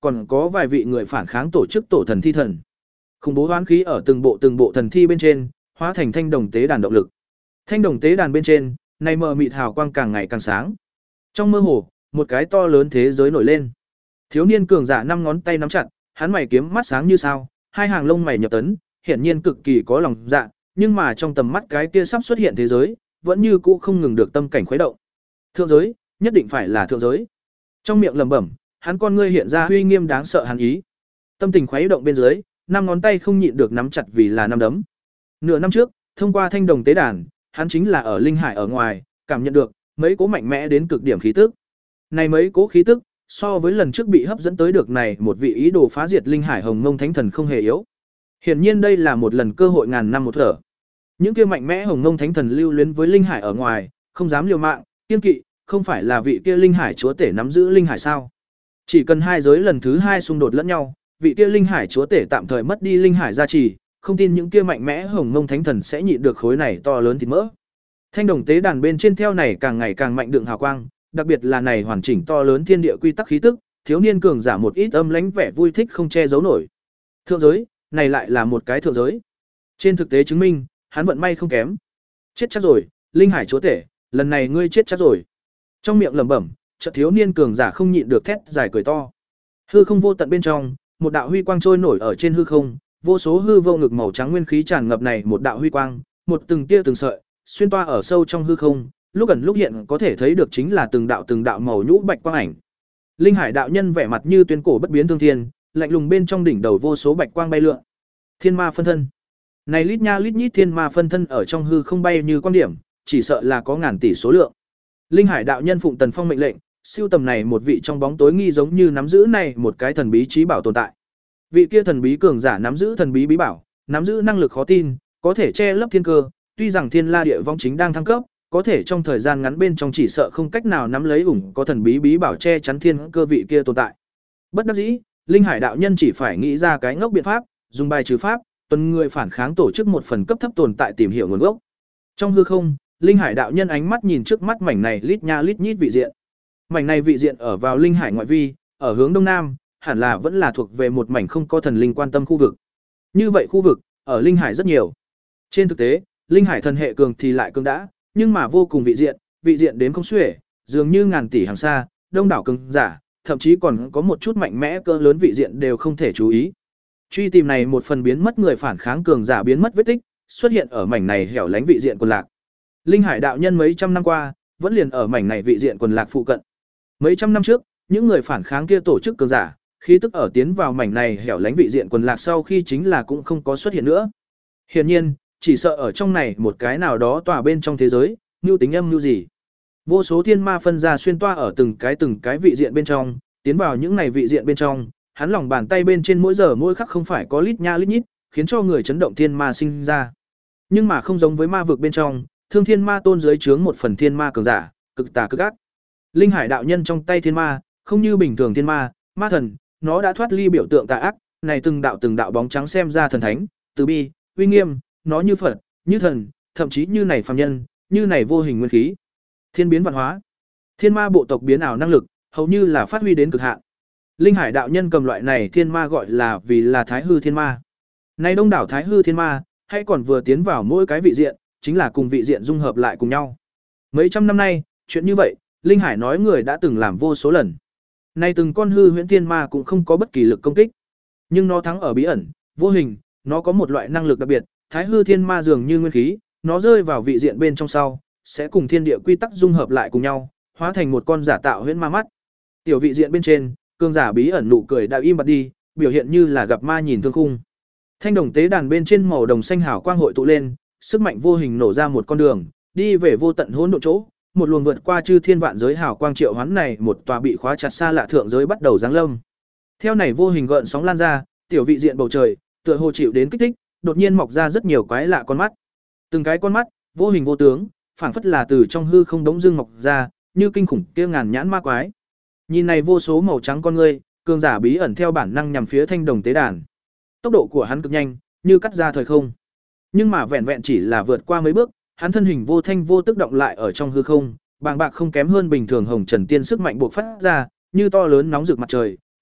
còn có vài vị người phản kháng tổ chức tổ thần thi thần. Khủng bố hoán khí ở từng bộ từng bộ thần thi bên trên, hóa thành thanh đồng tế đàn động lực. Thanh đồng tế đàn bên trên, này mờ mịt hào quang càng ngày càng sáng. Trong mơ hồ, một cái to lớn thế giới nổi lên. Thiếu niên cường giả năm ngón tay nắm chặt, hắn mày kiếm mắt sáng như sao, hai hàng lông mày nhập tấn, hiển nhiên cực kỳ có lòng dạ, nhưng mà trong tầm mắt cái kia sắp xuất hiện thế giới, vẫn như cũ không ngừng được tâm cảnh khuấy động. Thượng giới, nhất định phải là thượng giới. Trong miệng lẩm bẩm, hắn con ngươi hiện ra uy nghiêm đáng sợ hắn ý. Tâm tình khuấy động bên dưới, năm ngón tay không nhịn được nắm chặt vì là năm đấm. Nửa năm trước, thông qua thanh đồng tế đàn, hắn chính là ở linh hải ở ngoài, cảm nhận được mấy cố mạnh mẽ đến cực điểm khí tức. Này mấy cố khí tức, so với lần trước bị hấp dẫn tới được này một vị ý đồ phá diệt linh hải hồng mông thánh thần không hề yếu. Hiển nhiên đây là một lần cơ hội ngàn năm một thở. Những kia mạnh mẽ hồng mông thánh thần lưu luyến với linh hải ở ngoài, không dám liều mạng, kiên kỵ, không phải là vị kia linh hải chúa tể nắm giữ linh hải sao? Chỉ cần hai giới lần thứ hai xung đột lẫn nhau, vị kia linh hải chúa tể tạm thời mất đi linh hải gia trì, không tin những kia mạnh mẽ hồng mông thánh thần sẽ nhịn được khối này to lớn thịt mỡ. Thanh đồng tế đàn bên trên theo này càng ngày càng mạnh đựng hào quang, đặc biệt là này hoàn chỉnh to lớn thiên địa quy tắc khí tức, thiếu niên cường giả một ít âm lãnh vẻ vui thích không che giấu nổi. Thượng giới, này lại là một cái thượng giới. Trên thực tế chứng minh, hắn vận may không kém. Chết chắc rồi, linh hải chúa tể, lần này ngươi chết chắc rồi. Trong miệng lẩm bẩm, chợt thiếu niên cường giả không nhịn được thét dài cười to. Hư không vô tận bên trong, một đạo huy quang trôi nổi ở trên hư không, vô số hư vô ngực màu trắng nguyên khí tràn ngập này một đạo huy quang, một từng tia từng sợi, xuyên toa ở sâu trong hư không, lúc ẩn lúc hiện có thể thấy được chính là từng đạo từng đạo màu nhũ bạch quang ảnh. Linh hải đạo nhân vẻ mặt như tuyên cổ bất biến thương thiên, lạnh lùng bên trong đỉnh đầu vô số bạch quang bay lượn. Thiên ma phân thân. Này lít nha lít nhít thiên ma phân thân ở trong hư không bay như quang điểm, chỉ sợ là có ngàn tỷ số lượng. Linh hải đạo nhân phụng Tần Phong mệnh lệnh, siêu tầm này một vị trong bóng tối nghi giống như nắm giữ này một cái thần bí trí bảo tồn tại. Vị kia thần bí cường giả nắm giữ thần bí bí bảo, nắm giữ năng lực khó tin, có thể che lấp thiên cơ, tuy rằng Thiên La Địa Vong chính đang thăng cấp, có thể trong thời gian ngắn bên trong chỉ sợ không cách nào nắm lấy ủng có thần bí bí bảo che chắn thiên cơ vị kia tồn tại. Bất đắc dĩ, Linh Hải đạo nhân chỉ phải nghĩ ra cái ngốc biện pháp, dùng bài trừ pháp, tuần người phản kháng tổ chức một phần cấp thấp tồn tại tìm hiểu nguồn gốc. Trong hư không, Linh Hải đạo nhân ánh mắt nhìn trước mắt mảnh này lít nha lít nhít vị diện. Mảnh này vị diện ở vào Linh Hải ngoại vi, ở hướng đông nam, hẳn là vẫn là thuộc về một mảnh không có thần linh quan tâm khu vực. Như vậy khu vực, ở Linh Hải rất nhiều. Trên thực tế, Linh Hải thần hệ cường thì lại cường đã, nhưng mà vô cùng vị diện, vị diện đến không xuể, dường như ngàn tỷ hàng xa, đông đảo cường giả, thậm chí còn có một chút mạnh mẽ cỡ lớn vị diện đều không thể chú ý. Truy tìm này một phần biến mất người phản kháng cường giả biến mất vết tích, xuất hiện ở mảnh này hẻo lánh vị diện quần lạc. Linh Hải đạo nhân mấy trăm năm qua, vẫn liền ở mảnh này vị diện quần lạc phụ cận. Mấy trăm năm trước, những người phản kháng kia tổ chức cường giả, khi tức ở tiến vào mảnh này hẻo lánh vị diện quần lạc sau khi chính là cũng không có xuất hiện nữa. Hiển nhiên, chỉ sợ ở trong này một cái nào đó tỏa bên trong thế giới, như tính âm như gì. Vô số thiên ma phân ra xuyên toa ở từng cái từng cái vị diện bên trong, tiến vào những này vị diện bên trong, hắn lòng bàn tay bên trên mỗi giờ mỗi khắc không phải có lít nha lít nhít, khiến cho người chấn động thiên ma sinh ra. Nhưng mà không giống với ma vực bên trong, Thương Thiên Ma Tôn dưới trướng một phần thiên ma cường giả, cực tà cực ác. Linh Hải đạo nhân trong tay thiên ma, không như bình thường thiên ma, ma thần, nó đã thoát ly biểu tượng tà ác, này từng đạo từng đạo bóng trắng xem ra thần thánh, từ bi, uy nghiêm, nó như Phật, như thần, thậm chí như này phàm nhân, như này vô hình nguyên khí. Thiên biến vạn hóa. Thiên ma bộ tộc biến ảo năng lực, hầu như là phát huy đến cực hạn. Linh Hải đạo nhân cầm loại này thiên ma gọi là vì là Thái Hư thiên ma. Này đông đảo Thái Hư thiên ma, hay còn vừa tiến vào mỗi cái vị diện, chính là cùng vị diện dung hợp lại cùng nhau. Mấy trăm năm nay, chuyện như vậy, Linh Hải nói người đã từng làm vô số lần. Nay từng con hư huyễn thiên ma cũng không có bất kỳ lực công kích, nhưng nó thắng ở bí ẩn, vô hình, nó có một loại năng lực đặc biệt, Thái Hư thiên ma dường như nguyên khí, nó rơi vào vị diện bên trong sau, sẽ cùng thiên địa quy tắc dung hợp lại cùng nhau, hóa thành một con giả tạo huyễn ma mắt. Tiểu vị diện bên trên, cường giả bí ẩn nụ cười đã im bặt đi, biểu hiện như là gặp ma nhìn thương khung. Thanh đồng tế đàn bên trên màu đồng xanh hào quang hội tụ lên, sức mạnh vô hình nổ ra một con đường, đi về vô tận hỗn độn chỗ, một luồng vượt qua chư thiên vạn giới hào quang triệu hoán này, một tòa bị khóa chặt xa lạ thượng giới bắt đầu giáng lâm. Theo này vô hình gợn sóng lan ra, tiểu vị diện bầu trời, tựa hồ chịu đến kích thích, đột nhiên mọc ra rất nhiều quái lạ con mắt. Từng cái con mắt, vô hình vô tướng, phảng phất là từ trong hư không đống dương mọc ra, như kinh khủng kia ngàn nhãn ma quái. Nhìn này vô số màu trắng con ngươi, cường giả bí ẩn theo bản năng nhằm phía thanh đồng tế đàn. Tốc độ của hắn cực nhanh, như cắt ra thời không. Nhưng mà vẹn vẹn chỉ là vượt qua mấy bước, hắn thân hình vô thanh vô tức động lại ở trong hư không, bàng bạc không kém hơn bình thường hồng trần tiên sức mạnh bộc phát ra, như to lớn nóng rực mặt trời,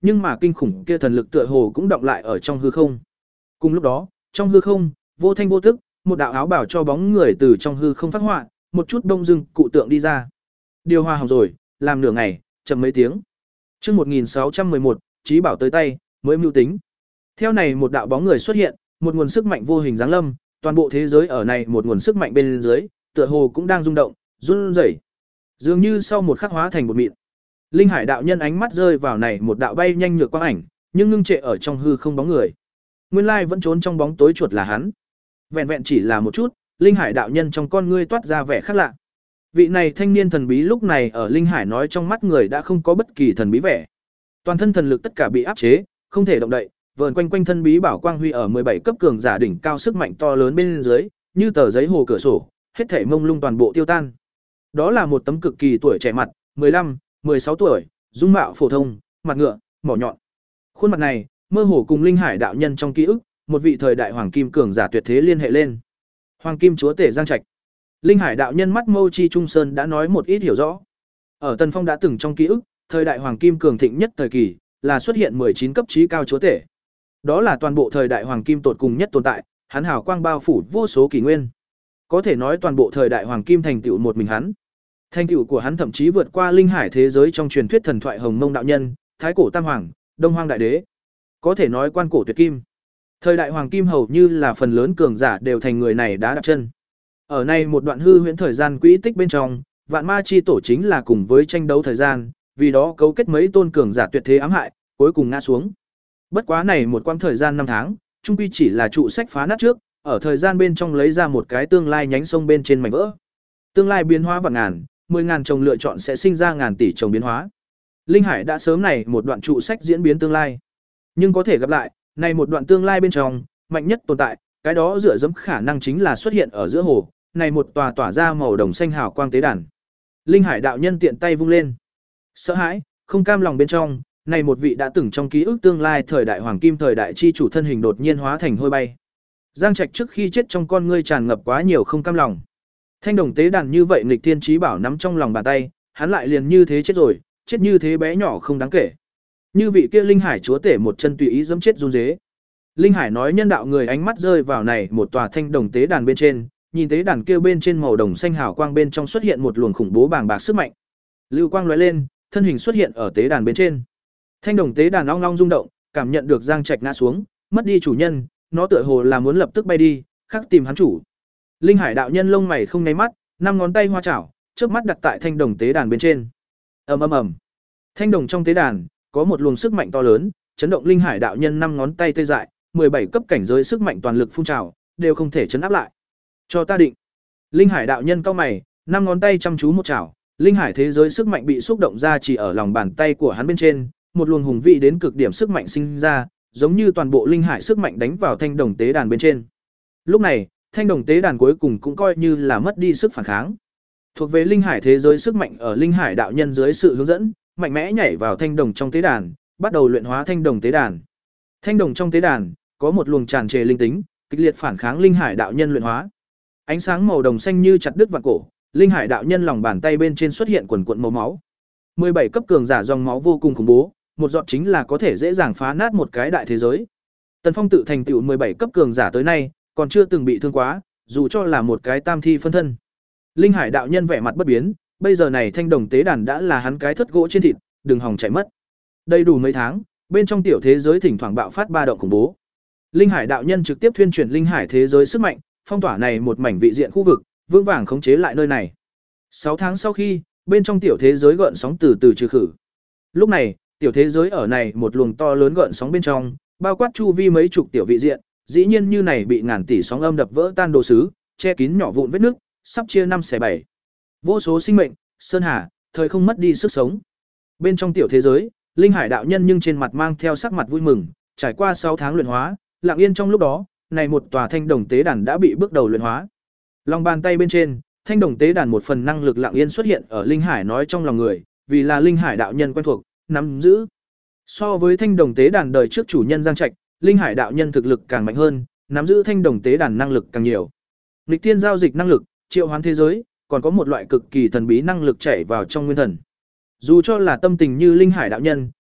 nhưng mà kinh khủng kia thần lực tựa hồ cũng đọng lại ở trong hư không. Cùng lúc đó, trong hư không, vô thanh vô tức, một đạo áo bảo cho bóng người từ trong hư không phát họa, một chút đông dưng cụ tượng đi ra. Điều hòa hỏng rồi, làm nửa ngày, chậm mấy tiếng. Chương một nghìn sáu trăm mười một, trí bảo tới tay, mới mưu tính. Theo này một đạo bóng người xuất hiện, một nguồn sức mạnh vô hình giáng lâm, toàn bộ thế giới ở này một nguồn sức mạnh bên dưới, tựa hồ cũng đang rung động, run rẩy. Dường như sau một khắc hóa thành một mịn. Linh Hải đạo nhân ánh mắt rơi vào này một đạo bay nhanh nhược quang ảnh, nhưng ngưng trệ ở trong hư không bóng người. Nguyên lai vẫn trốn trong bóng tối chuột là hắn. Vẹn vẹn chỉ là một chút, Linh Hải đạo nhân trong con ngươi toát ra vẻ khác lạ. Vị này thanh niên thần bí lúc này ở Linh Hải nói trong mắt người đã không có bất kỳ thần bí vẻ. Toàn thân thần lực tất cả bị áp chế, không thể động đậy, vờn quanh quanh thân bí bảo quang huy ở mười bảy cấp cường giả đỉnh cao sức mạnh to lớn bên dưới, như tờ giấy hồ cửa sổ, hết thảy mông lung toàn bộ tiêu tan. Đó là một tấm cực kỳ tuổi trẻ mặt, mười lăm, mười sáu tuổi, dung mạo phổ thông, mặt ngựa, mỏ nhọn. Khuôn mặt này, mơ hồ cùng Linh Hải đạo nhân trong ký ức, một vị thời đại hoàng kim cường giả tuyệt thế liên hệ lên. Hoàng kim chúa tể Giang Trạch. Linh Hải đạo nhân mắt mâu chi trung sơn đã nói một ít hiểu rõ. Ở Tần Phong đã từng trong ký ức, thời đại hoàng kim cường thịnh nhất thời kỳ, là xuất hiện mười chín cấp trí cao chúa tể. Đó là toàn bộ thời đại hoàng kim tột cùng nhất tồn tại, hắn hào quang bao phủ vô số kỷ nguyên. Có thể nói toàn bộ thời đại hoàng kim thành tựu một mình hắn. Thành tựu của hắn thậm chí vượt qua Linh Hải thế giới trong truyền thuyết thần thoại Hồng Mông đạo nhân, Thái cổ tam hoàng, Đông Hoang đại đế. Có thể nói quan cổ tuyệt kim. Thời đại hoàng kim hầu như là phần lớn cường giả đều thành người này đã đặt chân. Ở này một đoạn hư huyễn thời gian quỹ tích bên trong, Vạn Ma chi tổ chính là cùng với tranh đấu thời gian, vì đó cấu kết mấy tôn cường giả tuyệt thế ám hại, cuối cùng ngã xuống. Bất quá này một quãng thời gian năm tháng, chung quy chỉ là trụ sách phá nát trước, ở thời gian bên trong lấy ra một cái tương lai nhánh sông bên trên mảnh vỡ. Tương lai biến hóa vạn ngàn, mười ngàn chồng lựa chọn sẽ sinh ra ngàn tỷ chồng biến hóa. Linh Hải đã sớm này một đoạn trụ sách diễn biến tương lai. Nhưng có thể gặp lại, này một đoạn tương lai bên trong, mạnh nhất tồn tại, cái đó dựa dẫm khả năng chính là xuất hiện ở giữa hồ, này một tòa tỏa ra màu đồng xanh hào quang tế đàn. Linh Hải đạo nhân tiện tay vung lên. Sợ hãi, không cam lòng bên trong, này một vị đã từng trong ký ức tương lai thời đại hoàng kim thời đại chi chủ thân hình đột nhiên hóa thành hôi bay. Giang Trạch trước khi chết trong con ngươi tràn ngập quá nhiều không cam lòng. Thanh đồng tế đàn như vậy nghịch thiên chí bảo nắm trong lòng bàn tay, hắn lại liền như thế chết rồi, chết như thế bé nhỏ không đáng kể. Như vị kia Linh Hải chúa tể một chân tùy ý giẫm chết run rế. Linh Hải nói nhân đạo người ánh mắt rơi vào này một tòa thanh đồng tế đàn bên trên, nhìn tế đàn kia bên trên màu đồng xanh hào quang bên trong xuất hiện một luồng khủng bố bàng bạc sức mạnh. Lưu quang lóe lên, thân hình xuất hiện ở tế đàn bên trên. Thanh đồng tế đàn ong long rung động, cảm nhận được Giang Trạch ngã xuống, mất đi chủ nhân, nó tựa hồ là muốn lập tức bay đi, khắc tìm hắn chủ. Linh Hải đạo nhân lông mày không nháy mắt, năm ngón tay hoa chảo, chớp mắt đặt tại thanh đồng tế đàn bên trên. Ầm ầm ầm. Thanh đồng trong tế đàn có một luồng sức mạnh to lớn, chấn động Linh Hải đạo nhân năm ngón tay tê dại, mười bảy cấp cảnh giới sức mạnh toàn lực phun trào, đều không thể chấn áp lại. Cho ta định. Linh Hải đạo nhân cau mày, năm ngón tay chăm chú một chảo, Linh Hải thế giới sức mạnh bị xúc động ra chỉ ở lòng bàn tay của hắn bên trên, một luồng hùng vị đến cực điểm sức mạnh sinh ra, giống như toàn bộ Linh Hải sức mạnh đánh vào thanh đồng tế đàn bên trên. Lúc này, thanh đồng tế đàn cuối cùng cũng coi như là mất đi sức phản kháng. Thuộc về Linh Hải thế giới sức mạnh ở Linh Hải đạo nhân dưới sự hướng dẫn, mạnh mẽ nhảy vào thanh đồng trong tế đàn, bắt đầu luyện hóa thanh đồng tế đàn. Thanh đồng trong tế đàn có một luồng tràn trề linh tính, kịch liệt phản kháng Linh Hải đạo nhân luyện hóa. Ánh sáng màu đồng xanh như chặt đứt vạn cổ, Linh Hải đạo nhân lòng bàn tay bên trên xuất hiện quần quần màu máu. mười bảy cấp cường giả dòng máu vô cùng khủng bố, một giọt chính là có thể dễ dàng phá nát một cái đại thế giới. Tần Phong tự thành tựu mười bảy cấp cường giả tới nay, còn chưa từng bị thương quá, dù cho là một cái tam thi phân thân. Linh Hải đạo nhân vẻ mặt bất biến, bây giờ này thanh đồng tế đàn đã là hắn cái thất gỗ trên thịt, đừng hòng chạy mất. Đầy đủ mấy tháng, bên trong tiểu thế giới thỉnh thoảng bạo phát ba động khủng bố. Linh Hải đạo nhân trực tiếp thuyên chuyển Linh Hải thế giới sức mạnh, phong tỏa này một mảnh vị diện khu vực, vững vàng khống chế lại nơi này. sáu tháng sau khi, bên trong tiểu thế giới gợn sóng từ từ trừ khử. Lúc này, tiểu thế giới ở này một luồng to lớn gợn sóng bên trong, bao quát chu vi mấy chục tiểu vị diện, dĩ nhiên như này bị ngàn tỷ sóng âm đập vỡ tan đồ sứ, che kín nhỏ vụn vết nước, sắp chia năm xẻ bảy. Vô số sinh mệnh, sơn hà, thời không mất đi sức sống. Bên trong tiểu thế giới, Linh Hải đạo nhân nhưng trên mặt mang theo sắc mặt vui mừng, trải qua sáu tháng luyện hóa, lặng yên trong lúc đó, này một tòa thanh đồng tế đàn đã bị bước đầu luyện hóa. Lòng bàn tay bên trên, thanh đồng tế đàn một phần năng lực lặng yên xuất hiện ở Linh Hải nói trong lòng người, vì là Linh Hải đạo nhân quen thuộc, nắm giữ. So với thanh đồng tế đàn đời trước chủ nhân Giang Trạch, Linh Hải đạo nhân thực lực càng mạnh hơn, nắm giữ thanh đồng tế đàn năng lực càng nhiều. Nghịch thiên giao dịch năng lực, triệu hoán thế giới, còn có một loại cực kỳ thần bí năng lực chảy vào trong nguyên thần. Dù cho là tâm tình như Linh Hải đạo nhân,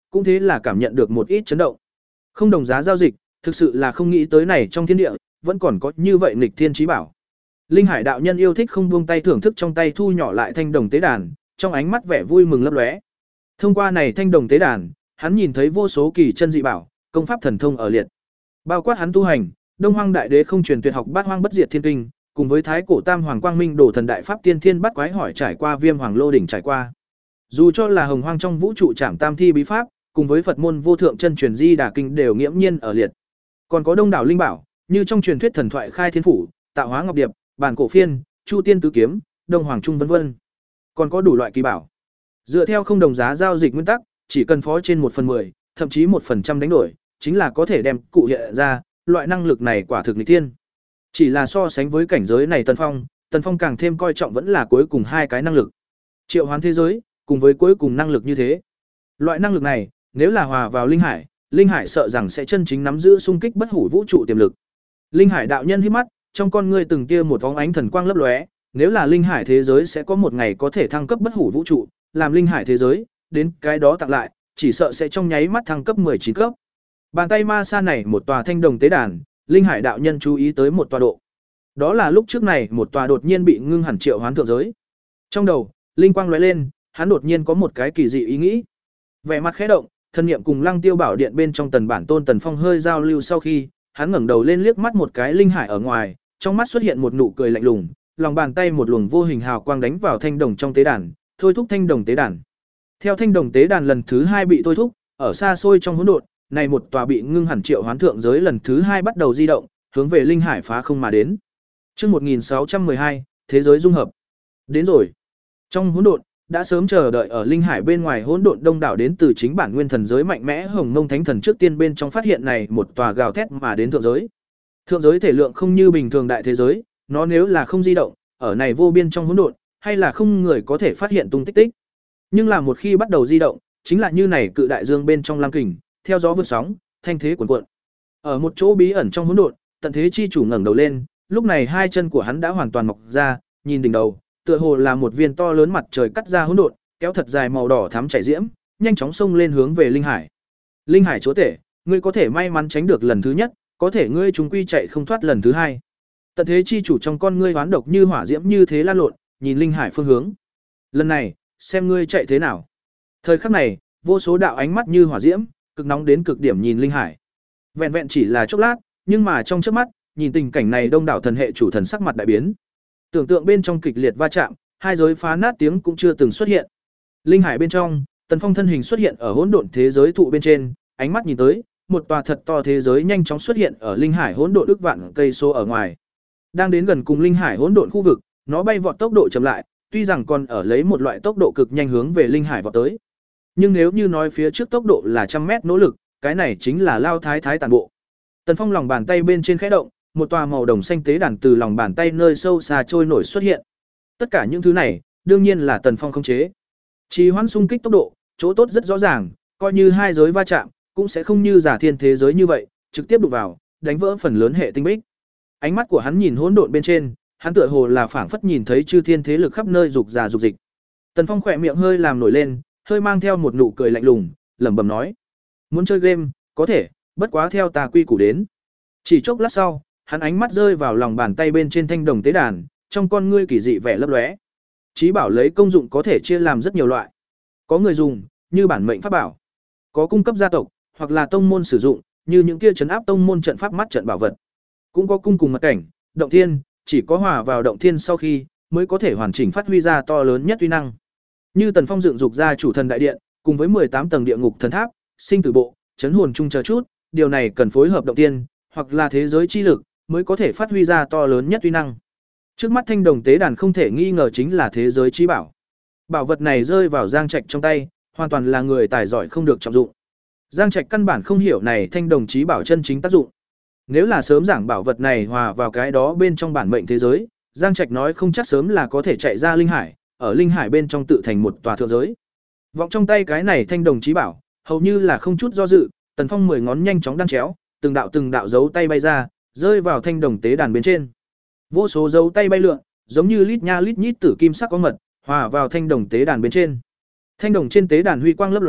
cũng thế là cảm nhận được một ít chấn động. Không đồng giá giao dịch, thực sự là không nghĩ tới này trong thiên địa, vẫn còn có như vậy nghịch thiên chí bảo. Linh Hải đạo nhân yêu thích không buông tay thưởng thức trong tay thu nhỏ lại thanh đồng tế đàn, trong ánh mắt vẻ vui mừng lấp lóe. Thông qua này thanh đồng tế đàn, hắn nhìn thấy vô số kỳ chân dị bảo, công pháp thần thông ở liệt. Bao quát hắn tu hành, Đông Hoang Đại Đế không truyền tuyệt học Bát Hoang Bất Diệt Thiên Kinh, cùng với Thái Cổ Tam Hoàng Quang Minh Đồ Thần Đại Pháp Tiên Thiên Bắt Quái hỏi trải qua Viêm Hoàng Lô đỉnh trải qua. Dù cho là Hồng Hoang trong vũ trụ Trảm Tam Thi bí pháp, cùng với Phật môn Vô Thượng Chân Truyền Di Đà Kinh đều nghiễm nhiên ở liệt. Còn có đông đảo linh bảo, như trong truyền thuyết thần thoại Khai Thiên Phủ, Tạo Hóa Ngọc Điệp, Bản Cổ Phiên, Chu Tiên Tứ Kiếm, Đông Hoàng Trung vân vân. Còn có đủ loại kỳ bảo. Dựa theo không đồng giá giao dịch nguyên tắc, chỉ cần phó trên một phần mười, thậm chí một phần trăm đánh đổi, chính là có thể đem cụ hiện ra, loại năng lực này quả thực nghịch thiên. Chỉ là so sánh với cảnh giới này Tần Phong, Tần Phong càng thêm coi trọng vẫn là cuối cùng hai cái năng lực. Triệu hoán thế giới, cùng với cuối cùng năng lực như thế. Loại năng lực này, nếu là hòa vào linh hải, linh hải sợ rằng sẽ chân chính nắm giữ xung kích bất hủ vũ trụ tiềm lực. Linh hải đạo nhân hít mắt, trong con ngươi từng tia một bóng ánh thần quang lấp lóe, nếu là linh hải thế giới sẽ có một ngày có thể thăng cấp bất hủ vũ trụ, làm linh hải thế giới, đến cái đó tặng lại, chỉ sợ sẽ trong nháy mắt thăng cấp mười chín cấp. Bàn tay ma sa này một tòa thanh đồng tế đàn, linh hải đạo nhân chú ý tới một tọa độ. Đó là lúc trước này một tòa đột nhiên bị ngưng hẳn triệu hoán thượng giới. Trong đầu, linh quang lóe lên, hắn đột nhiên có một cái kỳ dị ý nghĩ. Vẻ mặt khẽ động, thân niệm cùng Lăng Tiêu Bảo Điện bên trong Tần Bản Tôn Tần Phong hơi giao lưu sau khi, hắn ngẩng đầu lên liếc mắt một cái linh hải ở ngoài, trong mắt xuất hiện một nụ cười lạnh lùng, lòng bàn tay một luồng vô hình hào quang đánh vào thanh đồng trong tế đàn, thôi thúc thanh đồng tế đàn. Theo thanh đồng tế đàn lần thứ hai bị thôi thúc, ở xa xôi trong hỗn độn, này một tòa bị ngưng hẳn triệu hoán thượng giới lần thứ hai bắt đầu di động, hướng về linh hải phá không mà đến. Chương một nghìn sáu trăm mười hai, thế giới dung hợp. Đến rồi. Trong hỗn độn, đã sớm chờ đợi ở linh hải bên ngoài hỗn độn đông đảo đến từ chính bản nguyên thần giới mạnh mẽ Hồng Mông Thánh Thần trước tiên bên trong phát hiện này một tòa gào thét mà đến thượng giới. Thượng giới thể lượng không như bình thường đại thế giới, nó nếu là không di động, ở này vô biên trong hỗn độn, hay là không người có thể phát hiện tung tích tích. Nhưng là một khi bắt đầu di động, chính là như này cự đại dương bên trong lam kình, theo gió vượt sóng, thanh thế cuồn cuộn. Ở một chỗ bí ẩn trong hỗn độn, tận thế chi chủ ngẩng đầu lên, lúc này hai chân của hắn đã hoàn toàn mọc ra, nhìn đỉnh đầu, tựa hồ là một viên to lớn mặt trời cắt ra hỗn độn, kéo thật dài màu đỏ thắm chảy diễm, nhanh chóng xông lên hướng về linh hải. Linh hải chúa tể, ngươi có thể may mắn tránh được lần thứ nhất, có thể ngươi chúng quy chạy không thoát lần thứ hai. Tận thế chi chủ trong con ngươi hoán độc như hỏa diễm như thế lan lộn, nhìn linh hải phương hướng. Lần này, xem ngươi chạy thế nào. Thời khắc này, vô số đạo ánh mắt như hỏa diễm, cực nóng đến cực điểm nhìn linh hải. Vẹn vẹn chỉ là chốc lát, nhưng mà trong chớp mắt, nhìn tình cảnh này đông đảo thần hệ chủ thần sắc mặt đại biến. Tưởng tượng bên trong kịch liệt va chạm, hai giới phá nát tiếng cũng chưa từng xuất hiện. Linh hải bên trong, Tần Phong thân hình xuất hiện ở hỗn độn thế giới thụ bên trên, ánh mắt nhìn tới, một tòa thật to thế giới nhanh chóng xuất hiện ở linh hải hỗn độn ức vạn cây số ở ngoài. Đang đến gần cùng linh hải hỗn độn khu vực, nó bay vọt tốc độ chậm lại, tuy rằng còn ở lấy một loại tốc độ cực nhanh hướng về linh hải vọt tới. Nhưng nếu như nói phía trước tốc độ là trăm mét nỗ lực, cái này chính là lao thái thái tàn bộ. Tần Phong lòng bàn tay bên trên khẽ động, một tòa màu đồng xanh tế đàn từ lòng bàn tay nơi sâu xa trôi nổi xuất hiện. Tất cả những thứ này, đương nhiên là Tần Phong khống chế. Trì hoãn xung kích tốc độ, chỗ tốt rất rõ ràng, coi như hai giới va chạm, cũng sẽ không như giả thiên thế giới như vậy, trực tiếp đụng vào, đánh vỡ phần lớn hệ tinh bích. Ánh mắt của hắn nhìn hỗn độn bên trên, hắn tựa hồ là phảng phất nhìn thấy chư thiên thế lực khắp nơi dục già dục dịch. Tần Phong khỏe miệng hơi làm nổi lên, hơi mang theo một nụ cười lạnh lùng, lẩm bẩm nói: "Muốn chơi game, có thể, bất quá theo ta quy củ đến." Chỉ chốc lát sau, hắn ánh mắt rơi vào lòng bàn tay bên trên thanh đồng tế đàn, trong con ngươi kỳ dị vẻ lấp lóe. Chí bảo lấy công dụng có thể chia làm rất nhiều loại. Có người dùng, như bản mệnh pháp bảo. Có cung cấp gia tộc, hoặc là tông môn sử dụng, như những kia trấn áp tông môn trận pháp mắt trận bảo vật. Cũng có cung cùng mật cảnh, động thiên, chỉ có hòa vào động thiên sau khi, mới có thể hoàn chỉnh phát huy ra to lớn nhất uy năng. Như Tần Phong dựng dục ra chủ thần đại điện, cùng với mười tám tầng địa ngục thần tháp, sinh tử bộ, chấn hồn chung chờ chút, điều này cần phối hợp động tiên, hoặc là thế giới chi lực, mới có thể phát huy ra to lớn nhất uy năng. Trước mắt thanh đồng tế đàn không thể nghi ngờ chính là thế giới chi bảo. Bảo vật này rơi vào Giang Trạch trong tay, hoàn toàn là người tài giỏi không được trọng dụng. Giang Trạch căn bản không hiểu này thanh đồng chí bảo chân chính tác dụng. Nếu là sớm giảng bảo vật này hòa vào cái đó bên trong bản mệnh thế giới, Giang Trạch nói không chắc sớm là có thể chạy ra linh hải, ở linh hải bên trong tự thành một tòa thượng giới. Vọng trong tay cái này thanh đồng chí bảo, hầu như là không chút do dự, Tần Phong mười ngón nhanh chóng đan chéo, từng đạo từng đạo dấu tay bay ra, rơi vào thanh đồng tế đàn bên trên. Vô số dấu tay bay lượn, giống như lít nha lít nhít tử kim sắc có mật, hòa vào thanh đồng tế đàn bên trên. Thanh đồng trên tế đàn huy quang lấp lóe,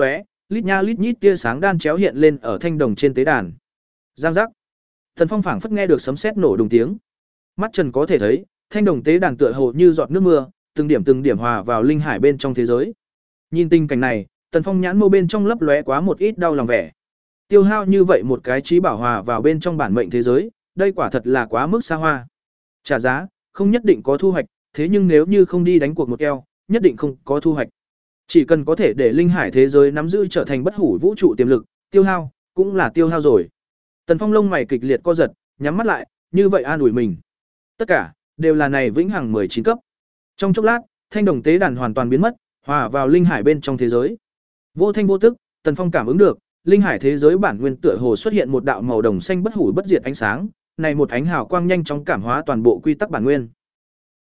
lít nha lít nhít tia sáng đan chéo hiện lên ở thanh đồng trên tế đàn. Giang giác. Tần Phong phảng phất nghe được sấm sét nổ đùng tiếng. Mắt Trần có thể thấy, thanh đồng tế đàn tựa hồ như giọt nước mưa, từng điểm từng điểm hòa vào linh hải bên trong thế giới. Nhìn tình cảnh này, Tần Phong nhãn mâu bên trong lấp lóe quá một ít đau lòng vẻ. Tiêu hao như vậy một cái trí bảo hòa vào bên trong bản mệnh thế giới, đây quả thật là quá mức xa hoa. Trả giá, không nhất định có thu hoạch, thế nhưng nếu như không đi đánh cuộc một keo, nhất định không có thu hoạch. Chỉ cần có thể để linh hải thế giới nắm giữ trở thành bất hủ vũ trụ tiềm lực, tiêu hao cũng là tiêu hao rồi. Tần Phong lông mày kịch liệt co giật, nhắm mắt lại, như vậy an ủi mình. Tất cả đều là này vĩnh hằng mười chín cấp. Trong chốc lát, thanh đồng tế đàn hoàn toàn biến mất, hòa vào linh hải bên trong thế giới. Vô thanh vô tức, Tần Phong cảm ứng được, linh hải thế giới bản nguyên tựa hồ xuất hiện một đạo màu đồng xanh bất hủ bất diệt ánh sáng, này một ánh hào quang nhanh chóng cảm hóa toàn bộ quy tắc bản nguyên.